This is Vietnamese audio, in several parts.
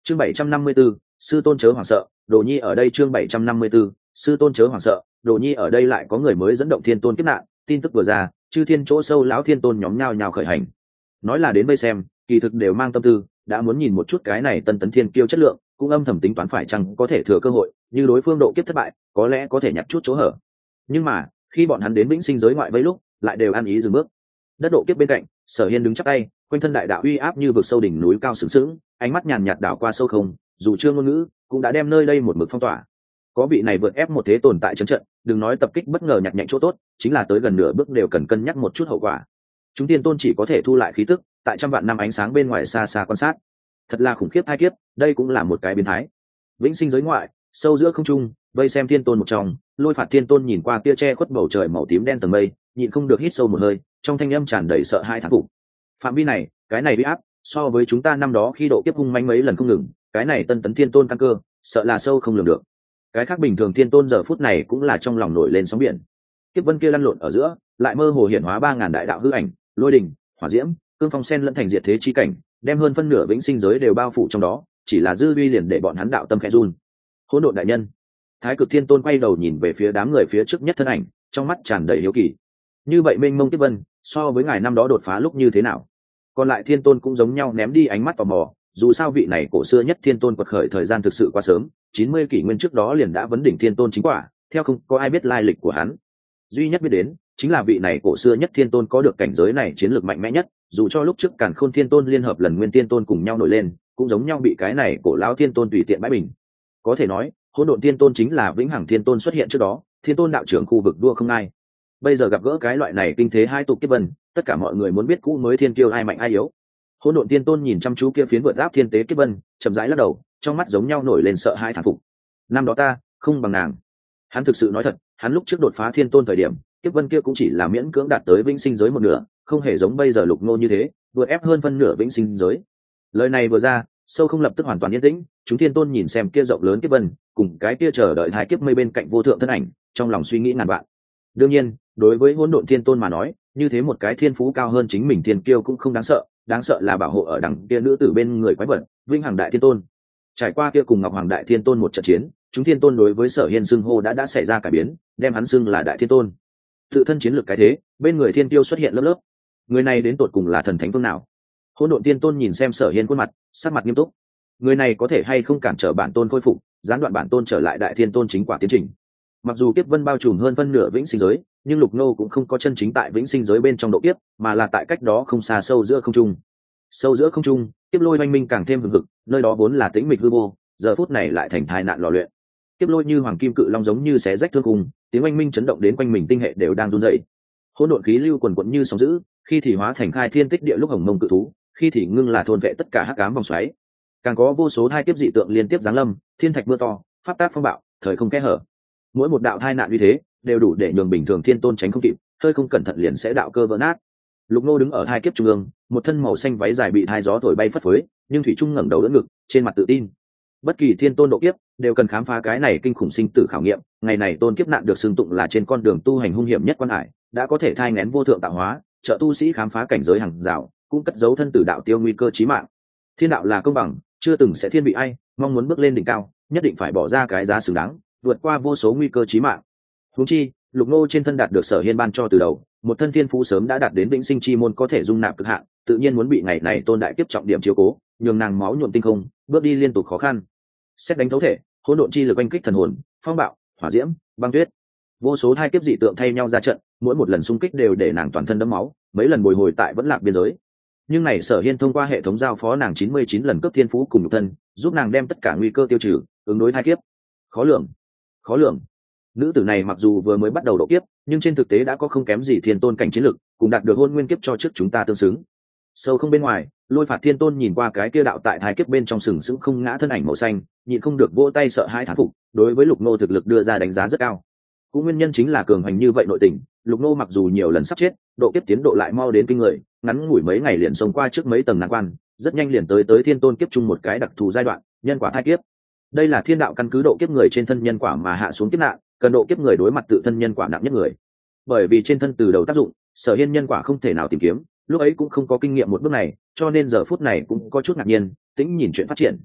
Chương 754, sư tôn chớ hoảng sợ, Đồ Nhi ở đây. Chương 754, sư tôn chớ hoảng sợ, Đồ Nhi ở đây. Lại có người mới dẫn động thiên tôn kiếp nạn, tin tức vừa ra, chư thiên chỗ sâu lão thiên tôn nhóm nhao nhao khởi hành. Nói là đến bây xem, kỳ thực đều mang tâm tư, đã muốn nhìn một chút cái này tân tấn thiên kiêu chất lượng, cũng âm thầm tính toán phải chăng có thể thừa cơ hội, như đối phương độ kiếp thất bại, có lẽ có thể nhặt chút chỗ hở. Nhưng mà, khi bọn hắn đến vĩnh sinh giới ngoại vây lúc, lại đều ăn ý dừng bước. Đất độ kiếp bên cạnh, Sở Hiên đứng chắc tay, quanh thân đại đạo uy áp như vực sâu đỉnh núi cao sừng sững, ánh mắt nhàn nhạt đảo qua sâu không, dù chưa ngôn ngữ, cũng đã đem nơi đây một mực phong tỏa. Có vị này vượt ép một thế tồn tại trấn trận, đừng nói tập kích bất ngờ nhặt nhạnh chỗ tốt, chính là tới gần nửa bước đều cần cân nhắc một chút hậu quả. Chúng tiên tôn chỉ có thể thu lại khí tức, tại trăm vạn năm ánh sáng bên ngoài xa xa quan sát. Thật là khủng khiếp hai kiếp, đây cũng là một cái biến thái. Vĩnh sinh giới ngoại, sâu giữa không trung, vây xem thiên tôn một trong, Lôi Phạt thiên tôn nhìn qua kia che khuất bầu trời màu tím đen tầng mây, nhịn không được hít sâu một hơi, trong thanh âm tràn đầy sợ hãi thán phục. Phạm vi này, cái này bị áp, so với chúng ta năm đó khi độ kiếp hung manh mấy lần không ngừng, cái này tân tấn thiên tôn căn cơ, sợ là sâu không lường được. Cái khác bình thường thiên tôn giờ phút này cũng là trong lòng nổi lên sóng biển. Kiếp vân kia lăn lộn ở giữa, lại mơ hồ hiện hóa 3000 đại đạo hư ảnh, lôi đình, hỏa diễm, cương phong sen lẫn thành diệt thế chi cảnh, đem hơn phân nửa vĩnh sinh giới đều bao phủ trong đó, chỉ là dư uy liền để bọn hắn đạo tâm khẽ run. Hỗn độn đại nhân. Thái Cực Thiên Tôn quay đầu nhìn về phía đám người phía trước nhất thân ảnh, trong mắt tràn đầy hiếu kỳ. Như vậy mênh mông kiếp vân, so với ngài năm đó đột phá lúc như thế nào? Còn lại thiên tôn cũng giống nhau ném đi ánh mắt tò mò, dù sao vị này cổ xưa nhất thiên tôn quật khởi thời gian thực sự quá sớm, 90 kỷ nguyên trước đó liền đã vấn đỉnh thiên tôn chính quả, theo không có ai biết lai lịch của hắn. Duy nhất biết đến chính là vị này cổ xưa nhất thiên tôn có được cảnh giới này chiến lược mạnh mẽ nhất, dù cho lúc trước Càn Khôn Thiên Tôn liên hợp lần nguyên thiên tôn cùng nhau nổi lên, cũng giống nhau bị cái này cổ lão thiên tôn tùy tiện bãi bình. Có thể nói, Hỗn Độn Thiên Tôn chính là vĩnh hằng thiên tôn xuất hiện trước đó, thiên tôn đạo trưởng khu vực đua không ai. Bây giờ gặp gỡ cái loại này kinh thế hai tục kiếp vân, tất cả mọi người muốn biết cũ mới thiên kiêu ai mạnh ai yếu. Hỗn Độn Thiên Tôn nhìn chăm chú kia phiến vượt áp thiên tế kiếp vân, chậm rãi lắc đầu, trong mắt giống nhau nổi lên sợ hãi thán phục. Năm đó ta không bằng nàng. Hắn thực sự nói thật, hắn lúc trước đột phá thiên tôn thời điểm, kiếp vân kia cũng chỉ là miễn cưỡng đạt tới vĩnh sinh giới một nửa, không hề giống bây giờ Lục Ngô như thế, vừa ép hơn phân nửa vĩnh sinh giới. Lời này vừa ra, sâu không lập tức hoàn toàn yên tĩnh, chúng thiên tôn nhìn xem kia rộng lớn kiếp vân, cùng cái kia chờ đợi hai kiếp mây bên cạnh vô thượng thân ảnh, trong lòng suy nghĩ ngàn vạn. Đương nhiên, đối với Hỗn Độn Thiên Tôn mà nói, như thế một cái thiên phú cao hơn chính mình thiên kiêu cũng không đáng sợ là bảo hộ ở đằng kia nữ tử bên người quái vật, vĩnh hằng đại thiên tôn. Trải qua kia cùng Ngọc Hoàng đại thiên tôn một trận chiến, chúng thiên tôn đối với Sở Hiên xưng hô đã xảy ra cải biến, đem hắn xưng là đại thiên tôn. Tự thân chiến lược cái thế, bên người thiên tiêu xuất hiện lớp lớp. Người này đến tột cùng là thần thánh phương nào? Hỗn Độn Thiên Tôn nhìn xem Sở Hiên khuôn mặt, sắc mặt nghiêm túc. Người này có thể hay không cản trở bản tôn khôi phục, gián đoạn bản tôn trở lại đại thiên tôn chính quả tiến trình. Mặc dù kiếp vân bao trùm hơn phân nửa vĩnh sinh giới, nhưng Lục Nô cũng không có chân chính tại vĩnh sinh giới bên trong độ kiếp, mà là tại cách đó không xa sâu giữa không trung. Sâu giữa không trung, kiếp lôi oanh minh càng thêm hừng hực, nơi đó vốn là tĩnh mịch hư vô, giờ phút này lại thành tai nạn lò luyện. Kiếp lôi như hoàng kim cự long giống như xé rách thương khung, tiếng oanh minh chấn động đến quanh mình tinh hệ đều đang run rẩy. Hỗn độn khí lưu quần quẫn như sóng dữ, khi thì hóa thành khai thiên tích địa lúc hồng mông cự thú, khi thì ngưng là thôn vệ tất cả hắc ám vòng xoáy. Càng có vô số hai kiếp dị tượng liên tiếp giáng lâm, thiên thạch mưa to, pháp tác phong bạo, thời không kẽ hở. Mỗi một đạo tai nạn như thế, đều đủ để nhường bình thường thiên tôn tránh không kịp, hơi không cẩn thận liền sẽ đạo cơ vỡ nát. Lục Nô đứng ở hai kiếp trung ương, một thân màu xanh váy dài bị hai gió thổi bay phất phới, nhưng thủy trung ngẩng đầu đỡ ngực, trên mặt tự tin. Bất kỳ thiên tôn độ kiếp đều cần khám phá cái này kinh khủng sinh tử khảo nghiệm, ngày này tôn kiếp nạn được xưng tụng là trên con đường tu hành hung hiểm nhất quan hải, đã có thể thai nghén vô thượng tạo hóa, trợ tu sĩ khám phá cảnh giới hàng rào, cũng cất giấu thân tử đạo tiêu nguy cơ chí mạng. Thiên đạo là công bằng, chưa từng sẽ thiên vị ai, mong muốn bước lên đỉnh cao, nhất định phải bỏ ra cái giá xứng đáng, vượt qua vô số nguy cơ chí mạng. Huống chi, Lục Nô trên thân đạt được Sở Hiên ban cho từ đầu, một thân thiên phú sớm đã đạt đến vĩnh sinh chi môn có thể dung nạp cực hạn, tự nhiên muốn bị ngày này tôn đại kiếp trọng điểm chiếu cố, nhường nàng máu nhuộm tinh không, bước đi liên tục khó khăn. Xét đánh thấu thể, hỗn độn chi lực oanh kích thần hồn, phong bạo, hỏa diễm, băng tuyết, vô số hai kiếp dị tượng thay nhau ra trận, mỗi một lần xung kích đều để nàng toàn thân đẫm máu, mấy lần bồi hồi tại vẫn lạc biên giới. Nhưng này Sở Hiên thông qua hệ thống giao phó nàng 99 lần cấp thiên phú cùng nhục thân, giúp nàng đem tất cả nguy cơ tiêu trừ, ứng đối hai kiếp. Khó lường, khó lường. Nữ tử này mặc dù vừa mới bắt đầu độ kiếp, nhưng trên thực tế đã có không kém gì thiên tôn cảnh chiến lực, cùng đạt được hôn nguyên kiếp cho trước chúng ta tương xứng. Sâu không bên ngoài, Lôi Phạt Thiên Tôn nhìn qua cái kia đạo tại hai kiếp bên trong sừng sững không ngã thân ảnh màu xanh, nhịn không được vỗ tay sợ hãi thán phục, đối với Lục Nô thực lực đưa ra đánh giá rất cao. Cũng nguyên nhân chính là cường hành như vậy nội tình, Lục Nô mặc dù nhiều lần sắp chết, độ kiếp tiến độ lại mau đến kinh người, ngắn ngủi mấy ngày liền xông qua trước mấy tầng nan quan, rất nhanh liền tới thiên tôn kiếp chung một cái đặc thù giai đoạn, nhân quả thai kiếp. Đây là thiên đạo căn cứ độ kiếp người trên thân nhân quả mà hạ xuống kiếp nạn, cần độ kiếp người đối mặt tự thân nhân quả nặng nhất người. Bởi vì trên thân từ đầu tác dụng, Sở Hiên nhân quả không thể nào tìm kiếm, lúc ấy cũng không có kinh nghiệm một bước này, cho nên giờ phút này cũng có chút ngạc nhiên, tĩnh nhìn chuyện phát triển.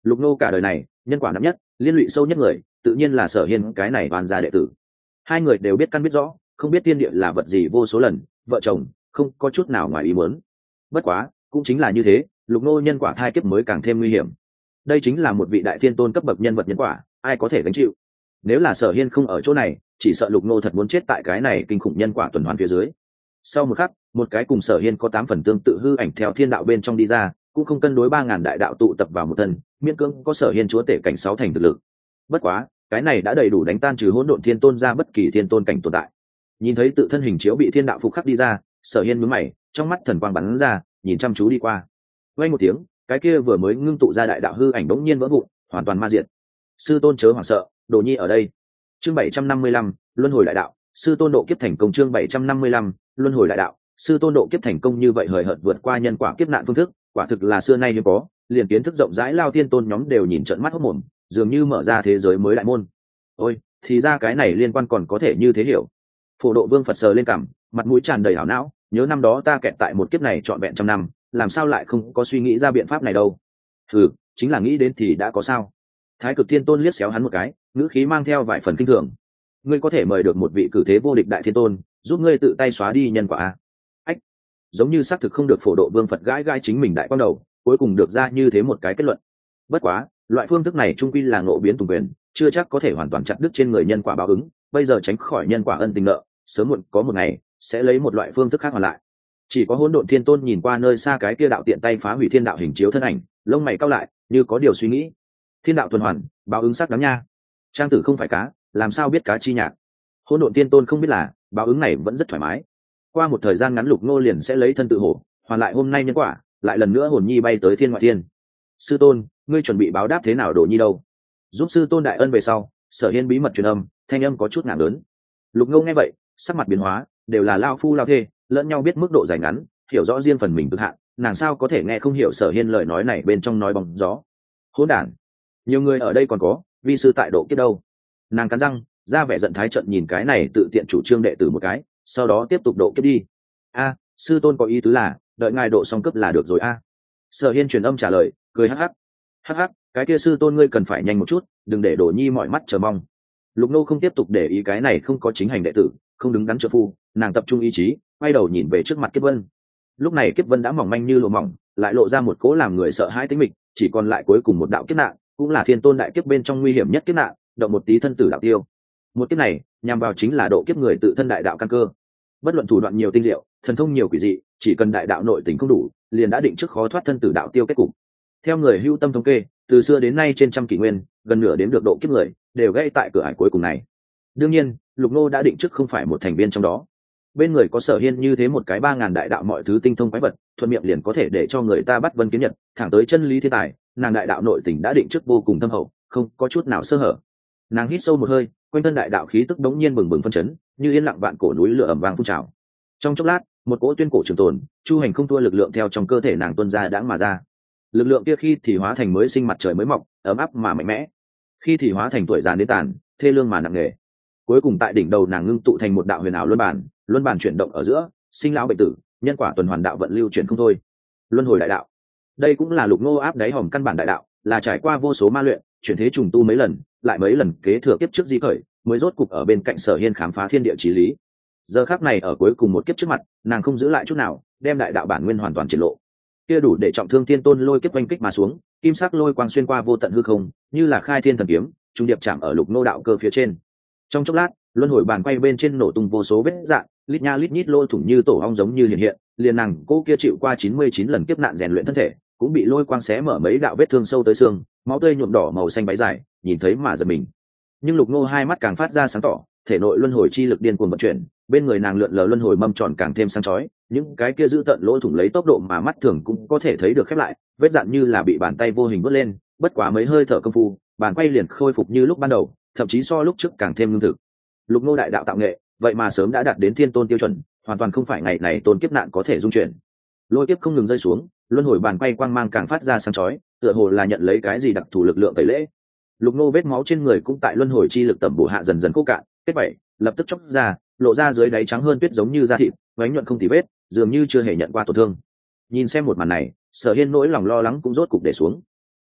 Lục Nô cả đời này nhân quả nặng nhất, liên lụy sâu nhất người tự nhiên là Sở Hiên cái này toàn gia đệ tử. Hai người đều biết căn biết rõ, không biết thiên địa là vật gì vô số lần, vợ chồng không có chút nào ngoài ý muốn. Bất quá cũng chính là như thế, Lục Nô nhân quả thai kiếp mới càng thêm nguy hiểm. Đây chính là một vị đại thiên tôn cấp bậc nhân vật nhân quả, ai có thể gánh chịu? Nếu là Sở Hiên không ở chỗ này, chỉ sợ Lục Nô thật muốn chết tại cái này kinh khủng nhân quả tuần hoàn phía dưới. Sau một khắc, một cái cùng Sở Hiên có 8 phần tương tự hư ảnh theo thiên đạo bên trong đi ra, cũng không cân đối 3000 đại đạo tụ tập vào một thân, miễn cưỡng có Sở Hiên chúa tể cảnh 6 thành thực lực. Bất quá, cái này đã đầy đủ đánh tan trừ hỗn độn thiên tôn ra bất kỳ thiên tôn cảnh tồn tại. Nhìn thấy tự thân hình chiếu bị thiên đạo phục khắc đi ra, Sở Hiên nhướng mày, trong mắt thần quang bắn ra, nhìn chăm chú đi qua. Vang một tiếng, cái kia vừa mới ngưng tụ ra đại đạo hư ảnh bỗng nhiên vỡ vụn, hoàn toàn ma diệt. Sư tôn chớ hoảng sợ, Đồ Nhi ở đây. Chương 755, luân hồi đại đạo, sư tôn độ kiếp thành công. Chương 755, luân hồi đại đạo, sư tôn độ kiếp thành công. Như vậy hời hợt vượt qua nhân quả kiếp nạn phương thức, quả thực là xưa nay hiếm có, liền kiến thức rộng rãi Lao Thiên Tôn nhóm đều nhìn trợn mắt hốt mồm, dường như mở ra thế giới mới đại môn. Ôi, thì ra cái này liên quan còn có thể như thế hiểu. Phổ Độ Vương Phật sờ lên cằm, mặt mũi tràn đầy ảo não, nhớ năm đó ta kẹt tại một kiếp này trọn vẹn trăm năm, làm sao lại không có suy nghĩ ra biện pháp này đâu. Chính là nghĩ đến thì đã có sao. Thái Cực Thiên Tôn liếc xéo hắn một cái, ngữ khí mang theo vài phần kinh thường. Ngươi có thể mời được một vị cử thế vô địch đại thiên tôn, giúp ngươi tự tay xóa đi nhân quả a. Ách, giống như xác thực không được Phổ Độ Vương Phật gãi gãi chính mình đại quang đầu, cuối cùng được ra như thế một cái kết luận. Bất quá, loại phương thức này trung quy là ngộ biến tùng quyền, chưa chắc có thể hoàn toàn chặt đứt trên người nhân quả báo ứng, bây giờ tránh khỏi nhân quả ân tình nợ, sớm muộn có một ngày sẽ lấy một loại phương thức khác hoàn lại. Chỉ có Hỗn Độn Thiên Tôn nhìn qua nơi xa cái kia đạo tiện tay phá hủy thiên đạo hình chiếu thân ảnh, lông mày cau lại, như có điều suy nghĩ. Thiên đạo tuần hoàn, báo ứng sắc đáng nha. Trang tử không phải cá, làm sao biết cá chi nhạc. Hỗn Độn Thiên Tôn không biết là báo ứng này vẫn rất thoải mái. Qua một thời gian ngắn Lục Ngô liền sẽ lấy thân tự hổ, hoàn lại hôm nay nhân quả, lại lần nữa hồn nhi bay tới thiên ngoại thiên. Sư tôn, ngươi chuẩn bị báo đáp thế nào Đồ Nhi đâu? Giúp sư tôn đại ân về sau, Sở Hiên bí mật truyền âm, thanh âm có chút ngạc lớn. Lục Ngô nghe vậy, sắc mặt biến hóa, đều là lao phu lao thê, lẫn nhau biết mức độ dài ngắn, hiểu rõ riêng phần mình cực hạn, nàng sao có thể nghe không hiểu Sở Hiên lời nói này bên trong nói bóng gió. Hỗn đản, nhiều người ở đây còn có vi sư tại độ kiếp đâu. Nàng cắn răng, ra vẻ giận thái trận nhìn cái này tự tiện chủ trương đệ tử một cái, sau đó tiếp tục độ kiếp đi. A, sư tôn có ý tứ là đợi ngài độ xong cấp là được rồi a. Sở Hiên truyền âm trả lời, cười hắc hắc, cái kia sư tôn ngươi cần phải nhanh một chút, đừng để Đồ Nhi mọi mắt chờ mong. Lục Nô không tiếp tục để ý cái này không có chính hành đệ tử, không đứng đắn trợ phu, nàng tập trung ý chí, quay đầu nhìn về trước mặt Kiếp Vân. Lúc này Kiếp Vân đã mỏng manh như lụa mỏng, lại lộ ra một cỗ làm người sợ hãi tính mịch, chỉ còn lại cuối cùng một đạo kiếp nạn, cũng là thiên tôn đại kiếp bên trong nguy hiểm nhất kiếp nạn, động một tí thân tử đạo tiêu. Một kiếp này nhằm vào chính là độ kiếp người tự thân đại đạo căn cơ. Bất luận thủ đoạn nhiều tinh diệu, thần thông nhiều quỷ dị, chỉ cần đại đạo nội tình không đủ, liền đã định trước khó thoát thân tử đạo tiêu kết cục. Theo người hưu tâm thống kê, từ xưa đến nay trên trăm kỷ nguyên, gần nửa đến được độ kiếp người đều gây tại cửa ải cuối cùng này. Đương nhiên, Lục Nô đã định trước không phải một thành viên trong đó. Bên người có Sở Hiên như thế một cái 3000 đại đạo mọi thứ tinh thông quái vật, thuận miệng liền có thể để cho người ta bắt vân kiến nhật, thẳng tới chân lý thiên tài, nàng đại đạo nội tình đã định trước vô cùng thâm hậu, không có chút nào sơ hở. Nàng hít sâu một hơi, quanh thân đại đạo khí tức đống nhiên bừng bừng phân chấn, như yên lặng vạn cổ núi lửa ầm vang phun trào. Trong chốc lát, một cỗ tuyên cổ trường tồn, chu hành không thua lực lượng theo trong cơ thể nàng tuôn ra đãng mà ra. Lực lượng kia khi thì hóa thành mới sinh mặt trời mới mọc, ấm áp mà mạnh mẽ, khi thì hóa thành tuổi già đến tàn, thê lương mà nặng nề. Cuối cùng tại đỉnh đầu nàng ngưng tụ thành một đạo huyền ảo luân bản chuyển động ở giữa, sinh lão bệnh tử, nhân quả tuần hoàn đạo vận lưu chuyển không thôi. Luân hồi đại đạo, đây cũng là Lục Ngô áp đáy hòm căn bản đại đạo, là trải qua vô số ma luyện, chuyển thế trùng tu mấy lần, lại mấy lần kế thừa kiếp trước di khởi, mới rốt cục ở bên cạnh Sở Hiên khám phá thiên địa chí lý. Giờ khắc này ở cuối cùng một kiếp trước mặt, nàng không giữ lại chút nào, đem đại đạo bản nguyên hoàn toàn triển lộ. Kia đủ để trọng thương thiên tôn lôi kiếp oanh kích mà xuống, kim sắc lôi quang xuyên qua vô tận hư không, như là khai thiên thần kiếm, trung điệp chạm ở Lục Ngô đạo cơ phía trên. Trong chốc lát, luân hồi bàn quay bên trên nổ tung vô số vết dạn, lít nha lít nhít lôi thủng như tổ ong giống như hiện, liền nàng cô kia chịu qua 99 lần kiếp nạn rèn luyện thân thể, cũng bị lôi quang xé mở mấy đạo vết thương sâu tới xương, máu tươi nhuộm đỏ màu xanh váy dài, nhìn thấy mà giật mình. Nhưng Lục Ngô hai mắt càng phát ra sáng tỏ, thể nội luân hồi chi lực điên cuồng vận chuyển, bên người nàng lượn lờ luân hồi mâm tròn càng thêm sáng chói, những cái kia giữ tận lỗ thủng lấy tốc độ mà mắt thường cũng có thể thấy được khép lại, vết dạn như là bị bàn tay vô hình vớt lên, bất quá mấy hơi thở công phu, bàn quay liền khôi phục như lúc ban đầu, thậm chí so lúc trước càng thêm lương thực. Lục Ngô đại đạo tạo nghệ, vậy mà sớm đã đạt đến thiên tôn tiêu chuẩn, hoàn toàn không phải ngày này tôn kiếp nạn có thể dung chuyển. Lôi kiếp không ngừng rơi xuống, luân hồi bàn quay quang mang càng phát ra sáng chói, tựa hồ là nhận lấy cái gì đặc thù lực lượng tẩy lễ. Lục Ngô vết máu trên người cũng tại luân hồi chi lực tẩm bổ hạ dần dần khô cạn, kết bảy lập tức chốc ra, lộ ra dưới đáy trắng hơn tuyết giống như da thịt, vánh nhuận không tì vết, dường như chưa hề nhận qua tổn thương. Nhìn xem một màn này, Sở Hiên nỗi lòng lo lắng cũng rốt cục để xuống.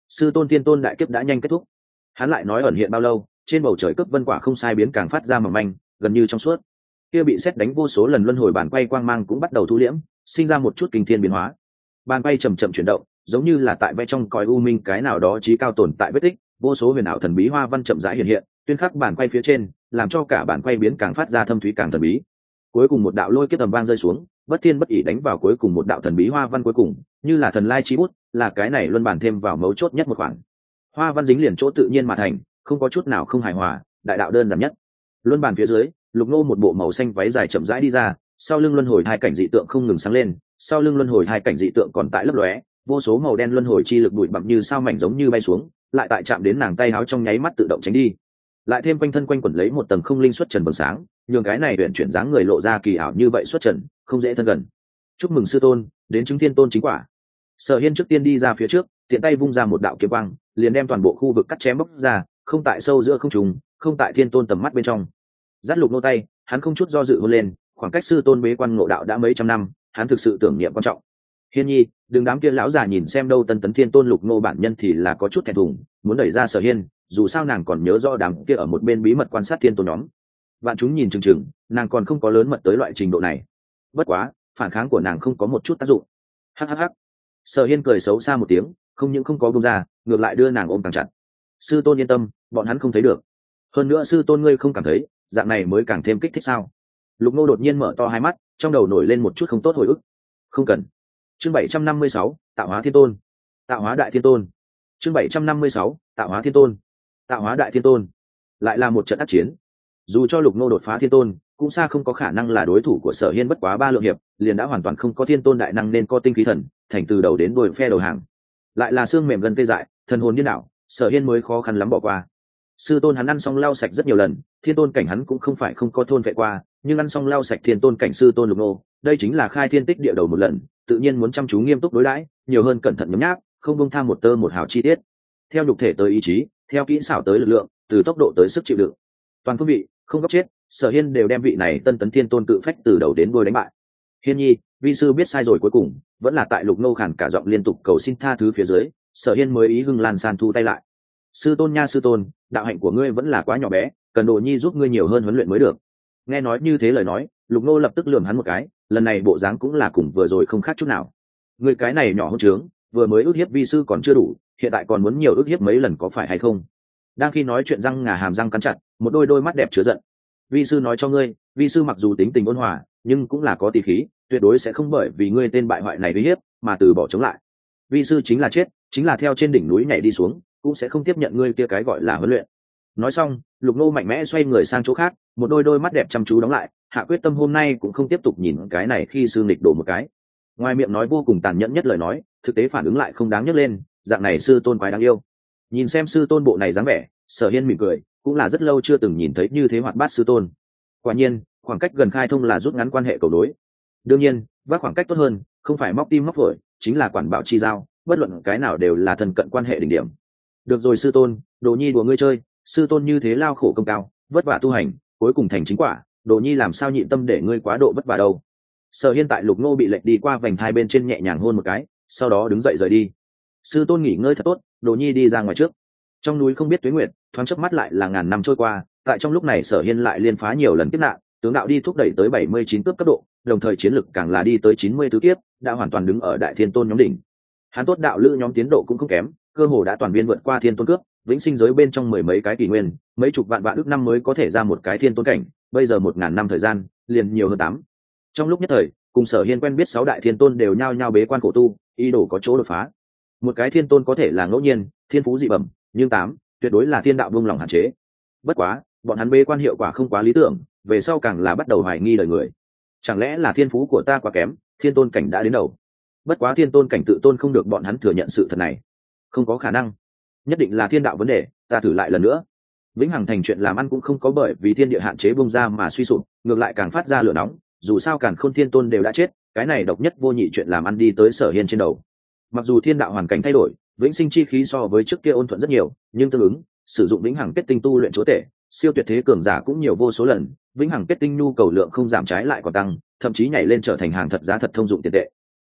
Sư tôn thiên tôn đại kiếp đã nhanh kết thúc. Hắn lại nói ẩn hiện bao lâu, trên bầu trời cướp vân quả không sai biến càng phát ra mỏng manh, gần như trong suốt. Kia bị xét đánh vô số lần luân hồi bàn quay quang mang cũng bắt đầu thu liễm, sinh ra một chút kinh thiên biến hóa. Bàn quay chậm chậm chuyển động, giống như là tại vẽ trong cõi u minh cái nào đó trí cao tồn tại vết tích, vô số huyền ảo thần bí hoa văn chậm rãi hiện hiện, tuyên khắc bàn quay phía trên, làm cho cả bàn quay biến càng phát ra thâm thúy càng thần bí. Cuối cùng một đạo lôi kiếp tầm vang rơi xuống, bất thiên bất ỷ đánh vào cuối cùng một đạo thần bí hoa văn cuối cùng, như là thần lai chí bút, là cái này luân bản thêm vào mấu chốt nhất một khoản. Hoa văn dính liền chỗ tự nhiên mà thành, không có chút nào không hài hòa, đại đạo đơn giản nhất. Luân bản phía dưới, Lục Nô một bộ màu xanh váy dài chậm rãi đi ra, sau lưng luân hồi hai cảnh dị tượng không ngừng sáng lên, sau lưng luân hồi hai cảnh dị tượng còn tại lấp lóe, vô số màu đen luân hồi chi lực bụi bặm như sao mảnh giống như bay xuống, lại tại chạm đến nàng tay áo trong nháy mắt tự động tránh đi. Lại thêm quanh thân quanh quẩn lấy một tầng không linh xuất trần bừng sáng, nhường cái này luyện chuyển dáng người lộ ra kỳ ảo như vậy xuất trần, không dễ thân gần. Chúc mừng sư tôn, đến chứng thiên tôn chính quả. Sở Hiên trước tiên đi ra phía trước, tiện tay vung ra một đạo kiếm quang, liền đem toàn bộ khu vực cắt chém bóc ra, không tại sâu giữa không trùng, không tại thiên tôn tầm mắt bên trong. Dắt Lục Nô tay, hắn không chút do dự hôn lên, khoảng cách sư tôn bế quan ngộ đạo đã mấy trăm năm, hắn thực sự tưởng niệm quan trọng. Hiên nhi, đừng đám kia lão già nhìn xem đâu tân tấn thiên tôn Lục Nô bản nhân thì là có chút thẹn thùng, muốn đẩy ra Sở Hiên, dù sao nàng còn nhớ rõ đám kia ở một bên bí mật quan sát thiên tôn nhóm. Vạn chúng nhìn chừng chừng, nàng còn không có lớn mật tới loại trình độ này. Bất quá, phản kháng của nàng không có một chút tác dụng. Hắc. Sở Hiên cười xấu xa một tiếng, không những không có buông ra, ngược lại đưa nàng ôm càng chặt. Sư tôn yên tâm, bọn hắn không thấy được. Hơn nữa sư tôn ngươi không cảm thấy, dạng này mới càng thêm kích thích sao? Lục Nô đột nhiên mở to hai mắt, trong đầu nổi lên một chút không tốt hồi ức. Không cần. Chương 756, Tạo hóa thiên tôn. Tạo hóa đại thiên tôn. Chương 756, Tạo hóa thiên tôn. Tạo hóa đại thiên tôn. Lại là một trận ác chiến. Dù cho Lục Nô đột phá thiên tôn, cũng xa không có khả năng là đối thủ của Sở Hiên, bất quá 3 lượng hiệp, liền đã hoàn toàn không có thiên tôn đại năng nên có tinh khí thần, thành từ đầu đến đuôi phe đầu hàng. Lại là xương mềm gần tê dại, thần hồn điên đảo, Sở Hiên mới khó khăn lắm bỏ qua. Sư tôn hắn ăn xong lau sạch rất nhiều lần, thiên tôn cảnh hắn cũng không phải không có thôn vệ qua, nhưng ăn xong lau sạch thiên tôn cảnh sư tôn Lục Nô, đây chính là khai thiên tích địa đầu một lần, tự nhiên muốn chăm chú nghiêm túc đối đãi, nhiều hơn cẩn thận nhấm nháp, không buông tham một tơ một hào chi tiết. Theo nhục thể tới ý chí, theo kỹ xảo tới lực lượng, từ tốc độ tới sức chịu đựng, toàn phương vị, không góc chết, Sở Hiên đều đem vị này tân tấn thiên tôn cự phách từ đầu đến đuôi đánh bại. Hiên nhi, vi sư biết sai rồi, cuối cùng vẫn là tại Lục Nô khản cả giọng liên tục cầu xin tha thứ phía dưới, Sở Hiên mới ý hưng lan san thu tay lại. Sư tôn nha sư tôn, đạo hạnh của ngươi vẫn là quá nhỏ bé, cần Đồ nhi giúp ngươi nhiều hơn huấn luyện mới được. Nghe nói như thế lời nói, Lục Nô lập tức lườm hắn một cái, lần này bộ dáng cũng là cùng vừa rồi không khác chút nào. Ngươi cái này nhỏ hỗn trướng, vừa mới ức hiếp vi sư còn chưa đủ, hiện tại còn muốn nhiều ức hiếp mấy lần có phải hay không? Đang khi nói chuyện răng ngà hàm răng cắn chặt, một đôi mắt đẹp chứa giận. Vi sư nói cho ngươi, vi sư mặc dù tính tình ôn hòa, nhưng cũng là có tỷ khí, tuyệt đối sẽ không bởi vì ngươi tên bại hoại này uy hiếp mà từ bỏ chống lại. Vi sư chính là chết, chính là theo trên đỉnh núi nhảy đi xuống, cũng sẽ không tiếp nhận ngươi kia cái gọi là huấn luyện. Nói xong, Lục Nô mạnh mẽ xoay người sang chỗ khác, một đôi mắt đẹp chăm chú đóng lại, hạ quyết tâm hôm nay cũng không tiếp tục nhìn cái này khi sư nghịch đổ một cái. Ngoài miệng nói vô cùng tàn nhẫn nhất lời nói, thực tế phản ứng lại không đáng nhắc lên, dạng này sư tôn quái đáng yêu. Nhìn xem sư tôn bộ này dáng vẻ, Sở Hiên mỉm cười, cũng là rất lâu chưa từng nhìn thấy như thế hoạt bát sư tôn. Quả nhiên, khoảng cách gần khai thông là rút ngắn quan hệ cầu đối. Đương nhiên, vác khoảng cách tốt hơn, không phải móc tim móc phổi, chính là quản bảo chi giao, bất luận cái nào đều là thân cận quan hệ đỉnh điểm. Được rồi sư tôn, Đồ nhi đùa ngươi chơi, sư tôn như thế lao khổ công cao, vất vả tu hành, cuối cùng thành chính quả, Đồ nhi làm sao nhịn tâm để ngươi quá độ vất vả đâu. Sở Hiên tại Lục Nô bị lệnh đi qua vành thai bên trên nhẹ nhàng hôn một cái, sau đó đứng dậy rời đi. Sư tôn nghỉ ngơi thật tốt, Đồ nhi đi ra ngoài trước. Trong núi không biết tuế nguyệt, thoáng chớp mắt lại là ngàn năm trôi qua, tại trong lúc này Sở Hiên lại liên phá nhiều lần kiếp nạn, tướng đạo đi thúc đẩy tới 79 cấp độ, đồng thời chiến lực càng là đi tới 94 kiếp, đã hoàn toàn đứng ở đại thiên tôn nhóm đỉnh. Hắn tốt đạo lữ nhóm tiến độ cũng không kém, cơ hồ đã toàn viên vượt qua thiên tôn cướp, vĩnh sinh giới bên trong mười mấy cái kỷ nguyên, mấy chục vạn ước năm mới có thể ra một cái thiên tôn cảnh, bây giờ 1000 năm thời gian, liền nhiều hơn 8. Trong lúc nhất thời, cùng Sở Hiên quen biết 6 đại thiên tôn đều nhao nhao bế quan khổ tu, ý đồ có chỗ đột phá. Một cái thiên tôn có thể là ngẫu nhiên, thiên phú dị bẩm, nhưng 8, tuyệt đối là thiên đạo buông lòng hạn chế. Bất quá, bọn hắn bế quan hiệu quả không quá lý tưởng, về sau càng là bắt đầu hoài nghi đời người. Chẳng lẽ là thiên phú của ta quá kém, thiên tôn cảnh đã đến đầu? Bất quá thiên tôn cảnh tự tôn không được bọn hắn thừa nhận sự thật này. Không có khả năng, nhất định là thiên đạo vấn đề, ta thử lại lần nữa. Vĩnh hằng thành chuyện làm ăn cũng không có bởi vì thiên địa hạn chế bung ra mà suy sụp, ngược lại càng phát ra lửa nóng, dù sao Càn Khôn thiên tôn đều đã chết, cái này độc nhất vô nhị chuyện làm ăn đi tới Sở Hiên trên đầu. Mặc dù thiên đạo hoàn cảnh thay đổi, vĩnh sinh chi khí so với trước kia ôn thuận rất nhiều, nhưng tương ứng sử dụng vĩnh hằng kết tinh tu luyện chúa tể, siêu tuyệt thế cường giả cũng nhiều vô số lần, vĩnh hằng kết tinh nhu cầu lượng không giảm trái lại còn tăng, thậm chí nhảy lên trở thành hàng thật giá thật thông dụng tiền tệ.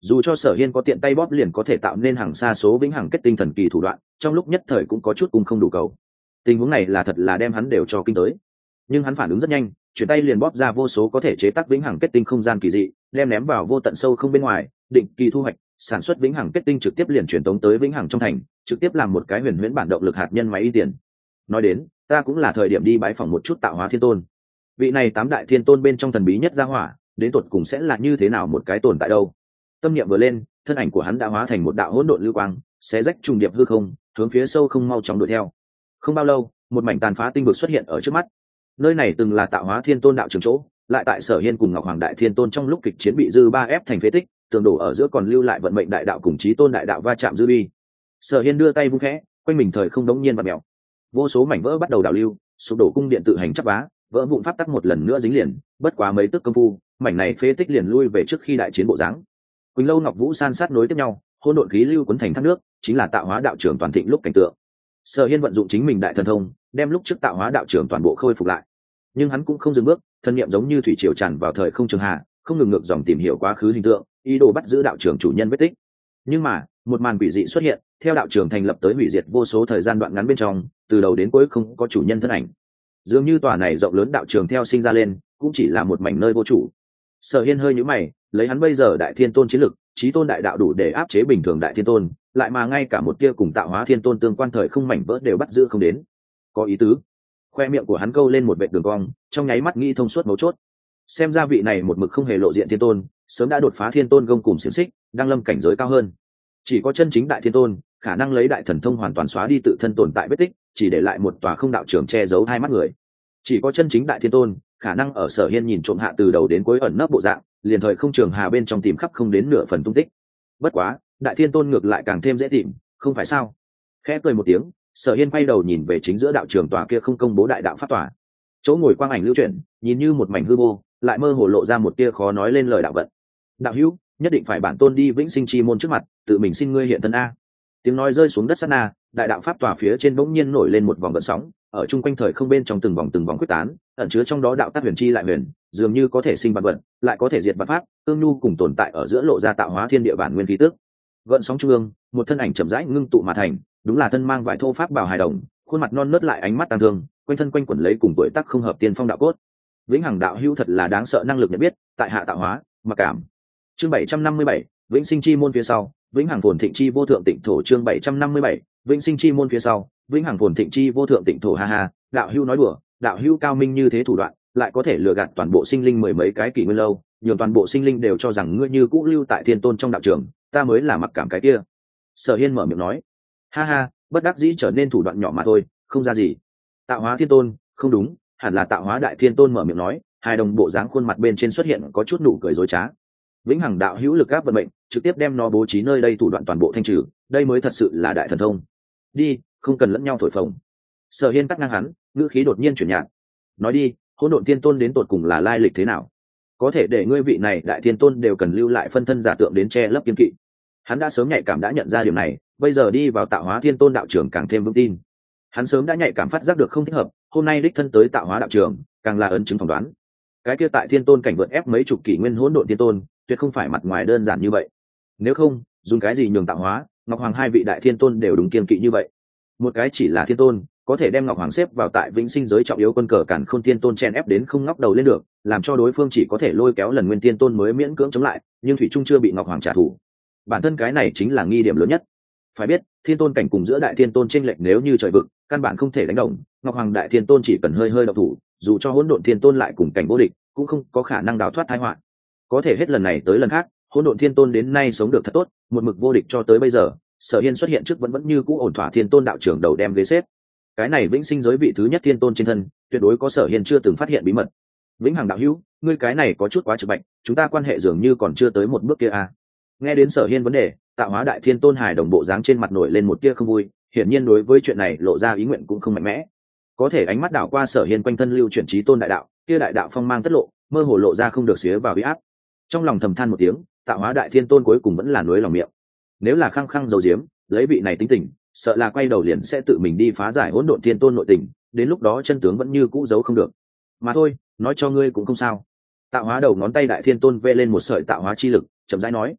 dù cho Sở Hiên có tiện tay bóp liền có thể tạo nên hàng xa số vĩnh hằng kết tinh thần kỳ thủ đoạn, trong lúc nhất thời cũng có chút cung không đủ cầu. Tình huống này là thật là đem hắn đều cho kinh tới. Nhưng hắn phản ứng rất nhanh, chuyển tay liền bóp ra vô số có thể chế tác vĩnh hằng kết tinh không gian kỳ dị, đem ném vào vô tận sâu không bên ngoài, định kỳ thu hoạch, sản xuất vĩnh hằng kết tinh trực tiếp liền truyền tống tới vĩnh hằng trong thành, trực tiếp làm một cái huyền huyễn bản động lực hạt nhân máy y tiền. Nói đến, ta cũng là thời điểm đi bái phỏng một chút Tạo Hóa Thiên Tôn. Vị này tám đại thiên tôn bên trong thần bí nhất gia hỏa, đến tột cùng sẽ là như thế nào một cái tồn tại đâu? Tâm niệm vừa lên, thân ảnh của hắn đã hóa thành một đạo hỗn độn lưu quang, xé rách trùng điệp hư không, hướng phía sâu không mau chóng đuổi theo. Không bao lâu, một mảnh tàn phá tinh vực xuất hiện ở trước mắt. Nơi này từng là Tạo Hóa Thiên Tôn đạo trường chỗ, lại tại Sở Hiên cùng Ngọc Hoàng Đại Thiên Tôn trong lúc kịch chiến bị dư ba ép thành phế tích, tường đổ ở giữa còn lưu lại vận mệnh đại đạo cùng chí tôn đại đạo va chạm dư bi. Sở Hiên đưa tay vung khẽ, quanh mình thời không đống nhiên vặn mèo, vô số mảnh vỡ bắt đầu đảo lưu, sụp đổ cung điện tự hành chắp vá, vỡ vụn pháp tắc một lần nữa dính liền, bất quá mấy tức công phu, mảnh này phế tích liền lui về trước khi đại chiến bộ dáng. Quỳnh Lâu Ngọc Vũ san sát nối tiếp nhau, hỗn độn khí lưu cuốn thành thác nước, chính là Tạo Hóa đạo trưởng toàn thịnh lúc cảnh tượng. Sở Hiên vận dụng chính mình đại thần thông, đem lúc trước Tạo Hóa đạo trưởng toàn bộ khôi phục lại. Nhưng hắn cũng không dừng bước, thân niệm giống như thủy triều tràn vào thời không trường hạ, không ngừng ngược dòng tìm hiểu quá khứ hình tượng, ý đồ bắt giữ đạo trưởng chủ nhân vết tích. Nhưng mà, một màn quỷ dị xuất hiện, theo đạo trưởng thành lập tới hủy diệt vô số thời gian đoạn ngắn bên trong, từ đầu đến cuối không có chủ nhân thân ảnh. Dường như tòa này rộng lớn đạo trường theo sinh ra lên, cũng chỉ là một mảnh nơi vô chủ. Sở Hiên hơi nhíu mày, lấy hắn bây giờ đại thiên tôn chiến lực, chí tôn đại đạo đủ để áp chế bình thường đại thiên tôn, lại mà ngay cả một tia cùng Tạo Hóa Thiên Tôn tương quan thời không mảnh vỡ đều bắt giữ không đến. Có ý tứ. Khoe miệng của hắn câu lên một vệt đường cong, trong nháy mắt nghĩ thông suốt mấu chốt. Xem ra vị này một mực không hề lộ diện thiên tôn, sớm đã đột phá thiên tôn gông cùng xiển xích, đang lâm cảnh giới cao hơn. Chỉ có chân chính đại thiên tôn, khả năng lấy đại thần thông hoàn toàn xóa đi tự thân tồn tại vết tích, chỉ để lại một tòa không đạo trường che giấu hai mắt người. Chỉ có chân chính đại thiên tôn, khả năng ở Sở Hiên nhìn trộm hạ từ đầu đến cuối ẩn nấp bộ dạng, liền thời không trường hà bên trong tìm khắp không đến nửa phần tung tích. Bất quá, đại thiên tôn ngược lại càng thêm dễ tìm, không phải sao? Khẽ cười một tiếng, Sở Hiên quay đầu nhìn về chính giữa đạo trường tòa kia không công bố đại đạo pháp tòa. Chỗ ngồi quang ảnh lưu chuyển, nhìn như một mảnh hư vô, lại mơ hồ lộ ra một tia khó nói lên lời đạo vận. Đạo hữu, nhất định phải bản tôn đi vĩnh sinh chi môn trước mặt, tự mình xin ngươi hiện thân a. Tiếng nói rơi xuống đất sát na, đại đạo pháp tòa phía trên bỗng nhiên nổi lên một vòng gợn sóng, ở chung quanh thời không bên trong từng vòng quyết tán, ẩn chứa trong đó đạo tác huyền chi lại huyền, dường như có thể sinh vạn vật, lại có thể diệt vạn pháp, tương nhu cùng tồn tại ở giữa lộ ra Tạo Hóa thiên địa bản nguyên khí tức. Gợn sóng trung ương, một thân ảnh chậm rãi ngưng tụ mà thành, đúng là thân mang vải thô pháp bảo hài đồng, khuôn mặt non nớt lại ánh mắt tang thương, quanh thân quanh quẩn lấy cùng tuổi tác không hợp tiên phong đạo cốt. Vĩnh hằng đạo hữu thật là đáng sợ năng lực nhận biết, tại hạ Tạo Hóa, mặc cảm. Chương 757, Vĩnh sinh chi môn phía sau, Vĩnh hằng phồn thịnh chi vô thượng tịnh thổ. Chương 757, Vĩnh sinh chi môn phía sau, Vĩnh hằng phồn thịnh chi vô thượng tịnh thổ. Ha ha, đạo hữu nói đùa, đạo hữu cao minh như thế thủ đoạn, lại có thể lừa gạt toàn bộ sinh linh mười mấy cái kỷ nguyên lâu, nhường toàn bộ sinh linh đều cho rằng ngươi như cũ lưu tại thiên tôn trong đạo trường, ta mới là mặc cảm cái kia. Sở Hiên mở miệng nói. Ha ha, bất đắc dĩ trở nên thủ đoạn nhỏ mà thôi, không ra gì. Tạo Hóa Thiên Tôn, không đúng, hẳn là Tạo Hóa Đại Thiên Tôn mở miệng nói, hai đồng bộ dáng khuôn mặt bên trên xuất hiện có chút nụ cười dối trá. Vĩnh hằng đạo hữu lực áp vận mệnh, trực tiếp đem nó bố trí nơi đây thủ đoạn toàn bộ thanh trừ, đây mới thật sự là đại thần thông. Đi, không cần lẫn nhau thổi phồng. Sở Hiên cắt ngang hắn, ngữ khí đột nhiên chuyển nhạt. Nói đi, Hỗn Độn Thiên Tôn đến tột cùng là lai lịch thế nào? Có thể để ngươi vị này đại thiên tôn đều cần lưu lại phân thân giả tượng đến che lấp kiên kỵ. Hắn đã sớm nhạy cảm đã nhận ra điều này, bây giờ đi vào Tạo Hóa Thiên Tôn đạo trường càng thêm vững tin. Hắn sớm đã nhạy cảm phát giác được không thích hợp, hôm nay đích thân tới Tạo Hóa đạo trường, càng là ấn chứng phỏng đoán. Cái kia tại thiên tôn cảnh vượt ép mấy chục kỷ nguyên hỗn độn thiên tôn, tuyệt không phải mặt ngoài đơn giản như vậy. Nếu không, dùng cái gì nhường Tạo Hóa, Ngọc Hoàng hai vị đại thiên tôn đều đúng kiên kỵ như vậy. Một cái chỉ là thiên tôn, có thể đem Ngọc Hoàng xếp vào tại vĩnh sinh giới trọng yếu quân cờ càn khôn thiên tôn chen ép đến không ngóc đầu lên được, làm cho đối phương chỉ có thể lôi kéo lần nguyên tiên tôn mới miễn cưỡng chống lại, nhưng thủy trung chưa bị Ngọc Hoàng trả thù. Bản thân cái này chính là nghi điểm lớn nhất. Phải biết, thiên tôn cảnh cùng giữa đại thiên tôn chênh lệch nếu như trời vực, căn bản không thể đánh đồng, Ngọc Hoàng đại thiên tôn chỉ cần hơi hơi động thủ, dù cho hỗn độn thiên tôn lại cùng cảnh vô địch, cũng không có khả năng đào thoát tai họa. Có thể hết lần này tới lần khác, hỗn độn thiên tôn đến nay sống được thật tốt, một mực vô địch cho tới bây giờ. Sở Hiên xuất hiện trước vẫn như cũ ổn thỏa thiên tôn đạo trưởng đầu đem ghế xếp. Cái này vĩnh sinh giới vị thứ nhất thiên tôn trên thân, tuyệt đối có Sở Hiên chưa từng phát hiện bí mật. Vĩnh hằng đạo hữu, ngươi cái này có chút quá trực bạch, chúng ta quan hệ dường như còn chưa tới một bước kia à? Nghe đến Sở Hiên vấn đề, Tạo Hóa đại thiên tôn hài đồng bộ dáng trên mặt nổi lên một tia không vui, hiển nhiên đối với chuyện này lộ ra ý nguyện cũng không mạnh mẽ. Có thể ánh mắt đảo qua Sở Hiên quanh thân lưu chuyển trí tôn đại đạo, kia đại đạo phong mang tất lộ, mơ hồ lộ ra không được xía vào uy áp. Trong lòng thầm than một tiếng, Tạo Hóa đại thiên tôn cuối cùng vẫn là nuối lòng miệng. Nếu là khăng khăng giấu giếm, lấy vị này tính tình, sợ là quay đầu liền sẽ tự mình đi phá giải hỗn độn thiên tôn nội tình, đến lúc đó chân tướng vẫn như cũ giấu không được. Mà thôi, nói cho ngươi cũng không sao. Tạo Hóa đầu ngón tay đại thiên tôn vê lên một sợi tạo hóa chi lực, chậm rãi nói: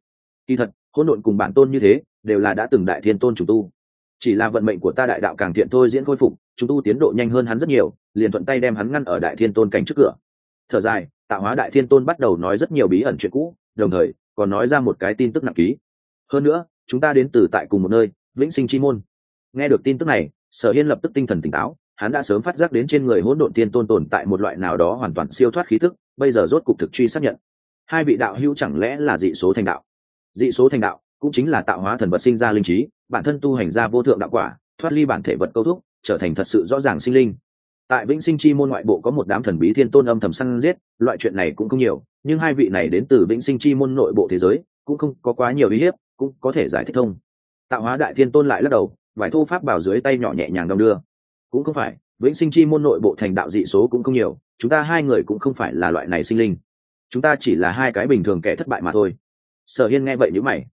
Kỳ thật hỗn độn cùng bản tôn như thế đều là đã từng đại thiên tôn trùng tu, chỉ là vận mệnh của ta đại đạo càng thiện thôi diễn khôi phục, trùng tu tiến độ nhanh hơn hắn rất nhiều, liền thuận tay đem hắn ngăn ở đại thiên tôn cảnh trước cửa. Thở dài, tạo hóa đại thiên tôn bắt đầu nói rất nhiều bí ẩn chuyện cũ, đồng thời còn nói ra một cái tin tức nặng ký. Hơn nữa chúng ta đến từ tại cùng một nơi, vĩnh sinh chi môn. Nghe được tin tức này, Sở Hiên lập tức tinh thần tỉnh táo, hắn đã sớm phát giác đến trên người hỗn độn tiên tôn tồn tại một loại nào đó hoàn toàn siêu thoát khí tức, bây giờ rốt cục thực truy xác nhận. Hai vị đạo hữu chẳng lẽ là dị số thành đạo? Dị số thành đạo cũng chính là tạo hóa thần vật sinh ra linh trí, bản thân tu hành ra vô thượng đạo quả, thoát ly bản thể vật câu thúc, trở thành thật sự rõ ràng sinh linh. Tại vĩnh sinh chi môn ngoại bộ có một đám thần bí thiên tôn âm thầm săn giết, loại chuyện này cũng không nhiều, nhưng hai vị này đến từ vĩnh sinh chi môn nội bộ thế giới, cũng không có quá nhiều uy hiếp, cũng có thể giải thích thông. Tạo hóa đại thiên tôn lại lắc đầu, vải thô pháp bảo dưới tay nhỏ nhẹ nhàng đong đưa. Cũng không phải, vĩnh sinh chi môn nội bộ thành đạo dị số cũng không nhiều, chúng ta hai người cũng không phải là loại này sinh linh, chúng ta chỉ là hai cái bình thường kẻ thất bại mà thôi. Sở Hiên nghe vậy nhíu mày.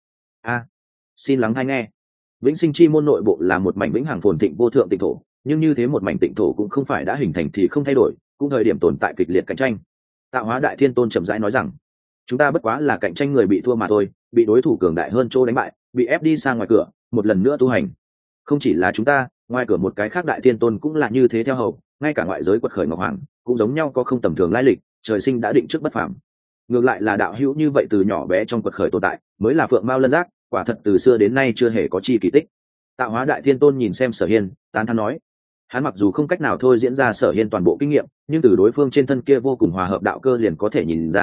Xin lắng hay nghe. Vĩnh sinh chi môn nội bộ là một mảnh vĩnh hằng phồn thịnh vô thượng tịnh thổ, nhưng như thế một mảnh tịnh thổ cũng không phải đã hình thành thì không thay đổi, cũng thời điểm tồn tại kịch liệt cạnh tranh. Tạo hóa đại thiên tôn chậm rãi nói rằng, chúng ta bất quá là cạnh tranh người bị thua mà thôi, bị đối thủ cường đại hơn chỗ đánh bại, bị ép đi sang ngoài cửa, một lần nữa tu hành. Không chỉ là chúng ta, ngoài cửa một cái khác đại thiên tôn cũng là như thế theo hầu, ngay cả ngoại giới quật khởi ngọc hoàng cũng giống nhau, có không tầm thường lai lịch, trời sinh đã định trước bất phàm. Ngược lại là đạo hữu như vậy từ nhỏ bé trong quật khởi tồn tại, mới là phượng mao lân giác, quả thật từ xưa đến nay chưa hề có chi kỳ tích. Tạo hóa đại thiên tôn nhìn xem Sở Hiên, tán thán nói, hắn mặc dù không cách nào thôi diễn ra Sở Hiên toàn bộ kinh nghiệm, nhưng từ đối phương trên thân kia vô cùng hòa hợp đạo cơ liền có thể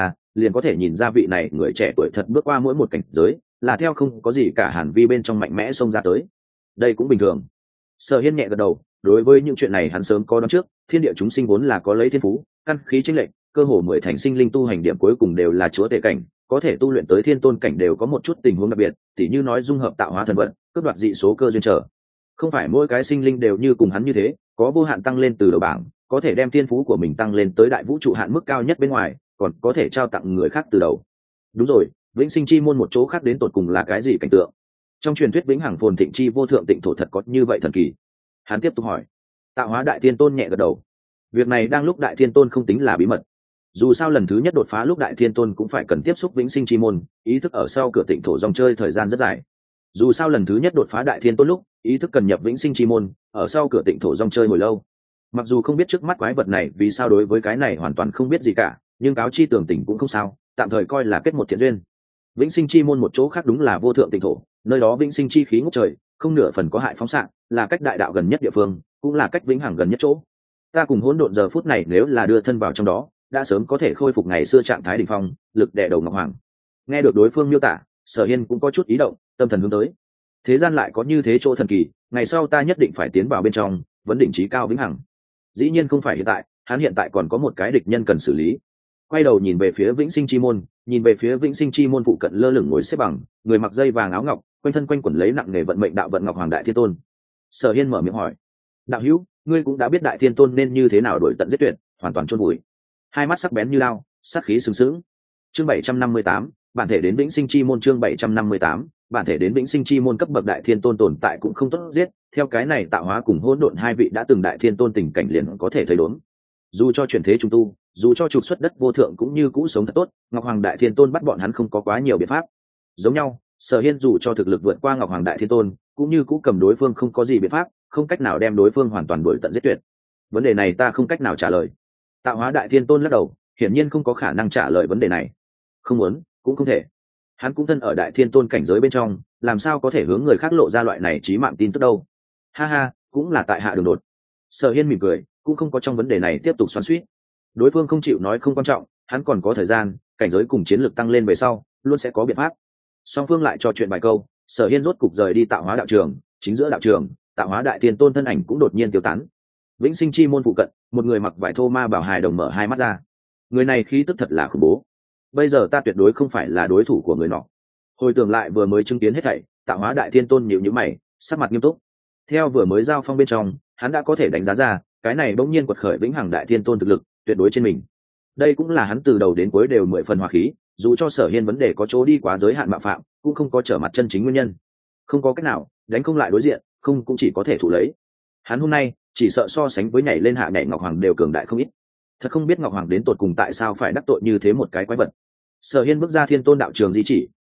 nhìn ra vị này người trẻ tuổi thật bước qua mỗi một cảnh giới, là theo không có gì cả hàn vi bên trong mạnh mẽ xông ra tới. Đây cũng bình thường. Sở Hiên nhẹ gật đầu, đối với những chuyện này hắn sớm có đoán trước, thiên địa chúng sinh vốn là có lấy thiên phú, căn khí chênh lệch, cơ hồ 10 thành sinh linh tu hành điểm cuối cùng đều là chúa tể cảnh, có thể tu luyện tới thiên tôn cảnh đều có một chút tình huống đặc biệt, tỉ như nói dung hợp tạo hóa thần vận, cướp đoạt dị số cơ duyên trở. Không phải mỗi cái sinh linh đều như cùng hắn như thế, có vô hạn tăng lên từ đầu bảng, có thể đem thiên phú của mình tăng lên tới đại vũ trụ hạn mức cao nhất bên ngoài, còn có thể trao tặng người khác từ đầu. Đúng rồi, vĩnh sinh chi môn một chỗ khác đến tột cùng là cái gì cảnh tượng? Trong truyền thuyết vĩnh hằng phồn thịnh chi vô thượng tịnh thổ thật có như vậy thần kỳ? Hắn tiếp tục hỏi. Tạo hóa đại thiên tôn nhẹ gật đầu. Việc này đang lúc đại thiên tôn không tính là bí mật. Dù sao lần thứ nhất đột phá lúc đại thiên tôn cũng phải cần tiếp xúc vĩnh sinh chi môn, ý thức ở sau cửa tịnh thổ dòng chơi thời gian rất dài. Dù sao lần thứ nhất đột phá đại thiên tôn lúc, ý thức cần nhập vĩnh sinh chi môn, ở sau cửa tịnh thổ dòng chơi hồi lâu. Mặc dù không biết trước mắt quái vật này vì sao đối với cái này hoàn toàn không biết gì cả, nhưng cáo chi tưởng tình cũng không sao, tạm thời coi là kết một thiện duyên. Vĩnh sinh chi môn một chỗ khác đúng là vô thượng tịnh thổ, nơi đó vĩnh sinh chi khí ngút trời, không nửa phần có hại phóng xạ, là cách đại đạo gần nhất địa phương, cũng là cách vĩnh hằng gần nhất chỗ. Ta cùng hỗn độn giờ phút này nếu là đưa thân vào trong đó, đã sớm có thể khôi phục ngày xưa trạng thái đỉnh phong, lực đè đầu ngọc hoàng. Nghe được đối phương miêu tả, Sở Hiên cũng có chút ý động, tâm thần hướng tới. Thế gian lại có như thế chỗ thần kỳ, ngày sau ta nhất định phải tiến vào bên trong, vấn đỉnh chí cao vĩnh hằng. Dĩ nhiên không phải hiện tại, hắn hiện tại còn có một cái địch nhân cần xử lý. Quay đầu nhìn về phía vĩnh sinh chi môn, nhìn về phía vĩnh sinh chi môn phụ cận lơ lửng ngồi xếp bằng, người mặc dây vàng áo ngọc, quanh thân quanh quẩn lấy nặng nghề vận mệnh đạo vận ngọc hoàng đại thiên tôn. Sở Hiên mở miệng hỏi, đạo hữu, ngươi cũng đã biết đại thiên tôn nên như thế nào đuổi tận giết tuyệt, hoàn toàn chôn vùi. Hai mắt sắc bén như lao, sát khí sừng sững. Chương 758, bản thể đến vĩnh sinh chi môn. Chương 758, bản thể đến vĩnh sinh chi môn. Cấp bậc đại thiên tôn tồn tại cũng không tốt giết, theo cái này tạo hóa cùng hỗn độn hai vị đã từng đại thiên tôn tình cảnh liền có thể thấy đốn. Dù cho chuyển thế trung tu, dù cho trục xuất đất vô thượng cũng như cũ sống thật tốt, ngọc hoàng đại thiên tôn bắt bọn hắn không có quá nhiều biện pháp. Giống nhau, Sở Hiên dù cho thực lực vượt qua ngọc hoàng đại thiên tôn, cũng như cũ cầm đối phương không có gì biện pháp, không cách nào đem đối phương hoàn toàn đuổi tận giết tuyệt. Vấn đề này ta không cách nào trả lời. Tạo hóa đại thiên tôn lắc đầu, hiển nhiên không có khả năng trả lời vấn đề này. Không muốn, cũng không thể. Hắn cũng thân ở đại thiên tôn cảnh giới bên trong, làm sao có thể hướng người khác lộ ra loại này chí mạng tin tức đâu. Ha ha, cũng là tại hạ đường đột. Sở Hiên mỉm cười, cũng không có trong vấn đề này tiếp tục xoắn xuýt. Đối phương không chịu nói không quan trọng, hắn còn có thời gian, cảnh giới cùng chiến lược tăng lên về sau, luôn sẽ có biện pháp. Song phương lại trò chuyện vài câu, Sở Hiên rốt cục rời đi tạo hóa đạo trường, chính giữa đạo trường, tạo hóa đại thiên tôn thân ảnh cũng đột nhiên tiêu tán. Vĩnh sinh chi môn phụ cận, một người mặc vải thô ma bảo hài đồng mở hai mắt ra. Người này khí tức thật là khủng bố. Bây giờ ta tuyệt đối không phải là đối thủ của người nọ. Hồi tưởng lại vừa mới chứng kiến hết thảy, tạo hóa đại thiên tôn nhíu nhíu mày, sắc mặt nghiêm túc. Theo vừa mới giao phong bên trong, hắn đã có thể đánh giá ra, cái này bỗng nhiên quật khởi vĩnh hằng đại thiên tôn thực lực tuyệt đối trên mình. Đây cũng là hắn từ đầu đến cuối đều 10 phần hòa khí, dù cho Sở Hiên vấn đề có chỗ đi quá giới hạn mạo phạm, cũng không có trở mặt chân chính nguyên nhân. Không có cách nào, đánh không lại đối diện, không cũng chỉ có thể thủ lấy. Hắn hôm nay chỉ sợ so sánh với nhảy lên hạ nhảy ngọc hoàng đều cường đại không ít. Thật không biết ngọc hoàng đến tột cùng tại sao phải đắc tội như thế một cái quái vật. Sở Hiên bước ra thiên tôn đạo trường di chỉ,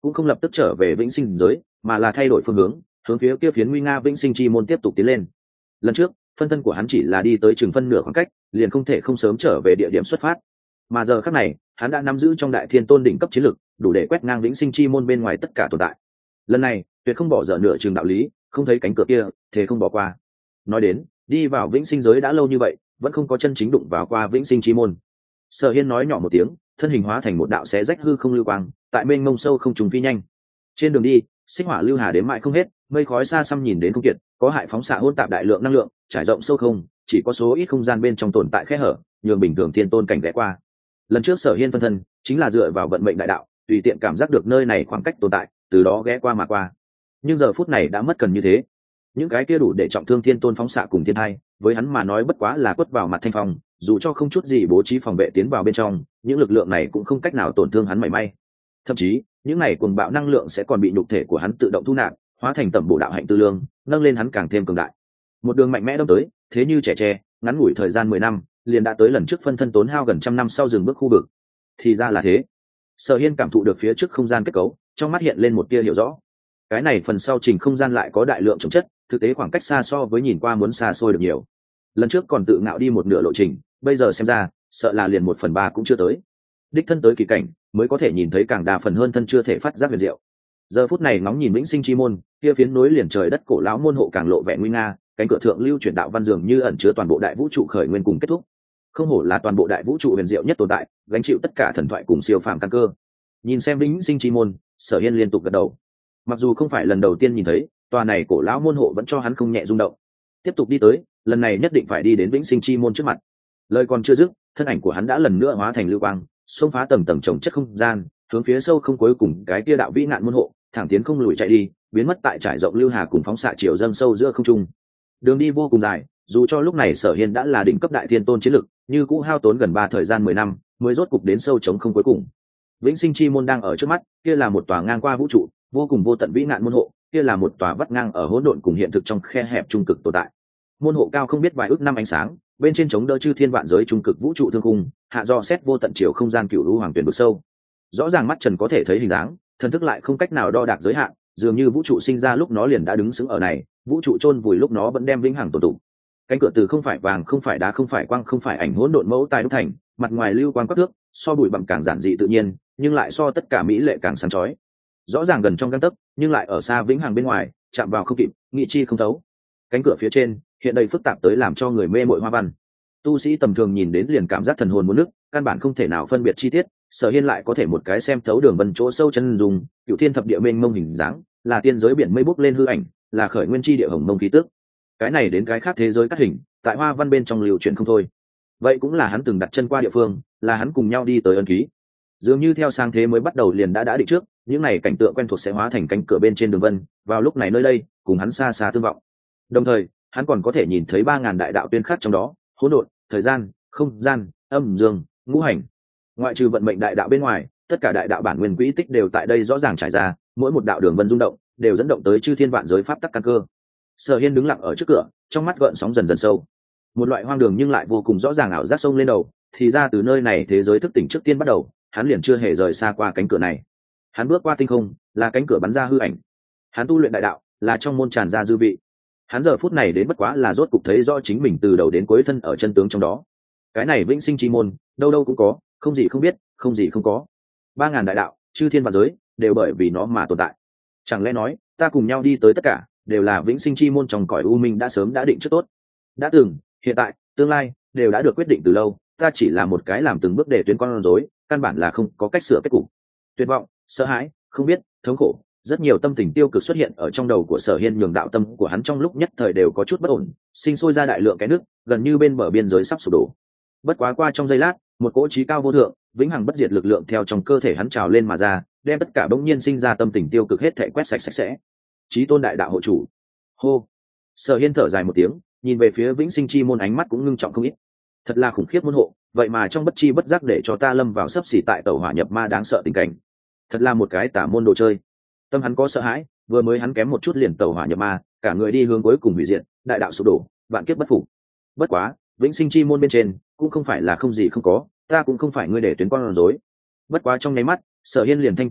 cũng không lập tức trở về vĩnh sinh giới, mà là thay đổi phương hướng, hướng phía kia phiến nguy nga vĩnh sinh chi môn tiếp tục tiến lên. Lần trước phân thân của hắn chỉ là đi tới chừng phân nửa khoảng cách, liền không thể không sớm trở về địa điểm xuất phát, mà giờ khắc này hắn đã nắm giữ trong đại thiên tôn đỉnh cấp chiến lực, đủ để quét ngang vĩnh sinh chi môn bên ngoài tất cả tồn tại. Lần này tuyệt không bỏ dở nửa chừng đạo lý, không thấy cánh cửa kia thế không bỏ qua. Nói đến đi vào vĩnh sinh giới đã lâu như vậy, vẫn không có chân chính đụng vào qua vĩnh sinh chi môn. Sở Hiên nói nhỏ một tiếng, thân hình hóa thành một đạo xé rách hư không lưu quang, tại mênh mông sâu không trùng phi nhanh. Trên đường đi sinh hỏa lưu hà đến mãi không hết, mây khói xa xăm nhìn đến không kiệt, có hại phóng xạ hỗn tạp đại lượng năng lượng trải rộng sâu không, chỉ có số ít không gian bên trong tồn tại khe hở, nhường bình thường thiên tôn cảnh ghé qua. Lần trước Sở Hiên phân thân chính là dựa vào vận mệnh đại đạo, tùy tiện cảm giác được nơi này khoảng cách tồn tại, từ đó ghé qua mà qua. Nhưng giờ phút này đã mất cần như thế. Những cái kia đủ để trọng thương thiên tôn phóng xạ cùng thiên hai, với hắn mà nói bất quá là quất vào mặt thanh phong, dù cho không chút gì bố trí phòng vệ tiến vào bên trong, những lực lượng này cũng không cách nào tổn thương hắn mảy may. Thậm chí những này cuồng bạo năng lượng sẽ còn bị nhục thể của hắn tự động thu nạp, hóa thành tẩm bổ đạo hạnh tư lương, nâng lên hắn càng thêm cường đại. Một đường mạnh mẽ đâm tới, thế như trẻ tre, ngắn ngủi thời gian 10 năm liền đã tới lần trước phân thân tốn hao gần trăm năm sau dừng bước khu vực. Thì ra là thế. Sở Hiên cảm thụ được phía trước không gian kết cấu, trong mắt hiện lên một tia hiểu rõ. Cái này phần sau trình không gian lại có đại lượng trồng chất, thực tế khoảng cách xa so với nhìn qua muốn xa xôi được nhiều. Lần trước còn tự ngạo đi một nửa lộ trình, bây giờ xem ra sợ là liền 1/3 cũng chưa tới. Đích thân tới kỳ cảnh mới có thể nhìn thấy càng đa phần hơn thân chưa thể phát giác huyền diệu. Giờ phút này ngóng nhìn vĩnh sinh chi môn, kia phiến núi liền trời đất cổ lão môn hộ càng lộ vẻ nguy nga, cánh cửa thượng lưu chuyển đạo văn dường như ẩn chứa toàn bộ đại vũ trụ khởi nguyên cùng kết thúc. Không hổ là toàn bộ đại vũ trụ huyền diệu nhất tồn tại, gánh chịu tất cả thần thoại cùng siêu phàm căn cơ. Nhìn xem vĩnh sinh chi môn, Sở Hiên liên tục gật đầu. Mặc dù không phải lần đầu tiên nhìn thấy, tòa này cổ lão môn hộ vẫn cho hắn không nhẹ rung động. Tiếp tục đi tới, lần này nhất định phải đi đến vĩnh sinh chi môn trước mặt. Lời còn chưa dứt, thân ảnh của hắn đã lần nữa hóa thành lưu quang, xông phá tầng tầng trồng chất không gian, hướng phía sâu không cuối cùng cái kia đạo vĩ ngạn môn hộ, thẳng tiến không lùi chạy đi, biến mất tại trải rộng lưu hà cùng phóng xạ chiều dâng sâu giữa không trung. Đường đi vô cùng dài, dù cho lúc này Sở Hiên đã là đỉnh cấp đại thiên tôn chiến lực, như cũ hao tốn gần 3 thời gian 10 năm, mới rốt cục đến sâu trống không cuối cùng. Vĩnh sinh chi môn đang ở trước mắt, kia là một tòa ngang qua vũ trụ, vô cùng vô tận vĩ ngạn môn hộ, kia là một tòa vắt ngang ở hỗn độn cùng hiện thực trong khe hẹp trung cực tồn tại. Môn hộ cao không biết vài ức năm ánh sáng, bên trên chống đỡ chư thiên vạn giới trung cực vũ trụ thương khung, hạ do xét vô tận chiều không gian cửu lũ hoàng tuyển vực sâu. Rõ ràng mắt trần có thể thấy hình dáng, thần thức lại không cách nào đo đạc giới hạn, dường như vũ trụ sinh ra lúc nó liền đã đứng sững ở này, vũ trụ chôn vùi lúc nó vẫn đem vĩnh hằng tồn tụ. Cánh cửa từ không phải vàng, không phải đá, không phải quang, không phải ảnh hỗn độn mẫu tài đúc thành, mặt ngoài lưu quang quắc thước, so bụi bặm càng giản dị tự nhiên, nhưng lại so tất cả mỹ lệ càng sáng chói. Rõ ràng gần trong gang tấc, nhưng lại ở xa vĩnh hằng bên ngoài, chạm vào không kịp, nghị chi không thấu. Cánh cửa phía trên hiện đầy phức tạp tới làm cho người mê mội hoa văn. Tu sĩ tầm thường nhìn đến liền cảm giác thần hồn muốn nứt, căn bản không thể nào phân biệt chi tiết. Sở Hiên lại có thể một cái xem thấu đường vân chỗ sâu chân dùng, cựu thiên thập địa mênh mông hình dáng, là tiên giới biển mây bốc lên hư ảnh, là khởi nguyên chi địa hồng mông khí tức. Cái này đến cái khác thế giới cắt hình, tại hoa văn bên trong lưu chuyển không thôi. Vậy cũng là hắn từng đặt chân qua địa phương, là hắn cùng nhau đi tới ân ký. Dường như theo sang thế mới bắt đầu liền đã định trước, những này cảnh tượng quen thuộc sẽ hóa thành cánh cửa bên trên đường vân, vào lúc này nơi đây, cùng hắn xa xa tương vọng. Đồng thời, hắn còn có thể nhìn thấy 3000 đại đạo tuyên khắc trong đó, hỗn độn, thời gian, không gian, âm dương, ngũ hành. Ngoại trừ vận mệnh đại đạo bên ngoài, tất cả đại đạo bản nguyên quỹ tích đều tại đây rõ ràng trải ra, mỗi một đạo đường vân rung động, đều dẫn động tới chư thiên vạn giới pháp tắc căn cơ. Sở Hiên đứng lặng ở trước cửa, trong mắt gợn sóng dần dần sâu. Một loại hoang đường nhưng lại vô cùng rõ ràng ảo giác sông lên đầu, thì ra từ nơi này thế giới thức tỉnh trước tiên bắt đầu, hắn liền chưa hề rời xa qua cánh cửa này. Hắn bước qua tinh không, là cánh cửa bắn ra hư ảnh. Hắn tu luyện đại đạo, là trong môn tràn ra dư vị. Hắn giờ phút này đến bất quá là rốt cục thấy rõ chính mình từ đầu đến cuối thân ở chân tướng trong đó. Cái này vĩnh sinh chi môn, đâu đâu cũng có, không gì không biết, không gì không có. 3000 đại đạo, chư thiên vạn giới, đều bởi vì nó mà tồn tại. Chẳng lẽ nói, ta cùng nhau đi tới tất cả, đều là vĩnh sinh chi môn trong cõi u minh đã sớm đã định trước tốt. Đã từng, hiện tại, tương lai, đều đã được quyết định từ lâu, ta chỉ là một cái làm từng bước để tuyến con rối, căn bản là không có cách sửa kết cục. Tuyệt vọng, sợ hãi, không biết, thống khổ, rất nhiều tâm tình tiêu cực xuất hiện ở trong đầu của Sở Hiên, nhường đạo tâm của hắn trong lúc nhất thời đều có chút bất ổn, sinh sôi ra đại lượng cái nước, gần như bên bờ biên giới sắp sụp đổ. Bất quá qua trong giây lát, một cỗ trí cao vô thượng, vĩnh hằng bất diệt lực lượng theo trong cơ thể hắn trào lên mà ra, đem tất cả bỗng nhiên sinh ra tâm tình tiêu cực hết thảy quét sạch sạch sẽ. Chí tôn đại đạo hộ chủ. Hô. Sở Hiên thở dài một tiếng, nhìn về phía vĩnh sinh chi môn, ánh mắt cũng ngưng trọng không ít. Thật là khủng khiếp môn hộ, vậy mà trong bất chi bất giác để cho ta lâm vào sấp xỉ tại tẩu hỏa nhập ma đáng sợ tình cảnh. Thật là một cái tả môn đồ chơi. Tâm hắn có sợ hãi, vừa mới hắn kém một chút liền tẩu hỏa nhập ma, cả người đi hướng cuối cùng hủy diệt, đại đạo sụp đổ, vạn kiếp bất phục. Bất quá, vĩnh sinh chi môn bên trên cũng không phải là không gì không có, ta cũng không phải ngươi để tuyến con rối. Bất quá trong nháy mắt, Sở Hiên liền thanh tỉnh lại,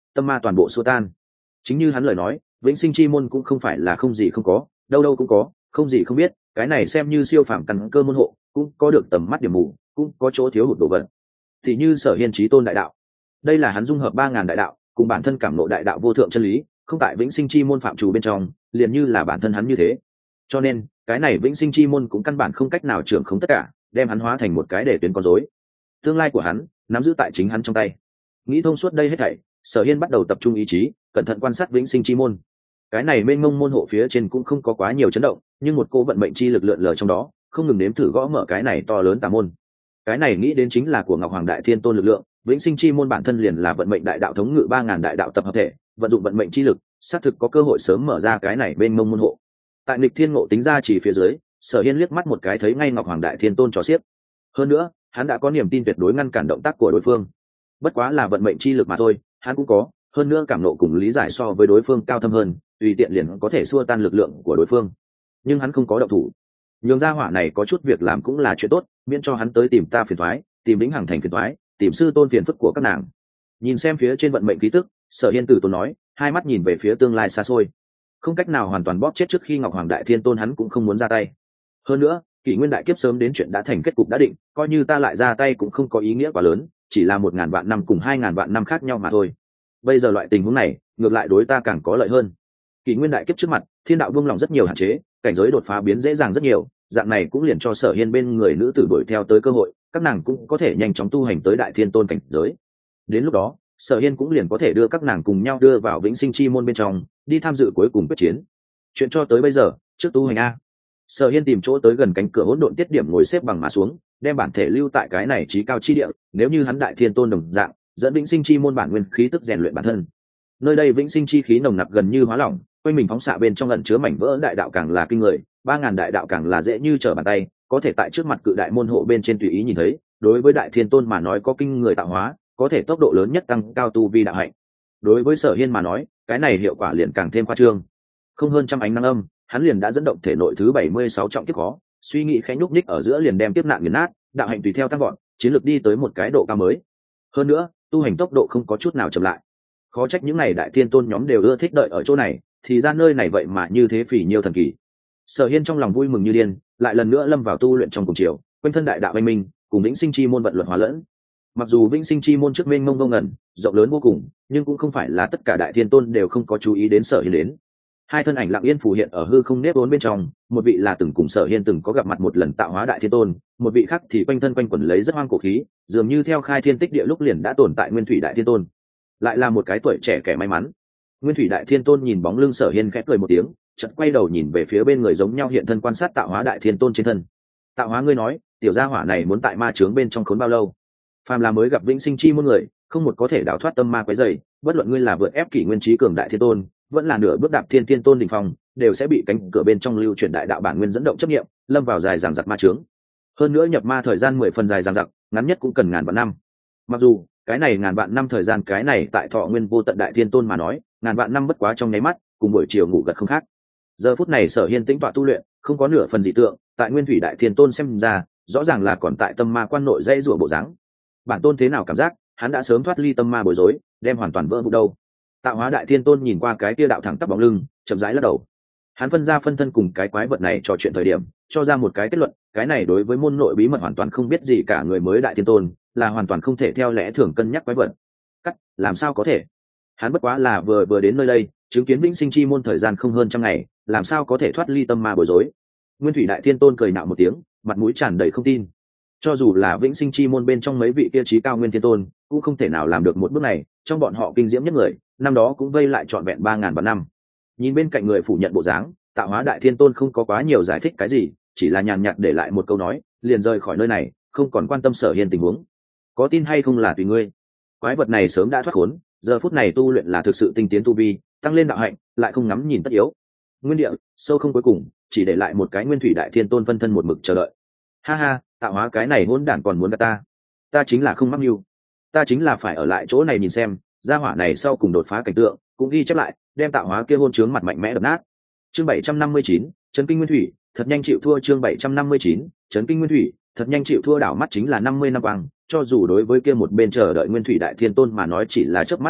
tâm ma toàn bộ xua tan. Chính như hắn lời nói, vĩnh sinh chi môn cũng không phải là không gì không có, đâu đâu cũng có, không gì không biết, cái này xem như siêu phàm căn cơ môn hộ, cũng có được tầm mắt điểm mù, cũng có chỗ thiếu hụt đồ vật. Thì như Sở Hiên chí tôn đại đạo, đây là hắn dung hợp 3000 đại đạo cùng bản thân cảm ngộ đại đạo vô thượng chân lý, không tại vĩnh sinh chi môn phạm trù bên trong, liền như là bản thân hắn như thế. Cho nên cái này vĩnh sinh chi môn cũng căn bản không cách nào trưởng khống tất cả, đem hắn hóa thành một cái để tuyến con rối. Tương lai của hắn nắm giữ tại chính hắn trong tay. Nghĩ thông suốt đây hết thảy, Sở Hiên bắt đầu tập trung ý chí, cẩn thận quan sát vĩnh sinh chi môn. Cái này mênh mông môn hộ phía trên cũng không có quá nhiều chấn động, nhưng một cô vận mệnh chi lực lượn lờ trong đó, không ngừng nếm thử gõ mở cái này to lớn tà môn. Cái này nghĩ đến chính là của Ngọc Hoàng Đại Thiên Tôn lực lượng, vĩnh sinh chi môn bản thân liền là vận mệnh đại đạo thống ngự 3000 đại đạo tập hợp thể, vận dụng vận mệnh chi lực, xác thực có cơ hội sớm mở ra cái này mênh mông môn hộ. Tại nghịch thiên ngộ tính ra chỉ phía dưới, Sở Hiên liếc mắt một cái thấy ngay Ngọc Hoàng Đại Thiên Tôn trò xiếc. Hơn nữa, hắn đã có niềm tin tuyệt đối ngăn cản động tác của đối phương. Bất quá là vận mệnh chi lực mà thôi, hắn cũng có, hơn nữa cảm nộ cùng lý giải so với đối phương cao thâm hơn, tùy tiện liền có thể xua tan lực lượng của đối phương. Nhưng hắn không có động thủ. Nhường gia hỏa này có chút việc làm cũng là chuyện tốt, miễn cho hắn tới tìm ta phiền toái, tìm Vĩnh Hằng thành phiền toái, tìm sư tôn phiền phức của các nàng. Nhìn xem phía trên vận mệnh ký tức, Sở Hiên từ tốn nói, hai mắt nhìn về phía tương lai xa xôi. Không cách nào hoàn toàn bóp chết trước khi Ngọc Hoàng Đại Thiên Tôn hắn cũng không muốn ra tay. Hơn nữa, kỷ nguyên đại kiếp sớm đến chuyện đã thành kết cục đã định, coi như ta lại ra tay cũng không có ý nghĩa quá lớn, chỉ là 1000 vạn năm cùng 2000 vạn năm khác nhau mà thôi. Bây giờ loại tình huống này, ngược lại đối ta càng có lợi hơn. Kỷ nguyên đại kiếp trước mặt, thiên đạo buông lỏng rất nhiều hạn chế, cảnh giới đột phá biến dễ dàng rất nhiều, dạng này cũng liền cho Sở Hiên bên người nữ tử đuổi theo tới cơ hội, các nàng cũng có thể nhanh chóng tu hành tới Đại Thiên Tôn cảnh giới. Đến lúc đó, Sở Hiên cũng liền có thể đưa các nàng cùng nhau đưa vào vĩnh sinh chi môn bên trong, đi tham dự cuối cùng quyết chiến. Chuyện cho tới bây giờ, trước tu hành a. Sở Hiên tìm chỗ tới gần cánh cửa hỗn độn tiết điểm ngồi xếp bằng mà xuống, đem bản thể lưu tại cái này chí cao chi địa, nếu như hắn Đại Thiên Tôn đồng dạng, dẫn vĩnh sinh chi môn bản nguyên khí tức rèn luyện bản thân. Nơi đây vĩnh sinh chi khí nồng nặc gần như hóa lỏng, quanh mình phóng xạ bên trong ẩn chứa mảnh vỡ đại đạo càng là kinh người, 3000 đại đạo càng là dễ như trở bàn tay, có thể tại trước mặt cự đại môn hộ bên trên tùy ý nhìn thấy, đối với Đại Thiên Tôn mà nói có kinh người tạo hóa, có thể tốc độ lớn nhất tăng cao tu vi đạo hạnh. Đối với Sở Hiên mà nói, cái này hiệu quả liền càng thêm khoa trương. Không hơn trăm ánh nắng âm, hắn liền đã dẫn động thể nội thứ 76 trọng kiếp khó, suy nghĩ khẽ nhúc nhích ở giữa liền đem tiếp nạn nghiền nát, đạo hạnh tùy theo tăng vọt, chiến lược đi tới một cái độ cao mới. Hơn nữa, tu hành tốc độ không có chút nào chậm lại. Khó trách những này Đại Thiên Tôn nhóm đều ưa thích đợi ở chỗ này, thì ra nơi này vậy mà như thế phỉ nhiêu thần kỳ. Sở Hiên trong lòng vui mừng như điên, lại lần nữa lâm vào tu luyện trong cùng chiều, quanh thân đại đạo anh minh, cùng vĩnh sinh chi môn vận luật hóa lẫn. Mặc dù vĩnh sinh chi môn trước mênh mông vô ngần, rộng lớn vô cùng, nhưng cũng không phải là tất cả Đại Thiên Tôn đều không có chú ý đến Sở Hiên đến. Hai thân ảnh lặng yên phù hiện ở hư không nếp vốn bên trong, một vị là từng cùng Sở Hiên từng có gặp mặt một lần tạo hóa Đại Thiên Tôn, một vị khác thì quanh thân quanh quẩn lấy rất hoang cổ khí, dường như theo khai thiên tích địa lúc liền đã tồn tại Nguyên Thủy Đại Thiên Tôn. Lại là một cái tuổi trẻ kẻ may mắn. Nguyên Thủy Đại Thiên Tôn nhìn bóng lưng Sở Hiên khẽ cười một tiếng, chợt quay đầu nhìn về phía bên người giống nhau hiện thân quan sát tạo hóa Đại Thiên Tôn trên thân. Tạo hóa ngươi nói, tiểu gia hỏa này muốn tại ma chướng bên trong khốn bao lâu? Phàm là mới gặp vĩnh sinh chi môn người, không một có thể đào thoát tâm ma quấy rầy, bất luận ngươi là vượt ép kỷ nguyên trí cường Đại Thiên Tôn, vẫn là nửa bước đạp thiên thiên tôn đỉnh phong, đều sẽ bị cánh cửa bên trong lưu chuyển đại đạo bản nguyên dẫn động chấp niệm, lâm vào dài dằng dặc ma chướng. Hơn nữa nhập ma thời gian 10 phần dài dằng dặc, ngắn nhất cũng cần ngàn vạn năm. Mặc dù cái này ngàn vạn năm thời gian cái này tại thọ nguyên vô tận Đại Thiên Tôn mà nói, ngàn vạn năm bất quá trong nháy mắt, cùng buổi chiều ngủ gật không khác. Giờ phút này Sở Hiên tĩnh tọa tu luyện, không có nửa phần dị tượng, tại Nguyên Thủy Đại Thiên Tôn xem ra, rõ ràng là còn tại tâm ma quan nội dây rủa bộ dáng. Bản tôn thế nào cảm giác, hắn đã sớm thoát ly tâm ma bối rối, đem hoàn toàn vỡ vụn đâu. Tạo hóa Đại Thiên Tôn nhìn qua cái kia đạo thẳng tắp bóng lưng, chậm rãi lắc đầu. Hắn phân ra phân thân cùng cái quái vật này trò chuyện thời điểm, cho ra một cái kết luận, cái này đối với môn nội bí mật hoàn toàn không biết gì cả người mới Đại Thiên Tôn, là hoàn toàn không thể theo lẽ thường cân nhắc quái vật. Cắt, làm sao có thể? Hắn bất quá là vừa đến nơi đây, chứng kiến vĩnh sinh chi môn thời gian không hơn trăm ngày, làm sao có thể thoát ly tâm ma bối rối? Nguyên Thủy Đại Thiên Tôn cười nạo một tiếng, mặt mũi tràn đầy không tin. Cho dù là vĩnh sinh chi môn bên trong mấy vị kia trí cao nguyên thiên tôn, cũng không thể nào làm được một bước này, trong bọn họ kinh diễm nhất người, năm đó cũng vây lại trọn vẹn 3000 vạn năm. Nhìn bên cạnh người phủ nhận bộ dáng, Tạo hóa Đại Thiên Tôn không có quá nhiều giải thích cái gì, chỉ là nhàn nhạt để lại một câu nói, liền rời khỏi nơi này, không còn quan tâm Sở Hiên tình huống. Có tin hay không là tùy ngươi. Quái vật này sớm đã thoát khốn, giờ phút này tu luyện là thực sự tinh tiến tu vi, tăng lên đạo hạnh, lại không ngắm nhìn tất yếu. Nguyên địa, sâu không cuối cùng, chỉ để lại một cái Nguyên Thủy Đại Thiên Tôn phân thân một mực chờ đợi. Ha ha, Tạo hóa cái này hỗn đản còn muốn gạt ta chính là không mắc mưu, ta chính là phải ở lại chỗ này nhìn xem, gia hỏa này sau cùng đột phá cảnh tượng, cũng ghi chép lại, đem Tạo hóa kia hôn trướng mặt mạnh mẽ đập nát. Chương 759, Trấn Kinh Nguyên Thủy, thật nhanh chịu thua. Chương 759, Trấn Kinh Nguyên Thủy, thật nhanh chịu thua. Đảo mắt chính là 50 năm quang, cho dù đối với kia một bên chờ đợi Nguyên Thủy Đại Thiên Tôn mà nói chỉ là chớp mắt một lát,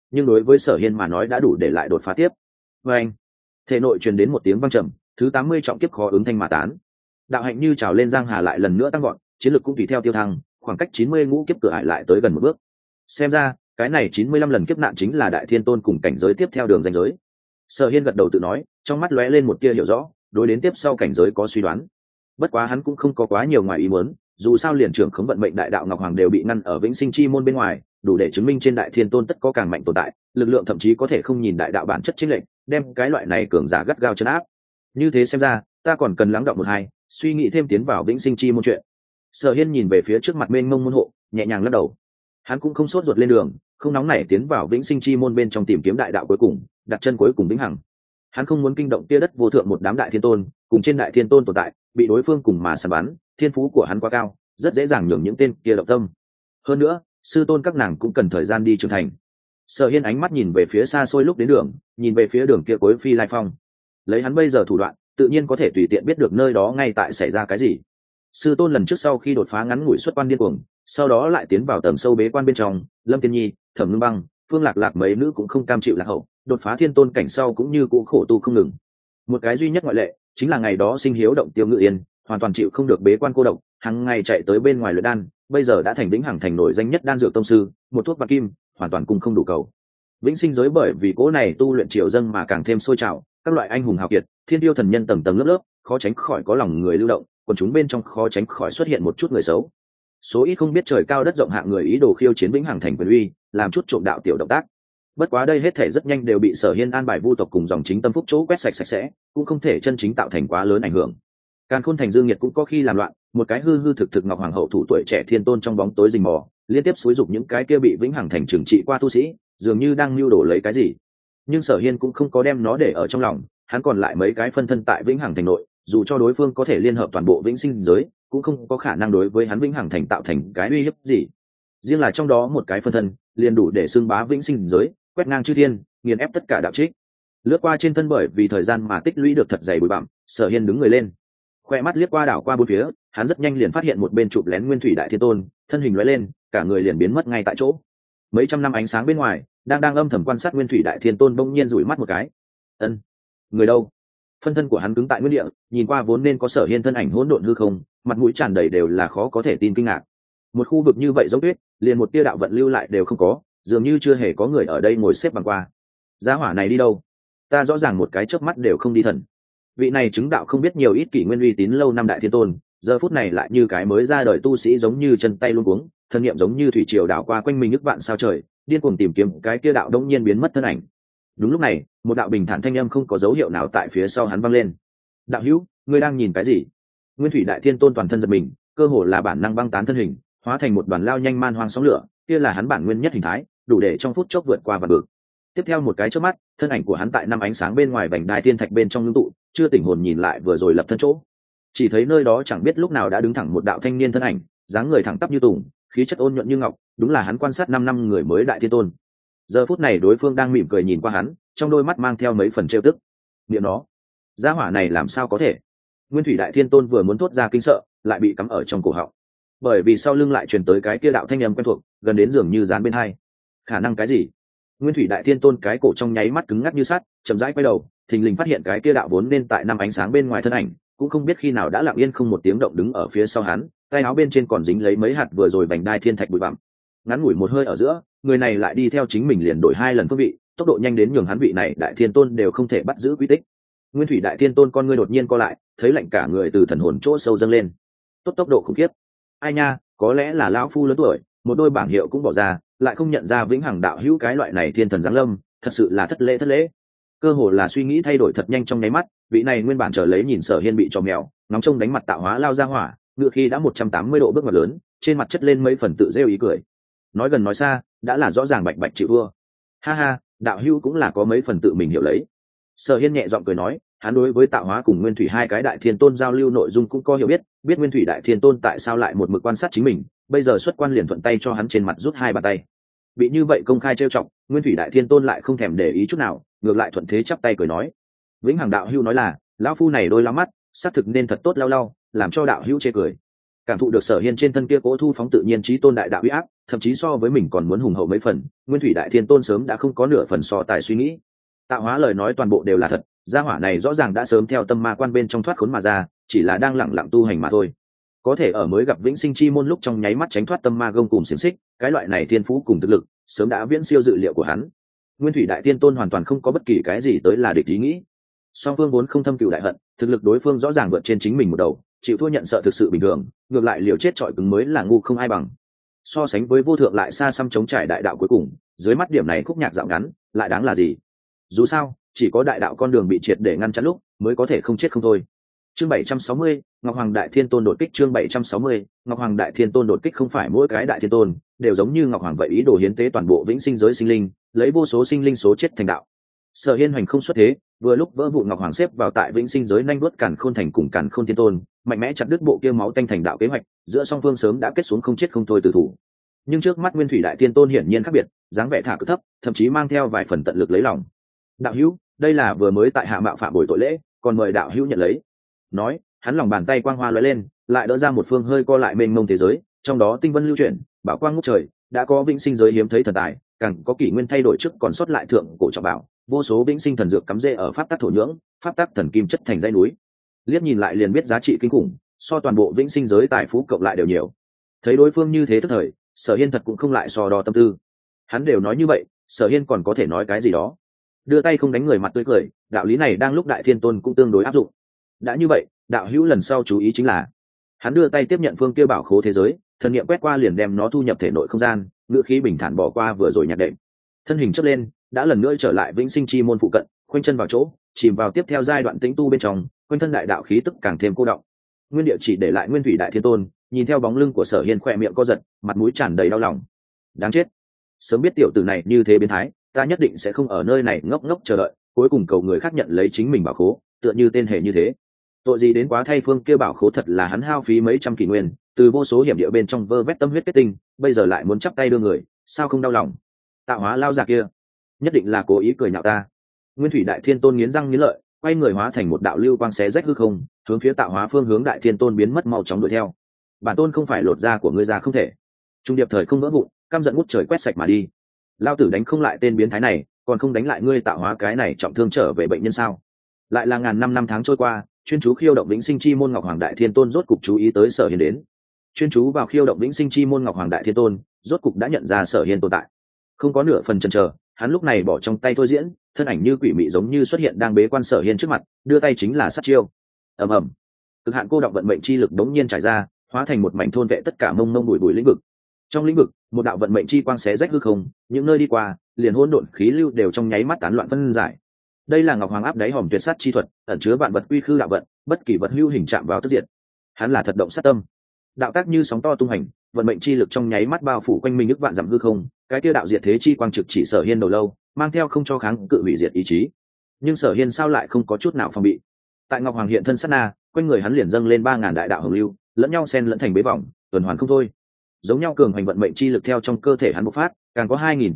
nhưng đối với Sở Hiên mà nói đã đủ để lại đột phá tiếp. Và anh, thể nội truyền đến một tiếng vang trầm, thứ 80 trọng kiếp khó ứng thanh mà tán. Đạo hạnh như trào lên giang hà lại lần nữa tăng gọn, chiến lược cũng tùy theo tiêu thăng, khoảng cách 90 ngũ kiếp cửa ải lại tới gần một bước. Xem ra, cái này 95 lần kiếp nạn chính là Đại Thiên Tôn cùng cảnh giới tiếp theo đường ranh giới. Sở Hiên gật đầu tự nói, trong mắt lóe lên một tia hiểu rõ, đối đến tiếp sau cảnh giới có suy đoán. Bất quá hắn cũng không có quá nhiều ngoài ý muốn, dù sao liền trưởng khống vận mệnh đại đạo ngọc hoàng đều bị ngăn ở vĩnh sinh chi môn bên ngoài, đủ để chứng minh trên Đại Thiên Tôn tất có càng mạnh tồn tại, lực lượng thậm chí có thể không nhìn đại đạo bản chất chênh lệch, đem cái loại này cường giả gắt gao trấn áp. Như thế xem ra, ta còn cần lắng đọng một hai, suy nghĩ thêm tiến vào vĩnh sinh chi môn chuyện. Sở Hiên nhìn về phía trước mặt mênh mông môn hộ, nhẹ nhàng lắc đầu. Hắn cũng không sốt ruột lên đường, không nóng nảy tiến vào vĩnh sinh chi môn bên trong tìm kiếm đại đạo cuối cùng, đặt chân cuối cùng vĩnh hằng. Hắn không muốn kinh động tia đất vô thượng một đám đại thiên tôn, cùng trên đại thiên tôn tồn tại, bị đối phương cùng mà săn bắn, thiên phú của hắn quá cao, rất dễ dàng nhường những tên kia động tâm. Hơn nữa, sư tôn các nàng cũng cần thời gian đi trưởng thành. Sở Hiên ánh mắt nhìn về phía xa xôi lúc đến đường, nhìn về phía đường kia cuối phi lai phong. Lấy hắn bây giờ thủ đoạn, tự nhiên có thể tùy tiện biết được nơi đó ngay tại xảy ra cái gì. Sư tôn lần trước sau khi đột phá ngắn ngủi xuất quan điên cuồng, sau đó lại tiến vào tầng sâu bế quan bên trong, Lâm Tiên Nhi, Thẩm Ngưng Băng, Phương Lạc Lạc mấy nữ cũng không cam chịu lạc hậu, đột phá thiên tôn cảnh sau cũng như cũ khổ tu không ngừng. Một cái duy nhất ngoại lệ chính là ngày đó sinh hiếu động Tiêu Ngự Yên, hoàn toàn chịu không được bế quan cô độc, hàng ngày chạy tới bên ngoài luyện đan, bây giờ đã thành vĩnh hằng thành nổi danh nhất đan dược tông sư, một thuốc bạc kim, hoàn toàn cùng không đủ cầu. Vĩnh sinh giới bởi vì cố này tu luyện triều dâng mà càng thêm sôi trào, các loại anh hùng hào kiệt, thiên tiêu thần nhân tầng tầng lớp lớp, khó tránh khỏi có lòng người lưu động, còn chúng bên trong khó tránh khỏi xuất hiện một chút người xấu. Số ít không biết trời cao đất rộng hạng người ý đồ khiêu chiến vĩnh hằng thành quyền uy, làm chút trộm đạo tiểu động tác. Bất quá đây hết thể rất nhanh đều bị Sở Hiên an bài vu tộc cùng dòng chính tâm phúc chỗ quét sạch sạch sẽ, cũng không thể chân chính tạo thành quá lớn ảnh hưởng. Càn Khôn thành Dương Nhiệt cũng có khi làm loạn, một cái hư hư thực thực ngọc hoàng hậu thủ tuổi trẻ thiên tôn trong bóng tối rình mò, liên tiếp xúi dục những cái kia bị vĩnh hằng thành trừng trị qua tu sĩ, dường như đang mưu đồ lấy cái gì. Nhưng Sở Hiên cũng không có đem nó để ở trong lòng, hắn còn lại mấy cái phân thân tại vĩnh hằng thành nội, dù cho đối phương có thể liên hợp toàn bộ vĩnh sinh giới, cũng không có khả năng đối với hắn vĩnh hằng thành tạo thành cái uy hiếp gì. Riêng là trong đó một cái phân thân, liền đủ để xưng bá vĩnh sinh giới, quét ngang chư thiên, nghiền ép tất cả đạo trích. Lướt qua trên thân bởi vì thời gian mà tích lũy được thật dày bụi bặm, Sở Hiên đứng người lên, khoe mắt liếc qua đảo qua bốn phía, hắn rất nhanh liền phát hiện một bên chụp lén Nguyên Thủy Đại Thiên Tôn, thân hình lóe lên, cả người liền biến mất ngay tại chỗ. Mấy trăm năm ánh sáng bên ngoài, đang âm thầm quan sát Nguyên Thủy Đại Thiên Tôn bỗng nhiên dụi mắt một cái. Ân, người đâu? Phân thân của hắn cứng tại nguyên địa, nhìn qua vốn nên có Sở Hiên thân ảnh hỗn độn hư không, mặt mũi tràn đầy đều là khó có thể tin kinh ngạc. Một khu vực như vậy giống tuyết, liền một tia đạo vận lưu lại đều không có, dường như chưa hề có người ở đây ngồi xếp bằng qua. Giá hỏa này đi đâu? Ta rõ ràng một cái chớp mắt đều không đi thần. Vị này chứng đạo không biết nhiều ít kỷ nguyên uy tín lâu năm đại thiên tôn, giờ phút này lại như cái mới ra đời tu sĩ, giống như chân tay luống cuống, thân niệm giống như thủy triều đảo qua quanh mình ức vạn sao trời, điên cuồng tìm kiếm cái kia đạo đống nhiên biến mất thân ảnh. Đúng lúc này, một đạo bình thản thanh âm không có dấu hiệu nào tại phía sau hắn vang lên. Đạo hữu, ngươi đang nhìn cái gì? Nguyên Thủy Đại Thiên Tôn toàn thân giật mình, cơ hồ là bản năng băng tán thân hình, hóa thành một đoàn lao nhanh man hoang sóng lửa, kia là hắn bản nguyên nhất hình thái, đủ để trong phút chốc vượt qua vạn vực. Tiếp theo một cái chớp mắt, thân ảnh của hắn tại năm ánh sáng bên ngoài vành đai thiên thạch bên trong ngưng tụ, chưa tỉnh hồn nhìn lại vừa rồi lập thân chỗ, chỉ thấy nơi đó chẳng biết lúc nào đã đứng thẳng một đạo thanh niên thân ảnh, dáng người thẳng tắp như tùng, khí chất ôn nhuận như ngọc, đúng là hắn quan sát 5 năm người mới Đại Thiên Tôn. Giờ phút này đối phương đang mỉm cười nhìn qua hắn, trong đôi mắt mang theo mấy phần trêu tức. Niệm nó, gia hỏa này làm sao có thể? Nguyên Thủy Đại Thiên Tôn vừa muốn thốt ra kinh sợ, lại bị cắm ở trong cổ họng, bởi vì sau lưng lại truyền tới cái kia đạo thanh âm quen thuộc, gần đến dường như dán bên hai. Khả năng cái gì? Nguyên Thủy Đại Thiên Tôn cái cổ trong nháy mắt cứng ngắc như sắt, chậm rãi quay đầu, thình lình phát hiện cái kia đạo vốn nên tại năm ánh sáng bên ngoài thân ảnh, cũng không biết khi nào đã lặng yên không một tiếng động đứng ở phía sau hắn, tay áo bên trên còn dính lấy mấy hạt vừa rồi vành đai thiên thạch bụi bặm. Ngắn ngủi một hơi ở giữa, người này lại đi theo chính mình liền đổi 2 lần phương vị, tốc độ nhanh đến nhường hắn vị này Đại Thiên Tôn đều không thể bắt giữ quy tích. Nguyên Thủy Đại Thiên Tôn con ngươi đột nhiên co lại, thấy lạnh cả người từ thần hồn chỗ sâu dâng lên. Tốt tốc độ khủng khiếp. Ai nha, có lẽ là lão phu lớn tuổi, một đôi bảng hiệu cũng bỏ ra, lại không nhận ra vĩnh hằng đạo hữu cái loại này thiên thần giáng lâm, thật sự là thất lễ. Cơ hồ là suy nghĩ thay đổi thật nhanh trong nháy mắt, vị này nguyên bản chờ lấy nhìn Sở Hiên bị trò mèo, nóng trông đánh mặt tạo hóa lao ra hỏa, ngựa khi đã 180 độ bước ngoặt lớn, trên mặt chất lên mấy phần tự rêu ý cười. Nói gần nói xa, đã là rõ ràng bạch bạch chịu thua. Ha ha, đạo hữu cũng là có mấy phần tự mình hiểu lấy. Sở Hiên nhẹ giọng cười nói, hắn đối với tạo hóa cùng Nguyên Thủy hai cái Đại Thiên Tôn giao lưu nội dung cũng có hiểu biết, biết Nguyên Thủy Đại Thiên Tôn tại sao lại một mực quan sát chính mình, bây giờ xuất quan liền thuận tay cho hắn trên mặt rút 2 bàn tay. Bị như vậy công khai trêu chọc, Nguyên Thủy Đại Thiên Tôn lại không thèm để ý chút nào, ngược lại thuận thế chắp tay cười nói, vĩnh hằng đạo hữu nói là lão phu này đôi lắm mắt, xác thực nên thật tốt lau lau, làm cho đạo hữu chê cười. Cảm thụ được Sở Hiên trên thân kia cố thu phóng tự nhiên chí tôn đại đạo uy áp, thậm chí so với mình còn muốn hùng hậu mấy phần, Nguyên Thủy Đại Thiên Tôn sớm đã không có nửa phần so tài suy nghĩ. Tạo hóa lời nói toàn bộ đều là thật, gia hỏa này rõ ràng đã sớm theo tâm ma quan bên trong thoát khốn mà ra, chỉ là đang lẳng lặng tu hành mà thôi. Có thể ở mới gặp vĩnh sinh chi môn lúc trong nháy mắt tránh thoát tâm ma gông cùng xiềng xích, cái loại này thiên phú cùng thực lực sớm đã viễn siêu dự liệu của hắn. Nguyên Thủy Đại Thiên Tôn hoàn toàn không có bất kỳ cái gì tới là địch ý nghĩ. Song phương vốn không thâm cừu đại hận, thực lực đối phương rõ ràng vượt trên chính mình một đầu, chịu thua nhận sợ thực sự bình thường, ngược lại liều chết trọi cứng mới là ngu không ai bằng. So sánh với vô thượng lại xa xăm chống trải đại đạo cuối cùng, dưới mắt điểm này khúc nhạc dạo ngắn lại đáng là gì? Dù sao chỉ có đại đạo con đường bị triệt để ngăn chặn lúc mới có thể không chết không thôi. Chương 760, Ngọc Hoàng Đại Thiên Tôn đột kích. Chương 760, Ngọc Hoàng Đại Thiên Tôn đột kích. Không phải mỗi cái đại thiên tôn đều giống như Ngọc Hoàng vậy ý đồ hiến tế toàn bộ vĩnh sinh giới sinh linh, lấy vô số sinh linh số chết thành đạo. Sở Hiên hoành không xuất thế, vừa lúc vỡ vụ Ngọc Hoàng xếp vào tại vĩnh sinh giới nhanh đuốt Càn Khôn thành cùng Càn Khôn Thiên Tôn, mạnh mẽ chặt đứt bộ kia máu tanh thành đạo kế hoạch, giữa song phương sớm đã kết xuống không chết không thôi tử thủ. Nhưng trước mắt Nguyên Thủy Đại Thiên Tôn hiển nhiên khác biệt, dáng vẻ thả cực thấp, thậm chí mang theo vài phần tận lực lấy lòng. Đạo hữu, đây là vừa mới tại hạ mạo phạm buổi tội lễ, còn mời đạo hữu nhận lấy. Nói, hắn lòng bàn tay quang hoa lóe lên, lại đỡ ra một phương hơi co lại mênh mông thế giới, trong đó tinh vân lưu chuyển, bảo quang ngút trời, đã có vĩnh sinh giới hiếm thấy thần tài, càng có kỷ nguyên thay đổi trước còn sót lại thượng cổ trọng bảo, vô số vĩnh sinh thần dược cắm rễ ở pháp tắc thổ nhưỡng, pháp tắc thần kim chất thành dãy núi. Liếc nhìn lại liền biết giá trị kinh khủng, so toàn bộ vĩnh sinh giới tài phú cộng lại đều nhiều. Thấy đối phương như thế tức thời, Sở Hiên thật cũng không lại so đo tâm tư. Hắn đều nói như vậy, Sở Hiên còn có thể nói cái gì đó? Đưa tay không đánh người mặt tươi cười, đạo lý này đang lúc Đại Thiên Tôn cũng tương đối áp dụng. Đã như vậy, đạo hữu lần sau chú ý chính là, hắn đưa tay tiếp nhận phương kia bảo khố thế giới, thần niệm quét qua liền đem nó thu nhập thể nội không gian, ngữ khí bình thản bỏ qua vừa rồi nhạc đệm, thân hình chớp lên, đã lần nữa trở lại vĩnh sinh chi môn phụ cận, khoanh chân vào chỗ, chìm vào tiếp theo giai đoạn tĩnh tu bên trong, quanh thân đại đạo khí tức càng thêm cô động. Nguyên địa chỉ để lại Nguyên Thủy Đại Thiên Tôn, nhìn theo bóng lưng của Sở Hiên khỏe miệng co giật, mặt mũi tràn đầy đau lòng. Đáng chết, sớm biết tiểu tử này như thế biến thái, ta nhất định sẽ không ở nơi này ngốc ngốc chờ đợi, cuối cùng cầu người khác nhận lấy chính mình bảo khố, tựa như tên hề như thế. Tội gì đến quá thay, phương kia bảo khố thật là hắn hao phí mấy trăm kỷ nguyên, từ vô số hiểm địa bên trong vơ vét tâm huyết kết tinh, bây giờ lại muốn chắp tay đưa người, sao không đau lòng? Tạo hóa lao già kia, nhất định là cố ý cười nhạo ta. Nguyên Thủy Đại Thiên Tôn nghiến răng nghiến lợi, quay người hóa thành một đạo lưu quang xé rách hư không, hướng phía tạo hóa phương hướng Đại Thiên Tôn biến mất mau chóng đuổi theo. Bản tôn không phải lột da của ngươi ra không thể. Trung điệp thời không vỡ vụn, căm giận ngút trời quét sạch mà đi. Lao tử đánh không lại tên biến thái này, còn không đánh lại ngươi tạo hóa cái này trọng thương trở về bệnh nhân sao? Lại là ngàn năm năm tháng trôi qua, chuyên chú khiêu động vĩnh sinh chi môn Ngọc Hoàng Đại Thiên Tôn rốt cục chú ý tới Sở Hiên đến. Chuyên chú vào khiêu động vĩnh sinh chi môn Ngọc Hoàng Đại Thiên Tôn, rốt cục đã nhận ra Sở Hiên tồn tại. Không có nửa phần chần chờ, hắn lúc này bỏ trong tay thôi diễn, thân ảnh như quỷ mị giống như xuất hiện đang bế quan Sở Hiên trước mặt, đưa tay chính là sát chiêu. Ầm ầm, cực hạn cô động vận mệnh chi lực đống nhiên trải ra, hóa thành một mảnh thôn vệ tất cả mông mông bụi bụi lĩnh vực. Trong lĩnh vực, một đạo vận mệnh chi quang xé rách hư không, những nơi đi qua, liền hỗn độn khí lưu đều trong nháy mắt tán loạn phân giải. Đây là Ngọc Hoàng áp đáy hòm tuyệt sát chi thuật, ẩn chứa vạn vật quy khư đạo vận, bất kỳ vật hữu hình chạm vào tức diệt. Hắn là thật động sát tâm, đạo tác như sóng to tung hành, vận mệnh chi lực trong nháy mắt bao phủ quanh mình ức vạn dặm hư không, cái tiêu đạo diệt thế chi quang trực chỉ Sở Hiên đầu lâu, mang theo không cho kháng cự hủy diệt ý chí. Nhưng Sở Hiên sao lại không có chút nào phòng bị? Tại Ngọc Hoàng hiện thân sát na, quanh người hắn liền dâng lên 3000 đại đạo hồng lưu, lẫn nhau xen lẫn thành bế vòng, tuần hoàn không thôi. Giống nhau cường hành vận mệnh chi lực theo trong cơ thể hắn bộc phát, càng có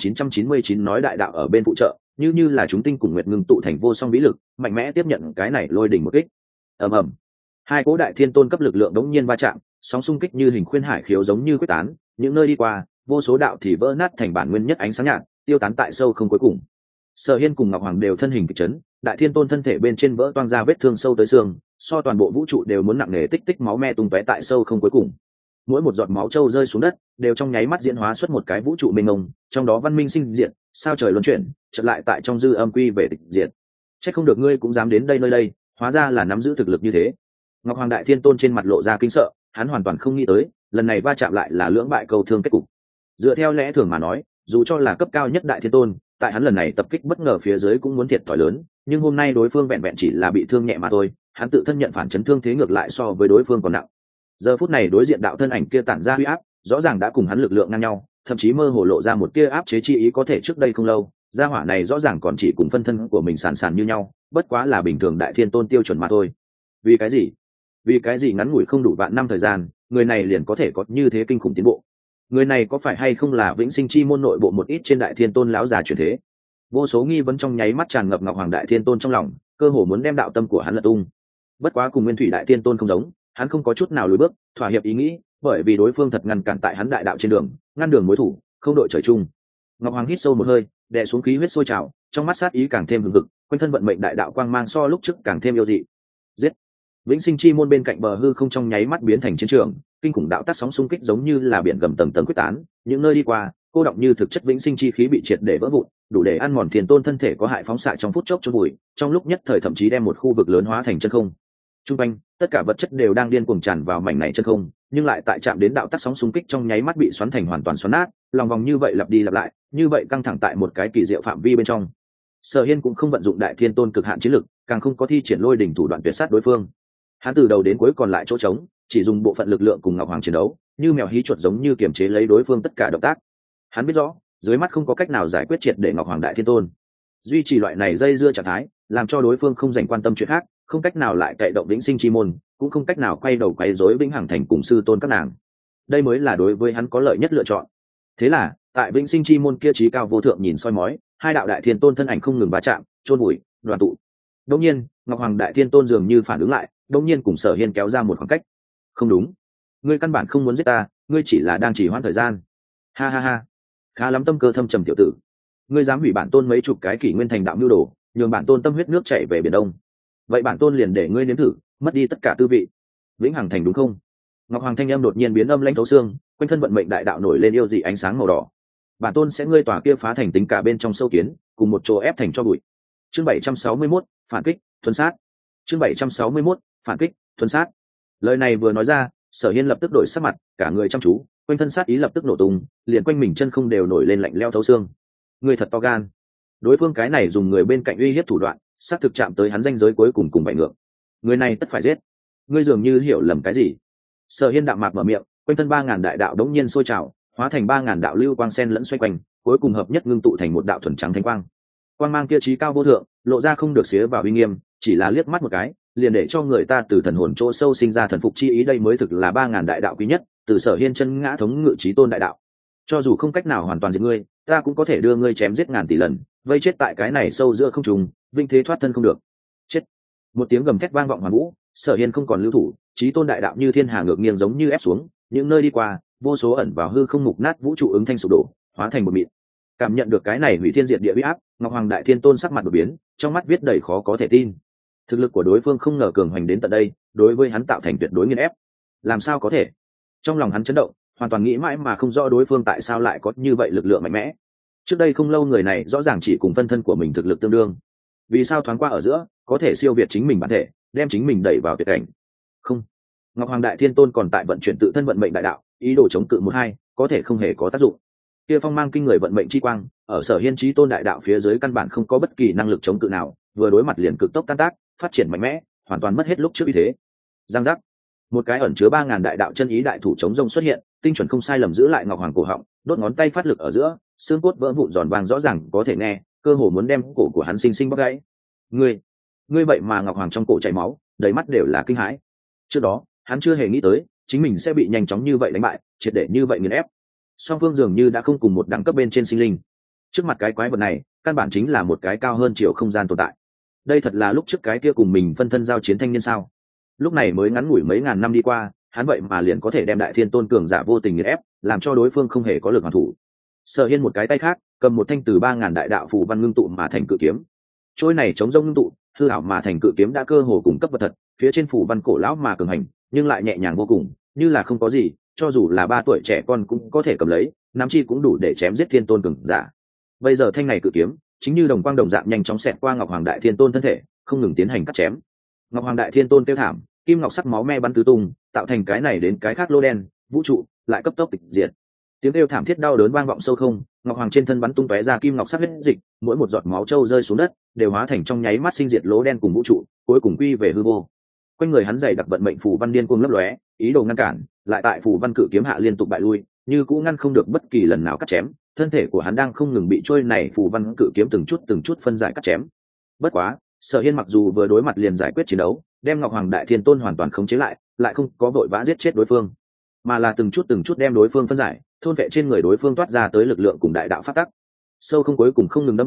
2999 nói đại đạo ở bên phụ trợ, như là chúng tinh cùng nguyệt ngưng tụ thành vô song vĩ lực, mạnh mẽ tiếp nhận cái này lôi đỉnh một kích. Ầm ầm, hai cỗ đại thiên tôn cấp lực lượng đống nhiên va chạm, sóng xung kích như hình khuyên hải khiếu giống như quyết tán, những nơi đi qua, vô số đạo thì vỡ nát thành bản nguyên nhất ánh sáng nhạt, tiêu tán tại sâu không cuối cùng. Sở Hiên cùng Ngọc Hoàng đều thân hình kịch chấn, đại thiên tôn thân thể bên trên vỡ toang ra vết thương sâu tới xương, so toàn bộ vũ trụ đều muốn nặng nề tích tích máu me tung tóe tại sâu không cuối cùng. Mỗi một giọt máu trâu rơi xuống đất đều trong nháy mắt diễn hóa xuất một cái vũ trụ mênh mông, trong đó văn minh sinh diệt, sao trời luân chuyển, chợt lại tại trong dư âm quy về tịch diệt. Chắc không được ngươi cũng dám đến đây nơi đây, hóa ra là nắm giữ thực lực như thế. Ngọc Hoàng Đại Thiên Tôn trên mặt lộ ra kinh sợ, hắn hoàn toàn không nghĩ tới, lần này va chạm lại là lưỡng bại cầu thương kết cục. Dựa theo lẽ thường mà nói, dù cho là cấp cao nhất Đại Thiên Tôn, tại hắn lần này tập kích bất ngờ phía dưới cũng muốn thiệt thòi lớn, nhưng hôm nay đối phương vẹn vẹn chỉ là bị thương nhẹ mà thôi, hắn tự thân nhận phản chấn thương thế ngược lại so với đối phương còn nặng. Giờ phút này đối diện đạo thân ảnh kia tản ra uy áp, rõ ràng đã cùng hắn lực lượng ngang nhau, thậm chí mơ hồ lộ ra một tia áp chế chi ý, có thể trước đây không lâu, gia hỏa này rõ ràng còn chỉ cùng phân thân của mình sàn sàn như nhau, bất quá là bình thường Đại Thiên Tôn tiêu chuẩn mà thôi. Vì cái gì? Vì cái gì ngắn ngủi không đủ vạn năm thời gian, người này liền có thể có như thế kinh khủng tiến bộ? Người này có phải hay không là vĩnh sinh chi môn nội bộ một ít trên Đại Thiên Tôn lão già chuyển thế? Vô số nghi vấn trong nháy mắt tràn ngập Ngọc Hoàng Đại Thiên Tôn trong lòng, cơ hồ muốn đem đạo tâm của hắn lật tung. Bất quá cùng Nguyên Thủy Đại Thiên Tôn không giống, hắn không có chút nào lùi bước thỏa hiệp ý nghĩ, bởi vì đối phương thật ngăn cản tại hắn đại đạo trên đường, ngăn đường mối thủ, không đội trời chung. Ngọc Hoàng hít sâu một hơi, đè xuống khí huyết sôi trào, trong mắt sát ý càng thêm hừng hực, quanh thân vận mệnh đại đạo quang mang so lúc trước càng thêm yêu dị. Giết! Vĩnh Sinh Chi môn bên cạnh bờ hư không trong nháy mắt biến thành chiến trường, kinh khủng đạo tác sóng xung kích giống như là biển gầm tầng tầng quyết tán, những nơi đi qua, cô động như thực chất vĩnh sinh chi khí bị triệt để vỡ vụn, đủ để ăn mòn Thiên Tôn thân thể có hại phóng xạ trong phút chốc chôn bụi, trong lúc nhất thời thậm chí đem một khu vực lớn hóa thành chân không. Trung quanh, tất cả vật chất đều đang điên cuồng tràn vào mảnh này chân không, nhưng lại tại chạm đến đạo tác sóng xung kích trong nháy mắt bị xoắn thành hoàn toàn xoắn nát, lòng vòng như vậy lặp đi lặp lại, như vậy căng thẳng tại một cái kỳ diệu phạm vi bên trong. Sở Hiên cũng không vận dụng Đại Thiên Tôn cực hạn chiến lực, càng không có thi triển lôi đỉnh thủ đoạn tuyệt sát đối phương. Hắn từ đầu đến cuối còn lại chỗ trống, chỉ dùng bộ phận lực lượng cùng Ngọc Hoàng chiến đấu, như mèo hí chuột giống như kiềm chế lấy đối phương tất cả động tác. Hắn biết rõ, dưới mắt không có cách nào giải quyết triệt để Ngọc Hoàng Đại Thiên Tôn. Duy trì loại này dây dưa trạng thái, làm cho đối phương không dành quan tâm chuyện khác, không cách nào lại cậy động Vĩnh Sinh Chi môn, cũng không cách nào quay đầu quấy rối Vĩnh Hằng Thành cùng sư tôn các nàng. Đây mới là đối với hắn có lợi nhất lựa chọn. Thế là, tại Vĩnh Sinh Chi môn kia trí cao vô thượng nhìn soi mói, hai đạo Đại Thiên Tôn thân ảnh không ngừng va chạm, chôn bụi, đoàn tụ. Đột nhiên, Ngọc Hoàng Đại Thiên Tôn dường như phản ứng lại, đột nhiên cùng Sở Hiên kéo ra một khoảng cách. Không đúng, ngươi căn bản không muốn giết ta, ngươi chỉ là đang trì hoãn thời gian. Ha ha ha, khá lắm tâm cơ thâm trầm tiểu tử, ngươi dám hủy bản tôn mấy chục cái kỷ nguyên thành đạo nhu đồ, nhường bản tôn tâm huyết nước chảy về biển đông, vậy bản tôn liền để ngươi nếm thử mất đi tất cả tư vị. Vĩnh Hằng Thành đúng không? Ngọc Hoàng thanh âm đột nhiên biến âm lãnh thấu xương, quanh thân vận mệnh đại đạo nổi lên yêu dị ánh sáng màu đỏ. Bản tôn sẽ ngươi tỏa kia phá thành tính cả bên trong sâu kiến, cùng một chỗ ép thành cho bụi. Chương 761, phản kích, thuần sát. Chương 761, phản kích, thuần sát. Lời này vừa nói ra, Sở Hiên lập tức đổi sắc mặt, cả người chăm chú, quanh thân sát ý lập tức nổ tung, liền quanh mình chân không đều nổi lên lạnh lẽo thấu xương. Ngươi thật to gan. Đối phương cái này dùng người bên cạnh uy hiếp thủ đoạn, sát thực chạm tới hắn ranh giới cuối cùng cùng bại ngược. Người này tất phải giết. Ngươi dường như hiểu lầm cái gì. Sở Hiên đạm mạc mở miệng, quanh thân 3000 đại đạo đống nhiên sôi trào, hóa thành 3000 đạo lưu quang sen lẫn xoay quanh, cuối cùng hợp nhất ngưng tụ thành một đạo thuần trắng thánh quang. Quang mang kia trí cao vô thượng, lộ ra không được xía vào uy nghiêm, chỉ là liếc mắt một cái, liền để cho người ta từ thần hồn chỗ sâu sinh ra thần phục chi ý, đây mới thực là 3000 đại đạo quý nhất, từ Sở Hiên chân ngã thống ngự chí tôn đại đạo. Cho dù không cách nào hoàn toàn diệt ngươi, ta cũng có thể đưa ngươi chém giết ngàn tỷ lần, vây chết tại cái này sâu giữa không trùng, vinh thế thoát thân không được. Chết! Một tiếng gầm thét vang vọng hoàn vũ, Sở Hiên không còn lưu thủ, chí tôn đại đạo như thiên hà ngược nghiêng giống như ép xuống, những nơi đi qua, vô số ẩn vào hư không mục nát vũ trụ ứng thanh sụp đổ, hóa thành một mịn. Cảm nhận được cái này hủy thiên diệt địa uy áp, Ngọc Hoàng Đại Thiên Tôn sắc mặt đổi biến, trong mắt viết đầy khó có thể tin. Thực lực của đối phương không ngờ cường hoành đến tận đây, đối với hắn tạo thành tuyệt đối nghiền ép. Làm sao có thể? Trong lòng hắn chấn động, hoàn toàn nghĩ mãi mà không rõ đối phương tại sao lại có như vậy lực lượng mạnh mẽ. Trước đây không lâu người này rõ ràng chỉ cùng phân thân của mình thực lực tương đương, vì sao thoáng qua ở giữa có thể siêu việt chính mình bản thể, đem chính mình đẩy vào tuyệt cảnh? Không, Ngọc Hoàng Đại Thiên Tôn còn tại vận chuyển tự thân vận mệnh đại đạo, ý đồ chống cự một hai, có thể không hề có tác dụng. Kia phong mang kinh người vận mệnh chi quang, ở Sở Hiên chí tôn đại đạo phía dưới căn bản không có bất kỳ năng lực chống cự nào, vừa đối mặt liền cực tốc tan tác, phát triển mạnh mẽ, hoàn toàn mất hết lúc trước uy thế. Giang giác, một cái ẩn chứa 3000 đại đạo chân ý đại thủ chống rông xuất hiện, tinh chuẩn không sai lầm giữ lại Ngọc Hoàng cổ họng, đốt ngón tay phát lực ở giữa, xương cốt vỡ vụn giòn vang rõ ràng có thể nghe, cơ hồ muốn đem cổ của hắn sinh sinh bóc gãy. Ngươi vậy mà Ngọc Hoàng trong cổ chảy máu, đầy mắt đều là kinh hãi. Trước đó, hắn chưa hề nghĩ tới, chính mình sẽ bị nhanh chóng như vậy đánh bại, triệt để như vậy nghiền ép. Song phương dường như đã không cùng một đẳng cấp bên trên sinh linh. Trước mặt cái quái vật này, căn bản chính là một cái cao hơn chiều không gian tồn tại. Đây thật là lúc trước cái kia cùng mình phân thân giao chiến thanh niên sao? Lúc này mới ngắn ngủi mấy ngàn năm đi qua, hắn vậy mà liền có thể đem Đại Thiên Tôn cường giả vô tình nghiền ép, làm cho đối phương không hề có lực hoàn thủ. Sở Hiên một cái tay khác cầm một thanh từ 3000 đại đạo phù văn ngưng tụ mà thành cự kiếm. Trôi này chống rông ngưng tụ, hư ảo mà thành cự kiếm đã cơ hồ cùng cấp vật thật, phía trên phù văn cổ lão mà cường hành, nhưng lại nhẹ nhàng vô cùng, như là không có gì, cho dù là 3 tuổi trẻ con cũng có thể cầm lấy, nắm chi cũng đủ để chém giết Thiên Tôn cường giả. Bây giờ thanh này cự kiếm, chính như đồng quang đồng dạng nhanh chóng xẹt qua Ngọc Hoàng Đại Thiên Tôn thân thể, không ngừng tiến hành cắt chém. Ngọc Hoàng Đại Thiên Tôn kêu thảm, kim ngọc sắc máu me bắn tứ tung, tạo thành cái này đến cái khác lô đen, vũ trụ lại cấp tốc tịch diệt. Tiếng kêu thảm thiết đau đớn vang vọng sâu không, Ngọc Hoàng trên thân bắn tung tóe ra kim ngọc sắc huyết dịch, mỗi một giọt máu trâu rơi xuống đất, đều hóa thành trong nháy mắt sinh diệt lỗ đen cùng vũ trụ, cuối cùng quy về hư vô. Quanh người hắn dày đặc vận mệnh phù văn điên cuồng lấp lóe, ý đồ ngăn cản, lại tại phù văn cự kiếm hạ liên tục bại lui, như cũng ngăn không được bất kỳ lần nào cắt chém. Thân thể của hắn đang không ngừng bị trôi này phù văn cự kiếm từng chút phân giải cắt chém. Bất quá, Sở Hiên mặc dù vừa đối mặt liền giải quyết chiến đấu, đem Ngọc Hoàng Đại Thiên Tôn hoàn toàn khống chế lại không có vội vã giết chết đối phương, mà là từng chút đem đối phương phân giải, thôn vệ trên người đối phương toát ra tới lực lượng cùng đại đạo phát tắc. Sâu không cuối cùng không ngừng đẫm máu,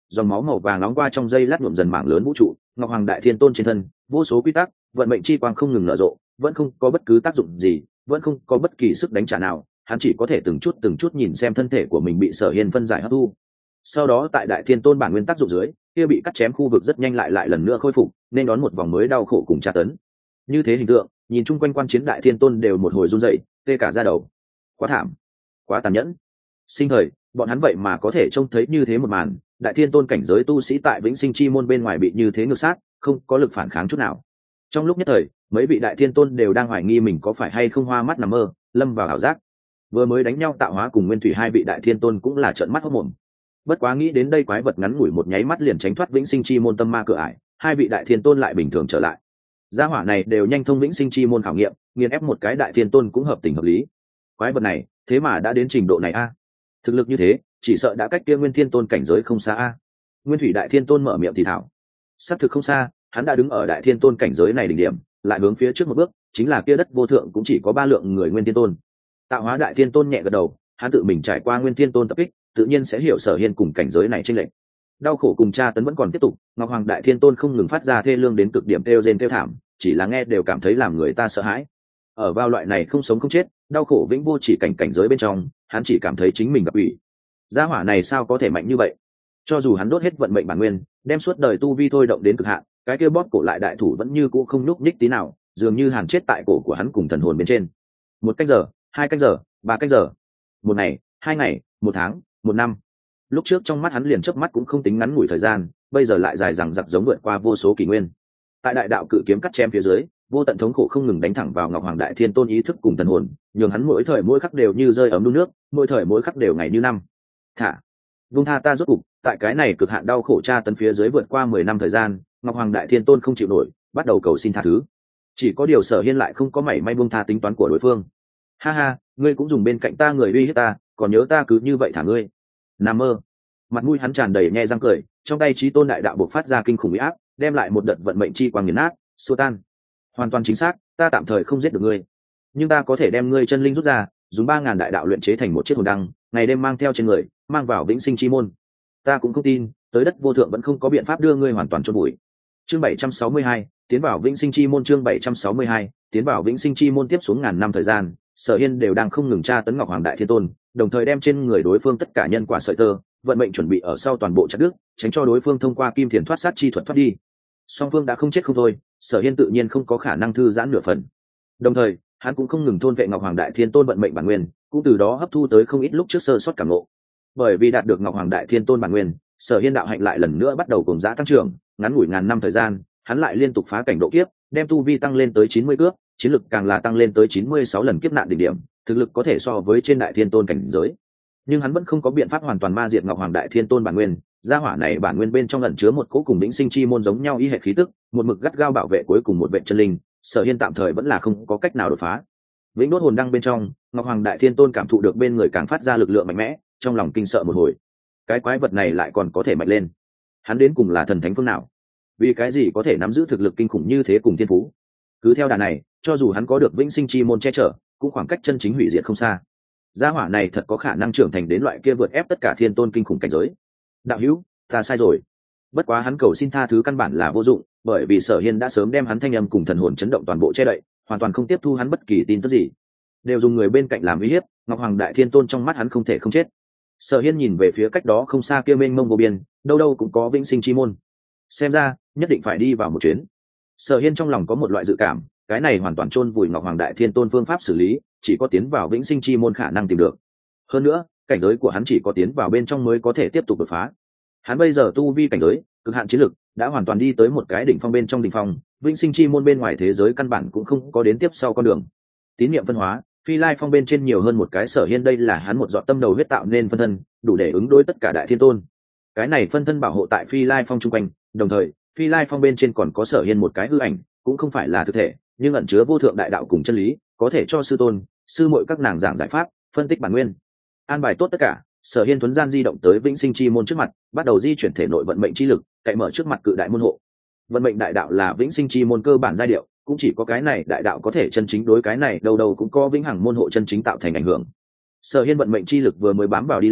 dòng máu màu vàng nóng qua trong dây lát nhuộm dần mảng lớn vũ trụ. Ngọc Hoàng Đại Thiên Tôn trên thân vô số quy tắc, vận mệnh chi quang không ngừng nở rộ, vẫn không có bất cứ tác dụng gì, vẫn không có bất kỳ sức đánh trả nào. Hắn chỉ có thể từng chút nhìn xem thân thể của mình bị Sở Hiên phân giải hấp thu. Sau đó tại Đại Thiên Tôn bản nguyên tác dụng dưới, kia bị cắt chém khu vực rất nhanh lại lần nữa khôi phục, nên đón một vòng mới đau khổ cùng tra tấn. Như thế hình tượng, nhìn chung quanh quan chiến Đại Thiên Tôn đều một hồi run rẩy, tê cả da đầu. Quá thảm, quá tàn nhẫn. Sinh thời, bọn hắn vậy mà có thể trông thấy như thế một màn, Đại Thiên Tôn cảnh giới tu sĩ tại Vĩnh Sinh Chi môn bên ngoài bị như thế ngược sát, không có lực phản kháng chút nào. Trong lúc nhất thời, mấy vị Đại Thiên Tôn đều đang hoài nghi mình có phải hay không hoa mắt nằm mơ, lâm vào ảo giác. Vừa mới đánh nhau tạo hóa cùng Nguyên Thủy hai vị Đại Thiên Tôn cũng là trợn mắt hốt mồm. Bất quá nghĩ đến đây quái vật ngắn ngủi một nháy mắt liền tránh thoát Vĩnh Sinh Chi môn tâm ma cửa ải, hai vị Đại Thiên Tôn lại bình thường trở lại. Gia hỏa này đều nhanh thông Vĩnh Sinh Chi môn khảo nghiệm, nghiền ép một cái Đại Thiên Tôn cũng hợp tình hợp lý. Quái vật này, thế mà đã đến trình độ này a. Thực lực như thế, chỉ sợ đã cách kia Nguyên Thiên Tôn cảnh giới không xa a. Nguyên Thủy Đại Thiên Tôn mở miệng thì thảo. Xác thực không xa, hắn đã đứng ở Đại Thiên Tôn cảnh giới này đỉnh điểm, lại hướng phía trước một bước, chính là kia đất vô thượng cũng chỉ có 3 lượng người Nguyên Thiên Tôn. Tạo hóa Đại Thiên Tôn nhẹ gật đầu, hắn tự mình trải qua Nguyên Thiên Tôn tập kích, tự nhiên sẽ hiểu Sở Hiên cùng cảnh giới này chênh lệch. Đau khổ cùng tra tấn vẫn còn tiếp tục, Ngọc Hoàng Đại Thiên Tôn không ngừng phát ra thê lương đến cực điểm kêu rên kêu thảm, chỉ là nghe đều cảm thấy làm người ta sợ hãi. Ở vào loại này không sống không chết, đau khổ vĩnh vô chỉ cảnh giới bên trong, hắn chỉ cảm thấy chính mình gặp ủy. Gia hỏa này sao có thể mạnh như vậy? Cho dù hắn đốt hết vận mệnh bản nguyên, đem suốt đời tu vi thôi động đến cực hạn, cái kia bóp cổ lại đại thủ vẫn như cũ không nhúc nhích tí nào, dường như hàn chết tại cổ của hắn cùng thần hồn bên trên. 1 canh giờ, 2 canh giờ, 3 canh giờ, 1 ngày, 2 ngày, 1 tháng, 1 năm. Lúc trước trong mắt hắn liền chớp mắt cũng không tính ngắn ngủi thời gian, bây giờ lại dài dằng dặc giống vượt qua vô số kỷ nguyên. Tại đại đạo cự kiếm cắt chém phía dưới, vô tận thống khổ không ngừng đánh thẳng vào Ngọc Hoàng Đại Thiên Tôn ý thức cùng thần hồn, nhường hắn mỗi thời mỗi khắc đều như rơi ấm đun nước, mỗi thời mỗi khắc đều ngày như năm. Thả, vung tha ta rốt cục, tại cái này cực hạn đau khổ tra tấn phía dưới vượt qua 10 năm thời gian, Ngọc Hoàng Đại Thiên Tôn không chịu nổi, bắt đầu cầu xin tha thứ. Chỉ có điều Sở Hiên lại không có mảy may buông tha tính toán của đối phương. Ha ha, ngươi cũng dùng bên cạnh ta người uy hiếp ta, còn nhớ ta cứ như vậy thả ngươi? Nằm mơ. Mặt mũi hắn tràn đầy nhe răng cười, trong tay Chí Tôn đại đạo bộc phát ra kinh khủng uy áp, đem lại một đợt vận mệnh chi quang nghiền nát, xua tan. Hoàn toàn chính xác, ta tạm thời không giết được ngươi, nhưng ta có thể đem ngươi chân linh rút ra, dùng 3000 đại đạo luyện chế thành một chiếc hồn đăng, ngày đêm mang theo trên người, mang vào Vĩnh Sinh Chi môn. Ta cũng không tin, tới đất vô thượng vẫn không có biện pháp đưa ngươi hoàn toàn chôn bụi. Chương 762, tiến vào Vĩnh Sinh Chi môn. Chương 762, tiến vào Vĩnh Sinh Chi môn. Tiếp xuống ngàn năm thời gian, Sở Hiên đều đang không ngừng tra tấn Ngọc Hoàng Đại Thiên Tôn, đồng thời đem trên người đối phương tất cả nhân quả sợi tơ, vận mệnh chuẩn bị ở sau toàn bộ chặt đứt, tránh cho đối phương thông qua kim thiền thoát sát chi thuật thoát đi. Song phương đã không chết không thôi, Sở Hiên tự nhiên không có khả năng thư giãn nửa phần. Đồng thời, hắn cũng không ngừng thôn vệ Ngọc Hoàng Đại Thiên Tôn vận mệnh bản nguyên, cũng từ đó hấp thu tới không ít lúc trước sơ suất cảm ngộ. Bởi vì đạt được Ngọc Hoàng Đại Thiên Tôn bản nguyên, Sở Hiên đạo hạnh lại lần nữa bắt đầu cùng dã tăng trưởng, ngắn ngủi ngàn năm thời gian, hắn lại liên tục phá cảnh độ kiếp, đem tu vi tăng lên tới 90 cước, chiến lực càng là tăng lên tới 96 lần kiếp nạn đỉnh điểm, thực lực có thể so với trên Đại Thiên Tôn cảnh giới. Nhưng hắn vẫn không có biện pháp hoàn toàn ma diệt Ngọc Hoàng Đại Thiên Tôn bản nguyên, gia hỏa này bản nguyên bên trong ẩn chứa một cỗ cùng Vĩnh Sinh Chi môn giống nhau y hệ khí tức, một mực gắt gao bảo vệ cuối cùng một vệ chân linh, Sở Hiên tạm thời vẫn là không có cách nào đột phá. Vĩnh đốt hồn đăng bên trong, Ngọc Hoàng Đại Thiên Tôn cảm thụ được bên người càng phát ra lực lượng mạnh mẽ, trong lòng kinh sợ một hồi. Cái quái vật này lại còn có thể mạnh lên, hắn đến cùng là thần thánh phương nào? Vì cái gì có thể nắm giữ thực lực kinh khủng như thế cùng thiên phú? Cứ theo đà này, cho dù hắn có được Vĩnh Sinh Chi môn che chở, cũng khoảng cách chân chính hủy diệt không xa. Gia hỏa này thật có khả năng trưởng thành đến loại kia vượt ép tất cả thiên tôn kinh khủng cảnh giới. Đạo hữu, ta sai rồi. Bất quá hắn cầu xin tha thứ căn bản là vô dụng, bởi vì Sở Hiên đã sớm đem hắn thanh âm cùng thần hồn chấn động toàn bộ che đậy, hoàn toàn không tiếp thu hắn bất kỳ tin tức gì. Đều dùng người bên cạnh làm uy hiếp, Ngọc Hoàng Đại Thiên Tôn trong mắt hắn không thể không chết. Sở Hiên nhìn về phía cách đó không xa kia mênh mông vô biên, đâu đâu cũng có Vĩnh Sinh Chi môn. Xem ra, nhất định phải đi vào một chuyến. Sở Hiên trong lòng có một loại dự cảm, cái này hoàn toàn chôn vùi Ngọc Hoàng Đại Thiên Tôn phương pháp xử lý, chỉ có tiến vào Vĩnh Sinh Chi môn khả năng tìm được. Hơn nữa, cảnh giới của hắn chỉ có tiến vào bên trong mới có thể tiếp tục đột phá. Hắn bây giờ tu vi cảnh giới, cực hạn chiến lực, đã hoàn toàn đi tới một cái đỉnh phong bên trong đỉnh phong, Vĩnh Sinh Chi môn bên ngoài thế giới căn bản cũng không có đến tiếp sau con đường. Tín niệm phân hóa, Phi Lai Phong bên trên nhiều hơn một cái Sở Hiên, đây là hắn một giọt tâm đầu huyết tạo nên phân thân, đủ để ứng đối tất cả Đại Thiên Tôn. Cái này phân thân bảo hộ tại Phi Lai Phong chung quanh, đồng thời, Phi Lai Phong bên trên còn có Sở Hiên một cái hư ảnh, cũng không phải là thực thể, nhưng ẩn chứa vô thượng đại đạo cùng chân lý, có thể cho sư tôn, sư muội các nàng giảng giải pháp, phân tích bản nguyên. An bài tốt tất cả, Sở Hiên thuấn gian di động tới Vĩnh Sinh Chi môn trước mặt, bắt đầu di chuyển thể nội vận mệnh chi lực, cậy mở trước mặt cự đại môn hộ. Vận mệnh đại đạo là Vĩnh Sinh Chi môn cơ bản giai điệu, cũng chỉ có cái này đại đạo có thể chân chính đối cái này đâu đâu cũng có vĩnh hằng môn hộ chân chính tạo thành ảnh hưởng. Sở Hiên vận mệnh chi lực vừa mới bám vào đi lên,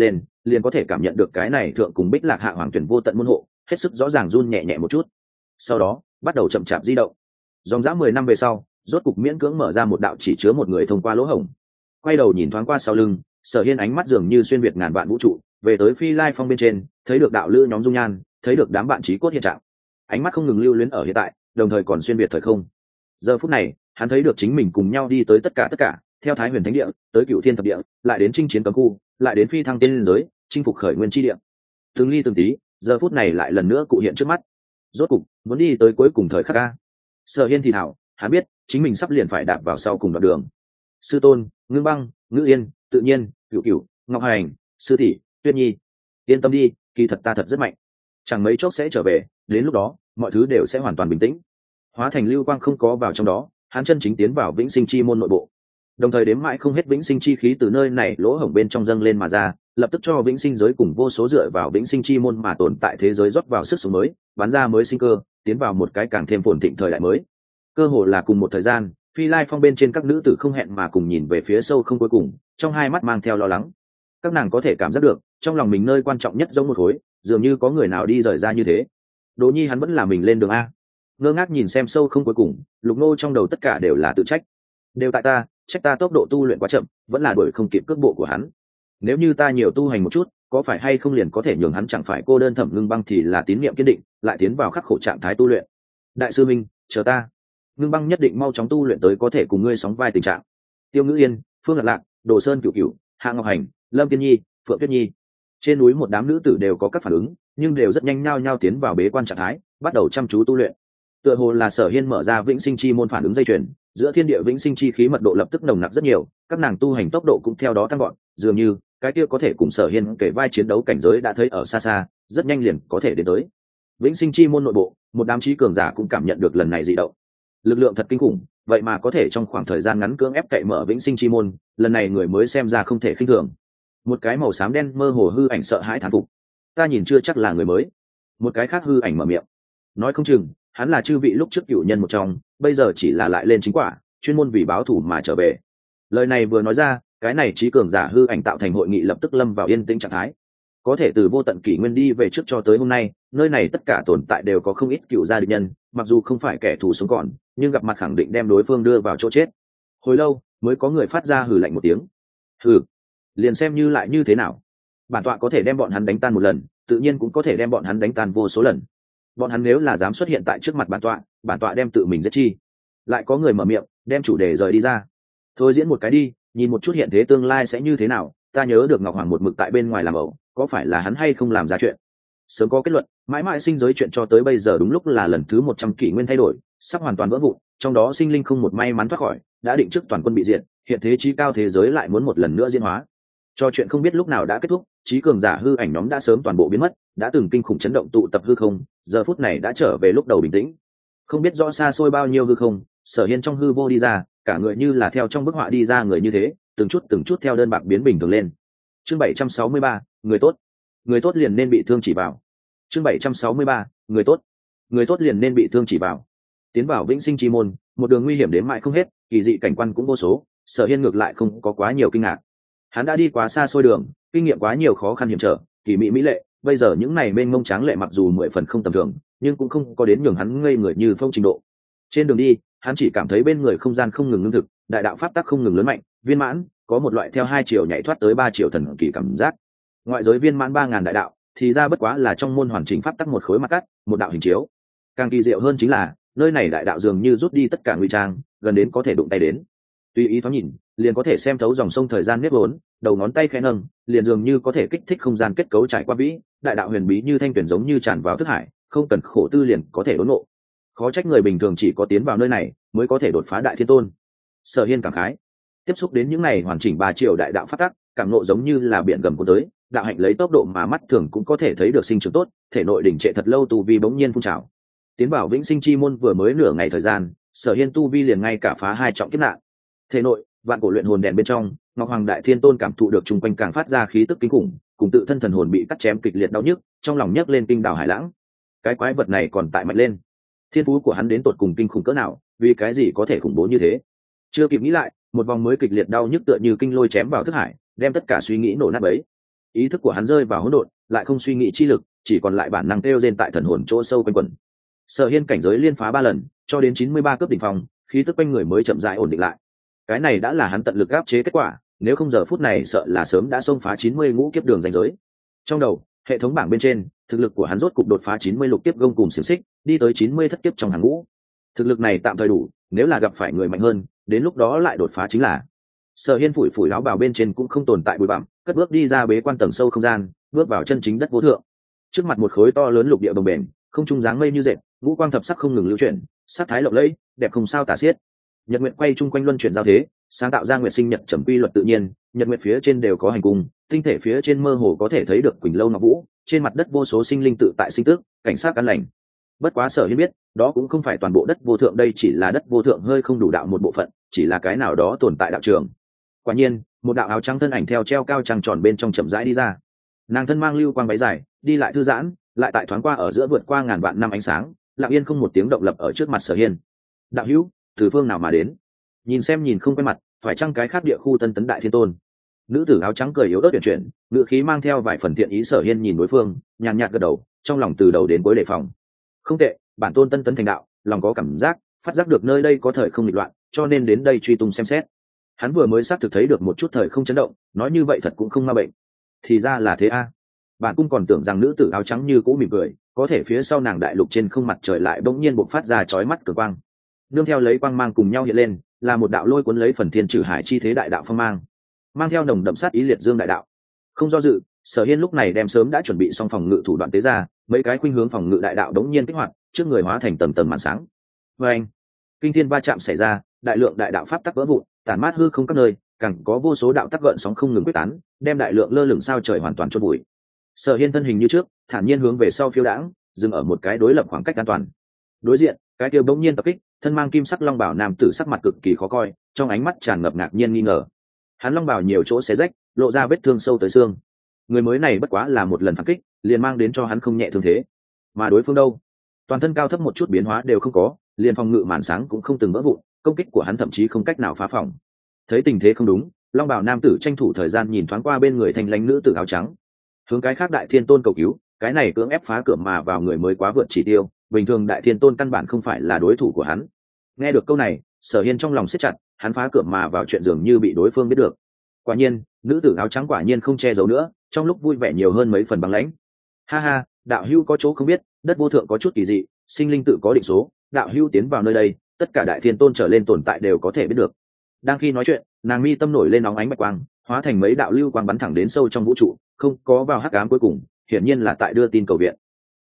liền có thể cảm nhận được cái này thượng cùng Bích Lạc hạ hoàng tuyển vô tận môn hộ hết sức rõ ràng run nhẹ nhẹ một chút, sau đó bắt đầu chậm chạp di động. Dòng dã 10 năm về sau, rốt cục miễn cưỡng mở ra một đạo chỉ chứa một người thông qua lỗ hổng. Quay đầu nhìn thoáng qua sau lưng, Sở Hiên ánh mắt dường như xuyên việt ngàn vạn vũ trụ, về tới Phi Lai Phong bên trên, thấy được đạo lữ nhóm dung nhan, thấy được đám bạn chí cốt hiện trạng. Ánh mắt không ngừng lưu luyến ở hiện tại, đồng thời còn xuyên việt thời không. Giờ phút này, hắn thấy được chính mình cùng nhau đi tới tất cả, theo Thái Huyền Thánh Địa, tới Cựu Thiên Thập Địa, lại đến chinh chiến cấm khu, lại đến phi thăng tiên giới, chinh phục khởi nguyên chi địa. Từng ly từng tí, giờ phút này lại lần nữa cụ hiện trước mắt. Rốt cục, muốn đi tới cuối cùng thời khắc a. Sở Hiên thì thảo, hắn biết, chính mình sắp liền phải đạp vào sau cùng đoạn đường. Sư tôn, Ngưng Băng, Ngữ Yên, Tự Nhiên, Cửu Cửu, Ngọc Hành, Sư tỷ, Tuyết Nhi, yên tâm đi, kỳ thật ta thật rất mạnh, chẳng mấy chốc sẽ trở về, đến lúc đó mọi thứ đều sẽ hoàn toàn bình tĩnh. Hóa thành lưu quang không có vào trong đó, hắn chân chính tiến vào vĩnh sinh chi môn nội bộ, đồng thời đếm mãi không hết vĩnh sinh chi khí từ nơi này lỗ hổng bên trong dâng lên mà ra, lập tức cho vĩnh sinh giới cùng vô số dựa vào vĩnh sinh chi môn mà tồn tại thế giới rót vào sức sống mới, bắn ra mới sinh cơ, tiến vào một cái càng thêm phồn thịnh thời đại mới. Cơ hồ là cùng một thời gian, Phi Lai Phong bên trên các nữ tử không hẹn mà cùng nhìn về phía sâu không cuối cùng, trong hai mắt mang theo lo lắng. Các nàng có thể cảm giác được, trong lòng mình nơi quan trọng nhất giống một khối, dường như có người nào đi rời ra như thế. Đỗ Nhi hắn vẫn là mình lên đường a. Ngơ ngác nhìn xem sâu không cuối cùng, Lục Nô trong đầu tất cả đều là tự trách. Đều tại ta, trách ta tốc độ tu luyện quá chậm, vẫn là đuổi không kịp cước bộ của hắn. Nếu như ta nhiều tu hành một chút, có phải hay không liền có thể nhường hắn chẳng phải cô đơn thẩm Ngưng Băng thì là tín niệm kiên định, lại tiến vào khắc khổ trạng thái tu luyện. Đại sư minh, chờ ta. Ngưng Băng nhất định mau chóng tu luyện tới có thể cùng ngươi sóng vai tình trạng. Tiêu Ngữ Yên, Phương Lạc Lạc, Đồ Sơn Cửu Cửu, Hạ Ngọc Hành, Lâm Tiên Nhi, Phượng Tuyết Nhi. Trên núi một đám nữ tử đều có các phản ứng, nhưng đều rất nhanh nhao nhao tiến vào bế quan trạng thái, bắt đầu chăm chú tu luyện. Tựa hồ là Sở Hiên mở ra vĩnh sinh chi môn phản ứng dây chuyền, giữa thiên địa vĩnh sinh chi khí mật độ lập tức nồng nặc rất nhiều, các nàng tu hành tốc độ cũng theo đó tăng gọn, dường như cái kia có thể cùng Sở Hiên kể vai chiến đấu cảnh giới đã thấy ở xa xa, rất nhanh liền có thể đến tới. Vĩnh sinh chi môn nội bộ, một đám trí cường giả cũng cảm nhận được lần này dị động. Lực lượng thật kinh khủng, vậy mà có thể trong khoảng thời gian ngắn cưỡng ép cậy mở vĩnh sinh chi môn, lần này người mới xem ra không thể khinh thường. Một cái màu xám đen mơ hồ hư ảnh sợ hãi thán phục. Ta nhìn chưa chắc là người mới. Một cái khác hư ảnh mở miệng, nói không chừng hắn là chư vị lúc trước cựu nhân một trong, bây giờ chỉ là lại lên chính quả, chuyên môn vì báo thù mà trở về. Lời này vừa nói ra, cái này trí cường giả hư ảnh tạo thành hội nghị lập tức lâm vào yên tĩnh trạng thái. Có thể từ vô tận kỷ nguyên đi về trước cho tới hôm nay, nơi này tất cả tồn tại đều có không ít cựu gia địch nhân, mặc dù không phải kẻ thù sống còn, nhưng gặp mặt khẳng định đem đối phương đưa vào chỗ chết. Hồi lâu mới có người phát ra hừ lạnh một tiếng. Hừ, liền xem như lại như thế nào, bản tọa có thể đem bọn hắn đánh tan một lần, tự nhiên cũng có thể đem bọn hắn đánh tan vô số lần. Bọn hắn nếu là dám xuất hiện tại trước mặt bản tọa đem tự mình giết chi. Lại có người mở miệng, đem chủ đề rời đi ra. Thôi diễn một cái đi, nhìn một chút hiện thế tương lai sẽ như thế nào. Ta nhớ được Ngọc Hoàng một mực tại bên ngoài làm ẩu, có phải là hắn hay không làm ra chuyện? Sớm có kết luận, mãi mãi sinh giới chuyện cho tới bây giờ đúng lúc là lần thứ 100 kỷ nguyên thay đổi, sắp hoàn toàn vỡ vụn, trong đó sinh linh không một may mắn thoát khỏi, đã định trước toàn quân bị diệt, hiện thế chí cao thế giới lại muốn một lần nữa diễn hóa. Cho chuyện không biết lúc nào đã kết thúc, trí cường giả hư ảnh nhóm đã sớm toàn bộ biến mất, đã từng kinh khủng chấn động tụ tập hư không, giờ phút này đã trở về lúc đầu bình tĩnh. Không biết rõ xa xôi bao nhiêu hư không, Sở Hiên trong hư vô đi ra, cả người như là theo trong bức họa đi ra người như thế, từng chút theo đơn bạc biến bình thường lên. Chương 763, người tốt. Người tốt liền nên bị thương chỉ vào. Chương 763, người tốt. Người tốt liền nên bị thương chỉ vào. Tiến vào vĩnh sinh chi môn, một đường nguy hiểm đến mãi không hết, kỳ dị cảnh quan cũng vô số, Sở Hiên ngược lại không có quá nhiều kinh ngạc. Hắn đã đi quá xa xôi đường, kinh nghiệm quá nhiều khó khăn hiểm trở, kỳ mỹ mỹ lệ, bây giờ những này mênh mông tráng lệ mặc dù 10 phần không tầm thường, nhưng cũng không có đến nhường hắn ngây người như phong trình độ. Trên đường đi, hắn chỉ cảm thấy bên người không gian không ngừng ngưng thực, đại đạo pháp tắc không ngừng lớn mạnh, viên mãn, có một loại theo 2 triệu nhảy thoát tới 3 triệu thần kỳ cảm giác. Ngoại giới viên mãn 3000 đại đạo, thì ra bất quá là trong môn hoàn chỉnh pháp tắc một khối mặt cắt, một đạo hình chiếu. Càng kỳ diệu hơn chính là, nơi này đại đạo dường như rút đi tất cả nguy trang, gần đến có thể đụng tay đến. Tùy ý thoáng nhìn, liền có thể xem thấu dòng sông thời gian nếp vốn, đầu ngón tay khẽ nâng, liền dường như có thể kích thích không gian kết cấu trải qua vĩ, đại đạo huyền bí như thanh tuyển giống như tràn vào thức hải, không cần khổ tư liền có thể đốn ngộ. Khó trách người bình thường chỉ có tiến vào nơi này mới có thể đột phá đại thiên tôn. Sở Hiên cảm khái, tiếp xúc đến những này hoàn chỉnh 3 triệu đại đạo phát tắc, cảm ngộ giống như là biển gầm của tới, đạo hạnh lấy tốc độ mà mắt thường cũng có thể thấy được sinh trưởng tốt, thể nội đỉnh trệ thật lâu tu vi bỗng nhiên phun trào. Tiến vào vĩnh sinh chi môn vừa mới nửa ngày thời gian, Sở Hiên tu vi liền ngay cả phá 2 trọng kiếp nạn. Thể nội, vạn cổ luyện hồn đèn bên trong, Ngọc Hoàng Đại Thiên Tôn cảm thụ được chung quanh càng phát ra khí tức kinh khủng, cùng tự thân thần hồn bị cắt chém kịch liệt đau nhức, trong lòng nhấc lên kinh đảo hải lãng. Cái quái vật này còn tại mạnh lên, thiên phú của hắn đến tột cùng kinh khủng cỡ nào, vì cái gì có thể khủng bố như thế? Chưa kịp nghĩ lại, một vòng mới kịch liệt đau nhức tựa như kinh lôi chém vào thức hải, đem tất cả suy nghĩ nổ nát bấy. ý thức của hắn rơi vào hỗn độn, lại không suy nghĩ chi lực, chỉ còn lại bản năng kêu rên tại thần hồn chỗ sâu quanh quẩn. Sở Hiên cảnh giới liên phá 3 lần, cho đến 93 cấp đỉnh phong, khí tức quanh người mới chậm rãi ổn định lại. Cái này đã là hắn tận lực áp chế kết quả, nếu không giờ phút này sợ là sớm đã xông phá 90 ngũ kiếp đường ranh giới. Trong đầu, hệ thống bảng bên trên, thực lực của hắn rốt cục đột phá 90 lục kiếp gông cùng xiển xích, đi tới 90 thất kiếp trong hàng ngũ. Thực lực này tạm thời đủ, nếu là gặp phải người mạnh hơn, đến lúc đó lại đột phá chính là. Sở Hiên phủi phủi áo bào bên trên cũng không tồn tại bụi bặm, cất bước đi ra bế quan tầng sâu không gian, bước vào chân chính đất vô thượng. Trước mặt một khối to lớn lục địa bồng bềnh, không trung dáng mây như dệt, ngũ quang thập sắc không ngừng lưu chuyển, sắc thái lộng lẫy, đẹp không sao tả xiết. Nhật nguyệt quay chung quanh luân chuyển giao thế, sáng tạo ra nguyệt sinh nhật trầm quy luật tự nhiên, nhật nguyệt phía trên đều có hành cung, tinh thể phía trên mơ hồ có thể thấy được quỳnh lâu ngọc vũ, trên mặt đất vô số sinh linh tự tại sinh tước, cảnh sát an lành. Bất quá Sở Hiên biết, đó cũng không phải toàn bộ đất vô thượng, đây chỉ là đất vô thượng hơi không đủ đạo một bộ phận, chỉ là cái nào đó tồn tại đạo trường. Quả nhiên, một đạo áo trắng thân ảnh theo treo cao trăng tròn bên trong chậm rãi đi ra. Nàng thân mang lưu quang váy dài, đi lại thư giãn, lại tại thoáng qua ở giữa vượt qua ngàn vạn năm ánh sáng, lặng yên không một tiếng động lập ở trước mặt Sở Hiên. Đạo hữu, từ phương nào mà đến? Nhìn xem nhìn không quen mặt, phải chăng cái khác địa khu Tân Tấn Đại Thiên Tôn? Nữ tử áo trắng cười yếu ớt tuyển chuyển, ngữ khí mang theo vài phần thiện ý. Sở Hiên nhìn đối phương, nhàn nhạt gật đầu, trong lòng từ đầu đến cuối đề phòng. Không tệ, bản tôn Tân Tấn thành đạo, lòng có cảm giác, phát giác được nơi đây có thời không nghịch loạn, cho nên đến đây truy tung xem xét. Hắn vừa mới xác thực thấy được một chút thời không chấn động, nói như vậy thật cũng không ma bệnh. Thì ra là thế a. Bản cung còn tưởng rằng nữ tử áo trắng như cũ mỉm cười, có thể phía sau nàng đại lục trên không mặt trời lại bỗng nhiên bộc phát ra chói mắt cường quang. Nương theo lấy quang mang cùng nhau hiện lên, là một đạo lôi cuốn lấy phần thiên trừ hải chi thế đại đạo phong mang theo nồng đậm sát ý liệt dương đại đạo. Không do dự, Sở Hiên lúc này đem sớm đã chuẩn bị xong phòng ngự thủ đoạn tế ra, mấy cái khuynh hướng phòng ngự đại đạo đống nhiên kích hoạt, trước người hóa thành tầng tầng màn sáng. Và anh, kinh thiên va chạm xảy ra, đại lượng đại đạo pháp tắc vỡ vụn, tản mát hư không các nơi, càng có vô số đạo tắc gợn sóng không ngừng quyết tán, đem đại lượng lơ lửng sao trời hoàn toàn chôn bụi. Sở Hiên thân hình như trước, thản nhiên hướng về sau phiêu đãng, dừng ở một cái đối lập khoảng cách an toàn. Đối diện, cái kia bỗng nhiên tập kích, thân mang kim sắc long bào nam tử sắc mặt cực kỳ khó coi, trong ánh mắt tràn ngập ngạc nhiên nghi ngờ. Hắn long bào nhiều chỗ xé rách, lộ ra vết thương sâu tới xương. Người mới này bất quá là một lần phản kích, liền mang đến cho hắn không nhẹ thương thế. Mà đối phương đâu? Toàn thân cao thấp một chút biến hóa đều không có, liền phòng ngự màn sáng cũng không từng vỡ vụn, công kích của hắn thậm chí không cách nào phá phòng. Thấy tình thế không đúng, long bào nam tử tranh thủ thời gian nhìn thoáng qua bên người thanh lãnh nữ tử áo trắng, hướng cái khác Đại Thiên Tôn cầu cứu. Cái này cưỡng ép phá cửa mà vào người mới quá vượt chỉ tiêu, bình thường Đại Thiên Tôn căn bản không phải là đối thủ của hắn. Nghe được câu này, Sở Hiên trong lòng siết chặt, hắn phá cửa mà vào chuyện dường như bị đối phương biết được. Quả nhiên, nữ tử áo trắng quả nhiên không che giấu nữa, trong lúc vui vẻ nhiều hơn mấy phần băng lãnh. Ha ha, đạo hữu có chỗ không biết, đất vô thượng có chút kỳ dị, sinh linh tự có định số, đạo hữu tiến vào nơi đây, tất cả Đại Thiên Tôn trở lên tồn tại đều có thể biết được. Đang khi nói chuyện, nàng mi tâm nổi lên nóng ánh bạch quang, hóa thành mấy đạo lưu quang bắn thẳng đến sâu trong vũ trụ, không có vào hắc ám cuối cùng, hiển nhiên là tại đưa tin cầu viện.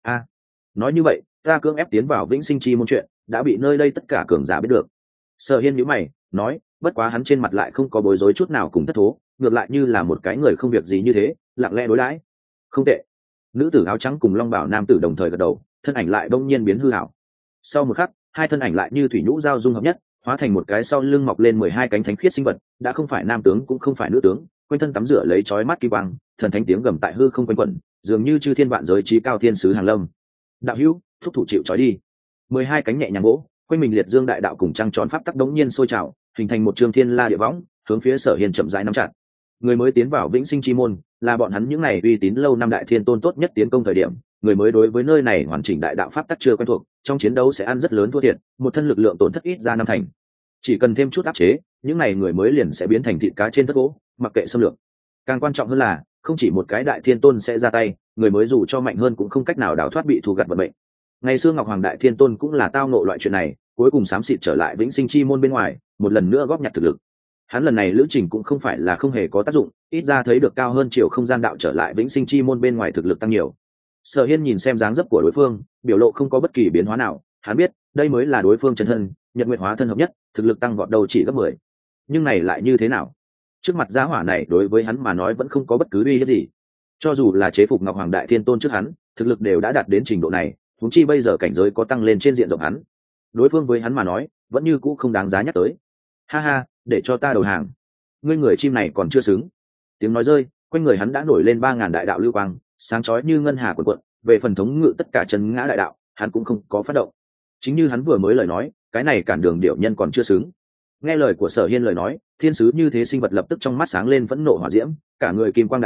Nói như vậy, ta cưỡng ép tiến vào vĩnh sinh chi môn chuyện đã bị nơi đây tất cả cường giả biết được. Sở Hiên nhíu mày nói, bất quá hắn trên mặt lại không có bối rối chút nào cùng thất thố, ngược lại như là một cái người không việc gì như thế, lặng lẽ đối đãi. Không tệ. Nữ tử áo trắng cùng long bảo nam tử đồng thời gật đầu, thân ảnh lại đông nhiên biến hư ảo. Sau một khắc, hai thân ảnh lại như thủy nhũ giao dung hợp nhất, hóa thành một cái sau lưng mọc lên 12 cánh thánh khiết sinh vật, đã không phải nam tướng cũng không phải nữ tướng, quanh thân tắm rửa lấy chói mắt kỳ quang, thần thánh tiếng gầm tại hư không quanh quẩn, dường như chư thiên vạn giới chí cao thiên sứ hàng lâm. Đạo hữu, thúc thủ chịu trói đi. 12 cánh nhẹ nhàng vỗ, quanh mình liệt dương đại đạo cùng trăng tròn pháp tắc đống nhiên sôi trào, hình thành một trường thiên la địa võng, hướng phía Sở Hiên chậm rãi nắm chặt. Người mới tiến vào vĩnh sinh chi môn, là bọn hắn những này uy tín lâu năm Đại Thiên Tôn tốt nhất tiến công thời điểm. Người mới đối với nơi này hoàn chỉnh đại đạo pháp tắc chưa quen thuộc, trong chiến đấu sẽ ăn rất lớn thua thiệt, một thân lực lượng tổn thất ít ra năm thành. Chỉ cần thêm chút áp chế, những này người mới liền sẽ biến thành thịt cá trên tất gỗ, mặc kệ xâm lược. Càng quan trọng hơn là, không chỉ một cái Đại Thiên Tôn sẽ ra tay, người mới dù cho mạnh hơn cũng không cách nào đào thoát bị thù gặt vận mệnh. Ngày xưa Ngọc Hoàng Đại Thiên Tôn cũng là tao ngộ loại chuyện này, cuối cùng xám xịt trở lại vĩnh sinh chi môn bên ngoài, một lần nữa góp nhặt thực lực. Hắn lần này lữ trình cũng không phải là không hề có tác dụng, ít ra thấy được cao hơn chiều không gian đạo trở lại vĩnh sinh chi môn bên ngoài thực lực tăng nhiều. Sở Hiên nhìn xem dáng dấp của đối phương, biểu lộ không có bất kỳ biến hóa nào, hắn biết, đây mới là đối phương chân thân, nhật nguyệt hóa thân hợp nhất, thực lực tăng vọt đầu chỉ gấp 10. Nhưng này lại như thế nào? Trước mặt giá hỏa này đối với hắn mà nói vẫn không có bất cứ uy hiếp gì. Cho dù là chế phục Ngọc Hoàng Đại Thiên Tôn trước hắn, thực lực đều đã đạt đến trình độ này, huống chi bây giờ cảnh giới có tăng lên trên diện rộng hắn. Đối phương với hắn mà nói, vẫn như cũ không đáng giá nhắc tới. Ha ha, để cho ta đầu hàng. Ngươi người chim này còn chưa xứng. Tiếng nói rơi, quanh người hắn đã nổi lên 3000 đại đạo lưu quang, sáng chói như ngân hà cuộn cuộn, về phần thống ngự tất cả chân ngã đại đạo, hắn cũng không có phát động. Chính như hắn vừa mới lời nói, cái này cản đường điệu nhân còn chưa xứng. Nghe lời của Sở Hiên lời nói, thiên sứ như thế sinh vật lập tức trong mắt sáng lên phẫn nộ hỏa diễm, cả người kim quang đại tác,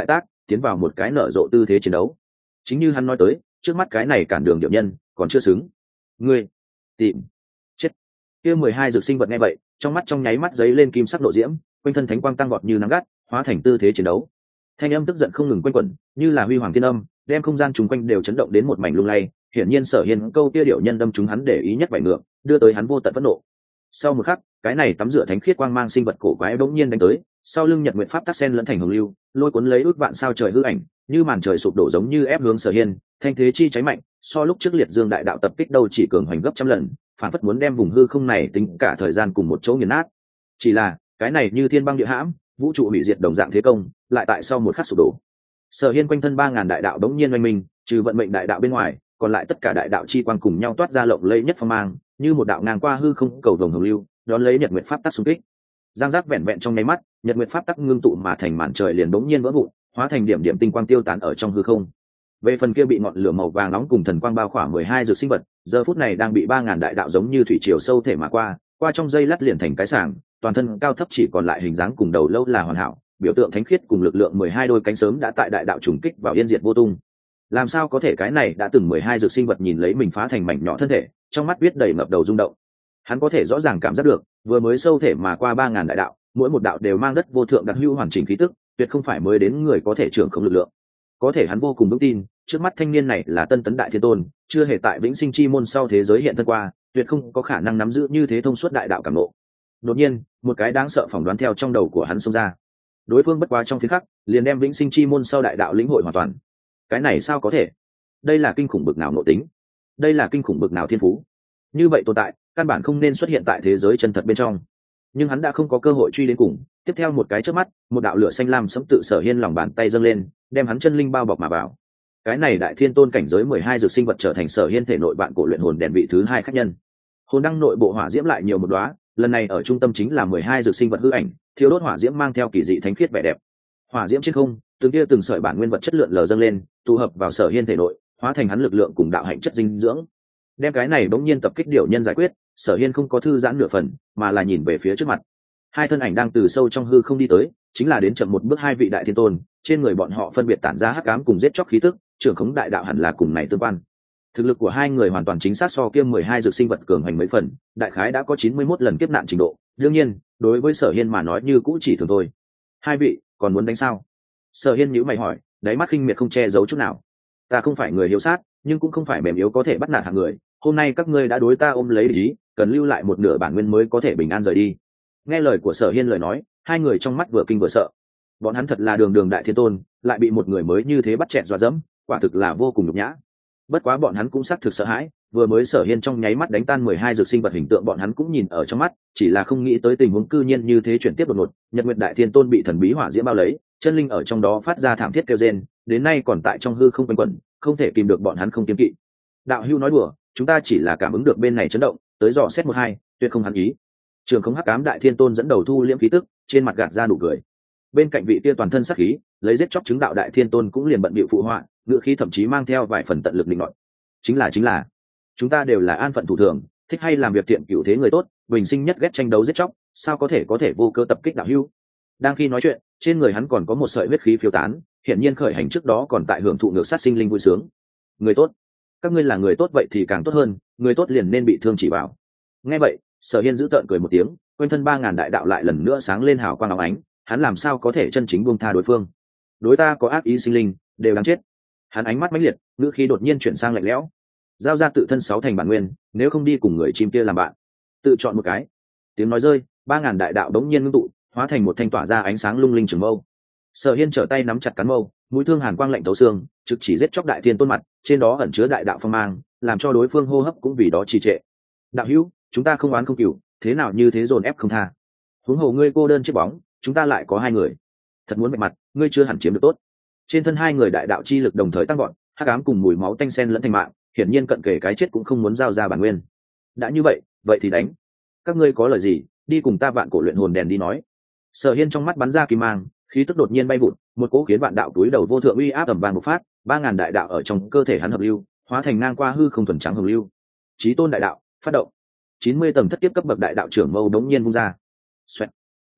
tiến vào một cái nở rộ tư thế chiến đấu. Chính như hắn nói tới, trước mắt cái này cản đường điệu nhân còn chưa xứng. Ngươi tìm chết. Kia 12 dược sinh vật nghe vậy, trong mắt trong nháy mắt giấy lên kim sắc nộ diễm, quanh thân thánh quang tăng vọt như nắng gắt, hóa thành tư thế chiến đấu. Thanh âm tức giận không ngừng quanh quẩn, như là huy hoàng thiên âm, đem không gian chung quanh đều chấn động đến một mảnh lung lay. Hiển nhiên Sở Hiên câu kia điệu nhân đâm chúng hắn để ý nhất vảy ngược, đưa tới hắn vô tận phẫn nộ. Sau một khắc, cái này tắm rửa thánh khiết quang mang sinh vật cổ quái bỗng nhiên đánh tới, sau lưng Nhật Nguyệt Pháp tắc sen lẫn thành hồng lưu, lôi cuốn lấy ước vạn sao trời hư ảnh, như màn trời sụp đổ giống như ép hướng Sở Hiên, thanh thế chi cháy mạnh, so lúc trước liệt dương đại đạo tập kích đâu chỉ cường hoành gấp trăm lần, phản phất muốn đem vùng hư không này tính cả thời gian cùng một chỗ nghiền nát. Chỉ là, cái này như thiên băng địa hãm, vũ trụ hủy diệt đồng dạng thế công, lại tại sau một khắc sụp đổ. Sở Hiên quanh thân 3000 đại đạo bỗng nhiên oanh minh, trừ vận mệnh đại đạo bên ngoài, còn lại tất cả đại đạo chi quang cùng nhau toát ra lộng lẫy nhất phong mang, như một đạo ngang qua hư không cầu vồng hồng lưu, đón lấy Nhật Nguyệt Pháp tắc xung kích. Giang giác vẹn vẹn trong nháy mắt, Nhật Nguyệt Pháp tắc ngưng tụ mà thành màn trời liền bỗng nhiên vỡ vụn, hóa thành điểm điểm tinh quang tiêu tán ở trong hư không. Về phần kia bị ngọn lửa màu vàng nóng cùng thần quang bao khỏa 12 dược sinh vật, giờ phút này đang bị 3000 đại đạo giống như thủy triều sâu thể mà qua trong dây lát liền thành cái sảng, toàn thân cao thấp chỉ còn lại hình dáng cùng đầu lâu là hoàn hảo, biểu tượng thánh khiết cùng lực lượng 12 đôi cánh sớm đã tại đại đạo trùng kích vào yên diệt vô tung. Làm sao có thể cái này đã từng 12 dược sinh vật nhìn lấy mình phá thành mảnh nhỏ thân thể, trong mắt biết đầy ngập đầu rung động. Hắn có thể rõ ràng cảm giác được, vừa mới sâu thể mà qua 3000 đại đạo, mỗi một đạo đều mang đất vô thượng đặc hữu hoàn chỉnh khí tức, tuyệt không phải mới đến người có thể trưởng không lực lượng. Có thể hắn vô cùng vững tin, trước mắt thanh niên này là Tân Tấn Đại Thiên Tôn, chưa hề tại Vĩnh Sinh Chi môn sau thế giới hiện thân qua, tuyệt không có khả năng nắm giữ như thế thông suốt đại đạo cảm ngộ. Đột nhiên, một cái đáng sợ phỏng đoán theo trong đầu của hắn xông ra. Đối phương bất quá trong phiến khắc, liền đem Vĩnh Sinh Chi môn sau đại đạo lĩnh hội hoàn toàn. Cái này sao có thể? Đây là kinh khủng bực nào nội tính? Đây là kinh khủng bực nào thiên phú? Như vậy tồn tại, căn bản không nên xuất hiện tại thế giới chân thật bên trong. Nhưng hắn đã không có cơ hội truy đến cùng, tiếp theo một cái chớp mắt, một đạo lửa xanh lam sẫm tự Sở Hiên lòng bàn tay dâng lên, đem hắn chân linh bao bọc mà vào. Cái này Đại Thiên Tôn cảnh giới 12 dược sinh vật trở thành Sở Hiên thể nội bạn cổ luyện hồn đèn vị thứ 2 khách nhân. Hồn đăng nội bộ hỏa diễm lại nhiều một đóa, lần này ở trung tâm chính là 12 dược sinh vật hư ảnh, thiêu đốt hỏa diễm mang theo kỳ dị thánh khiết vẻ đẹp. Hỏa diễm trên không, từng tia từng sợi bản nguyên vật chất lượn lờ dâng lên, tụ hợp vào Sở Hiên thể nội, hóa thành hắn lực lượng cùng đạo hạnh chất dinh dưỡng. Đem cái này bỗng nhiên tập kích điểu nhân giải quyết, Sở Hiên không có thư giãn nửa phần, mà là nhìn về phía trước mặt. Hai thân ảnh đang từ sâu trong hư không đi tới, chính là đến chậm một bước hai vị Đại Thiên Tôn, trên người bọn họ phân biệt tản ra hắc ám cùng giết chóc khí tức, trưởng khống đại đạo hẳn là cùng này tương quan. Thực lực của hai người hoàn toàn chính xác so kia 12 dược sinh vật cường hành mấy phần, đại khái đã có 91 lần kiếp nạn trình độ, đương nhiên, đối với Sở Hiên mà nói như cũ chỉ thường thôi. Hai vị, còn muốn đánh sao? Sở Hiên nhíu mày hỏi, đáy mắt khinh miệt không che giấu chút nào. Ta không phải người hiếu sát, nhưng cũng không phải mềm yếu có thể bắt nạt hạng người, hôm nay các ngươi đã đối ta ôm lấy ý, cần lưu lại một nửa bản nguyên mới có thể bình an rời đi. Nghe lời của Sở Hiên lời nói, hai người trong mắt vừa kinh vừa sợ. Bọn hắn thật là đường đường Đại Thiên Tôn, lại bị một người mới như thế bắt chẹt dọa dẫm, quả thực là vô cùng nhục nhã. Bất quá bọn hắn cũng xác thực sợ hãi, vừa mới Sở Hiên trong nháy mắt đánh tan 12 dược sinh vật hình tượng bọn hắn cũng nhìn ở trong mắt, chỉ là không nghĩ tới tình huống cư nhiên như thế chuyển tiếp đột ngột, Nhật Nguyệt Đại Thiên Tôn bị thần bí hỏa diễm bao lấy, chân linh ở trong đó phát ra thảm thiết kêu rên, đến nay còn tại trong hư không quanh quẩn, không thể kìm được bọn hắn không kiêng kỵ. Đạo hưu nói đùa, chúng ta chỉ là cảm ứng được bên này chấn động, tới dò xét một hai, tuyệt không hắn ý. Trường không hắc ám Đại Thiên Tôn dẫn đầu thu liễm khí tức, trên mặt gạt ra nụ cười. Bên cạnh vị kia toàn thân sát khí, lấy giết chóc chứng đạo Đại Thiên Tôn cũng liền bận bịu phụ họa, ngữ khí thậm chí mang theo vài phần tận lực định luận. Chính là chúng ta đều là an phận thủ thường, thích hay làm việc thiện cửu thế người tốt, bình sinh nhất ghét tranh đấu giết chóc, sao có thể vô cơ tập kích đạo hưu. Đang khi nói chuyện, trên người hắn còn có một sợi huyết khí phiêu tán, hiển nhiên khởi hành trước đó còn tại hưởng thụ ngược sát sinh linh vui sướng. Người tốt, các ngươi là người tốt vậy thì càng tốt hơn, người tốt liền nên bị thương chỉ bảo. Nghe vậy, Sở Hiên giữ tợn cười một tiếng, quanh thân 3000 đại đạo lại lần nữa sáng lên hào quang óng ánh, hắn làm sao có thể chân chính buông tha đối phương. Đối ta có ác ý sinh linh, đều đáng chết. Hắn ánh mắt mãnh liệt, ngữ khí đột nhiên chuyển sang lạnh lẽo. Giao ra tự thân 6 thành bản nguyên, nếu không đi cùng người chim kia làm bạn, tự chọn một cái. Tiếng nói rơi, 3000 đại đạo đống nhiên ngưng tụ, hóa thành một thanh tỏa ra ánh sáng lung linh trường mâu. Sở Hiên trở tay nắm chặt cán mâu, mũi thương hàn quang lạnh thấu xương, trực chỉ giết chóc Đại Thiên Tôn mặt, trên đó ẩn chứa đại đạo phong mang, làm cho đối phương hô hấp cũng vì đó trì trệ. Đạo hữu, chúng ta không oán không cừu, thế nào như thế dồn ép không tha. Huống hồ ngươi cô đơn chiếc bóng, chúng ta lại có 2 người. Thật muốn bạch mặt, ngươi chưa hẳn chiếm được tốt. Trên thân 2 người đại đạo chi lực đồng thời tăng vọt, hắc ám cùng mùi máu tanh sen lẫn thành mạng, hiển nhiên cận kề cái chết cũng không muốn giao ra bản nguyên. Đã như vậy, vậy thì đánh. Các ngươi có lời gì, đi cùng ta vạn cổ luyện hồn đèn đi nói. Sở Hiên trong mắt bắn ra kim mang, khí tức đột nhiên bay vụt, một cỗ khiến vạn đạo túi đầu vô thượng uy áp ầm vang bộc phát, 3000 đại đạo ở trong cơ thể hắn hợp lưu, hóa thành ngang qua hư không thuần trắng hồng lưu. Chí tôn đại đạo, phát động. 90 tầng thất kiếp cấp bậc đại đạo trưởng mâu đống nhiên vung ra. Xoẹt.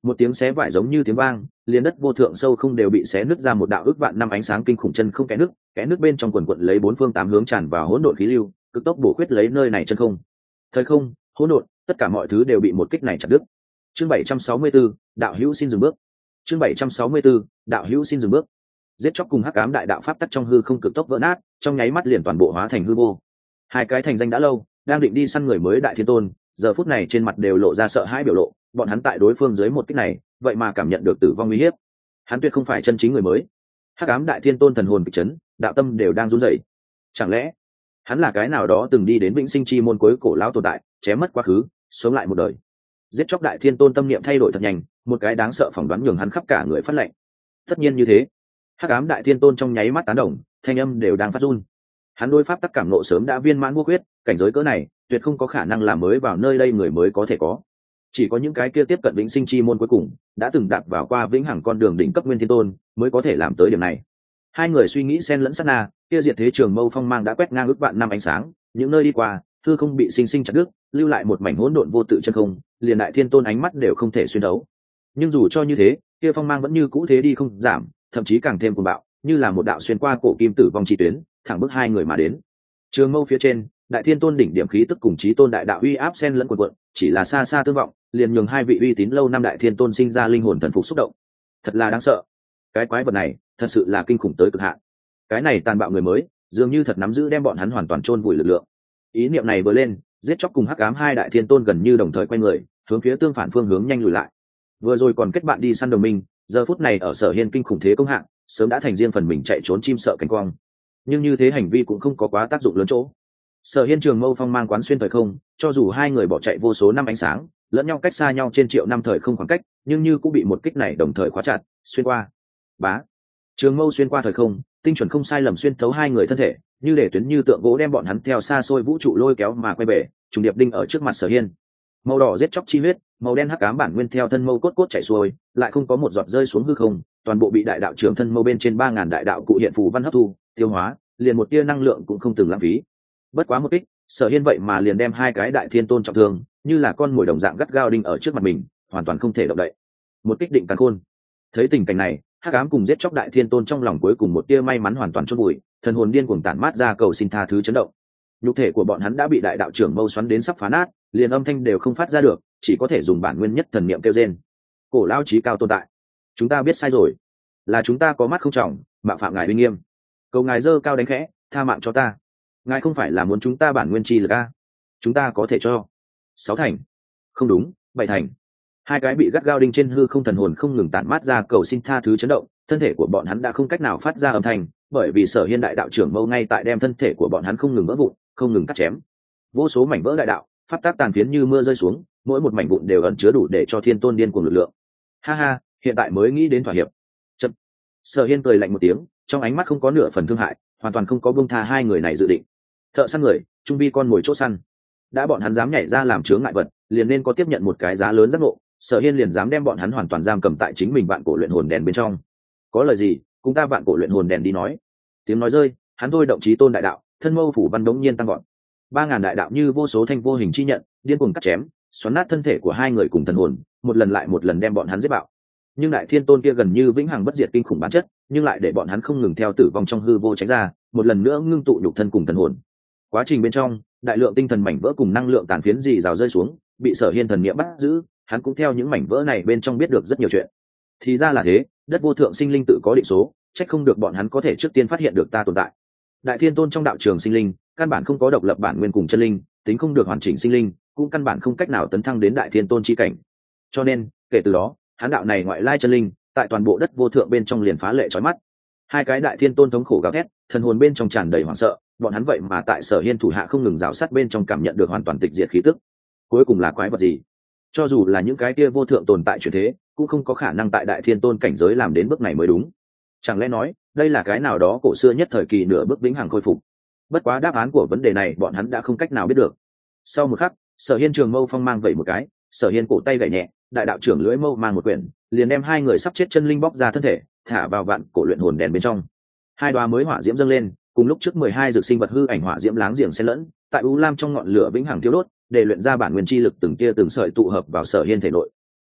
Một tiếng xé vải giống như tiếng vang, liền đất vô thượng sâu không đều bị xé nứt ra một đạo ước vạn năm ánh sáng kinh khủng chân không kẽ nước bên trong quần quận lấy bốn phương tám hướng tràn vào hỗn độn khí lưu, cực tốc bổ khuyết lấy nơi này chân không. Thời không, hỗn độn, tất cả mọi thứ đều bị một kích này chặt đứt. Chương 764, đạo hữu xin dừng bước. Chương 764, đạo hữu xin dừng bước. Giết chóc cùng hắc ám đại đạo pháp tắc trong hư không cực tốc vỡ nát, trong nháy mắt liền toàn bộ hóa thành hư vô. Hai cái thành danh đã lâu, đang định đi săn người mới đại thiên tôn, giờ phút này trên mặt đều lộ ra sợ hãi biểu lộ, bọn hắn tại đối phương dưới một kích này, vậy mà cảm nhận được tử vong uy hiếp. Hắn tuyệt không phải chân chính người mới. Hắc ám đại thiên tôn thần hồn kịch chấn, đạo tâm đều đang run rẩy. Chẳng lẽ hắn là cái nào đó từng đi đến vĩnh sinh chi môn cuối cổ lão tồn tại, chém mất quá khứ, sống lại một đời. Giết chóc đại thiên tôn tâm niệm thay đổi thật nhanh, một cái đáng sợ phỏng đoán nhường hắn khắp cả người phát lệnh. Tất nhiên như thế, hắc ám đại thiên tôn trong nháy mắt tán đồng, thanh âm đều đang phát run. Hắn đối pháp tắc cảm nộ sớm đã viên mãn vô quyết, cảnh giới cỡ này tuyệt không có khả năng làm mới vào nơi đây người mới có thể có. Chỉ có những cái kia tiếp cận vĩnh sinh chi môn cuối cùng, đã từng đạp vào qua vĩnh hằng con đường đỉnh cấp nguyên thiên tôn, mới có thể làm tới điểm này. Hai người suy nghĩ xen lẫn sát na, kia diệt thế trường mâu phong mang đã quét ngang ước vạn năm ánh sáng, những nơi đi qua, hư không bị sinh sinh chặt đứt, lưu lại một mảnh hỗn độn vô tự chân không, liền đại thiên tôn ánh mắt đều không thể xuyên đấu. Nhưng dù cho như thế, kia phong mang vẫn như cũ thế đi không giảm, thậm chí càng thêm cuồng bạo, như là một đạo xuyên qua cổ kim tử vong chi tuyến, thẳng bước hai người mà đến. Trường mâu phía trên, đại thiên tôn đỉnh điểm khí tức cùng chí tôn đại đạo uy áp xen lẫn cuộn cuộn, chỉ là xa xa tương vọng, liền nhường hai vị uy tín lâu năm đại thiên tôn sinh ra linh hồn thần phục xúc động. Thật là đáng sợ. Cái quái vật này, thật sự là kinh khủng tới cực hạn. Cái này tàn bạo người mới, dường như thật nắm giữ đem bọn hắn hoàn toàn chôn vùi lực lượng. Ý niệm này vừa lên, giết chóc cùng hắc ám hai đại thiên tôn gần như đồng thời quay người, hướng phía tương phản phương hướng nhanh lùi lại. Vừa rồi còn kết bạn đi săn đồng minh, giờ phút này ở Sở Hiên kinh khủng thế công hạng, sớm đã thành riêng phần mình chạy trốn chim sợ cánh quang. Nhưng như thế hành vi cũng không có quá tác dụng lớn chỗ. Sở Hiên trường mâu phong mang quán xuyên thời không, cho dù hai người bỏ chạy vô số năm ánh sáng, lẫn nhau cách xa nhau trên triệu năm thời không khoảng cách, nhưng như cũng bị một kích này đồng thời khóa chặt, xuyên qua. Bá. Trường mâu xuyên qua thời không, tinh chuẩn không sai lầm xuyên thấu hai người thân thể, như để tuyến như tượng gỗ đem bọn hắn theo xa xôi vũ trụ lôi kéo mà quay về, trùng điệp đinh ở trước mặt Sở Hiên. Màu đỏ giết chóc chi huyết, màu đen hắc ám bản nguyên theo thân mâu cốt cốt chảy xuôi, lại không có một giọt rơi xuống hư không, toàn bộ bị đại đạo trưởng thân mâu bên trên 3000 đại đạo cụ hiện phù văn hấp thu, tiêu hóa, liền một tia năng lượng cũng không từng lãng phí. Bất quá một kích, Sở Hiên vậy mà liền đem hai cái đại thiên tôn trọng thương, như là con mồi đồng dạng gắt gao đinh ở trước mặt mình, hoàn toàn không thể động đậy. Một kích định càn khôn. Thấy tình cảnh này, hắc ám cùng giết chóc đại thiên tôn trong lòng cuối cùng một tia may mắn hoàn toàn chôn vùi, thần hồn điên cuồng tản mát ra cầu xin tha thứ chấn động. Nhục thể của bọn hắn đã bị đại đạo trưởng mâu xoắn đến sắp phá nát, liền âm thanh đều không phát ra được, chỉ có thể dùng bản nguyên nhất thần niệm kêu rên. Cổ lão chí cao tồn tại, chúng ta biết sai rồi, là chúng ta có mắt không trọng, mạo phạm ngài uy nghiêm, cầu ngài giơ cao đánh khẽ, tha mạng cho ta. Ngài không phải là muốn chúng ta bản nguyên chi lực a? Chúng ta có thể cho 6 thành, không đúng, 7 thành. Hai cái bị gắt gao đinh trên hư không thần hồn không ngừng tản mát ra cầu xin tha thứ chấn động, thân thể của bọn hắn đã không cách nào phát ra âm thanh, bởi vì Sở Hiên đại đạo trưởng mâu ngay tại đem thân thể của bọn hắn không ngừng vỡ vụn, không ngừng cắt chém. Vô số mảnh vỡ đại đạo, pháp tác tàn phiến như mưa rơi xuống, mỗi một mảnh vụn đều ẩn chứa đủ để cho thiên tôn điên cuồng lực lượng. Ha ha, hiện tại mới nghĩ đến thỏa hiệp. Chậm. Sở Hiên cười lạnh một tiếng, trong ánh mắt không có nửa phần thương hại, hoàn toàn không có buông tha hai người này dự định. Thợ săn người, trung vi con mồi chỗ săn. Đã bọn hắn dám nhảy ra làm chướng ngại vật, liền nên có tiếp nhận một cái giá lớn giác ngộ. Sở Hiên liền dám đem bọn hắn hoàn toàn giam cầm tại chính mình vạn cổ luyện hồn đèn bên trong. Có lời gì, cùng ta vạn cổ luyện hồn đèn đi nói. Tiếng nói rơi, hắn thôi động chí tôn đại đạo, thân mâu phủ văn đống nhiên tăng gọn. 3000 đại đạo như vô số thanh vô hình chi nhận, điên cuồng cắt chém, xoắn nát thân thể của hai người cùng thần hồn, một lần lại một lần đem bọn hắn giết bạo. Nhưng đại thiên tôn kia gần như vĩnh hằng bất diệt kinh khủng bản chất, nhưng lại để bọn hắn không ngừng theo tử vong trong hư vô tránh ra, một lần nữa ngưng tụ nhục thân cùng thần hồn. Quá trình bên trong, đại lượng tinh thần mảnh vỡ cùng năng lượng tàn phiến dì rào rơi xuống, bị Sở Hiên thần niệm bắt giữ, hắn cũng theo những mảnh vỡ này bên trong biết được rất nhiều chuyện. Thì ra là thế, đất vô thượng sinh linh tự có định số, trách không được bọn hắn có thể trước tiên phát hiện được ta tồn tại. Đại thiên tôn trong đạo trường sinh linh, căn bản không có độc lập bản nguyên cùng chân linh, tính không được hoàn chỉnh sinh linh, cũng căn bản không cách nào tấn thăng đến đại thiên tôn chi cảnh. Cho nên, kể từ đó, hắn đạo này ngoại lai chân linh, tại toàn bộ đất vô thượng bên trong liền phá lệ chói mắt. Hai cái đại thiên tôn thống khổ gào thét, thần hồn bên trong tràn đầy hoảng sợ, bọn hắn vậy mà tại Sở Hiên thủ hạ không ngừng rào sát bên trong cảm nhận được hoàn toàn tịch diệt khí tức. Cuối cùng là quái vật gì? Cho dù là những cái kia vô thượng tồn tại chuyển thế, cũng không có khả năng tại đại thiên tôn cảnh giới làm đến bước này mới đúng. Chẳng lẽ nói, đây là cái nào đó cổ xưa nhất thời kỳ nửa bước vĩnh hằng khôi phục? Bất quá đáp án của vấn đề này bọn hắn đã không cách nào biết được. Sau một khắc, Sở Hiên trường mâu phong mang vẩy một cái, Sở Hiên cổ tay gảy nhẹ, đại đạo trưởng lưỡi mâu mang một quyển, liền đem hai người sắp chết chân linh bóc ra thân thể, thả vào vạn cổ luyện hồn đèn bên trong. Hai đoá mới hỏa diễm dâng lên, cùng lúc trước 12 dược sinh vật hư ảnh hỏa diễm láng giềng xen lẫn, tại u lam trong ngọn lửa vĩnh hằng thiêu đốt, để luyện ra bản nguyên chi lực từng tia từng sợi tụ hợp vào Sở Hiên thể nội.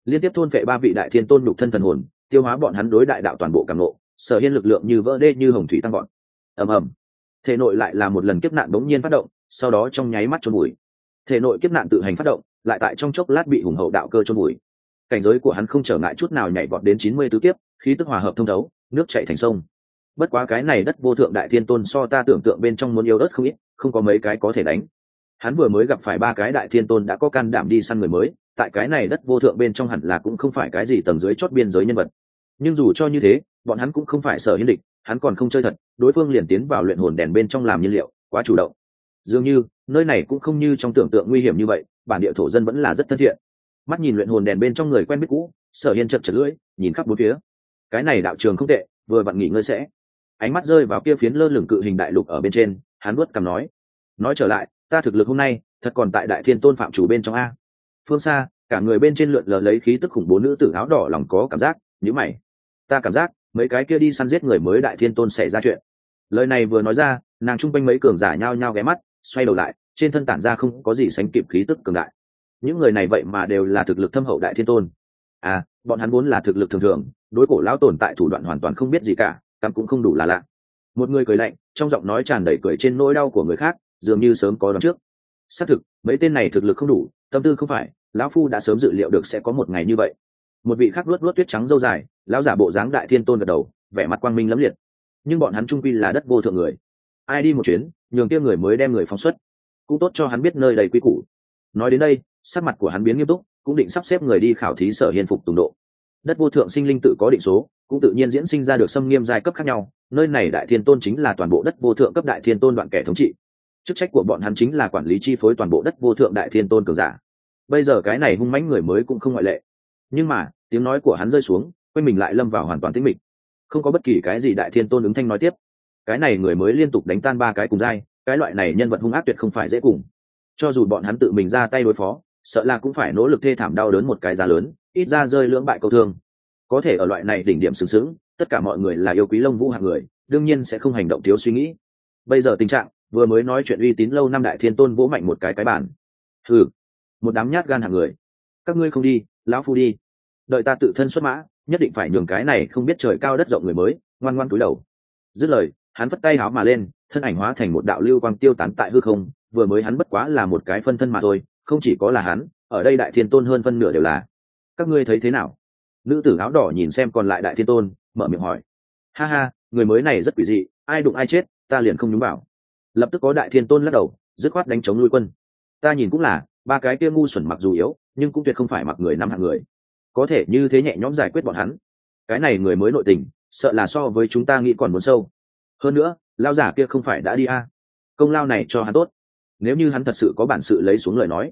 liên tiếp thôn phệ 3 vị đại thiên tôn nhục thân thần hồn, tiêu hóa bọn hắn đối đại đạo toàn bộ cảm ngộ. Sở Hiên lực lượng như vỡ đê như hồng thủy tăng vọt. Ầm ầm, thể nội lại là một lần kiếp nạn bỗng nhiên phát động, sau đó trong nháy mắt chôn bụi. Thể nội kiếp nạn tự hành phát động, lại tại trong chốc lát bị hùng hậu đạo cơ chôn bụi. Cảnh giới của hắn không trở ngại chút nào nhảy vọt đến 94 kiếp, khí tức hòa hợp thông thấu, nước chảy thành sông. Bất quá cái này đất vô thượng đại thiên tôn so ta tưởng tượng bên trong muốn yếu ớt không ít, không có mấy cái có thể đánh. Hắn vừa mới gặp phải 3 cái đại thiên tôn đã có can đảm đi săn người mới, tại cái này đất vô thượng bên trong hẳn là cũng không phải cái gì tầng dưới chót biên giới nhân vật. Nhưng dù cho như thế, bọn hắn cũng không phải Sở Hiên địch, hắn còn không chơi thật, đối phương liền tiến vào luyện hồn đèn bên trong làm nhiên liệu, quá chủ động. Dường như nơi này cũng không như trong tưởng tượng nguy hiểm như vậy, bản địa thổ dân vẫn là rất thân thiện. Mắt nhìn luyện hồn đèn bên trong người quen biết cũ, Sở Hiên chật chật lưỡi, nhìn khắp bốn phía. Cái này đạo trường không tệ, vừa vặn nghỉ ngơi sẽ. Ánh mắt rơi vào kia phiến lơ lửng cự hình đại lục ở bên trên, hắn vuốt cằm nói trở lại, ta thực lực hôm nay thật còn tại đại thiên tôn phạm chủ bên trong a. Phương xa, cả người bên trên lượn lờ lấy khí tức khủng bố nữ tử áo đỏ lòng có cảm giác, nhíu mày. Ta cảm giác mấy cái kia đi săn giết người mới đại thiên tôn xảy ra chuyện. Lời này vừa nói ra, nàng trung quanh mấy cường giả nhao nhao ghé mắt, xoay đầu lại, trên thân tản ra không có gì sánh kịp khí tức cường đại. Những người này vậy mà đều là thực lực thâm hậu đại thiên tôn. À, bọn hắn vốn là thực lực thường thường, đối cổ lão tồn tại thủ đoạn hoàn toàn không biết gì cả, cảm cũng không đủ là lạ. Một người cười lạnh, trong giọng nói tràn đầy cười trên nỗi đau của người khác, dường như sớm có đoán trước. Xác thực, mấy tên này thực lực không đủ, tâm tư không phải, lão phu đã sớm dự liệu được sẽ có một ngày như vậy. Một vị khác luốt luốt tuyết trắng râu dài, lão giả bộ dáng đại thiên tôn gật đầu, vẻ mặt quang minh lẫm liệt. Nhưng bọn hắn trung quy là đất vô thượng người, ai đi một chuyến, nhường kia người mới đem người phóng xuất, cũng tốt cho hắn biết nơi đầy quý củ. Nói đến đây, sắc mặt của hắn biến nghiêm túc, cũng định sắp xếp người đi khảo thí Sở Hiên phục tùng độ. Đất vô thượng sinh linh tự có định số, cũng tự nhiên diễn sinh ra được xâm nghiêm giai cấp khác nhau, nơi này đại thiên tôn chính là toàn bộ đất vô thượng cấp đại thiên tôn đoạn kẻ thống trị. Chức trách của bọn hắn chính là quản lý chi phối toàn bộ đất vô thượng đại thiên tôn cường giả. Bây giờ cái này hung mãnh người mới cũng không ngoại lệ. Nhưng mà, tiếng nói của hắn rơi xuống, quanh mình lại lâm vào hoàn toàn tĩnh mịch. Không có bất kỳ cái gì đại thiên tôn ứng thanh nói tiếp. Cái này người mới liên tục đánh tan 3 cái cùng giai, cái loại này nhân vật hung ác tuyệt không phải dễ cùng. Cho dù bọn hắn tự mình ra tay đối phó, sợ là cũng phải nỗ lực thê thảm đau đớn một cái giá lớn, ít ra rơi lưỡng bại câu thương. Có thể ở loại này đỉnh điểm sừng sững, tất cả mọi người là yêu quý Long Vũ hạng người, đương nhiên sẽ không hành động thiếu suy nghĩ. Bây giờ tình trạng, vừa mới nói chuyện uy tín lâu năm đại thiên tôn vỗ mạnh một cái bàn. Hừ, một đám nhát gan hạng người, các ngươi không đi, lão phu đi. Đợi ta tự thân xuất mã, nhất định phải nhường cái này không biết trời cao đất rộng người mới ngoan ngoan cúi đầu. Dứt lời, hắn vất tay áo mà lên, thân ảnh hóa thành một đạo lưu quang tiêu tán tại hư không. Vừa mới hắn bất quá là một cái phân thân mà thôi, không chỉ có là hắn, ở đây đại thiên tôn hơn phân nửa đều là. Các ngươi thấy thế nào? Nữ tử áo đỏ nhìn xem còn lại đại thiên tôn, mở miệng hỏi. Ha ha, người mới này rất quỷ dị, ai đụng ai chết, ta liền không nhúng vào. Lập tức có đại thiên tôn lắc đầu, dứt khoát đánh chống nuôi quân. Ta nhìn cũng là, 3 cái kia ngu xuẩn mặc dù yếu, nhưng cũng tuyệt không phải mặc người nắm hạng người, có thể như thế nhẹ nhõm giải quyết bọn hắn. Cái này người mới nội tình, sợ là so với chúng ta nghĩ còn muốn sâu. Hơn nữa, lao giả kia không phải đã đi a? Công lao này cho hắn tốt. Nếu như hắn thật sự có bản sự lấy xuống lời nói.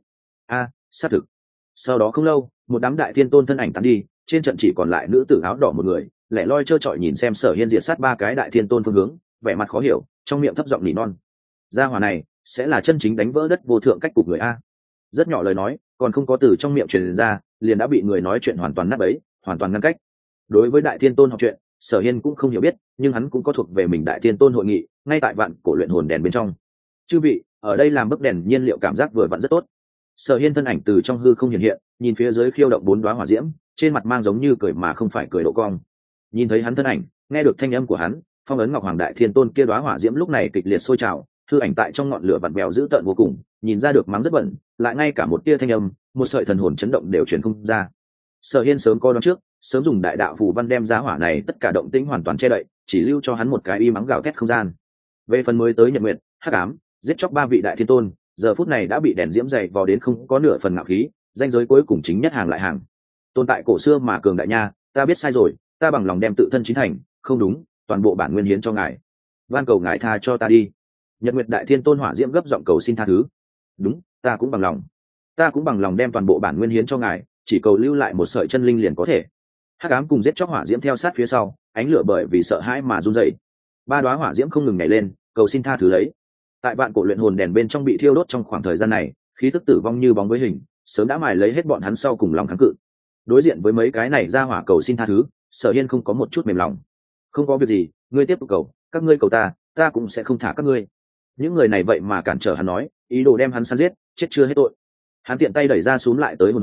Xác thực. Sau đó không lâu, một đám đại thiên tôn thân ảnh tán đi, trên trận chỉ còn lại nữ tử áo đỏ một người, lẻ loi trơ trọi nhìn xem Sở Hiên diệt sát 3 cái đại thiên tôn phương hướng, vẻ mặt khó hiểu, trong miệng thấp giọng nỉ non. Gia hỏa này sẽ là chân chính đánh vỡ đất vô thượng cách cục người a. Rất nhỏ lời nói, còn không có từ trong miệng truyền ra, liền đã bị người nói chuyện hoàn toàn nát bấy, hoàn toàn ngăn cách. Đối với đại thiên tôn học chuyện, Sở Hiên cũng không hiểu biết, nhưng hắn cũng có thuộc về mình đại thiên tôn hội nghị, ngay tại vạn cổ luyện hồn đèn bên trong. Chư vị, ở đây làm bức đèn nhiên liệu cảm giác vừa vặn rất tốt. Sở Hiên thân ảnh từ trong hư không hiện hiện, nhìn phía dưới khiêu động 4 đóa hỏa diễm, trên mặt mang giống như cười mà không phải cười độ cong. Nhìn thấy hắn thân ảnh, nghe được thanh âm của hắn, phong ấn ngọc hoàng đại thiên tôn kia đóa hỏa diễm lúc này kịch liệt sôi trào, hư ảnh tại trong ngọn lửa vặn vẹo dữ tợn vô cùng, nhìn ra được mắng rất bẩn, lại ngay cả một tia thanh âm, một sợi thần hồn chấn động đều truyền không ra. Sở Hiên sớm coi đoán trước, sớm dùng đại đạo phù văn đem giá hỏa này tất cả động tĩnh hoàn toàn che đậy, chỉ lưu cho hắn một cái y mắng gào thét không gian. Về phần mới tới Nhật Nguyệt, Hắc Ám, giết chóc 3 vị đại thiên tôn, giờ phút này đã bị đèn diễm dày vò đến không có nửa phần ngạo khí, danh giới cuối cùng chính nhất hàng lại hàng. Tồn tại cổ xưa mà cường đại nha, ta biết sai rồi, ta bằng lòng đem tự thân chính thành, không đúng, toàn bộ bản nguyên hiến cho ngài. Van cầu ngài tha cho ta đi. Nhật Nguyệt đại thiên tôn hỏa diễm gấp giọng cầu xin tha thứ. Đúng, ta cũng bằng lòng. Ta cũng bằng lòng đem toàn bộ bản nguyên hiến cho ngài, chỉ cầu lưu lại một sợi chân linh liền có thể. Hắc Ám cùng giết chóc hỏa diễm theo sát phía sau, ánh lửa bởi vì sợ hãi mà run rẩy. 3 đóa hỏa diễm không ngừng nhảy lên, cầu xin tha thứ lấy. Tại vạn cổ luyện hồn đèn bên trong bị thiêu đốt trong khoảng thời gian này, khí tức tử vong như bóng với hình, sớm đã mài lấy hết bọn hắn sau cùng lòng kháng cự. Đối diện với mấy cái này ra hỏa cầu xin tha thứ, Sở Hiên không có một chút mềm lòng. Không có việc gì, ngươi tiếp tục cầu, các ngươi cầu ta, ta cũng sẽ không thả các ngươi. Những người này vậy mà cản trở hắn nói, ý đồ đem hắn săn giết, chết chưa hết tội. Hắn tiện tay đẩy ra xuống lại tới hồn hỏa,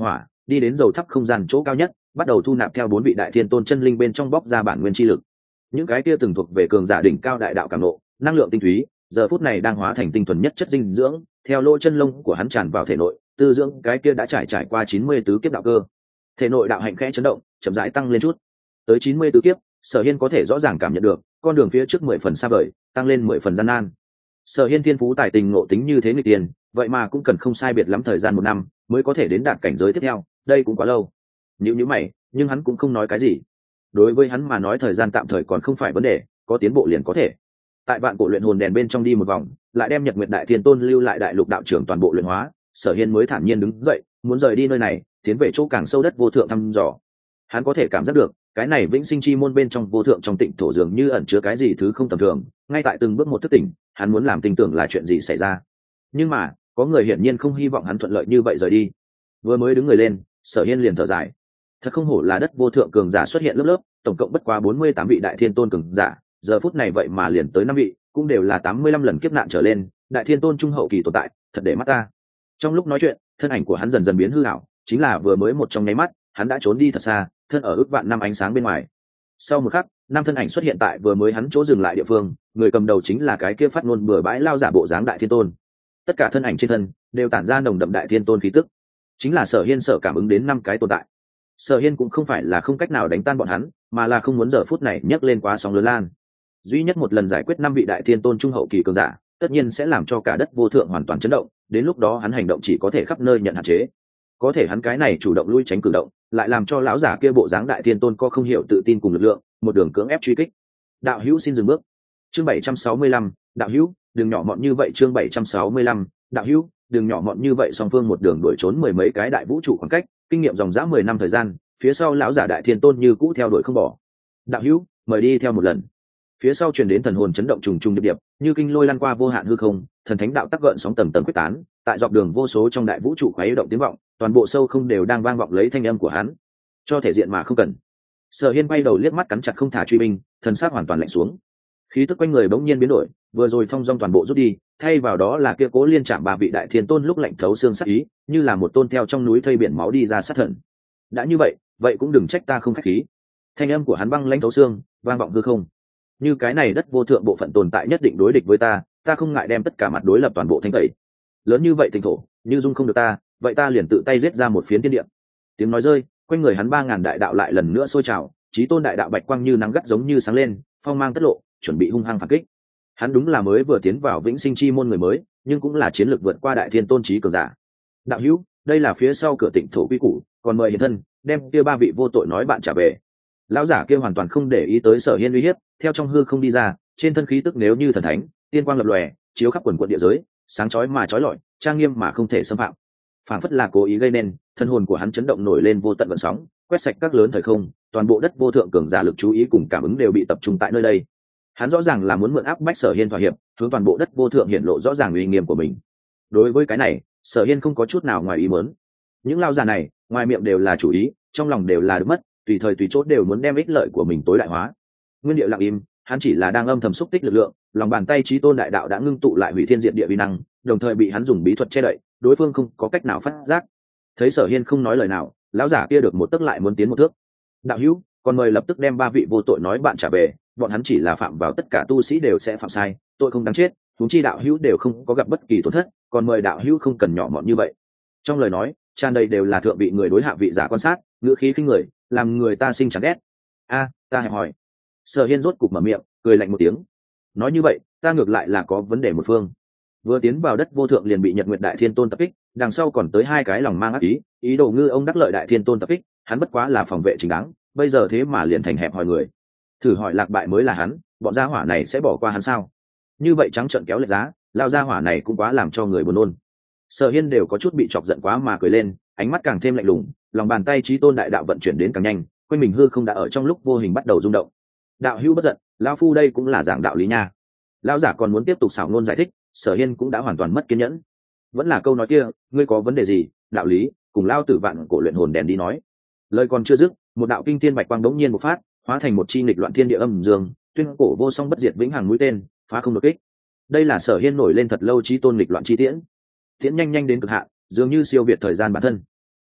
đi đến dầu thắp không gian chỗ cao nhất, bắt đầu thu nạp theo 4 vị đại thiên tôn chân linh bên trong bóc ra bản nguyên chi lực. Những cái kia từng thuộc về cường giả đỉnh cao đại đạo cảm nộ, năng lượng tinh túy, giờ phút này đang hóa thành tinh thuần nhất chất dinh dưỡng, theo lỗ chân lông của hắn tràn vào thể nội, tư dưỡng cái kia đã trải qua 90 tứ kiếp đạo cơ. Thể nội đạo hạnh khẽ chấn động, chậm rãi tăng lên chút. Tới 90 tứ kiếp, Sở Hiên có thể rõ ràng cảm nhận được, con đường phía trước 10 phần xa vời, tăng lên 10 phần gian nan. Sở Hiên thiên phú tài tình ngộ tính như thế nghịch tiền, vậy mà cũng cần không sai biệt lắm thời gian 1 năm mới có thể đến đạt cảnh giới tiếp theo, đây cũng quá lâu. Nhíu mày, nhưng hắn cũng không nói cái gì. Đối với hắn mà nói thời gian tạm thời còn không phải vấn đề, có tiến bộ liền có thể. Tại vạn cổ luyện hồn đèn bên trong đi một vòng, lại đem Nhật Nguyệt Đại Thiên Tôn lưu lại đại lục đạo trưởng toàn bộ luyện hóa, Sở Hiên mới thản nhiên đứng dậy, muốn rời đi nơi này, tiến về chỗ càng sâu đất vô thượng thăm dò. Hắn có thể cảm giác được, cái này vĩnh sinh chi môn bên trong vô thượng trong tịnh thổ dường như ẩn chứa cái gì thứ không tầm thường, ngay tại từng bước một thức tỉnh, hắn muốn làm tin tưởng là chuyện gì xảy ra. Nhưng mà, có người hiển nhiên không hy vọng hắn thuận lợi như vậy rời đi. Vừa mới đứng người lên, Sở Hiên liền thở dài. Thật không hổ là đất vô thượng cường giả xuất hiện lớp lớp, tổng cộng bất quá 48 vị đại thiên tôn cường giả, giờ phút này vậy mà liền tới 5 vị, cũng đều là 85 lần kiếp nạn trở lên, đại thiên tôn trung hậu kỳ tồn tại, thật để mắt ta. Trong lúc nói chuyện, thân ảnh của hắn dần dần biến hư ảo, chính là vừa mới một trong nháy mắt, hắn đã trốn đi thật xa, thân ở ước vạn năm ánh sáng bên ngoài. Sau một khắc, 5 thân ảnh xuất hiện tại vừa mới hắn chỗ dừng lại địa phương, người cầm đầu chính là cái kia phát ngôn bừa bãi lao giả bộ dáng đại thiên tôn. Tất cả thân ảnh trên thân đều tản ra nồng đậm đại thiên tôn khí tức, chính là Sở Hiên sở cảm ứng đến 5 cái tồn tại. Sở Hiên cũng không phải là không cách nào đánh tan bọn hắn, mà là không muốn giờ phút này nhấc lên quá sóng lớn lan. Duy nhất một lần giải quyết 5 vị đại thiên tôn trung hậu kỳ cường giả, tất nhiên sẽ làm cho cả đất vô thượng hoàn toàn chấn động, đến lúc đó hắn hành động chỉ có thể khắp nơi nhận hạn chế. Có thể hắn cái này chủ động lui tránh cử động, lại làm cho lão giả kia bộ dáng đại thiên tôn có không hiểu tự tin cùng lực lượng, một đường cưỡng ép truy kích. Đạo hữu xin dừng bước. Chương 765, đạo hữu, đừng nhỏ mọn như vậy. Chương 765, đạo hữu, đừng nhỏ mọn như vậy. Song phương một đường đuổi trốn 10 mấy cái đại vũ trụ khoảng cách, kinh nghiệm dòng dã 10 năm thời gian, phía sau lão giả đại thiên tôn như cũ theo đuổi không bỏ. Đạo hữu, mời đi theo một lần. Phía sau truyền đến thần hồn chấn động trùng trùng điệp điệp, như kinh lôi lăn qua vô hạn hư không, thần thánh đạo tắc gợn sóng tầng tầng quyết tán, tại dọc đường vô số trong đại vũ trụ khuấy động tiếng vọng, toàn bộ sâu không đều đang vang vọng lấy thanh âm của hắn. Cho thể diện mà không cần. Sở Hiên bay đầu liếc mắt cắn chặt không thả truy binh, thần sắc hoàn toàn lạnh xuống. Khí tức quanh người bỗng nhiên biến đổi, vừa rồi thông dong toàn bộ rút đi, thay vào đó là kia cố liên chạm 3 vị đại thiên tôn lúc lạnh thấu xương sát ý, như là một tôn theo trong núi thây biển máu đi ra sát thần. Đã như vậy, vậy cũng đừng trách ta không khách khí. Thanh âm của hắn băng lãnh thấu xương, vang vọng hư không. Như cái này đất vô thượng bộ phận tồn tại nhất định đối địch với ta, ta không ngại đem tất cả mặt đối lập toàn bộ thanh tẩy. Lớn như vậy tinh thổ, như dung không được ta, vậy ta liền tự tay giết ra một phiến thiên địa. Tiếng nói rơi, quanh người hắn 3000 đại đạo lại lần nữa sôi trào, chí tôn đại đạo bạch quang như nắng gắt giống như sáng lên, phong mang tất lộ, chuẩn bị hung hăng phản kích. Hắn đúng là mới vừa tiến vào vĩnh sinh chi môn người mới, nhưng cũng là chiến lược vượt qua đại thiên tôn chí cường giả. Đạo hữu, đây là phía sau cửa tịnh thổ quy củ, còn mời hiện thân, đem kia 3 vị vô tội nói bạn trả về. Lão giả kia hoàn toàn không để ý tới Sở Hiên uy hiếp, theo trong hư không đi ra, trên thân khí tức nếu như thần thánh, tiên quang lập lòe, chiếu khắp quần quần địa giới, sáng chói mà chói lọi, trang nghiêm mà không thể xâm phạm. Phản phất là cố ý gây nên, thân hồn của hắn chấn động nổi lên vô tận gợn sóng, quét sạch các lớn thời không, toàn bộ đất vô thượng cường giả lực chú ý cùng cảm ứng đều bị tập trung tại nơi đây. Hắn rõ ràng là muốn mượn áp bách Sở Hiên thỏa hiệp, hướng toàn bộ đất vô thượng hiện lộ rõ ràng uy nghiêm của mình. Đối với cái này, Sở Hiên không có chút nào ngoài ý muốn. Những lao già này, ngoài miệng đều là chủ ý, trong lòng đều là được mất, tùy thời tùy chỗ đều muốn đem ích lợi của mình tối đại hóa. Nguyên điệu lặng im, hắn chỉ là đang âm thầm xúc tích lực lượng, lòng bàn tay chí tôn đại đạo đã ngưng tụ lại hủy thiên diệt địa uy năng, đồng thời bị hắn dùng bí thuật che đậy, đối phương không có cách nào phát giác. Thấy Sở Hiên không nói lời nào, lão giả kia được một tấc lại muốn tiến một thước. Đạo hữu, còn mời lập tức đem 3 vị vô tội nói bạn trả về, bọn hắn chỉ là phạm vào tất cả tu sĩ đều sẽ phạm sai, tội không đáng chết, huống chi đạo hữu đều không có gặp bất kỳ tổn thất, còn mời đạo hữu không cần nhỏ mọn như vậy. Trong lời nói, tràn đầy đều là thượng vị người đối hạ vị giả quan sát, ngữ khí khinh người, làm người ta sinh chán ghét. A, ta hẹp hỏi. Sở Hiên rốt cục mở miệng, cười lạnh một tiếng. Nói như vậy, ta ngược lại là có vấn đề một phương. Vừa tiến vào đất vô thượng liền bị Nhật Nguyệt Đại Thiên Tôn tập kích, đằng sau còn tới 2 cái lòng mang ác ý đồ ngư ông đắc lợi Đại Thiên Tôn tập kích, hắn bất quá là phòng vệ chính đáng, bây giờ thế mà liền thành hẹp hòi người. Thử hỏi lạc bại mới là hắn, bọn gia hỏa này sẽ bỏ qua hắn sao? Như vậy trắng trợn kéo lệch giá, lao gia hỏa này cũng quá làm cho người buồn nôn. Sở Hiên đều có chút bị chọc giận quá mà cười lên, ánh mắt càng thêm lạnh lùng, lòng bàn tay chí tôn đại đạo vận chuyển đến càng nhanh, quanh mình hư không đã ở trong lúc vô hình bắt đầu rung động. Đạo hữu bất giận, lão phu đây cũng là giảng đạo lý nha. Lão giả còn muốn tiếp tục xảo ngôn giải thích, Sở Hiên cũng đã hoàn toàn mất kiên nhẫn. Vẫn là câu nói kia, ngươi có vấn đề gì, đạo lý, cùng lao tử vạn cổ luyện hồn đèn đi nói. Lời còn chưa dứt, một đạo kinh thiên bạch quang đống nhiên bộc phát, hóa thành một chi nghịch loạn thiên địa âm dương, tuyên cổ vô song bất diệt vĩnh hằng mũi tên, phá không đột kích. Đây là Sở Hiên nổi lên thật lâu chí tôn nghịch loạn chi tiễn. Tiễn nhanh nhanh đến cực hạn, dường như siêu việt thời gian bản thân.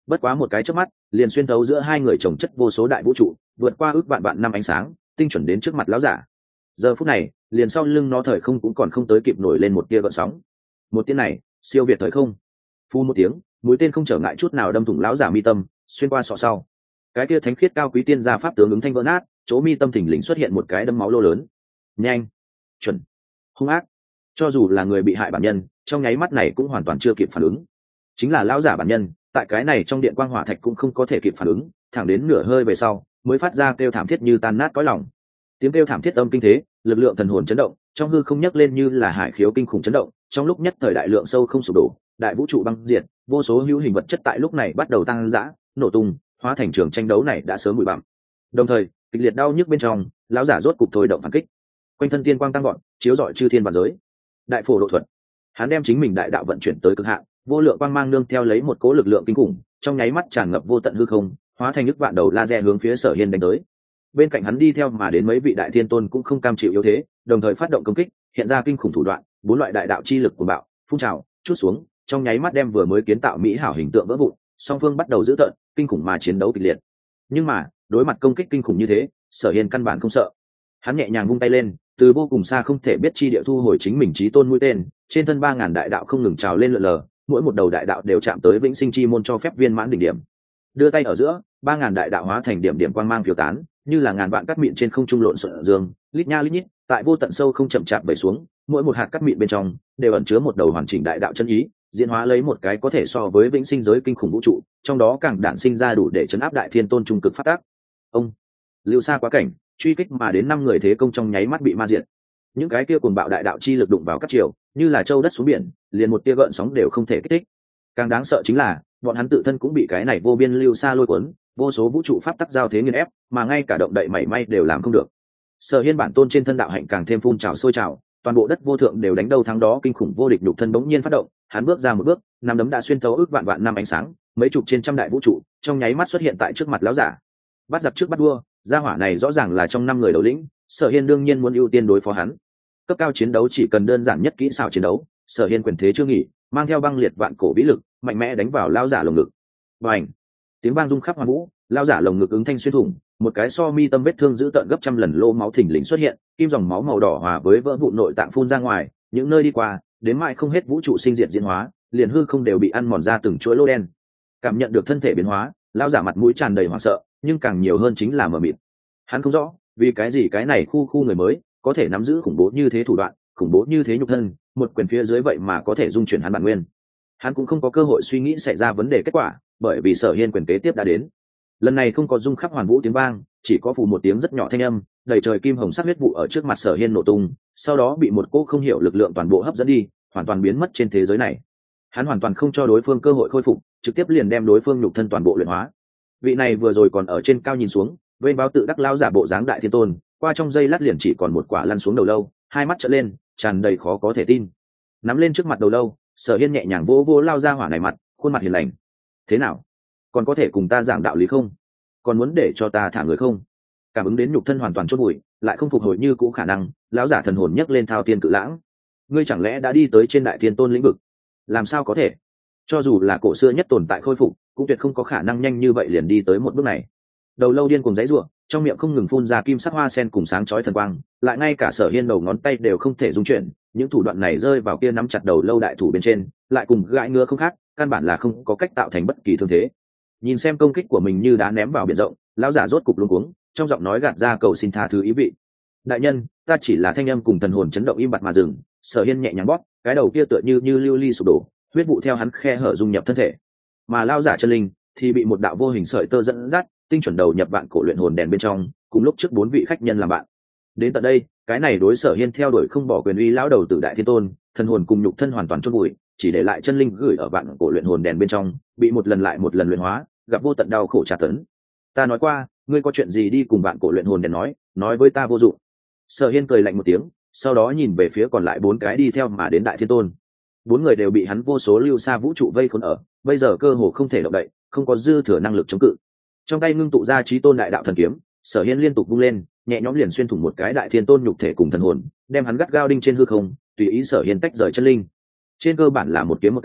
bất quá một cái chớp mắt liền xuyên thấu giữa hai người chồng chất vô số đại vũ trụ, vượt qua ước vạn vạn năm ánh sáng, tinh chuẩn đến trước mặt lão giả. Giờ phút này liền sau lưng nó thời không cũng còn không tới kịp nổi lên một tia gợn sóng. Một tiếng này siêu việt thời không. Phu một tiếng, mũi tên không trở ngại chút nào đâm thủng lão giả mi tâm, xuyên qua sọ sau. Cái kia thánh khiết cao quý tiên gia pháp tướng ứng thanh vỡ nát, chỗ mi tâm thình lình xuất hiện một cái đâm máu lô lớn. Nhanh, chuẩn, hung ác. Cho dù là người bị hại bản nhân, trong nháy mắt này cũng hoàn toàn chưa kịp phản ứng. Chính là lão giả bản nhân, tại cái này trong điện quang hỏa thạch cũng không có thể kịp phản ứng, thẳng đến nửa hơi về sau mới phát ra kêu thảm thiết như tan nát cõi lòng. Tiếng kêu thảm thiết âm kinh thế, lực lượng thần hồn chấn động, trong hư không nhấc lên như là hải khiếu kinh khủng chấn động, trong lúc nhất thời đại lượng sâu không sụp đổ, đại vũ trụ băng diệt, vô số hữu hình vật chất tại lúc này bắt đầu tăng dã, nổ tung, hóa thành trường tranh đấu này đã sớm bụi bặm. Đồng thời, kịch liệt đau nhức bên trong, lão giả rốt cục thôi động phản kích. Quanh thân tiên quang tăng gọn, chiếu rọi chư thiên vạn giới. Đại phổ độ thuật, hắn đem chính mình đại đạo vận chuyển tới cực hạn, vô lượng quang mang nương theo lấy một cỗ lực lượng kinh khủng, trong nháy mắt tràn ngập vô tận hư không, hóa thành nước vạn đầu laser hướng phía Sở Hiên đánh tới. Bên cạnh hắn đi theo mà đến mấy vị đại thiên tôn cũng không cam chịu yếu thế, đồng thời phát động công kích, hiện ra kinh khủng thủ đoạn, bốn loại đại đạo chi lực của bạo phun trào chút xuống, trong nháy mắt đem vừa mới kiến tạo mỹ hảo hình tượng vỡ vụn, song phương bắt đầu dữ tợn kinh khủng mà chiến đấu kịch liệt. Nhưng mà đối mặt công kích kinh khủng như thế, Sở Hiên căn bản không sợ. Hắn nhẹ nhàng vung tay lên, từ vô cùng xa không thể biết chi địa thu hồi chính mình chí tôn mũi tên, trên thân 3000 đại đạo không ngừng trào lên lượn lờ, mỗi một đầu đại đạo đều chạm tới vĩnh sinh chi môn cho phép viên mãn đỉnh điểm. Đưa tay ở giữa, 3000 đại đạo hóa thành điểm điểm quang mang phiêu tán, như là ngàn vạn cát mịn trên không trung lộn xộn dương, lít nha lít nhít, tại vô tận sâu không chậm chạp bẩy xuống, mỗi một hạt cát mịn bên trong đều ẩn chứa một đầu hoàn chỉnh đại đạo chân ý, diễn hóa lấy một cái có thể so với vĩnh sinh giới kinh khủng vũ trụ, trong đó càng đản sinh ra đủ để chấn áp đại thiên tôn trung cực phát tác. Ông lưu xa quá cảnh, truy kích mà đến 5 người thế công trong nháy mắt bị ma diệt. Những cái kia cuồng bạo đại đạo chi lực đụng vào các chiều, như là châu đất xuống biển, liền một tia gợn sóng đều không thể kích thích. Càng đáng sợ chính là, bọn hắn tự thân cũng bị cái này vô biên lưu xa lôi cuốn, vô số vũ trụ pháp tắc giao thế nghiền ép, mà ngay cả động đậy mảy may đều làm không được. Sở Hiên bản tôn trên thân đạo hạnh càng thêm phun trào sôi trào, toàn bộ đất vô thượng đều đánh đâu thắng đó kinh khủng vô địch nhục thân bỗng nhiên phát động, hắn bước ra một bước, năm đấm đã xuyên thấu ước vạn vạn năm ánh sáng, mấy chục trên trăm đại vũ trụ, trong nháy mắt xuất hiện tại trước mặt lão giả. Bắt giặc trước bắt vua, gia hỏa này rõ ràng là trong 5 người đầu lĩnh, Sở Hiên đương nhiên muốn ưu tiên đối phó hắn. Cấp cao chiến đấu chỉ cần đơn giản nhất kỹ xảo chiến đấu, Sở Hiên quyền thế chưa nghỉ, mang theo băng liệt vạn cổ vĩ lực, mạnh mẽ đánh vào lão giả lồng ngực. Bành! Tiếng vang rung khắp hoàn vũ, lão giả lồng ngực ứng thanh xuyên thủng, một cái so mi tâm vết thương dữ tợn gấp trăm lần lô máu thình lình xuất hiện, kim dòng máu màu đỏ hòa với vỡ vụn nội tạng phun ra ngoài, những nơi đi qua, đến mãi không hết vũ trụ sinh diệt diễn hóa, liền hư không đều bị ăn mòn ra từng chuỗi lỗ đen. Cảm nhận được thân thể biến hóa, lão giả mặt mũi tràn đầy hoảng sợ, nhưng càng nhiều hơn chính là mờ mịt. Hắn không rõ, vì cái gì cái này khu người mới có thể nắm giữ khủng bố như thế thủ đoạn, khủng bố như thế nhục thân, một quyền phía dưới vậy mà có thể dung chuyển hắn bản nguyên. Hắn cũng không có cơ hội suy nghĩ xảy ra vấn đề kết quả, bởi vì Sở Hiên quyền kế tiếp đã đến. Lần này không có rung khắp hoàn vũ tiếng vang, chỉ có phù một tiếng rất nhỏ thanh âm, đầy trời kim hồng sắc huyết vụ ở trước mặt Sở Hiên nổ tung, sau đó bị một cỗ không hiểu lực lượng toàn bộ hấp dẫn đi, hoàn toàn biến mất trên thế giới này. Hắn hoàn toàn không cho đối phương cơ hội khôi phục, trực tiếp liền đem đối phương nhục thân toàn bộ luyện hóa. Vị này vừa rồi còn ở trên cao nhìn xuống, vênh báo tự đắc lao giả bộ dáng đại thiên tôn, qua trong giây lát liền chỉ còn một quả lăn xuống đầu lâu, hai mắt trợn lên, tràn đầy khó có thể tin. Nắm lên trước mặt đầu lâu, Sở Hiên nhẹ nhàng vỗ vỗ lao ra hỏa này mặt, khuôn mặt hiền lành. Thế nào? Còn có thể cùng ta giảng đạo lý không? Còn muốn để cho ta thả người không? Cảm ứng đến nhục thân hoàn toàn chốt bụi, lại không phục hồi như cũ khả năng, lão giả thần hồn nhấc lên thao tiên cự lãng. Ngươi chẳng lẽ đã đi tới trên đại thiên tôn lĩnh vực? Làm sao có thể? Cho dù là cổ xưa nhất tồn tại khôi phục, cũng tuyệt không có khả năng nhanh như vậy liền đi tới một bước này. Đầu lâu điên cùng giãy giụa, trong miệng không ngừng phun ra kim sắc hoa sen cùng sáng chói thần quang, lại ngay cả Sở Hiên đầu ngón tay đều không thể dung chuyển, những thủ đoạn này rơi vào kia nắm chặt đầu lâu đại thủ bên trên, lại cùng gãi ngứa không khác, căn bản là không có cách tạo thành bất kỳ thương thế. Nhìn xem công kích của mình như đá ném vào biển rộng, lão giả rốt cục luống cuống, trong giọng nói gạt ra cầu xin tha thứ ý vị. Đại nhân, ta chỉ là thanh âm cùng thần hồn chấn động im bặt mà dừng. Sở Hiên nhẹ nhàng bóp, cái đầu kia tựa như lưu ly sụp đổ, huyết vụ theo hắn khe hở dung nhập thân thể. Mà lão giả chân linh thì bị một đạo vô hình sợi tơ dẫn dắt, tinh chuẩn đầu nhập vạn cổ luyện hồn đèn bên trong, cùng lúc trước 4 vị khách nhân làm bạn. Đến tận đây, cái này đối Sở Hiên theo đuổi không bỏ quyền uy lão đầu tử đại thiên tôn, thần hồn cùng nhục thân hoàn toàn chôn vùi, chỉ để lại chân linh gửi ở vạn cổ luyện hồn đèn bên trong, bị một lần lại một lần luyện hóa, gặp vô tận đau khổ tra tấn. Ta nói qua, ngươi có chuyện gì đi cùng vạn cổ luyện hồn đèn nói với ta vô dụng. Sở Hiên cười lạnh một tiếng, sau đó nhìn về phía còn lại 4 cái đi theo mà đến đại thiên tôn. 4 người đều bị hắn vô số lưu xa vũ trụ vây khốn ở, bây giờ cơ hồ không thể động đậy, không có dư thừa năng lực chống cự. Trong tay ngưng tụ ra chí tôn đại đạo thần kiếm, Sở Hiên liên tục vung lên, nhẹ nhõm liền xuyên thủng một cái đại thiên tôn nhục thể cùng thần hồn, đem hắn gắt gao đinh trên hư không, tùy ý Sở Hiên tách rời chân linh. Trên cơ bản là một kiếm một cái,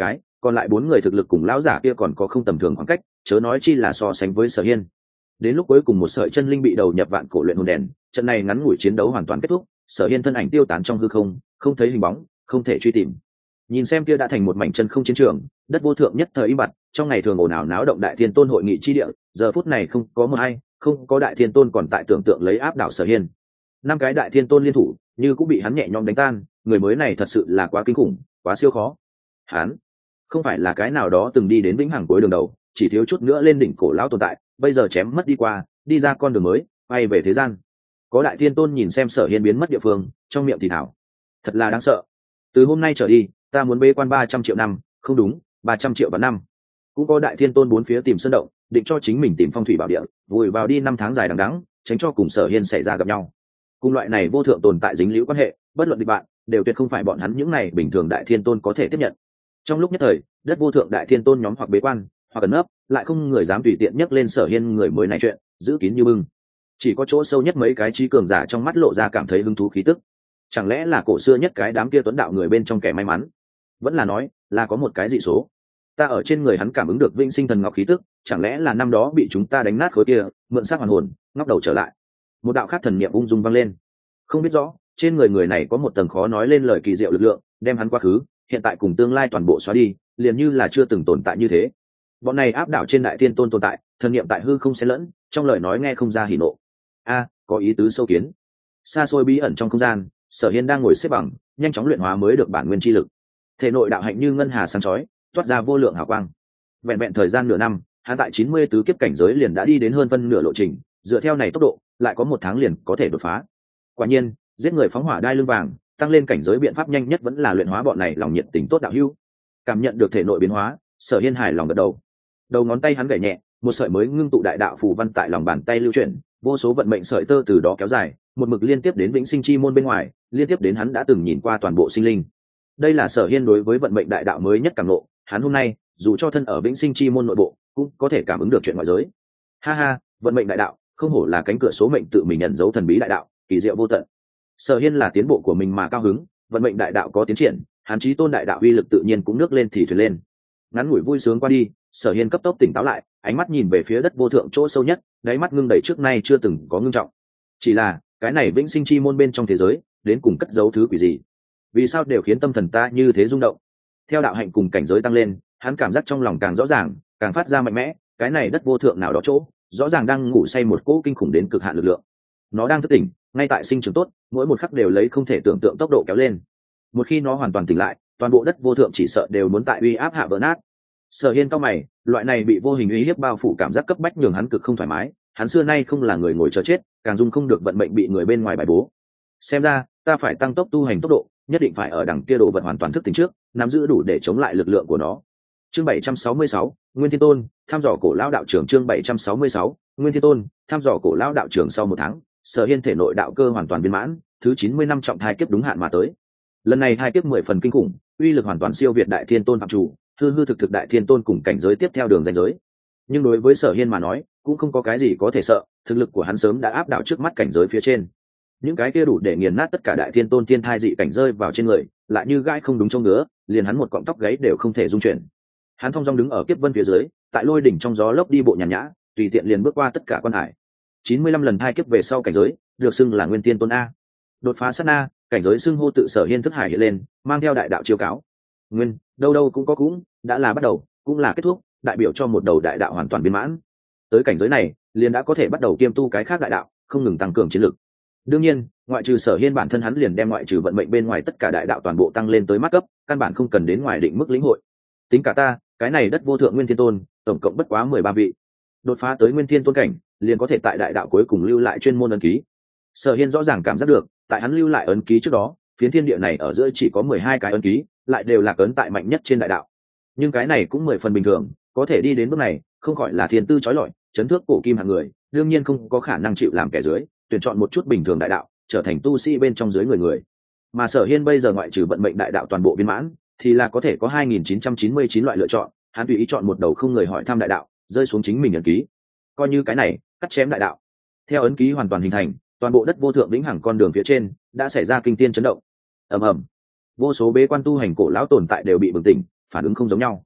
còn lại 4 người thực lực cùng lão giả kia còn có không tầm thường khoảng cách, chớ nói chi là so sánh với Sở Hiên. Đến lúc cuối cùng một sợi chân linh bị đầu nhập vạn cổ luyện hồn đèn, trận này ngắn ngủi chiến đấu hoàn toàn kết thúc, Sở Hiên thân ảnh tiêu tán trong hư không, không thấy hình bóng, không thể truy tìm. Nhìn xem kia đã thành một mảnh chân không chiến trường, đất vô thượng nhất thời im bặt, trong ngày thường ồn ào náo động đại thiên tôn hội nghị chi địa, giờ phút này không có một ai, không có đại thiên tôn còn tại tưởng tượng lấy áp đảo Sở Hiên. 5 cái đại thiên tôn liên thủ, như cũng bị hắn nhẹ nhõm đánh tan, người mới này thật sự là quá kinh khủng, quá siêu khó. Hắn không phải là cái nào đó từng đi đến vĩnh hằng cuối đường đầu, chỉ thiếu chút nữa lên đỉnh cổ lão tồn tại, bây giờ chém mất đi qua, đi ra con đường mới, bay về thế gian. Có đại thiên tôn nhìn xem Sở Hiên biến mất địa phương, trong miệng thì thảo, thật là đáng sợ. Từ hôm nay trở đi, ta muốn bế quan 300 triệu năm, không đúng, 300 triệu vạn năm. Cũng có đại thiên tôn bốn phía tìm sơn động, định cho chính mình tìm phong thủy bảo địa, vùi vào đi 5 tháng dài đằng đẵng, tránh cho cùng Sở Hiên xảy ra gặp nhau. Cùng loại này vô thượng tồn tại dính liễu quan hệ, bất luận địch bạn, đều tuyệt không phải bọn hắn những này bình thường đại thiên tôn có thể tiếp nhận. Trong lúc nhất thời, đất vô thượng đại thiên tôn nhóm hoặc bế quan, hoặc ẩn nấp, lại không người dám tùy tiện nhắc lên Sở Hiên người mới này chuyện, giữ kín như bưng. Chỉ có chỗ sâu nhất mấy cái trí cường giả trong mắt lộ ra cảm thấy hứng thú khí tức. Chẳng lẽ là cổ xưa nhất cái đám kia tuấn đạo người bên trong kẻ may mắn? Vẫn là nói, là có một cái dị số. Ta ở trên người hắn cảm ứng được vĩnh sinh thần ngọc khí tức, chẳng lẽ là năm đó bị chúng ta đánh nát khối kia, mượn xác hoàn hồn, ngóc đầu trở lại. Một đạo khác thần niệm ung dung vang lên. Không biết rõ, trên người người này có một tầng khó nói lên lời kỳ diệu lực lượng, đem hắn quá khứ, hiện tại cùng tương lai toàn bộ xóa đi, liền như là chưa từng tồn tại như thế. Bọn này áp đảo trên đại thiên tôn tồn tại, thần niệm tại hư không xen lẫn, trong lời nói nghe không ra hỉ nộ. A, có ý tứ sâu kiến. Xa xôi bí ẩn trong không gian, Sở Hiên đang ngồi xếp bằng, nhanh chóng luyện hóa mới được bản nguyên chi lực. Thể nội đạo hạnh như ngân hà sáng chói, toát ra vô lượng hào quang. Vẹn vẹn thời gian nửa năm, hắn tại 90 tứ kiếp cảnh giới liền đã đi đến hơn phân nửa lộ trình, dựa theo này tốc độ, lại có 1 tháng liền có thể đột phá. Quả nhiên, giết người phóng hỏa đai lưng vàng, tăng lên cảnh giới biện pháp nhanh nhất vẫn là luyện hóa bọn này lòng nhiệt tình tốt đạo hữu. Cảm nhận được thể nội biến hóa, Sở Hiên hài lòng gật đầu. Đầu ngón tay hắn gảy nhẹ, một sợi mới ngưng tụ đại đạo phù văn tại lòng bàn tay lưu chuyển, vô số vận mệnh sợi tơ từ đó kéo dài, một mực liên tiếp đến vĩnh sinh chi môn bên ngoài, liên tiếp đến hắn đã từng nhìn qua toàn bộ sinh linh. Đây là Sở Hiên đối với vận mệnh đại đạo mới nhất cảm ngộ, hắn hôm nay, dù cho thân ở vĩnh sinh chi môn nội bộ, cũng có thể cảm ứng được chuyện ngoại giới. Ha ha, vận mệnh đại đạo, không hổ là cánh cửa số mệnh tự mình nhận dấu thần bí đại đạo, kỳ diệu vô tận. Sở Hiên là tiến bộ của mình mà cao hứng, vận mệnh đại đạo có tiến triển, hắn chí tôn đại đạo uy lực tự nhiên cũng nước lên thì thuyền lên. Ngắn ngủi vui sướng qua đi, Sở Hiên cấp tốc tỉnh táo lại, ánh mắt nhìn về phía đất vô thượng chỗ sâu nhất, đáy mắt ngưng đầy trước nay chưa từng có ngưng trọng. Chỉ là, cái này vĩnh sinh chi môn bên trong thế giới, đến cùng cất giấu thứ quỷ gì? Vì sao đều khiến tâm thần ta như thế rung động? Theo đạo hạnh cùng cảnh giới tăng lên, hắn cảm giác trong lòng càng rõ ràng, càng phát ra mạnh mẽ, cái này đất vô thượng nào đó chỗ, rõ ràng đang ngủ say một cỗ kinh khủng đến cực hạn lực lượng. Nó đang thức tỉnh, ngay tại sinh trưởng tốt, mỗi một khắc đều lấy không thể tưởng tượng tốc độ kéo lên. Một khi nó hoàn toàn tỉnh lại, toàn bộ đất vô thượng chỉ sợ đều muốn tại uy áp hạ vỡ nát. Sở Hiên cao mày, loại này bị vô hình uy hiếp bao phủ cảm giác cấp bách nhường hắn cực không thoải mái, hắn xưa nay không là người ngồi chờ chết, càng dung không được vận mệnh bị người bên ngoài bài bố. Xem ra, ta phải tăng tốc tu hành tốc độ, nhất định phải ở đằng kia độ vận hoàn toàn thức tỉnh trước, nắm giữ đủ để chống lại lực lượng của nó. Chương 766, Nguyên Thiên Tôn, thăm dò cổ lão đạo trưởng. Chương 766, Nguyên Thiên Tôn, thăm dò cổ lão đạo trưởng. Sau 1 tháng, Sở Hiên thể nội đạo cơ hoàn toàn viên mãn, thứ 90 năm trọng thai kiếp đúng hạn mà tới. Lần này thai kiếp 10 phần kinh khủng, uy lực hoàn toàn siêu việt đại thiên tôn phạm chủ, hư thực đại thiên tôn cùng cảnh giới tiếp theo đường ranh giới. Nhưng đối với Sở Hiên mà nói, cũng không có cái gì có thể sợ, thực lực của hắn sớm đã áp đảo trước mắt cảnh giới phía trên. Những cái kia đủ để nghiền nát tất cả đại thiên tôn thiên thai dị cảnh rơi vào trên người, lại như gai không đúng chỗ ngứa, liền hắn một cọng tóc gáy đều không thể dung chuyển. Hắn thong dong đứng ở kiếp vân phía dưới, tại lôi đỉnh trong gió lốc đi bộ nhàn nhã, tùy tiện liền bước qua tất cả quan hải. 95 lần thai kiếp về sau cảnh giới, được xưng là Nguyên Tiên Tôn a. Đột phá sát na, cảnh giới xưng hô tự Sở Hiên thức hải hiện lên, mang theo đại đạo chiêu cáo. Nguyên, đâu đâu cũng có cũng, đã là bắt đầu, cũng là kết thúc, đại biểu cho một đầu đại đạo hoàn toàn viên mãn. Tới cảnh giới này, liền đã có thể bắt đầu kiêm tu cái khác đại đạo, không ngừng tăng cường chiến lực. Đương nhiên, ngoại trừ Sở Hiên bản thân hắn liền đem ngoại trừ vận mệnh bên ngoài tất cả đại đạo toàn bộ tăng lên tới mắt cấp, căn bản không cần đến ngoài định mức lĩnh hội. Tính cả ta, cái này đất vô thượng Nguyên Thiên Tôn, tổng cộng bất quá 13 vị. Đột phá tới Nguyên Thiên Tôn cảnh, liền có thể tại đại đạo cuối cùng lưu lại chuyên môn ấn ký. Sở Hiên rõ ràng cảm giác được, tại hắn lưu lại ấn ký trước đó, phiến thiên địa này ở giữa chỉ có 12 cái ấn ký, lại đều là ấn tại mạnh nhất trên đại đạo. Nhưng cái này cũng 10 phần bình thường, có thể đi đến bước này, không gọi là thiên tư chói lọi, chấn thước cổ kim hạng người, đương nhiên không có khả năng chịu làm kẻ dưới, tuyển chọn một chút bình thường đại đạo, trở thành tu sĩ bên trong dưới người. Mà Sở Hiên bây giờ ngoại trừ vận mệnh đại đạo toàn bộ viên mãn, thì là có thể có 2999 loại lựa chọn, hắn tùy ý chọn một đầu không người hỏi thăm đại đạo, rơi xuống chính mình ấn ký. Coi như cái này, cắt chém đại đạo. Theo ấn ký hoàn toàn hình thành, toàn bộ đất vô thượng vĩnh hằng con đường phía trên đã xảy ra kinh thiên chấn động. Ầm ầm, vô số bế quan tu hành cổ lão tồn tại đều bị bừng tỉnh, phản ứng không giống nhau.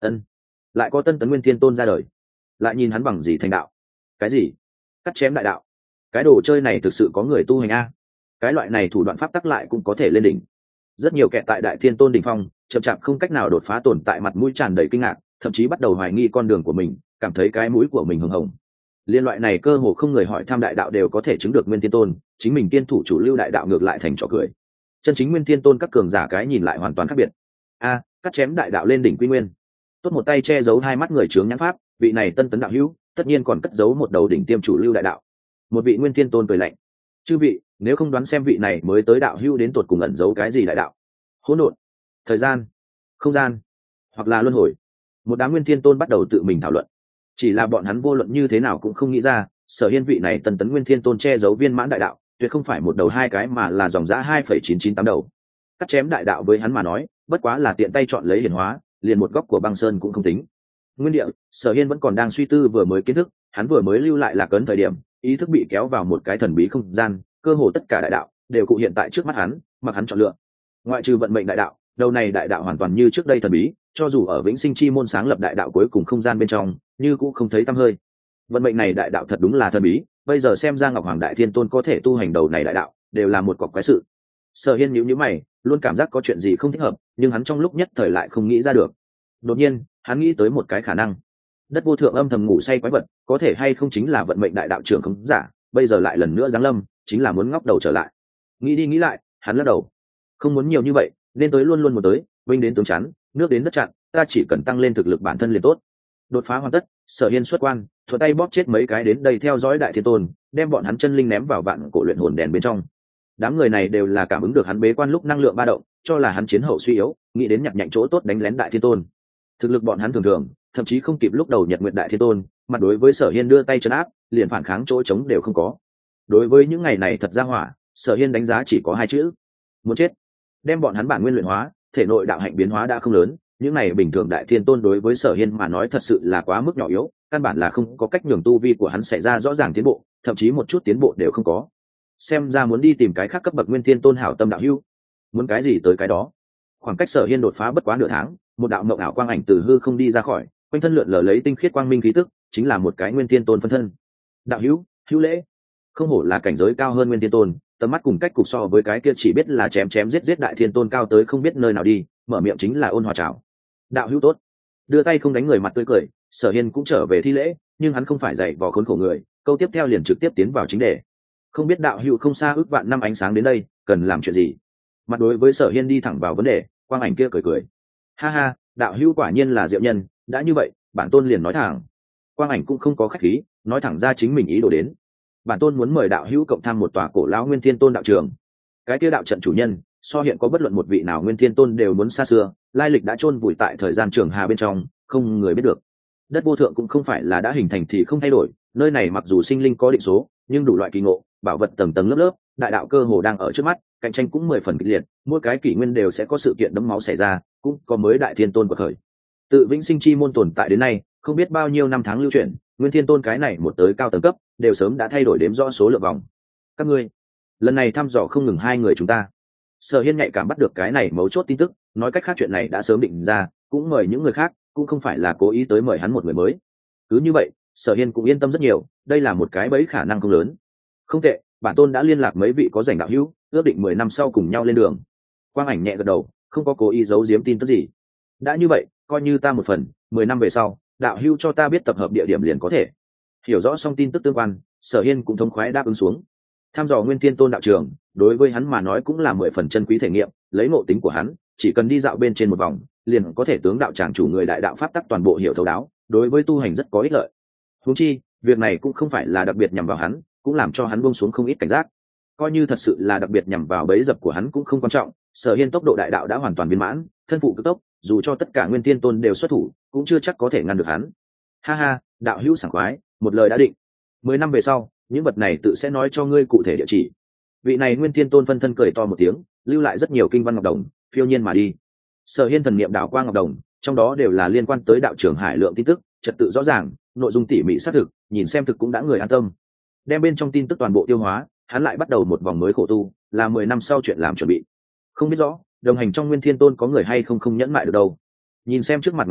Ân, lại có tân tấn nguyên thiên tôn ra đời, lại nhìn hắn bằng gì thành đạo? Cái gì? Cắt chém đại đạo? Cái đồ chơi này thực sự có người tu hành a? Cái loại này thủ đoạn pháp tắc lại cũng có thể lên đỉnh. Rất nhiều kẻ tại đại thiên tôn đỉnh phong chậm chạp không cách nào đột phá, tồn tại mặt mũi tràn đầy kinh ngạc, thậm chí bắt đầu hoài nghi con đường của mình, cảm thấy cái mũi của mình hừng hồng. Liên loại này cơ hồ không người hỏi thăm đại đạo đều có thể chứng được nguyên thiên tôn, chính mình kiên thủ chủ lưu đại đạo ngược lại thành trò cười. Chân chính nguyên thiên tôn các cường giả cái nhìn lại hoàn toàn khác biệt. A, cắt chém đại đạo lên đỉnh quy nguyên. Tốt một tay che giấu hai mắt người chướng nhãn pháp, vị này tân tấn đạo hữu tất nhiên còn cất giấu một đầu đỉnh tiêm chủ lưu đại đạo. Một vị nguyên thiên tôn cười lạnh: chư vị, nếu không đoán xem vị này mới tới đạo hữu đến tột cùng ẩn giấu cái gì đại đạo? Hỗn độn, thời gian, không gian, hoặc là luân hồi? Một đám nguyên thiên tôn bắt đầu tự mình thảo luận. Chỉ là bọn hắn vô luận như thế nào cũng không nghĩ ra, Sở Hiên vị này tân tấn nguyên thiên tôn che giấu viên mãn đại đạo tuyệt không phải một đầu hai cái, mà là dòng dã 2,998 đầu. Cắt chém đại đạo với hắn mà nói bất quá là tiện tay chọn lấy hiển hóa, liền một góc của băng sơn cũng không tính. Nguyên địa, Sở Hiên vẫn còn đang suy tư vừa mới kiến thức, hắn vừa mới lưu lại lạc ấn thời điểm, ý thức bị kéo vào một cái thần bí không gian, cơ hồ tất cả đại đạo đều cụ hiện tại trước mắt hắn, mặc hắn chọn lựa. Ngoại trừ vận mệnh đại đạo, đầu này đại đạo hoàn toàn như trước đây thần bí, cho dù ở vĩnh sinh chi môn sáng lập đại đạo cuối cùng không gian bên trong, như cũng không thấy tăm hơi. Vận mệnh này đại đạo thật đúng là thần bí, bây giờ xem ra Ngọc Hoàng Đại Thiên Tôn có thể tu hành đầu này đại đạo, đều là một cọc quái sự. Sở Hiên nhíu mày, luôn cảm giác có chuyện gì không thích hợp, nhưng hắn trong lúc nhất thời lại không nghĩ ra được. Đột nhiên, hắn nghĩ tới một cái khả năng. Đất vô thượng âm thầm ngủ say quái vật, có thể hay không chính là vận mệnh đại đạo trưởng không giả, bây giờ lại lần nữa giáng lâm, chính là muốn ngóc đầu trở lại. Nghĩ đi nghĩ lại, hắn lắc đầu. Không muốn nhiều như vậy, nên tới luôn luôn một tới, vinh đến tướng chắn, nước đến đất chặn, ta chỉ cần tăng lên thực lực bản thân liền tốt. Đột phá hoàn tất, Sở Hiên xuất quan, thuận tay bóp chết mấy cái đến đây theo dõi Đại Thiên Tôn, đem bọn hắn chân linh ném vào vạn cổ luyện hồn đèn bên trong. Đám người này đều là cảm ứng được hắn bế quan lúc năng lượng ba động, cho là hắn chiến hậu suy yếu, nghĩ đến nhặt nhạnh chỗ tốt đánh lén Đại Thiên Tôn. Thực lực bọn hắn thường thường, thậm chí không kịp lúc đầu Nhật Nguyệt Đại Thiên Tôn, mặt đối với Sở Hiên đưa tay trấn áp, liền phản kháng chỗ chống đều không có. Đối với những ngày này thật ra hỏa, Sở Hiên đánh giá chỉ có hai chữ: muốn chết. Đem bọn hắn bản nguyên luyện hóa, thể nội đạo hạnh biến hóa đã không lớn, những này bình thường Đại Thiên Tôn đối với Sở Hiên mà nói thật sự là quá mức nhỏ yếu, căn bản là không có cách nhường tu vi của hắn xảy ra rõ ràng tiến bộ, thậm chí một chút tiến bộ đều không có. Xem ra muốn đi tìm cái khác cấp bậc nguyên thiên tôn hảo tâm đạo hữu. Muốn cái gì tới cái đó. Khoảng cách Sở Hiên đột phá bất quá nửa tháng, một đạo mộng ảo quang ảnh từ hư không đi ra khỏi, quanh thân lượn lờ lấy tinh khiết quang minh khí tức, chính là một cái nguyên thiên tôn phân thân. Đạo hữu, hữu lễ. Không hổ là cảnh giới cao hơn nguyên thiên tôn, tầm mắt cùng cách cục so với cái kia chỉ biết là chém chém giết giết đại thiên tôn cao tới không biết nơi nào đi, mở miệng chính là ôn hòa chào. Đạo hữu tốt. Đưa tay không đánh người mặt tươi cười, Sở Hiên cũng trở về thi lễ, nhưng hắn không phải dạy vò khốn khổ người, câu tiếp theo liền trực tiếp tiến vào chính đề. Không biết đạo hữu không xa ước vạn năm ánh sáng đến đây, cần làm chuyện gì? Mặt đối với Sở Hiên đi thẳng vào vấn đề, quang ảnh kia cười cười. Ha ha, đạo hữu quả nhiên là diệu nhân, đã như vậy, bản tôn liền nói thẳng. Quang ảnh cũng không có khách khí, nói thẳng ra chính mình ý đồ đến. Bản tôn muốn mời đạo hữu cộng tham một tòa cổ lão Nguyên Thiên Tôn đạo trường. Cái kia đạo trận chủ nhân, so hiện có bất luận một vị nào Nguyên Thiên Tôn đều muốn xa xưa, lai lịch đã chôn vùi tại thời gian trường hà bên trong, không người biết được. Đất vô thượng cũng không phải là đã hình thành thì không thay đổi, nơi này mặc dù sinh linh có định số, nhưng đủ loại kỳ ngộ, bảo vật tầng tầng lớp lớp, đại đạo cơ hồ đang ở trước mắt, cạnh tranh cũng 10 phần kịch liệt, mỗi cái kỷ nguyên đều sẽ có sự kiện đẫm máu xảy ra, cũng có mới đại thiên tôn của khởi. Tự vĩnh sinh chi môn tồn tại đến nay, không biết bao nhiêu năm tháng lưu chuyển, nguyên thiên tôn cái này một tới cao tầng cấp, đều sớm đã thay đổi đếm rõ số lượng vòng. Các ngươi, lần này thăm dò không ngừng hai người chúng ta. Sở Hiên nhạy cảm bắt được cái này mấu chốt tin tức, nói cách khác chuyện này đã sớm định ra, cũng mời những người khác, cũng không phải là cố ý tới mời hắn một người mới. Cứ như vậy, Sở Hiên cũng yên tâm rất nhiều, đây là một cái bẫy khả năng không lớn. Không tệ, bản tôn đã liên lạc mấy vị có rảnh đạo hữu, ước định 10 năm sau cùng nhau lên đường. Quang ảnh nhẹ gật đầu, không có cố ý giấu giếm tin tức gì. Đã như vậy, coi như ta một phần, 10 năm về sau, đạo hữu cho ta biết tập hợp địa điểm liền có thể. Hiểu rõ xong tin tức tương quan, Sở Hiên cũng thống khoái đáp ứng xuống. Tham dò Nguyên Thiên Tôn đạo trường, đối với hắn mà nói cũng là 10 phần chân quý thể nghiệm, lấy ngộ tính của hắn, chỉ cần đi dạo bên trên một vòng, liền có thể tướng đạo tràng chủ người đại đạo pháp tắc toàn bộ hiểu thấu đáo, đối với tu hành rất có ích lợi. Huống chi, việc này cũng không phải là đặc biệt nhằm vào hắn, cũng làm cho hắn buông xuống không ít cảnh giác. Coi như thật sự là đặc biệt nhằm vào bẫy dập của hắn cũng không quan trọng, Sở Hiên tốc độ đại đạo đã hoàn toàn viên mãn, thân phụ cực tốc, dù cho tất cả Nguyên Thiên Tôn đều xuất thủ, cũng chưa chắc có thể ngăn được hắn. Ha ha, đạo hữu sảng khoái, một lời đã định. 10 năm về sau, những vật này tự sẽ nói cho ngươi cụ thể địa chỉ. Vị này Nguyên Thiên Tôn phân thân cười to một tiếng, lưu lại rất nhiều kinh văn ngọc đồng, phiêu nhiên mà đi. Sở Hiên thần niệm đảo qua ngọc đồng, trong đó đều là liên quan tới đạo trưởng hải lượng tin tức, trật tự rõ ràng, nội dung tỉ mỉ xác thực, nhìn xem thực cũng đã người an tâm. Đem bên trong tin tức toàn bộ tiêu hóa, hắn lại bắt đầu một vòng mới khổ tu, là 10 năm sau chuyện làm chuẩn bị. Không biết rõ, đồng hành trong Nguyên Thiên Tôn có người hay không nhẫn mại được đâu. Nhìn xem trước mặt ngọc đồng,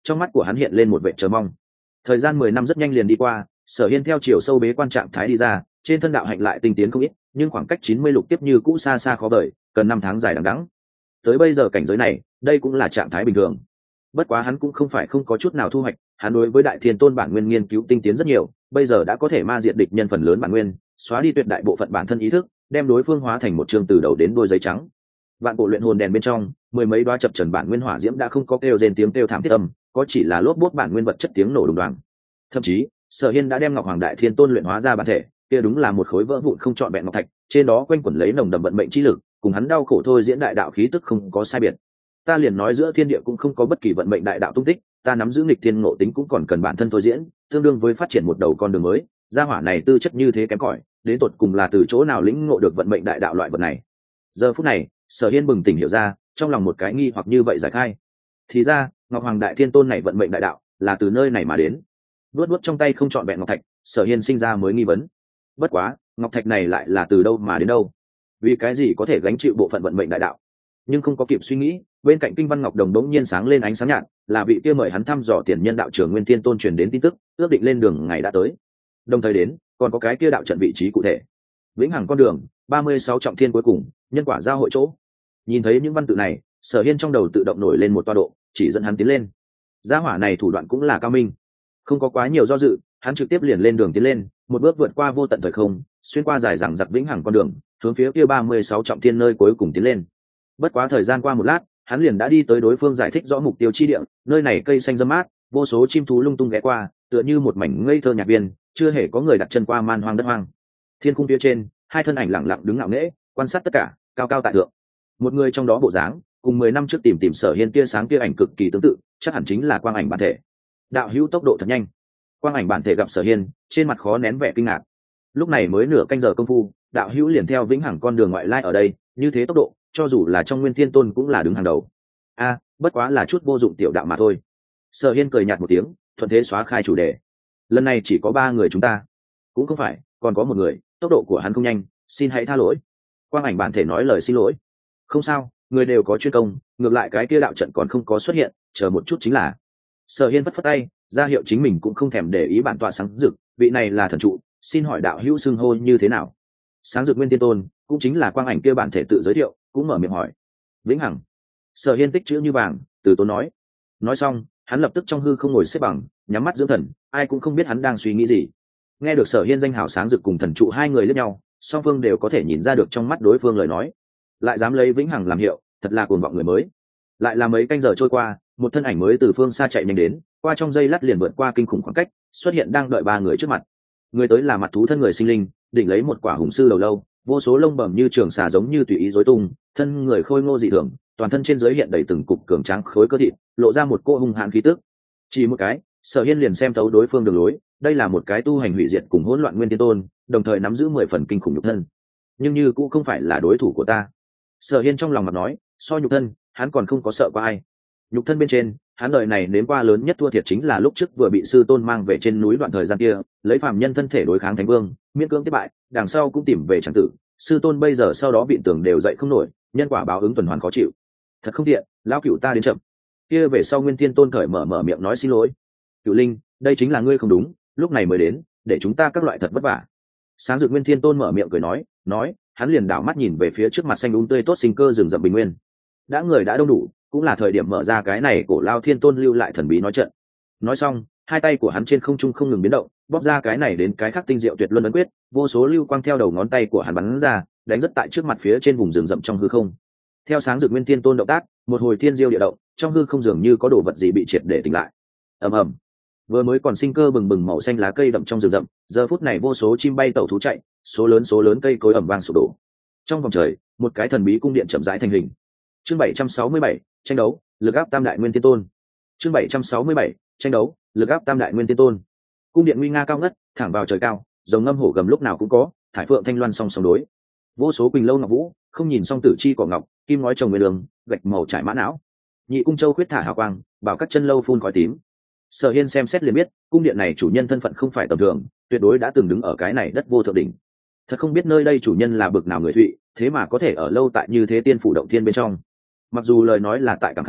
trong mắt của hắn hiện lên một vẻ chờ mong. Thời gian 10 năm rất nhanh liền đi qua, Sở Hiên theo chiều sâu bế quan trạng thái đi ra, trên thân đạo hạnh lại tinh tiến không ít, nhưng khoảng cách 90 lục tiếp như cũ xa xa khó vời, cần 5 tháng dài đằng đẵng. Tới bây giờ cảnh giới này, đây cũng là trạng thái bình thường. Bất quá hắn cũng không phải không có chút nào thu hoạch, hắn đối với Đại Thiên Tôn bản nguyên nghiên cứu tinh tiến rất nhiều, bây giờ đã có thể ma diệt địch nhân phần lớn bản nguyên, xóa đi tuyệt đại bộ phận bản thân ý thức, đem đối phương hóa thành một chương từ đầu đến đuôi giấy trắng. Vạn bộ luyện hồn đèn bên trong, mười mấy đoá chập trần bản nguyên hỏa diễm đã không có kêu rên tiếng kêu thảm thiết âm, có chỉ là lốp bốt bản nguyên vật chất tiếng nổ đùng đoàng. Thậm chí, Sở Hiên đã đem Ngọc Hoàng Đại Thiên Tôn luyện hóa ra bản thể, kia đúng là một khối vỡ vụn không trọn vẹn ngọc thạch, trên đó quanh quẩn lấy nồng đậm vận mệnh chi lực, cùng hắn đau khổ thôi diễn đại đạo khí tức không có sai biệt. Ta liền nói giữa thiên địa cũng không có bất kỳ vận mệnh đại đạo tung tích, ta nắm giữ nghịch thiên ngộ tính cũng còn cần bản thân thôi diễn, tương đương với phát triển một đầu con đường mới. Gia hỏa này tư chất như thế kém cỏi, đến tột cùng là từ chỗ nào lĩnh ngộ được vận mệnh đại đạo loại vật này. Giờ phút này, Sở Hiên bừng tỉnh hiểu ra, trong lòng một cái nghi hoặc như vậy giải khai. Thì ra, Ngọc Hoàng Đại Thiên Tôn này vận mệnh đại đạo là từ nơi này mà đến. Vuốt trong tay không trọn vẹn ngọc thạch, Sở Hiên sinh ra mới nghi vấn. Bất quá, ngọc thạch này lại là từ đâu mà đến đâu? Vì cái gì có thể gánh chịu bộ phận vận mệnh đại đạo? Nhưng không có kịp suy nghĩ, bên cạnh Kinh Văn Ngọc Đồng đống nhiên sáng lên ánh sáng nhạt, là vị kia mời hắn thăm dò tiền nhân đạo trưởng Nguyên Thiên Tôn truyền đến tin tức, ước định lên đường ngày đã tới. Đồng thời đến, còn có cái kia đạo trận vị trí cụ thể. Vĩnh hằng con đường, 36 trọng thiên cuối cùng, nhân quả giao hội chỗ. Nhìn thấy những văn tự này, Sở Hiên trong đầu tự động nổi lên một toa độ, chỉ dẫn hắn tiến lên. Gia hỏa này thủ đoạn cũng là cao minh, không có quá nhiều do dự, hắn trực tiếp liền lên đường tiến lên, một bước vượt qua vô tận thời không, xuyên qua dài dằng dặc vĩnh hằng con đường, hướng phía kia 36 trọng thiên nơi cuối cùng tiến lên. Bất quá thời gian qua một lát, hắn liền đã đi tới đối phương giải thích rõ mục tiêu chi địa, nơi này cây xanh rậm mát, vô số chim thú lung tung ghé qua, tựa như một mảnh ngây thơ nhạc viên, chưa hề có người đặt chân qua man hoang đất hoang. Thiên cung phía trên, hai thân ảnh lặng lặng đứng ngạo nghễ, quan sát tất cả, cao cao tại thượng. Một người trong đó bộ dáng, cùng 10 năm trước tìm Sở Hiên tia sáng tia ảnh cực kỳ tương tự, chắc hẳn chính là quang ảnh bản thể. Đạo hữu tốc độ thật nhanh. Quang ảnh bản thể gặp Sở Hiên, trên mặt khó nén vẻ kinh ngạc. Lúc này mới nửa canh giờ công phu, đạo hữu liền theo vĩnh hằng con đường ngoại lai ở đây, như thế tốc độ, cho dù là trong Nguyên Thiên Tôn cũng là đứng hàng đầu. A, bất quá là chút vô dụng tiểu đạo mà thôi. Sở Hiên cười nhạt một tiếng, thuận thế xóa khai chủ đề. Lần này chỉ có 3 người chúng ta, cũng không phải, còn có một người, tốc độ của hắn không nhanh, xin hãy tha lỗi. Quang ảnh bản thể nói lời xin lỗi. Không sao, người đều có chuyên công, ngược lại cái kia đạo trận còn không có xuất hiện, chờ một chút chính là. Sở Hiên phất phất tay, ra hiệu chính mình cũng không thèm để ý bản tọa sáng dực, vị này là thần trụ, xin hỏi đạo hữu xưng hô như thế nào? Sáng dực Nguyên Thiên Tôn, cũng chính là quang ảnh kia bản thể tự giới thiệu, cũng mở miệng hỏi. Vĩnh hằng. Sở Hiên tích chữ như vàng, từ tốn nói. Nói xong, hắn lập tức trong hư không ngồi xếp bằng, nhắm mắt dưỡng thần, ai cũng không biết hắn đang suy nghĩ gì. Nghe được Sở Hiên danh hào sáng dực cùng thần trụ hai người liếc nhau, song phương đều có thể nhìn ra được trong mắt đối phương lời nói. Lại dám lấy vĩnh hằng làm hiệu, thật là cuồng vọng người mới. Lại là mấy canh giờ trôi qua, một thân ảnh mới từ phương xa chạy nhanh đến, qua trong giây lát liền vượt qua kinh khủng khoảng cách, xuất hiện đang đợi 3 người trước mặt. Người tới là mặt thú thân người sinh linh, đỉnh lấy một quả hùng sư đầu lâu, vô số lông bẩm như trường xà giống như tùy ý rối tung, thân người khôi ngô dị thường, toàn thân trên dưới hiện đầy từng cục cường tráng khối cơ thịt, lộ ra một cô hung hãn khí tức. Chỉ một cái, Sở Hiên liền xem thấu đối phương đường lối, đây là một cái tu hành hủy diệt cùng hỗn loạn Nguyên Thiên Tôn, đồng thời nắm giữ 10 phần kinh khủng nhục thân. Nhưng như cũng không phải là đối thủ của ta. Sở Hiên trong lòng mặt nói, so nhục thân, hắn còn không có sợ qua ai. Nhục thân bên trên, hắn đời này nếm qua lớn nhất thua thiệt chính là lúc trước vừa bị sư tôn mang về trên núi đoạn thời gian kia, lấy phàm nhân thân thể đối kháng thánh vương, miễn cưỡng thất bại, đằng sau cũng tìm về chẳng tử, sư tôn bây giờ sau đó bị tưởng đều dậy không nổi, nhân quả báo ứng tuần hoàn khó chịu. Thật không tiện, lão cửu ta đến chậm. Kia về sau Nguyên Thiên Tôn cởi mở miệng nói xin lỗi. Cửu Linh, đây chính là ngươi không đúng, lúc này mới đến, để chúng ta các loại thật vất vả. Sáng rực Nguyên Thiên Tôn mở miệng cười nói, hắn liền đảo mắt nhìn về phía trước mặt xanh tươi tốt sinh cơ rừng rậm bình nguyên. Đã người đã đông đủ, cũng là thời điểm mở ra cái này cổ lao Thiên Tôn lưu lại thần bí nói trận. Nói xong, hai tay của hắn trên không trung không ngừng biến động, bóp ra cái này đến cái khác tinh diệu tuyệt luân ấn quyết, vô số lưu quang theo đầu ngón tay của hắn bắn ra, đánh rất tại trước mặt phía trên vùng rừng rậm trong hư không. Theo sáng rực Nguyên Thiên Tôn động tác, một hồi thiên diêu địa động, trong hư không dường như có đồ vật gì bị triệt để tỉnh lại. Ầm ầm. Vừa mới còn sinh cơ bừng bừng màu xanh lá cây đậm trong rừng rậm, giờ phút này vô số chim bay tẩu thú chạy, số lớn cây cối ầm vang sụp đổ. Trong vòng trời, một cái thần bí cung điện chậm rãi thành hình. Chương 767, tranh đấu, lực áp Tam Đại Nguyên Thiên Tôn. Chương 767, tranh đấu, lực áp Tam Đại Nguyên Thiên Tôn. Cung điện nguy nga cao ngất, thẳng vào trời cao, rồng ngâm hổ gầm lúc nào cũng có, thải phượng thanh loan song song đối. Vô số quỳnh lâu ngọc vũ, không nhìn song tử chi cỏ ngọc, kim ngói trồng nguyên đường, gạch màu trải mã não. Nhị cung châu khuyết thả hào quang, bảo các chân lâu phun khói tím. Sở Hiên xem xét liền biết, cung điện này chủ nhân thân phận không phải tầm thường, tuyệt đối đã từng đứng ở cái này đất vô thượng đỉnh. Thật không biết nơi đây chủ nhân là bực nào người Thụy, thế mà có thể ở lâu tại như thế tiên phủ động thiên bên trong. Mặc dù lời nói là tại cảm khái,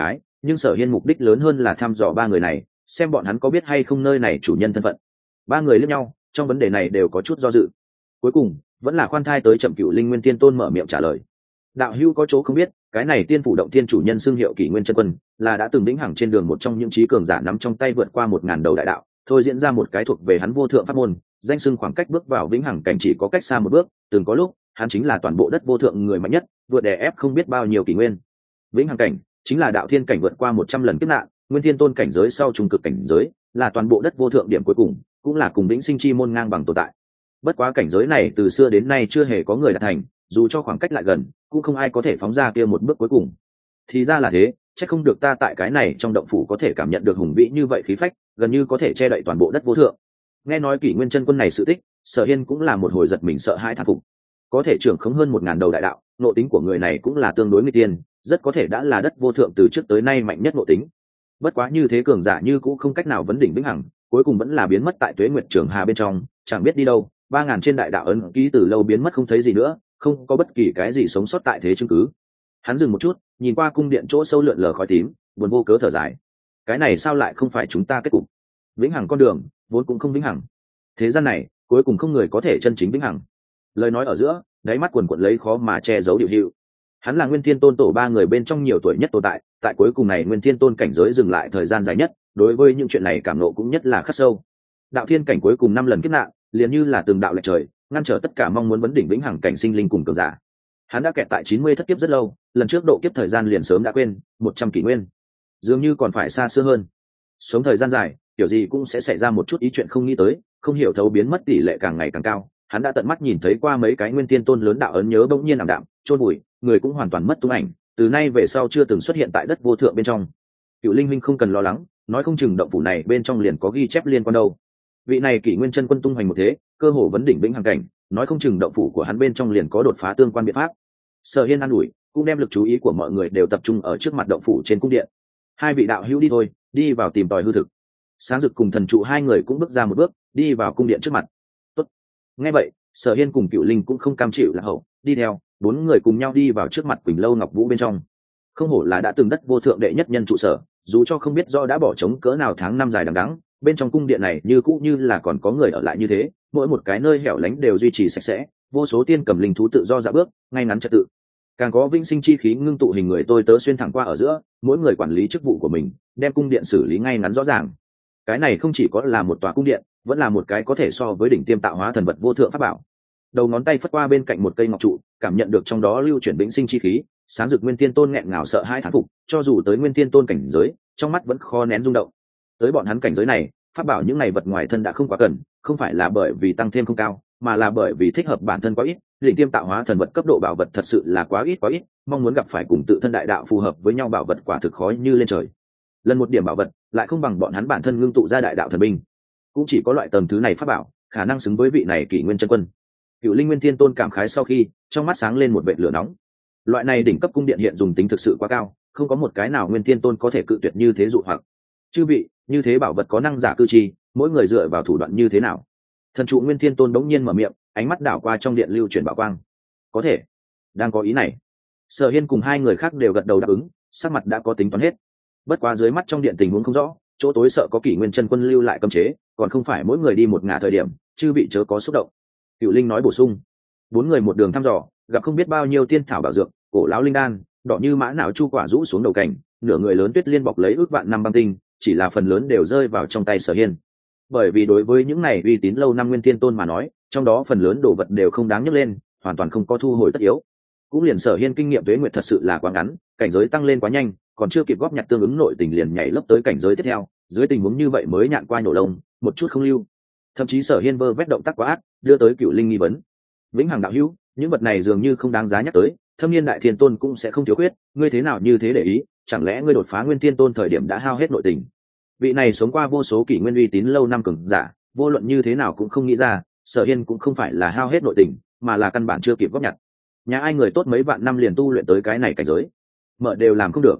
nhưng Sở Hiên mục đích lớn hơn là thăm dò ba người này, xem bọn hắn có biết hay không nơi này chủ nhân thân phận. Ba người liếc nhau, trong vấn đề này đều có chút do dự. Cuối cùng vẫn là khoan thai tới chậm Cựu Linh Nguyên Thiên Tôn mở miệng trả lời. Đạo hữu có chỗ không biết, cái này Tiên Phủ Động Thiên chủ nhân xưng hiệu Kỷ Nguyên Chân Quân, là đã từng vĩnh hằng trên đường một trong những trí cường giả nắm trong tay vượt qua 1000 đầu đại đạo, thôi diễn ra một cái thuộc về hắn vô thượng pháp môn, danh xưng khoảng cách bước vào vĩnh hằng cảnh chỉ có cách xa một bước, từng có lúc, hắn chính là toàn bộ đất vô thượng người mạnh nhất, vượt đè ép không biết bao nhiêu kỷ nguyên. Vĩnh hằng cảnh chính là đạo thiên cảnh vượt qua 100 lần kiếp nạn, Nguyên Thiên Tôn cảnh giới sau trung cực cảnh giới, là toàn bộ đất vô thượng điểm cuối cùng, cũng là cùng vĩnh sinh chi môn ngang bằng tồn tại. Bất quá cảnh giới này từ xưa đến nay chưa hề có người đạt thành, dù cho khoảng cách lại gần, cũng không ai có thể phóng ra kia một bước cuối cùng. Thì ra là thế, chắc không được ta tại cái này trong động phủ có thể cảm nhận được hùng vĩ như vậy khí phách, gần như có thể che đậy toàn bộ đất vô thượng. Nghe nói Kỷ Nguyên Chân Quân này sự tích, Sở Hiên cũng là một hồi giật mình sợ hãi thán phục. Có thể trưởng khống hơn 1000 đầu đại đạo, nội tính của người này cũng là tương đối nguy tiên, rất có thể đã là đất vô thượng từ trước tới nay mạnh nhất nội tính. Bất quá như thế cường giả như cũng không cách nào vấn đỉnh vĩnh hằng, cuối cùng vẫn là biến mất tại Tuế Nguyệt Trường Hà bên trong, chẳng biết đi đâu. 3000 trên đại đạo ấn ký từ lâu biến mất không thấy gì nữa, không có bất kỳ cái gì sống sót tại thế chứng cứ. Hắn dừng một chút, nhìn qua cung điện chỗ sâu lượn lờ khói tím, buồn vô cớ thở dài. Cái này sao lại không phải chúng ta kết cục? Vĩnh hằng con đường vốn cũng không vĩnh hằng, thế gian này cuối cùng không người có thể chân chính vĩnh hằng. Lời nói ở giữa, đáy mắt quần quật lấy khó mà che giấu điều hữu. Hắn là Nguyên Thiên Tôn tổ ba người bên trong nhiều tuổi nhất tồn tại, tại cuối cùng này Nguyên Thiên Tôn cảnh giới dừng lại thời gian dài nhất, đối với những chuyện này cảm nộ cũng nhất là khắc sâu. Đạo thiên cảnh cuối cùng 5 lần kiếp nạn, liền như là từng đạo lệch trời, ngăn trở tất cả mong muốn vấn đỉnh vĩnh hằng cảnh sinh linh cùng cường giả. Hắn đã kẹt tại 90 thất kiếp rất lâu, lần trước độ kiếp thời gian liền sớm đã quên, 100 kỷ nguyên, dường như còn phải xa xưa hơn. Sống thời gian dài, kiểu gì cũng sẽ xảy ra một chút ý chuyện không nghĩ tới, không hiểu thấu biến mất tỷ lệ càng ngày càng cao. Hắn đã tận mắt nhìn thấy qua mấy cái Nguyên Thiên Tôn lớn đạo ấn nhớ bỗng nhiên ảm đạm, chôn bụi, người cũng hoàn toàn mất tung ảnh, từ nay về sau chưa từng xuất hiện tại đất vô thượng bên trong. Cựu Linh Minh không cần lo lắng, nói không chừng động phủ này bên trong liền có ghi chép liên quan đâu. Vị này Kỷ Nguyên Chân Quân tung hoành một thế, cơ hồ vấn đỉnh vĩnh hằng cảnh, nói không chừng động phủ của hắn bên trong liền có đột phá tương quan biện pháp. Sở Hiên an ủi, cũng đem lực chú ý của mọi người đều tập trung ở trước mặt động phủ trên cung điện. Hai vị đạo hữu đi thôi, đi vào tìm tòi hư thực. Sáng Dực cùng Thần Trụ hai người cũng bước ra một bước, đi vào cung điện trước mặt. Tốt. Nghe vậy, Sở Hiên cùng Cựu Linh cũng không cam chịu lạc hậu, đi theo, 4 người cùng nhau đi vào trước mặt Quỳnh Lâu Ngọc Vũ bên trong. Không hổ là đã từng đất vô thượng đệ nhất nhân trụ sở, dù cho không biết do đã bỏ trống cỡ nào tháng năm dài đằng đẵng, bên trong cung điện này như cũ như là còn có người ở lại như thế, mỗi một cái nơi hẻo lánh đều duy trì sạch sẽ, vô số tiên cầm linh thú tự do dạo bước, ngay ngắn trật tự. Càng có vĩnh sinh chi khí ngưng tụ hình người tôi tớ xuyên thẳng qua ở giữa, mỗi người quản lý chức vụ của mình, đem cung điện xử lý ngay ngắn rõ ràng. Cái này không chỉ có là một tòa cung điện, vẫn là một cái có thể so với đỉnh tiêm tạo hóa thần vật vô thượng pháp bảo. Đầu ngón tay phất qua bên cạnh một cây ngọc trụ, cảm nhận được trong đó lưu chuyển vĩnh sinh chi khí. Sáng Dực Nguyên Thiên Tôn nghẹn ngào sợ hai thán phục, cho dù tới Nguyên Thiên Tôn cảnh giới, trong mắt vẫn khó nén rung động. Tới bọn hắn cảnh giới này, pháp bảo những này vật ngoài thân đã không quá cần, không phải là bởi vì tăng thêm không cao, mà là bởi vì thích hợp bản thân quá ít. Đỉnh tiêm tạo hóa thần vật cấp độ bảo vật thật sự là quá ít, mong muốn gặp phải cùng tự thân đại đạo phù hợp với nhau bảo vật quả thực khó như lên trời. Lần một điểm bảo vật lại không bằng bọn hắn bản thân ngưng tụ ra đại đạo thần binh, cũng chỉ có loại tầng thứ này pháp bảo khả năng xứng với vị này Kỷ Nguyên Chân Quân. Cựu Linh Nguyên Thiên Tôn cảm khái sau khi, trong mắt sáng lên một vệt lửa nóng. Loại này đỉnh cấp cung điện hiện dùng tính thực sự quá cao, không có một cái nào Nguyên Thiên Tôn có thể cự tuyệt như thế dụ hoặc. Chư vị, như thế bảo vật có năng giả cư chi, mỗi người dựa vào thủ đoạn như thế nào? Thần Trụ Nguyên Thiên Tôn đống nhiên mở miệng, ánh mắt đảo qua trong điện lưu chuyển bảo quang. Có thể, đang có ý này. Sở Hiên cùng hai người khác đều gật đầu đáp ứng, sắc mặt đã có tính toán hết. Bất quá dưới mắt trong điện tình huống không rõ, chỗ tối sợ có Kỷ Nguyên Chân Quân lưu lại cấm chế, còn không phải mỗi người đi một ngả thời điểm, chư vị chớ có xúc động. Cựu Linh nói bổ sung. 4 người một đường thăm dò, gặp không biết bao nhiêu tiên thảo bảo dược, cổ lão linh đan, đỏ như mã não chu quả rũ xuống đầu cảnh, nửa người lớn tuyết liên bọc lấy ước vạn năm băng tinh, chỉ là phần lớn đều rơi vào trong tay Sở Hiên. Bởi vì đối với những này uy tín lâu năm Nguyên Thiên Tôn mà nói, trong đó phần lớn đồ vật đều không đáng nhấc lên, hoàn toàn không có thu hồi tất yếu. Cũng liền Sở Hiên kinh nghiệm tuế nguyệt thật sự là quá ngắn, cảnh giới tăng lên quá nhanh, còn chưa kịp góp nhặt tương ứng nội tình liền nhảy lớp tới cảnh giới tiếp theo, dưới tình huống như vậy mới nhạn qua nhổ lông, một chút không lưu. Thậm chí Sở Hiên vơ vét động tác quá ác, đưa tới Cựu Linh nghi vấn. Vĩnh hằng đạo hữu, những vật này dường như không đáng giá nhắc tới, Thâm Niên Đại Thiên Tôn cũng sẽ không thiếu khuyết, ngươi thế nào như thế để ý, chẳng lẽ ngươi đột phá Nguyên Thiên Tôn thời điểm đã hao hết nội tình? Vị này sống qua vô số kỷ nguyên uy tín lâu năm cường giả, vô luận như thế nào cũng không nghĩ ra, Sở Hiên cũng không phải là hao hết nội tình, mà là căn bản chưa kịp góp nhặt. Nhà ai người tốt mấy vạn năm liền tu luyện tới cái này cảnh giới, mở đều làm không được.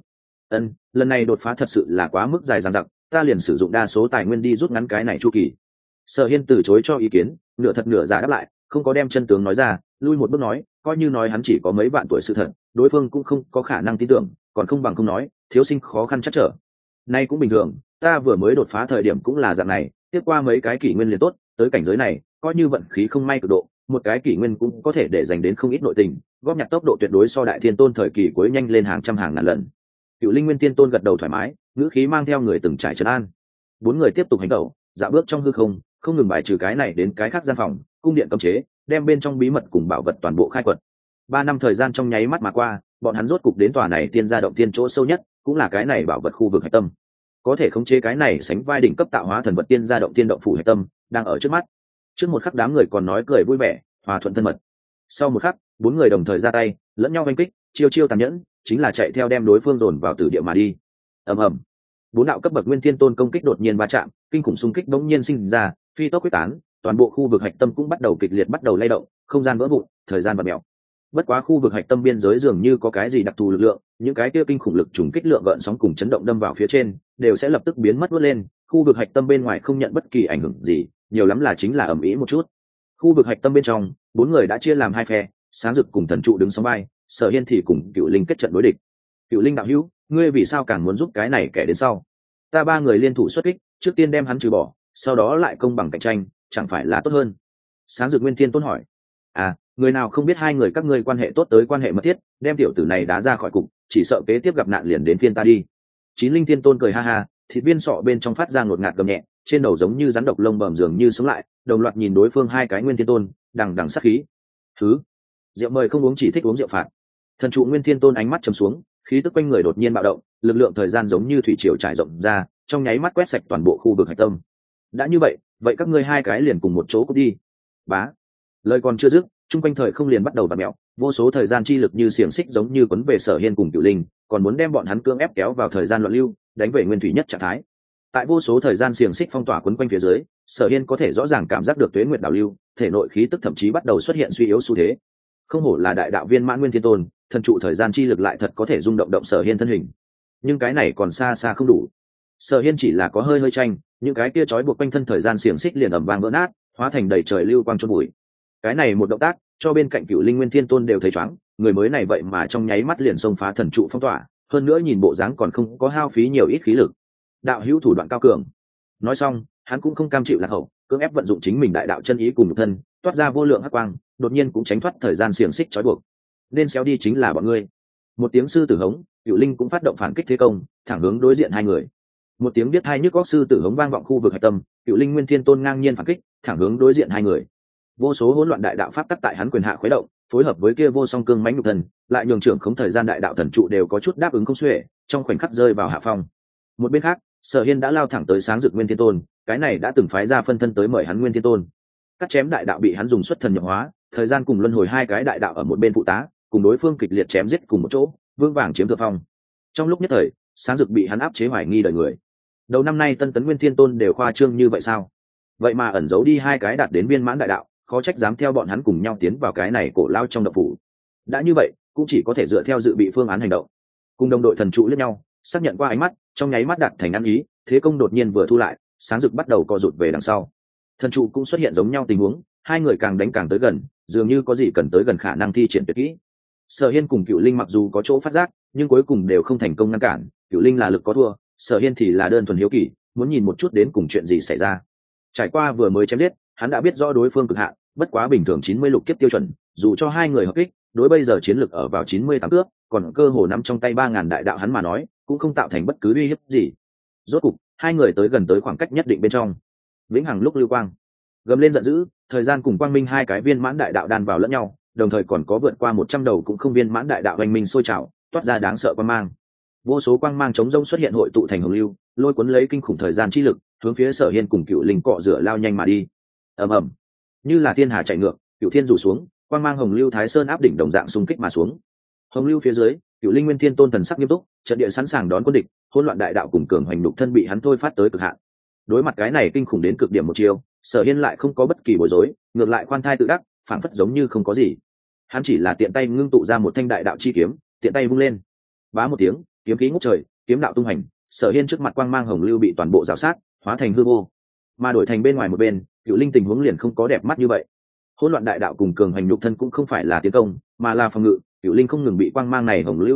Lần này đột phá thật sự là quá mức dài dằng dặc, ta liền sử dụng đa số tài nguyên đi rút ngắn cái này chu kỳ. Sở Hiên từ chối cho ý kiến, nửa thật nửa giả đáp lại, không có đem chân tướng nói ra, lui một bước nói, coi như nói hắn chỉ có mấy vạn tuổi sự thật, đối phương cũng không có khả năng tin tưởng, còn không bằng không nói, thiếu sinh khó khăn chắc trở. Nay cũng bình thường, ta vừa mới đột phá thời điểm cũng là dạng này, tiếp qua mấy cái kỷ nguyên liền tốt, tới cảnh giới này coi như vận khí không may cực độ, một cái kỷ nguyên cũng có thể để dành đến không ít nội tình, góp nhặt tốc độ tuyệt đối so đại thiên tôn thời kỳ cuối nhanh lên hàng trăm hàng ngàn lần. Cựu linh nguyên thiên tôn gật đầu thoải mái, ngữ khí mang theo người từng trải trấn an. Bốn người tiếp tục hành động, dạo bước trong hư không, không ngừng bài trừ cái này đến cái khác gian phòng, cung điện cấm chế, đem bên trong bí mật cùng bảo vật toàn bộ khai quật. 3 năm thời gian trong nháy mắt mà qua, bọn hắn rốt cục đến tòa này tiên gia động tiên chỗ sâu nhất, cũng là cái này bảo vật khu vực hạch tâm. Có thể khống chế cái này sánh vai đỉnh cấp tạo hóa thần vật tiên gia động tiên động phủ hạch tâm, đang ở trước mắt. Trước một khắc đám người còn nói cười vui vẻ, hòa thuận thân mật. Sau một khắc, bốn người đồng thời ra tay, lẫn nhau đánh kích, chiêu chiêu tàn nhẫn, chính là chạy theo đem đối phương dồn vào tử địa mà đi. Ầm ầm. Bốn đạo cấp bậc nguyên thiên tôn công kích đột nhiên va chạm, kinh khủng xung kích bỗng nhiên sinh ra, phi tốc quyết tán, toàn bộ khu vực hạch tâm cũng bắt đầu kịch liệt bắt đầu lay động, không gian vỡ vụn, thời gian vặn mèo. Bất quá khu vực hạch tâm biên giới dường như có cái gì đặc thù lực lượng, những cái kia kinh khủng lực trùng kích lượng gợn sóng cùng chấn động đâm vào phía trên, đều sẽ lập tức biến mất vút lên, khu vực hạch tâm bên ngoài không nhận bất kỳ ảnh hưởng gì, nhiều lắm là chính là ầm ĩ một chút. Khu vực hạch tâm bên trong, bốn người đã chia làm hai phe, Sáng Dực cùng Thần Trụ đứng song vai, Sở Hiên thì cùng Cựu Linh kết trận đối địch. Cựu Linh đạo hữu, ngươi vì sao càng muốn giúp cái này kẻ đến sau? Ta ba người liên thủ xuất kích, trước tiên đem hắn trừ bỏ, sau đó lại công bằng cạnh tranh, chẳng phải là tốt hơn? Sáng Dực Nguyên Thiên Tôn hỏi. À, người nào không biết hai người các ngươi quan hệ tốt tới quan hệ mật thiết, đem tiểu tử này đá ra khỏi cục, chỉ sợ kế tiếp gặp nạn liền đến phiên ta đi. Chín Linh Thiên Tôn cười ha ha, thịt viên sọ bên trong phát ra ngột ngạt gầm nhẹ, trên đầu giống như rắn độc lông bầm dường như sống lại, đồng loạt nhìn đối phương hai cái Nguyên Thiên Tôn, đằng đằng sát khí. Thứ, rượu mời không uống, chỉ thích uống rượu phạt. Thần Trụ Nguyên Thiên Tôn ánh mắt trầm xuống, khí tức quanh người đột nhiên bạo động, lực lượng thời gian giống như thủy triều trải rộng ra, trong nháy mắt quét sạch toàn bộ khu vực hạch tâm. Đã như vậy, vậy các ngươi hai cái liền cùng một chỗ cút đi. Bá. Lời còn chưa dứt, trung quanh thời không liền bắt đầu vặn mèo, vô số thời gian chi lực như xiềng xích giống như quấn về Sở Hiên cùng Cửu Linh, còn muốn đem bọn hắn cưỡng ép kéo vào thời gian loạn lưu, đánh về nguyên thủy nhất trạng thái. Tại vô số thời gian xiềng xích phong tỏa quấn quanh phía dưới, Sở Hiên có thể rõ ràng cảm giác được tuế nguyệt đảo lưu, thể nội khí tức thậm chí bắt đầu xuất hiện suy yếu xu thế. Không hổ là đại đạo viên mãn nguyên thiên tôn, thần trụ thời gian chi lực lại thật có thể rung động động Sở Hiên thân hình. Nhưng cái này còn xa xa không đủ. Sở Hiên chỉ là có hơi hơi tranh, những cái kia trói buộc quanh thân thời gian xiềng xích liền ầm vang vỡ nát, hóa thành đầy trời lưu quang chôn bụi. Cái này một động tác, cho bên cạnh Cửu Linh Nguyên Thiên Tôn đều thấy choáng, người mới này vậy mà trong nháy mắt liền xông phá thần trụ phong tỏa, hơn nữa nhìn bộ dáng còn không có hao phí nhiều ít khí lực. Đạo hữu thủ đoạn cao cường. Nói xong, hắn cũng không cam chịu lạc hậu, cưỡng ép vận dụng chính mình đại đạo chân ý cùng nhục thân, toát ra vô lượng hắc quang, đột nhiên cũng tránh thoát thời gian xiềng xích trói buộc. Nên xéo đi chính là bọn ngươi. Một tiếng sư tử hống, Cửu Linh cũng phát động phản kích thế công, thẳng hướng đối diện hai người. Một tiếng biết hai nhức góc sư tử hống vang vọng khu vực hạch tâm, Cửu Linh Nguyên Thiên Tôn ngang nhiên phản kích, thẳng hướng đối diện hai người. Vô số hỗn loạn đại đạo pháp tắc tại hắn quyền hạ khuấy động, phối hợp với kia vô song cương mãnh nhục thần, lại nhường trưởng khống thời gian đại đạo thần trụ đều có chút đáp ứng không xuể, trong khoảnh khắc rơi vào hạ phong. Một bên khác, Sở Hiên đã lao thẳng tới Sáng Dực Nguyên Thiên Tôn, cái này đã từng phái ra phân thân tới mời hắn Nguyên Thiên Tôn. Cắt chém đại đạo bị hắn dùng xuất thần nhập hóa, thời gian cùng luân hồi hai cái đại đạo ở một bên phụ tá, cùng đối phương kịch liệt chém giết cùng một chỗ, vương vàng chiếm thượng phong. Trong lúc nhất thời, Sáng Dực bị hắn áp chế hoài nghi đời người. Đầu năm nay Tân Tấn Nguyên Thiên Tôn đều khoa trương như vậy sao? Vậy mà ẩn giấu đi hai cái đạt đến viên mãn đại đạo, khó trách dám theo bọn hắn cùng nhau tiến vào cái này cổ lao trong động phủ. Đã như vậy, cũng chỉ có thể dựa theo dự bị phương án hành động. Cùng đồng đội thần trụ liếc nhau, xác nhận qua ánh mắt, trong nháy mắt đạt thành ăn ý, thế công đột nhiên vừa thu lại, Sáng Dực bắt đầu co rụt về đằng sau. Thần trụ cũng xuất hiện giống nhau tình huống, hai người càng đánh càng tới gần, dường như có gì cần tới gần khả năng thi triển tuyệt kỹ. Sở Hiên cùng Cửu Linh mặc dù có chỗ phát giác, nhưng cuối cùng đều không thành công ngăn cản. Cửu Linh là lực có thua, Sở Hiên thì là đơn thuần hiếu kỳ, muốn nhìn một chút đến cùng chuyện gì xảy ra. Trải qua vừa mới chém giết, hắn đã biết rõ đối phương cực hạn, bất quá bình thường 90 lục kiếp tiêu chuẩn, dù cho hai người hợp kích, đối bây giờ chiến lực ở vào 98 cướp, còn cơ hồ nắm trong tay 3000 đại đạo hắn mà nói, cũng không tạo thành bất cứ uy hiếp gì. Rốt cục, hai người tới gần tới khoảng cách nhất định bên trong. Vĩnh hằng lúc lưu quang, gầm lên giận dữ, thời gian cùng quang minh hai cái viên mãn đại đạo đan vào lẫn nhau, đồng thời còn có vượt qua 100 đầu cũng không viên mãn đại đạo hoành minh sôi trào, toát ra đáng sợ quang mang. Vô số quang mang chống rông xuất hiện hội tụ thành hồng lưu, lôi cuốn lấy kinh khủng thời gian chi lực, hướng phía Sở Hiên cùng Cửu Linh cọ rửa lao nhanh mà đi. Ầm ầm, như là thiên hà chạy ngược, Cửu Thiên rủ xuống, quang mang hồng lưu Thái Sơn áp đỉnh đồng dạng xung kích mà xuống. Hồng lưu phía dưới, Cửu Linh Nguyên Thiên Tôn thần sắc nghiêm túc, trận địa sẵn sàng đón quân địch, hỗn loạn đại đạo cùng cường hoành đục thân bị hắn thôi phát tới cực hạn. Đối mặt cái này kinh khủng đến cực điểm một chiều, Sở Hiên lại không có bất kỳ bối rối, ngược lại khoan thai tự đắc, phảng phất giống như không có gì. Hắn chỉ là tiện tay ngưng tụ ra một thanh đại đạo chi kiếm, tiện tay vung lên, bá một tiếng, kiếm khí ngút trời, kiếm đạo tung hành. Sở Hiên trước mặt quang mang hồng lưu bị toàn bộ rào sát, hóa thành hư vô. Mà đổi thành bên ngoài một bên, Cửu Linh tình huống liền không có đẹp mắt như vậy. Hỗn loạn đại đạo cùng cường hành nhục thân cũng không phải là tiến công, mà là phòng ngự. Cửu Linh không ngừng bị quang mang này hồng lưu oanh kích,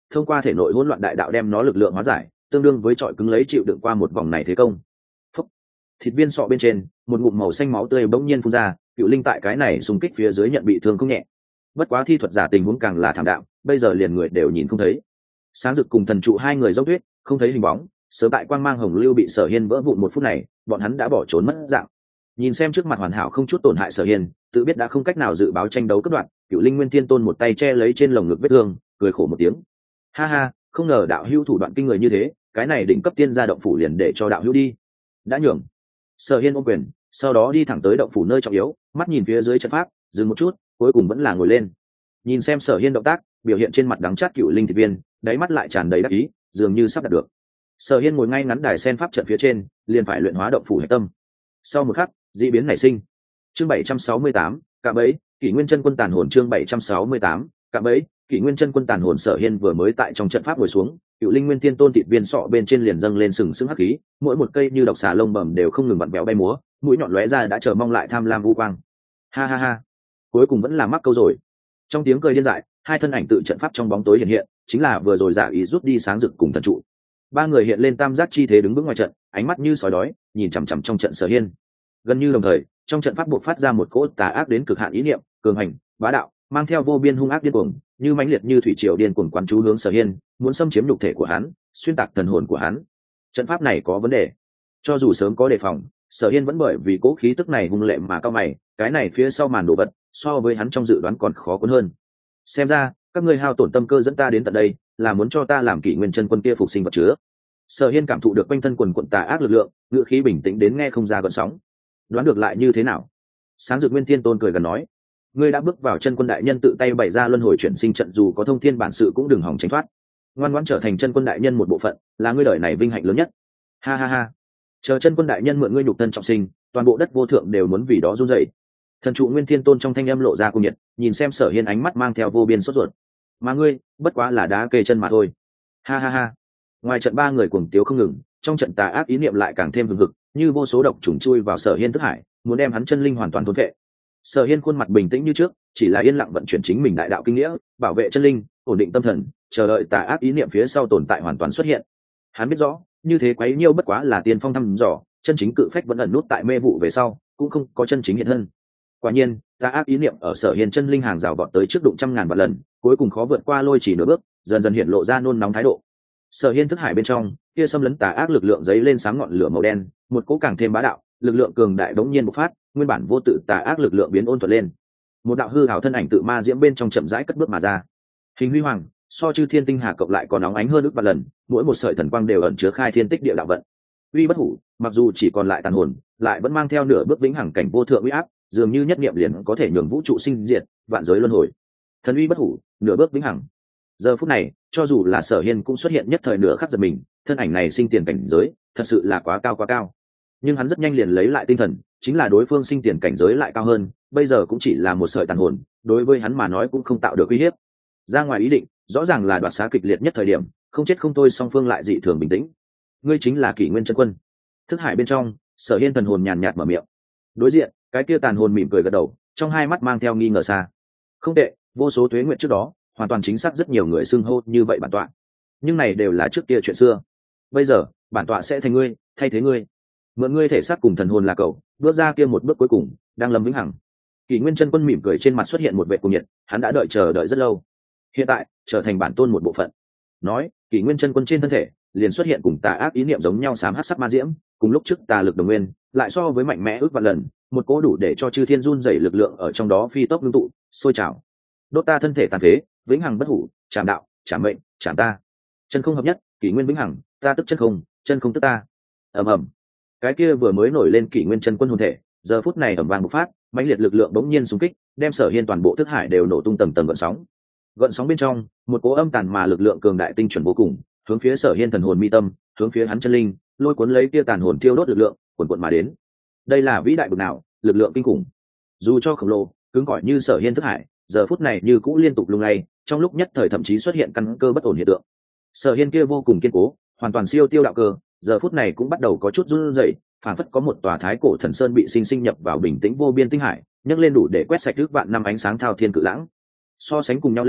thông qua thể nội hỗn loạn đại đạo đem nó lực lượng hóa giải, tương đương với trọi cứng lấy chịu đựng qua một vòng này thế công. Phúc. Thịt viên sọ bên trên, một ngụm màu xanh máu tươi bỗng nhiên phun ra, Cựu Linh tại cái này xung kích phía dưới nhận bị thương không nhẹ. Bất quá thi thuật giả tình huống càng là thảm đạm, bây giờ liền người đều nhìn không thấy. Sáng Dực cùng Thần Trụ hai người dốc tuyết, không thấy hình bóng, sớm tại quang mang hồng lưu bị Sở Hiên vỡ vụn một phút này, bọn hắn đã bỏ trốn mất dạng. Nhìn xem trước mặt hoàn hảo không chút tổn hại Sở Hiên, tự biết đã không cách nào dự báo tranh đấu cấp đoạn, Cựu Linh Nguyên Thiên Tôn một tay che lấy trên lồng ngực vết thương, cười khổ một tiếng. Ha ha, không ngờ đạo hữu thủ đoạn kinh người như thế, cái này đỉnh cấp tiên gia động phủ liền để cho đạo hữu đi. Đã nhường. Sở Hiên ôm quyền, sau đó đi thẳng tới động phủ nơi trọng yếu, mắt nhìn phía dưới trận pháp, dừng một chút, cuối cùng vẫn là ngồi lên. Nhìn xem Sở Hiên động tác, biểu hiện trên mặt đắng chát Cựu Linh thịt viên, đáy mắt lại tràn đầy đắc ý, dường như sắp đạt được. Sở Hiên ngồi ngay ngắn đài sen pháp trận phía trên, liền phải luyện hóa động phủ hạch tâm. Sau một khắc, dị biến nảy sinh. Chương 768, cạm bẫy, Kỷ Nguyên Chân Quân tàn hồn chương 768, cạm bẫy, Kỷ Nguyên Chân Quân tàn hồn. Sở Hiên vừa mới tại trong trận pháp ngồi xuống, Cựu Linh Nguyên Tiên Tôn thịt viên sọ bên trên liền dâng lên sừng sững hắc khí, mỗi một cây như độc xà lông bẩm đều không ngừng vặn vẹo bay múa, mũi nhọn lóe ra đã chờ mong lại tham lam vu quang. Ha ha ha, cuối cùng vẫn là mắc câu rồi. Trong tiếng cười điên dại, hai thân ảnh tự trận pháp trong bóng tối hiện hiện, chính là vừa rồi giả ý rút đi Sáng Dực cùng Thần Trụ. Ba người hiện lên tam giác chi thế đứng vững ngoài trận, ánh mắt như sói đói, nhìn chằm chằm trong trận Sở Hiên. Gần như đồng thời, trong trận pháp buộc phát ra một cỗ tà ác đến cực hạn ý niệm, cường hành, bá đạo, mang theo vô biên hung ác điên cuồng, như mãnh liệt như thủy triều điên cuồng quán chú hướng Sở Hiên, muốn xâm chiếm nhục thể của hắn, xuyên tạc thần hồn của hắn. Trận pháp này có vấn đề. Cho dù sớm có đề phòng, Sở Hiên vẫn bởi vì cỗ khí tức này hung lệ mà cao mày, cái này phía sau màn đồ vật, so với hắn trong dự đoán còn khó cuốn hơn. Xem ra, các ngươi hao tổn tâm cơ dẫn ta đến tận đây, là muốn cho ta làm Kỷ Nguyên Chân Quân kia phục sinh vật chứa. Sở Hiên cảm thụ được quanh thân quần quần tà ác lực lượng, ngữ khí bình tĩnh đến nghe không ra gợn sóng. Đoán được lại như thế nào? Sáng Dực Nguyên Thiên Tôn cười gần nói, ngươi đã bước vào chân quân đại nhân tự tay bày ra luân hồi chuyển sinh trận, dù có thông thiên bản sự cũng đừng hỏng tránh thoát. Ngoan ngoãn trở thành chân quân đại nhân một bộ phận, là ngươi đời này vinh hạnh lớn nhất. Ha ha ha, chờ chân quân đại nhân mượn ngươi nhục thân trọng sinh, toàn bộ đất vô thượng đều muốn vì đó run rẩy. Thần Trụ Nguyên Thiên Tôn trong thanh âm lộ ra cung nhiệt, nhìn xem Sở Hiên ánh mắt mang theo vô biên sốt ruột. Mà ngươi, bất quá là đá kê chân mà thôi. Ha ha ha. Ngoài trận ba người cuồng tiếu không ngừng, trong trận tà ác ý niệm lại càng thêm hừng hực, như vô số độc trùng chui vào Sở Hiên thức hải, muốn đem hắn chân linh hoàn toàn thôn phệ. Sở Hiên khuôn mặt bình tĩnh như trước, chỉ là yên lặng vận chuyển chính mình đại đạo kinh nghĩa, bảo vệ chân linh, ổn định tâm thần, chờ đợi tà ác ý niệm phía sau tồn tại hoàn toàn xuất hiện. Hắn biết rõ, như thế quấy nhiêu bất quá là tiên phong thăm dò, chân chính cự phách vẫn ẩn nút tại mê vụ về sau, cũng không có chân chính hiện thân. Quả nhiên, tà ác ý niệm ở Sở Hiên chân linh hàng rào vọt tới trước đụng trăm ngàn vạn lần, cuối cùng khó vượt qua lôi chỉ nửa bước, dần dần hiện lộ ra nôn nóng thái độ. Sở Hiên thức hải bên trong, kia xâm lấn tà ác lực lượng giấy lên sáng ngọn lửa màu đen, một cỗ càng thêm bá đạo, lực lượng cường đại đống nhiên bộc phát, nguyên bản vô tự tà ác lực lượng biến ôn thuận lên. Một đạo hư ảo thân ảnh tự ma diễm bên trong chậm rãi cất bước mà ra. Hình huy hoàng, so chư thiên tinh hà cộng lại còn nóng ánh hơn ức vạn lần, mỗi một sợi thần quang đều ẩn chứa khai thiên tích địa đạo vận. Uy bất hủ, mặc dù chỉ còn lại tàn hồn, lại vẫn mang theo nửa bước vĩnh hằng cảnh vô thượng uy áp, dường như nhất niệm liền có thể nhường vũ trụ sinh diệt, vạn giới luân hồi. Thần uy bất hủ, nửa bước vĩnh hằng. Giờ phút này, cho dù là Sở Hiên cũng xuất hiện nhất thời nửa khắc giật mình, thân ảnh này sinh tiền cảnh giới, thật sự là quá cao quá cao. Nhưng hắn rất nhanh liền lấy lại tinh thần, chính là đối phương sinh tiền cảnh giới lại cao hơn, bây giờ cũng chỉ là một sợi tàn hồn, đối với hắn mà nói cũng không tạo được uy hiếp. Ra ngoài ý định, rõ ràng là đoạt xá kịch liệt nhất thời điểm, không chết không thôi, song phương lại dị thường bình tĩnh. Ngươi chính là Kỷ Nguyên Chân Quân. Thức hải bên trong, Sở Hiên thần hồn nhàn nhạt mở miệng. Đối diện, cái kia tàn hồn mỉm cười gật đầu, trong hai mắt mang theo nghi ngờ xa. Không tệ, vô số tuế nguyện trước đó, hoàn toàn chính xác rất nhiều người xưng hô như vậy bản tọa, nhưng này đều là trước kia chuyện xưa. Bây giờ bản tọa sẽ thành ngươi, thay thế ngươi, mượn ngươi thể xác cùng thần hồn là cậu, bước ra kia một bước cuối cùng, đang lâm vĩnh hằng. Kỷ Nguyên Chân Quân mỉm cười, trên mặt xuất hiện một vẻ cuồng nhiệt, hắn đã chờ đợi rất lâu, hiện tại trở thành bản tôn một bộ phận. Nói, Kỷ Nguyên Chân Quân trên thân thể liền xuất hiện cùng tà ác ý niệm giống nhau xám hắc sắc ma diễm, cùng lúc trước tà lực đồng nguyên, lại so với mạnh mẽ ước vạn lần, một cỗ đủ để cho chư thiên run rẩy lực lượng ở trong đó phi tốc ngưng tụ, sôi trào. Đốt ta thân thể tàn phế, vĩnh hằng bất hủ, trảm đạo, trảm mệnh, trảm ta. Chân không hợp nhất, Kỷ Nguyên vĩnh hằng, ta tức chân không tức ta. Ầm ầm. Cái kia vừa mới nổi lên Kỷ Nguyên Chân Quân hồn thể, giờ phút này ầm vang bộc phát, mãnh liệt lực lượng bỗng nhiên xung kích, đem Sở Hiên toàn bộ thức hải đều nổ tung tầng tầng gợn sóng. Gợn sóng bên trong, một cỗ âm tàn mà lực lượng cường đại tinh chuẩn vô cùng, hướng phía Sở Hiên thần hồn mi tâm, hướng phía hắn chân linh, lôi cuốn lấy kia tàn hồn thiêu đốt lực lượng, cuồn cuộn mà đến. Đây là vĩ đại bực nào, lực lượng kinh khủng. Dù cho khổng lồ, cứng cỏi như Sở Hiên thức hải, giờ phút này như cũ liên tục lung lay, trong lúc nhất thời thậm chí xuất hiện căn cơ bất ổn hiện tượng. Sở Hiên kia vô cùng kiên cố, hoàn toàn siêu tiêu đạo cơ, giờ phút này cũng bắt đầu có chút run rẩy, phảng phất có một tòa thái cổ thần sơn bị sinh sinh nhập vào bình tĩnh vô biên tinh hải, nhấc lên đủ để quét sạch ước vạn năm ánh sáng thao thiên cự lãng. So sánh cùng nhau lên,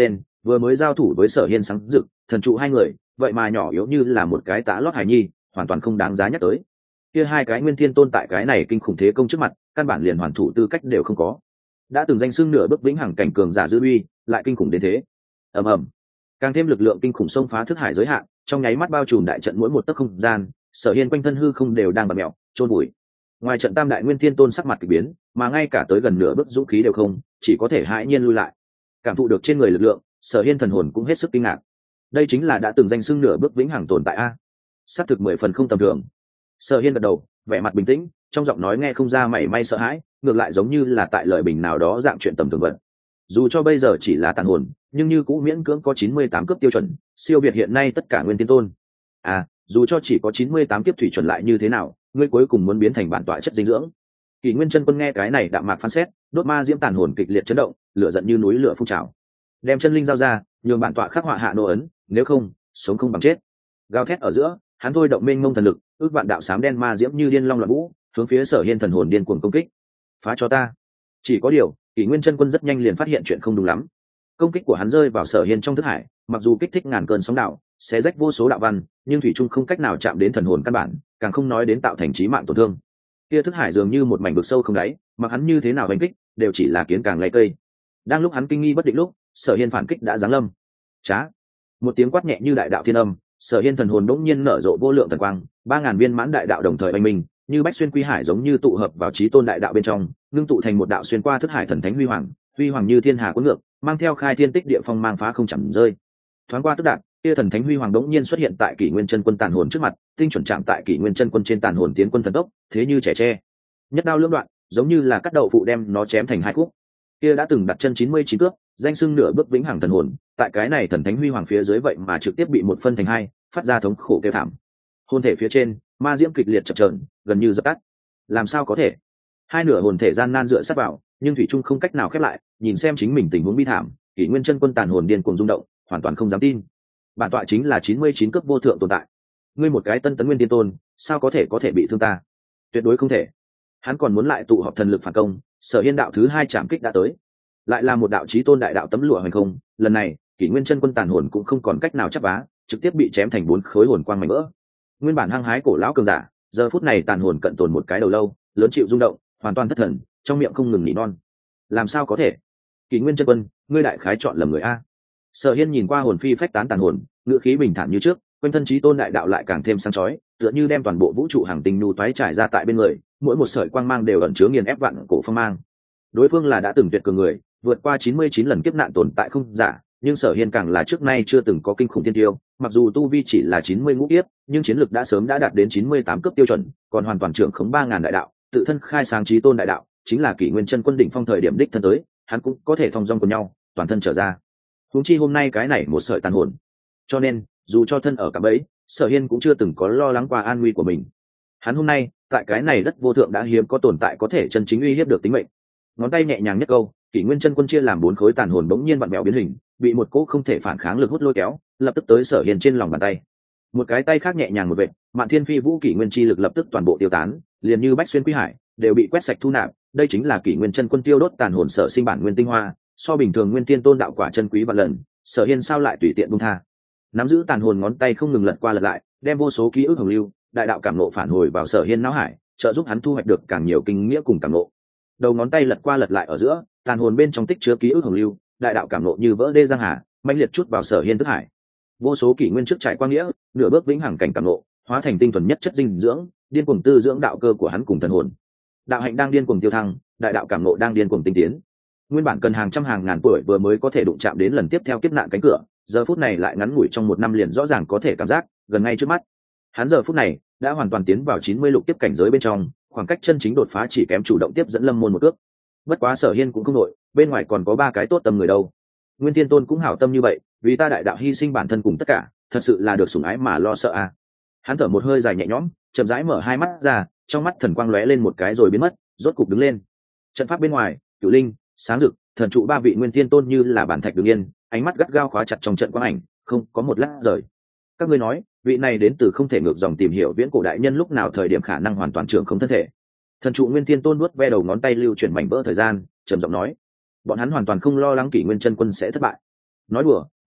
vừa mới giao thủ với Sở Hiên sáng rực thần trụ hai người vậy mà nhỏ yếu như là một cái tã lót hài nhi, hoàn toàn không đáng giá nhắc tới. Kia hai cái nguyên thiên tôn tại cái này kinh khủng thế công trước mặt, căn bản liền hoàn thủ tư cách đều không có. Đã từng danh xưng nửa bước vĩnh hằng cảnh cường giả dư uy, lại kinh khủng đến thế. Ầm ầm, càng thêm lực lượng kinh khủng xông phá thức hải giới hạn, trong nháy mắt bao trùm đại trận mỗi một tấc không gian. Sở Hiên quanh thân hư không đều đang bật mèo trôn bụi. Ngoài trận tam đại nguyên thiên tôn sắc mặt kỳ biến, mà ngay cả tới gần nửa bước dũng khí đều không, chỉ có thể hãi nhiên lui lại. Cảm thụ được trên người lực lượng, Sở Hiên thần hồn cũng hết sức kinh ngạc. Đây chính là đã từng danh xưng nửa bước vĩnh hằng tồn tại a. Xác thực 10 phần không tầm thường. Sở Hiên gật đầu, vẻ mặt bình tĩnh, trong giọng nói nghe không ra mảy may sợ hãi, ngược lại giống như là tại lời bình nào đó dạng chuyện tầm thường vật. Dù cho bây giờ chỉ là tàn hồn, nhưng như cũng miễn cưỡng có 98 cấp tiêu chuẩn, siêu việt hiện nay tất cả nguyên tiên tôn. À, dù cho chỉ có 98 kiếp thủy chuẩn lại như thế nào, ngươi cuối cùng muốn biến thành bản tọa chất dinh dưỡng. Kỷ Nguyên Chân Quân nghe cái này đạm mạc phán xét, đốt ma diễm tàn hồn kịch liệt chấn động, lửa giận như núi lửa phun trào. Đem chân linh giao ra, nhường bản tọa khắc họa hạ nô ấn, nếu không, sống không bằng chết. Gào thét ở giữa, hắn thôi động mênh mông thần lực, ước vạn đạo xám đen ma diễm như điên long loạn vũ, hướng phía Sở Hiên thần hồn điên cuồng công kích. Phá cho ta. Chỉ có điều, Kỷ Nguyên Chân Quân rất nhanh liền phát hiện chuyện không đúng lắm. Công kích của hắn rơi vào Sở Hiên trong thức hải, mặc dù kích thích ngàn cơn sóng đạo, xé rách vô số đạo văn, nhưng thủy chung không cách nào chạm đến thần hồn căn bản, càng không nói đến tạo thành chí mạng tổn thương. Kia thức hải dường như một mảnh vực sâu không đáy, mặc hắn như thế nào đánh kích, đều chỉ là kiến càng lay cây. Đang lúc hắn kinh nghi bất định lúc, Sở Hiên phản kích đã giáng lâm. Chá! Một tiếng quát nhẹ như đại đạo thiên âm, Sở Hiên thần hồn đống nhiên nở rộ vô lượng thần quang, 3000 viên mãn đại đạo đồng thời oanh minh, như bách xuyên quy hải giống như tụ hợp vào chí tôn đại đạo bên trong, ngưng tụ thành một đạo xuyên qua thức hải thần thánh huy hoàng như thiên hà cuốn ngược, mang theo khai thiên tích địa phong mang phá không chậm rơi. Thoáng qua tức đạn, kia thần thánh huy hoàng đống nhiên xuất hiện tại Kỷ Nguyên Chân Quân tàn hồn trước mặt, tinh chuẩn chạm tại Kỷ Nguyên Chân Quân trên tàn hồn tiến quân thần tốc, thế như trẻ tre. Nhất đao lưỡng đoạn, giống như là cắt đậu phụ đem nó chém thành hai khúc. Kia đã từng đặt chân 99 cước, danh xưng nửa bước vĩnh hằng thần hồn, tại cái này thần thánh huy hoàng phía dưới vậy mà trực tiếp bị một phân thành hai, phát ra thống khổ kêu thảm. Hồn thể phía trên, ma diễm kịch liệt chập chờn, gần như dập tắt. Làm sao có thể? Hai nửa hồn thể gian nan dựa sát vào, nhưng thủy trung không cách nào khép lại, nhìn xem chính mình tình huống bi thảm, Kỷ Nguyên Chân Quân tàn hồn điên cuồng rung động, hoàn toàn không dám tin. Bản tọa chính là 99 cấp vô thượng tồn tại. Ngươi một cái tân tấn nguyên tiên tôn, sao có thể bị thương ta? Tuyệt đối không thể. Hắn còn muốn lại tụ họp thần lực phản công, Sở Hiên đạo thứ hai chạm kích đã tới. Lại là một đạo chí tôn đại đạo tấm lụa hoành không, lần này, Kỷ Nguyên Chân Quân tàn hồn cũng không còn cách nào chắp vá, trực tiếp bị chém thành 4 khối hồn quang mảnh vỡ. Nguyên bản hăng hái cổ lão cường giả, giờ phút này tàn hồn cận tồn một cái đầu lâu, lớn chịu rung động, hoàn toàn thất thần, trong miệng không ngừng nỉ non. Làm sao có thể? Kỷ Nguyên Chân Quân, ngươi đại khái chọn lầm người a. Sở Hiên nhìn qua hồn phi phách tán tàn hồn, ngữ khí bình thản như trước, quanh thân chí tôn đại đạo lại càng thêm sáng chói, tựa như đem toàn bộ vũ trụ hàng tinh nhu toái trải ra tại bên người, mỗi một sợi quang mang đều ẩn chứa nghiền ép vạn cổ phong mang. Đối phương là đã từng tuyệt cường người, vượt qua 99 lần kiếp nạn tồn tại không giả, nhưng Sở Hiên càng là trước nay chưa từng có kinh khủng tiên tiêu, mặc dù tu vi chỉ là 90 ngũ kiếp, nhưng chiến lực đã sớm đã đạt đến 98 cấp tiêu chuẩn, còn hoàn toàn trưởng khống 3000 đại đạo, tự thân khai sáng chí tôn đại đạo, chính là Kỷ Nguyên Chân Quân đỉnh phong thời điểm đích thân tới, hắn cũng có thể thông dong cùng nhau, toàn thân trở ra. Huống chi hôm nay cái này một sợi tàn hồn. Cho nên, dù cho thân ở cả bẫy, Sở Hiên cũng chưa từng có lo lắng qua an nguy của mình. Hắn hôm nay, tại cái này đất vô thượng đã hiếm có tồn tại có thể chân chính uy hiếp được tính mệnh. Ngón tay nhẹ nhàng nhất câu, Kỷ Nguyên Chân Quân chia làm 4 khối tàn hồn bỗng nhiên vặn vẹo biến hình, bị một cỗ không thể phản kháng lực hút lôi kéo, lập tức tới Sở Hiên trên lòng bàn tay. Một cái tay khác nhẹ nhàng một vệt, Mạn Thiên Phi Vũ Kỷ Nguyên chi lực lập tức toàn bộ tiêu tán, liền như bách xuyên quy hải, đều bị quét sạch thu nạp. Đây chính là Kỷ Nguyên Chân Quân tiêu đốt tàn hồn sở sinh bản nguyên tinh hoa, so bình thường nguyên tiên tôn đạo quả chân quý vạn lần, Sở Hiên sao lại tùy tiện buông tha. Nắm giữ tàn hồn ngón tay không ngừng lật qua lật lại, đem vô số ký ức hồng lưu, đại đạo cảm nộ phản hồi vào Sở Hiên não hải, trợ giúp hắn thu hoạch được càng nhiều kinh nghĩa cùng cảm nộ. Đầu ngón tay lật qua lật lại ở giữa, tàn hồn bên trong tích chứa ký ức hồng lưu, đại đạo cảm nộ như vỡ đê giang hà, mãnh liệt chút vào Sở Hiên thức hải. Vô số kỷ nguyên trước trải qua nghĩa, nửa bước vĩnh hằng cảnh cảm nộ, hóa thành tinh thuần nhất chất dinh dưỡng, điên cuồng tư dưỡng đạo cơ của hắn cùng thần hồn. Đạo hạnh đang điên cuồng tiêu thăng, đại đạo cảm nộ đang điên cuồng tinh tiến. Nguyên bản cần hàng trăm hàng ngàn tuổi vừa mới có thể đụng chạm đến lần tiếp theo kiếp nạn cánh cửa, giờ phút này lại ngắn ngủi trong 1 năm liền rõ ràng có thể cảm giác gần ngay trước mắt. Hắn giờ phút này đã hoàn toàn tiến vào 90 lục kiếp cảnh giới bên trong, khoảng cách chân chính đột phá chỉ kém chủ động tiếp dẫn Lâm Môn một cước. Bất quá Sở Hiên cũng không nội, bên ngoài còn có 3 cái tốt tâm người đâu. Nguyên Thiên Tôn cũng hảo tâm như vậy, vì ta đại đạo hy sinh bản thân cùng tất cả, thật sự là được sủng ái mà lo sợ à. Hắn thở một hơi dài nhẹ nhõm, chậm rãi mở hai mắt ra, trong mắt thần quang lóe lên một cái rồi biến mất, rốt cục đứng lên. Trận pháp bên ngoài, Cửu Linh, Sáng Rực, thần trụ 3 vị Nguyên Thiên Tôn như là bản thạch đứng yên, ánh mắt gắt gao khóa chặt trong trận quang ảnh, không có một lát rời. Các ngươi nói, vị này đến từ không thể ngược dòng tìm hiểu viễn cổ đại nhân lúc nào thời điểm khả năng hoàn toàn trưởng không thân thể. Thần trụ Nguyên Thiên Tôn nuốt ve đầu ngón tay lưu chuyển mảnh vỡ thời gian, trầm giọng nói, bọn hắn hoàn toàn không lo lắng Kỷ Nguyên Chân Quân sẽ thất bại. Nói đùa,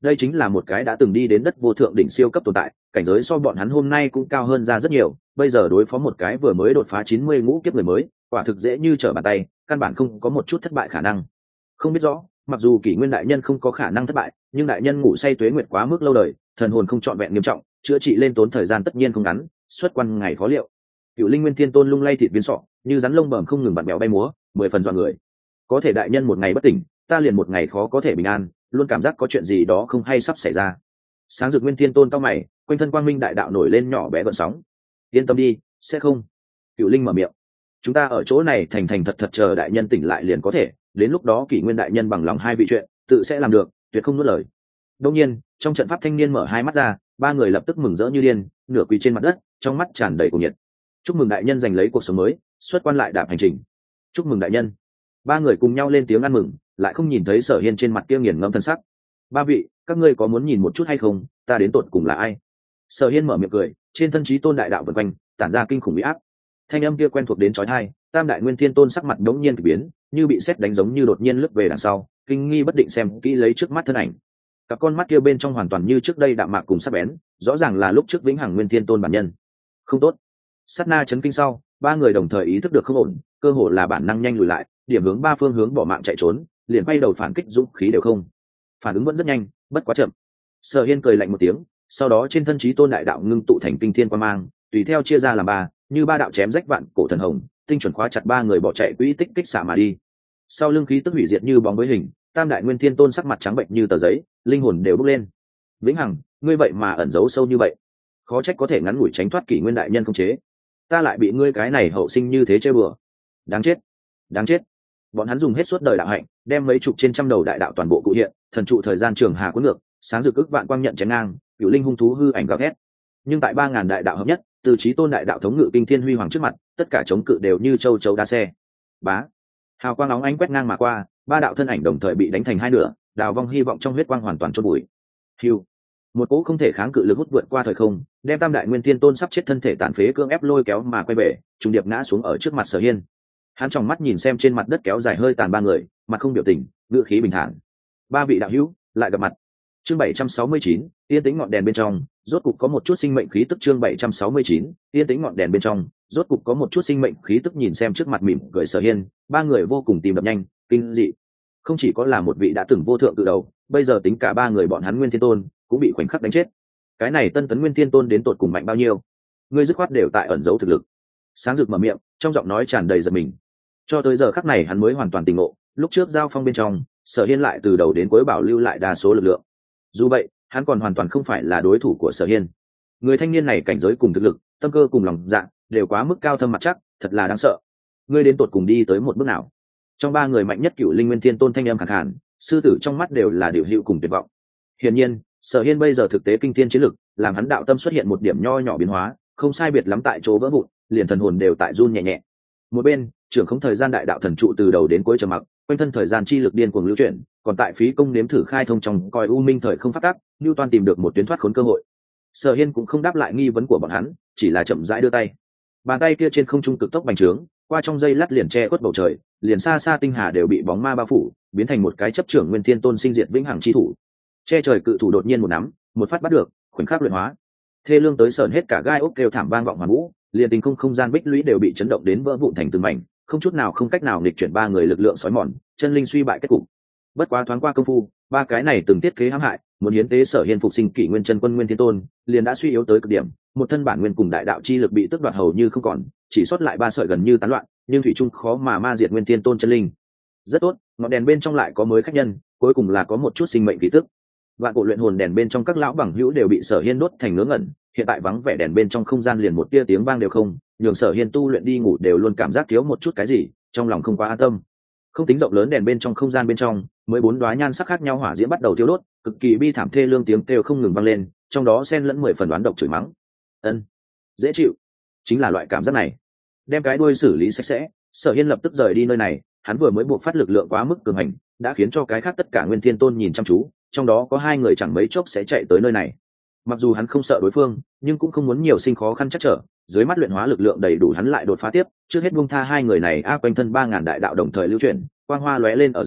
đây chính là một cái đã từng đi đến đất vô thượng đỉnh siêu cấp tồn tại, cảnh giới so bọn hắn hôm nay cũng cao hơn ra rất nhiều, bây giờ đối phó một cái vừa mới đột phá 90 ngũ kiếp người mới, quả thực dễ như trở bàn tay, căn bản không có một chút thất bại khả năng. Không biết rõ, mặc dù Kỷ Nguyên đại nhân không có khả năng thất bại, nhưng đại nhân ngủ say tuế nguyệt quá mức lâu đời, thần hồn không trọn vẹn nghiêm trọng, chữa trị lên tốn thời gian tất nhiên không ngắn, xuất quan ngày khó liệu. Cựu Linh Nguyên Thiên Tôn lung lay thịt viên sọ, như rắn lông bẩm không ngừng bặm béo bay múa, 10 phần dọa người. Có thể đại nhân một ngày bất tỉnh, ta liền một ngày khó có thể bình an, luôn cảm giác có chuyện gì đó không hay sắp xảy ra. Sáng Dực Nguyên Thiên Tôn cao mày, quanh thân quang minh đại đạo nổi lên nhỏ bé gợn sóng. Yên tâm đi, sẽ không. Cựu Linh mở miệng. Chúng ta ở chỗ này thành thành thật thật chờ đại nhân tỉnh lại liền có thể, đến lúc đó Kỷ Nguyên đại nhân bằng lòng hai vị chuyện, tự sẽ làm được, tuyệt không nuốt lời. Đương nhiên, trong trận pháp thanh niên mở hai mắt ra, ba người lập tức mừng rỡ như điên, nửa quỳ trên mặt đất, trong mắt tràn đầy cuồng nhiệt. Chúc mừng đại nhân giành lấy cuộc sống mới, xuất quan lại đạp hành trình. Chúc mừng đại nhân. Ba người cùng nhau lên tiếng ăn mừng, lại không nhìn thấy Sở Hiên trên mặt kia nghiền ngẫm thân sắc. Ba vị, các ngươi có muốn nhìn một chút hay không, ta đến tột cùng là ai? Sở Hiên mở miệng cười, trên thân chí tôn đại đạo vần quanh, tản ra kinh khủng uy áp. Thanh âm kia quen thuộc đến chói tai, Tam Đại Nguyên Thiên Tôn sắc mặt đống nhiên kỳ biến, như bị sét đánh giống như đột nhiên lướt về đằng sau, kinh nghi bất định xem kỹ lấy trước mắt thân ảnh. Các con mắt kia bên trong hoàn toàn như trước đây đạm mạc cùng sắc bén, rõ ràng là lúc trước Vĩnh Hằng Nguyên Thiên Tôn bản nhân. Không tốt. Sát na chấn kinh sau, ba người đồng thời ý thức được không ổn, cơ hồ là bản năng nhanh lùi lại, điểm hướng ba phương hướng bỏ mạng chạy trốn, liền quay đầu phản kích dũng khí đều không. Phản ứng vẫn rất nhanh, bất quá chậm. Sở Hiên cười lạnh một tiếng, sau đó trên thân chí tôn đại đạo ngưng tụ thành kinh thiên quang mang, tùy theo chia ra làm ba, như ba đạo chém rách vạn cổ thần hồng, tinh chuẩn khóa chặt ba người bỏ chạy quỹ tích kích xạ mà đi. Sau lưng khí tức hủy diệt như bóng với hình, Tam Đại Nguyên Thiên Tôn sắc mặt trắng bệnh như tờ giấy, linh hồn đều bốc lên. Vĩnh Hằng, ngươi vậy mà ẩn giấu sâu như vậy, khó trách có thể ngắn ngủi tránh thoát Kỷ Nguyên đại nhân không chế, ta lại bị ngươi cái này hậu sinh như thế chơi bừa. Đáng chết, đáng chết. Bọn hắn dùng hết suốt đời đạo hạnh, đem mấy chục trên trăm đầu đại đạo toàn bộ cụ hiện, thần trụ thời gian trường hà cuốn ngược, sáng rực ức vạn quang nhận chém ngang, cửu linh hung thú hư ảnh gào thét. Nhưng tại 3000 đại đạo hợp nhất, từ chí tôn đại đạo thống ngự kinh thiên huy hoàng trước mặt, tất cả chống cự đều như châu chấu đá xe. Bá, hào quang nóng ánh quét ngang mà qua, ba đạo thân ảnh đồng thời bị đánh thành hai nửa, đào vong hy vọng trong huyết quang hoàn toàn chôn bụi. Hưu, một cỗ không thể kháng cự lực hút vượt qua thời không, đem Tam Đại Nguyên Thiên Tôn sắp chết thân thể tàn phế cưỡng ép lôi kéo mà quay về, trùng điệp ngã xuống ở trước mặt Sở Hiên. Hắn tròng mắt nhìn xem trên mặt đất kéo dài hơi tàn ba người, mặt không biểu tình, ngữ khí bình thản. Ba vị đạo hữu lại gặp mặt. Chương 769, yên tĩnh ngọn đèn bên trong, rốt cục có một chút sinh mệnh khí tức. Chương 769, yên tĩnh ngọn đèn bên trong, rốt cục có một chút sinh mệnh khí tức. Nhìn xem trước mặt mỉm cười Sở Hiên, ba người vô cùng tìm đập nhanh, kinh dị. Không chỉ có là một vị đã từng vô thượng từ đầu, bây giờ tính cả ba người bọn hắn Nguyên Thiên Tôn cũng bị khoảnh khắc đánh chết. Cái này Tân Tấn Nguyên Thiên Tôn đến tột cùng mạnh bao nhiêu? Ngươi dứt khoát đều tại ẩn giấu thực lực. Sáng rực mở miệng, trong giọng nói tràn đầy giận mình. Cho tới giờ khắc này hắn mới hoàn toàn tỉnh ngộ, lúc trước giao phong bên trong, Sở Hiên lại từ đầu đến cuối bảo lưu lại đa số lực lượng. Dù vậy, hắn còn hoàn toàn không phải là đối thủ của Sở Hiên. Người thanh niên này cảnh giới cùng thực lực, tâm cơ cùng lòng dạ, đều quá mức cao thâm mặt chắc, thật là đáng sợ. Ngươi đến tột cùng đi tới một bước nào? Trong ba người mạnh nhất Cửu Linh Nguyên Thiên Tôn thanh âm khàn khàn, sư tử trong mắt đều là điều hữu cùng tuyệt vọng. Hiển nhiên, Sở Hiên bây giờ thực tế kinh thiên chiến lực, làm hắn đạo tâm xuất hiện một điểm nho nhỏ biến hóa, không sai biệt lắm tại chỗ vỡ vụn, liền thần hồn đều tại run nhẹ nhẹ. Một bên, trưởng không thời gian đại đạo thần trụ từ đầu đến cuối trầm mặc, quanh thân thời gian chi lực điên cuồng lưu chuyển, còn tại phí công nếm thử khai thông trong coi u minh thời không phát tác, Nưu Toan tìm được một tuyến thoát khốn cơ hội. Sở Hiên cũng không đáp lại nghi vấn của bọn hắn, chỉ là chậm rãi đưa tay. Bàn tay kia trên không trung cực tốc bành trướng, qua trong giây lát liền che khuất bầu trời, liền xa xa tinh hà đều bị bóng ma bao phủ, biến thành một cái chấp trưởng Nguyên Thiên Tôn sinh diệt vĩnh hằng chi thủ. Che trời cự thủ đột nhiên một nắm, một phát bắt được, khoảnh khắc luyện hóa. Thê lương tới sờn hết cả gai ốc kêu thảm vang vọng hoàn vũ, liền tình không gian bích lũy đều bị chấn động đến vỡ vụn thành từng mảnh, không chút nào không cách nào nghịch chuyển ba người lực lượng sói mòn, chân linh suy bại kết cục. Bất quá thoáng qua công phu, ba cái này từng tiết kế hãm hại, muốn hiến tế Sở Hiên phục sinh kỷ nguyên chân quân Nguyên Thiên Tôn, liền đã suy yếu tới cực điểm, một thân bản nguyên cùng đại đạo chi lực bị tước đoạt hầu như không còn, chỉ sót lại ba sợi gần như tán loạn, nhưng thủy chung khó mà ma diệt Nguyên Thiên Tôn chân linh. Rất tốt, ngọn đèn bên trong lại có mới khách nhân, cuối cùng là có một chút sinh mệnh khí tức. Vạn cổ luyện hồn đèn bên trong các lão bằng hữu đều bị Sở Hiên đốt thành ngớ ngẩn, hiện tại vắng vẻ đèn bên trong không gian liền một tia tiếng vang đều không, nhường Sở Hiên tu luyện đi ngủ đều luôn cảm giác thiếu một chút cái gì, trong lòng không quá an tâm. Không tính rộng lớn đèn bên trong không gian bên trong, mới bốn đóa nhan sắc khác nhau hỏa diễm bắt đầu thiêu đốt, cực kỳ bi thảm thê lương tiếng kêu không ngừng vang lên, trong đó xen lẫn 10 phần đoán độc chửi mắng. Ân, dễ chịu, chính là loại cảm giác này. Đem cái đuôi xử lý sạch sẽ, Sở Hiên lập tức rời đi nơi này, hắn vừa mới buộc phát lực lượng quá mức cường hành, đã khiến cho cái khác tất cả Nguyên Thiên Tôn nhìn chăm chú, trong đó có 2 người chẳng mấy chốc sẽ chạy tới nơi này. Mặc dù hắn không sợ đối phương, nhưng cũng không muốn nhiều sinh khó khăn chắc trở, dưới mắt luyện hóa lực lượng đầy đủ hắn lại đột phá tiếp, trước hết buông tha 2 người này quanh thân 3000 đại đạo đồng thời lưu chuyển, quang hoa lóe lên ở giữa,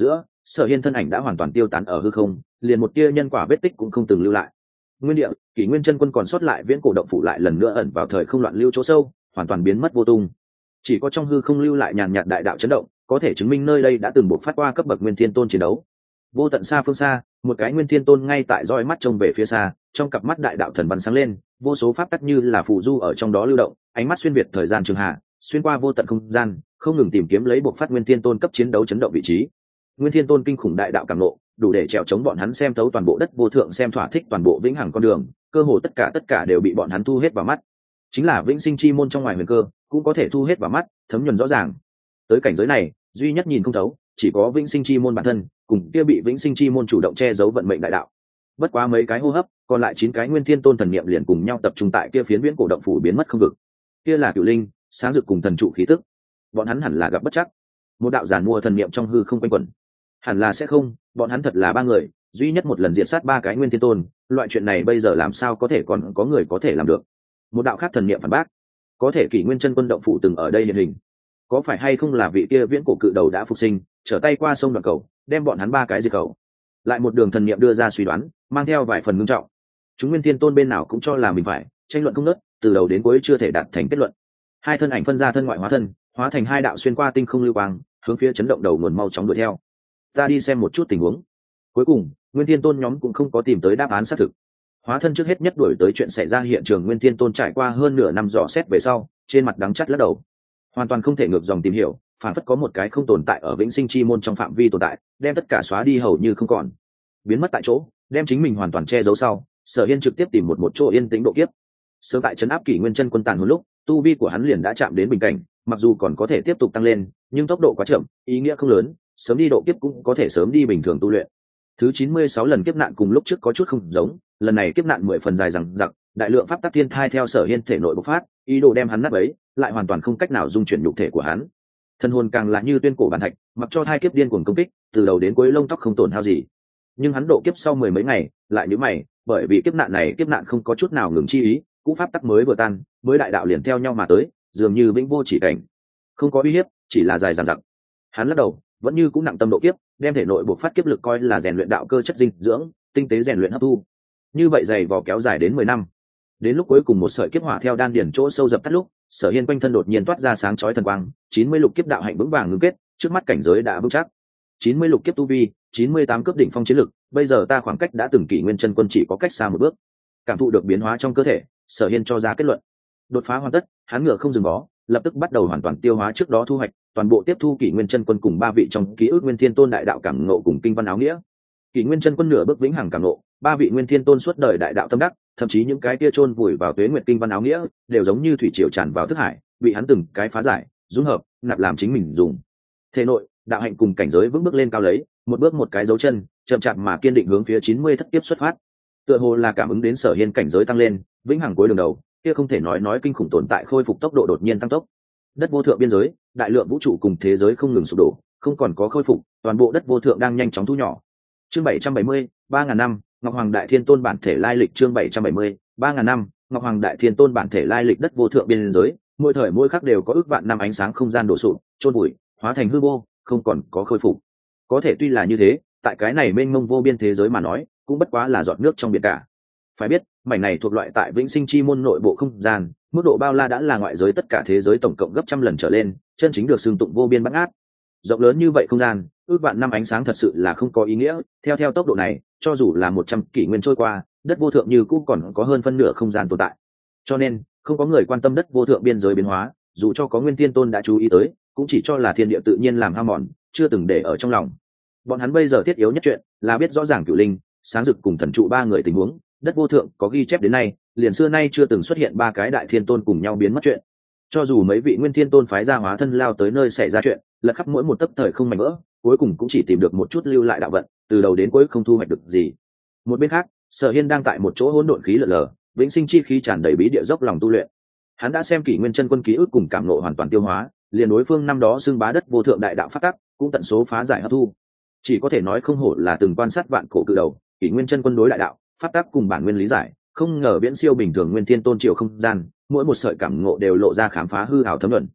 Sở Hiên thân ảnh đã hoàn toàn tiêu tán ở hư không, liền một tia nhân quả vết tích cũng không từng lưu lại. Nguyên địa, Kỷ Nguyên chân quân còn sót lại viễn cổ động phủ lại lần nữa ẩn vào thời không loạn lưu chỗ sâu, hoàn toàn biến mất vô tung. Chỉ có trong hư không lưu lại nhàn nhạt đại đạo chấn động, có thể chứng minh nơi đây đã từng buộc phát qua cấp bậc Nguyên Thiên Tôn chiến đấu. Vô tận xa phương xa, một cái Nguyên Thiên Tôn ngay tại dõi mắt trông về phía xa, trong cặp mắt đại đạo thần văn sáng lên, vô số pháp tắc như là phù du ở trong đó lưu động, ánh mắt xuyên việt thời gian trường hạ, xuyên qua vô tận không gian, không ngừng tìm kiếm lấy buộc phát Nguyên Thiên Tôn cấp chiến đấu chấn động vị trí. Nguyên Thiên Tôn kinh khủng đại đạo cảm nộ, đủ để trèo chống bọn hắn xem thấu toàn bộ đất vô thượng, xem thỏa thích toàn bộ vĩnh hằng con đường, cơ hồ tất cả đều bị bọn hắn thu hết vào mắt. Chính là vĩnh sinh chi môn trong ngoài huyền cơ, cũng có thể thu hết vào mắt, thấm nhuần rõ ràng. Tới cảnh giới này, duy nhất nhìn không thấu, chỉ có vĩnh sinh chi môn bản thân, cùng kia bị vĩnh sinh chi môn chủ động che giấu vận mệnh đại đạo. Bất quá mấy cái hô hấp, còn lại 9 cái Nguyên Thiên Tôn thần niệm liền cùng nhau tập trung tại kia phiến viễn cổ động phủ biến mất không vực. Kia là Cửu Linh, Sáng Dực cùng thần trụ khí tức. Bọn hắn hẳn là gặp bất chắc. Một đạo giản mua thần niệm trong hư không quanh quẩn. Hẳn là sẽ không, bọn hắn thật là 3 người, duy nhất một lần diệt sát 3 cái Nguyên Thiên Tôn, loại chuyện này bây giờ làm sao có thể còn có người có thể làm được. Một đạo khác thần niệm phản bác, có thể Kỷ Nguyên chân quân động phủ từng ở đây hiện hình, có phải hay không là vị kia viễn cổ cự đầu đã phục sinh, trở tay qua sông đoạn cầu, đem bọn hắn 3 cái diệt cầu. Lại một đường thần niệm đưa ra suy đoán, mang theo vài phần ngưng trọng. Chúng Nguyên Thiên Tôn bên nào cũng cho là mình phải tranh luận không nớt, từ đầu đến cuối chưa thể đạt thành kết luận. Hai thân ảnh phân ra thân ngoại hóa thân, hóa thành 2 đạo xuyên qua tinh không lưu quang, hướng phía chấn động đầu nguồn mau chóng đuổi theo. Ta đi xem một chút tình huống. Cuối cùng, Nguyên Thiên Tôn nhóm cũng không có tìm tới đáp án xác thực. Hóa thân trước hết nhất đuổi tới chuyện xảy ra hiện trường Nguyên Thiên Tôn trải qua hơn nửa năm dò xét về sau, trên mặt đắng chắt lắc đầu. Hoàn toàn không thể ngược dòng tìm hiểu, phản phất có một cái không tồn tại ở vĩnh sinh chi môn trong phạm vi tồn tại, đem tất cả xóa đi hầu như không còn. Biến mất tại chỗ, đem chính mình hoàn toàn che giấu sau, Sở Hiên trực tiếp tìm một chỗ yên tĩnh độ kiếp. Sớm tại trấn áp Kỷ Nguyên chân quân tàn hồn lúc, tu vi của hắn liền đã chạm đến bình cảnh, mặc dù còn có thể tiếp tục tăng lên, nhưng tốc độ quá chậm, ý nghĩa không lớn, sớm đi độ kiếp cũng có thể sớm đi bình thường tu luyện. Thứ 96 lần kiếp nạn cùng lúc trước có chút không giống, lần này kiếp nạn 10 phần dài dằng dặc, đại lượng pháp tắc thiên thai theo Sở Hiên thể nội bộc phát, ý đồ đem hắn nát bấy, lại hoàn toàn không cách nào dung chuyển nhục thể của hắn. Thân hồn càng là như tuyên cổ bản thạch, mặc cho thai kiếp điên cuồng công kích, từ đầu đến cuối lông tóc không tổn hao gì. Nhưng hắn độ kiếp sau 10 mấy ngày, lại nhíu mày, bởi vì kiếp nạn không có chút nào ngừng chi ý, cũ pháp tắc mới vừa tan, mới đại đạo liền theo nhau mà tới, dường như vĩnh vô chỉ cảnh, không có uy hiếp, chỉ là dài dằng dặc. Hắn lắc đầu, vẫn như cũng nặng tâm độ kiếp, đem thể nội buộc phát kiếp lực coi là rèn luyện đạo cơ chất dinh dưỡng, tinh tế rèn luyện hấp thu. Như vậy dày vò kéo dài đến 10 năm. Đến lúc cuối cùng một sợi kiếp hỏa theo đan điển chỗ sâu dập tắt lúc, Sở Hiên quanh thân đột nhiên toát ra sáng chói thần quang, 90 lục kiếp đạo hạnh vững vàng ngưng kết, trước mắt cảnh giới đã vững chắc. 90 lục kiếp tu vi, 98 cấp đỉnh phong chiến lực, bây giờ ta khoảng cách đã từng Kỷ Nguyên chân quân chỉ có cách xa một bước. Cảm thụ được biến hóa trong cơ thể, Sở Hiên cho ra kết luận. Đột phá hoàn tất, hắn ngựa không dừng bó, lập tức bắt đầu hoàn toàn tiêu hóa trước đó thu hoạch, toàn bộ tiếp thu Kỷ Nguyên chân quân cùng 3 vị trong ký ức Nguyên Thiên Tôn đại đạo cảm ngộ cùng kinh văn áo nghĩa. Kỷ Nguyên chân quân nửa bước vĩnh hằng cảm ngộ, 3 vị Nguyên Thiên Tôn suốt đời đại đạo tâm đắc, thậm chí những cái kia chôn vùi vào tuế nguyệt kinh văn áo nghĩa, đều giống như thủy triều tràn vào thức hải, bị hắn từng cái phá giải, dung hợp, nạp làm chính mình dùng. Thể nội, đạo hạnh cùng cảnh giới vững bước lên cao lấy, một bước một cái dấu chân, chậm chạp mà kiên định hướng phía 90 thất kiếp xuất phát. Tựa hồ là cảm ứng đến Sở Hiên cảnh giới tăng lên, vĩnh hằng cuối đường đầu, kia không thể nói kinh khủng tồn tại khôi phục tốc độ đột nhiên tăng tốc. Đất vô thượng biên giới, đại lượng vũ trụ cùng thế giới không ngừng sụp đổ, không còn có khôi phục, toàn bộ đất vô thượng đang nhanh chóng thu nhỏ. Chương 770, 3000 năm, Ngọc Hoàng Đại Thiên Tôn bản thể lai lịch chương 770, 3000 năm, Ngọc Hoàng Đại Thiên Tôn bản thể lai lịch đất vô thượng biên giới, mỗi thời mỗi khắc đều có ước vạn năm ánh sáng không gian đổ sụp, chôn bụi, hóa thành hư vô, không còn có khôi phục. Có thể tuy là như thế, tại cái này mênh mông vô biên thế giới mà nói, cũng bất quá là giọt nước trong biển cả. Phải biết, mảnh này thuộc loại tại Vĩnh Sinh Chi môn nội bộ không gian, mức độ bao la đã là ngoại giới tất cả thế giới tổng cộng gấp trăm lần trở lên, chân chính được xưng tụng vô biên bát ngát. Rộng lớn như vậy không gian, ước vạn năm ánh sáng thật sự là không có ý nghĩa, theo tốc độ này, cho dù là 100 kỷ nguyên trôi qua, đất vô thượng như cũng còn có hơn phân nửa không gian tồn tại. Cho nên, không có người quan tâm đất vô thượng biên giới biến hóa, dù cho có Nguyên Thiên Tôn đã chú ý tới, cũng chỉ cho là thiên địa tự nhiên làm hao mòn, chưa từng để ở trong lòng. Bọn hắn bây giờ thiết yếu nhất chuyện là biết rõ ràng Cửu Linh, Sáng Dực cùng Thần Trụ 3 người tình huống, đất vô thượng có ghi chép đến nay, liền xưa nay chưa từng xuất hiện 3 cái đại thiên tôn cùng nhau biến mất chuyện. Cho dù mấy vị Nguyên Thiên Tôn phái ra hóa thân lao tới nơi xảy ra chuyện, lật khắp mỗi một tấc thời không mảnh vỡ, cuối cùng cũng chỉ tìm được một chút lưu lại đạo vận, từ đầu đến cuối không thu hoạch được gì. Một bên khác, Sở Hiên đang tại một chỗ hỗn độn khí lờ lờ, vĩnh sinh chi khí tràn đầy bí địa dốc lòng tu luyện. Hắn đã xem Kỷ Nguyên chân quân ký ức cùng cảm ngộ hoàn toàn tiêu hóa, liền đối phương năm đó xưng bá đất vô thượng đại đạo phát tắc, cũng tận số phá giải hấp thu. Chỉ có thể nói không hổ là từng quan sát vạn cổ cự đầu, Kỷ Nguyên chân quân đối đại đạo phát tắc cùng bản nguyên lý giải, không ngờ viễn siêu bình thường Nguyên Thiên Tôn triều không gian, mỗi một sợi cảm ngộ đều lộ ra khám phá hư ảo thấm luận.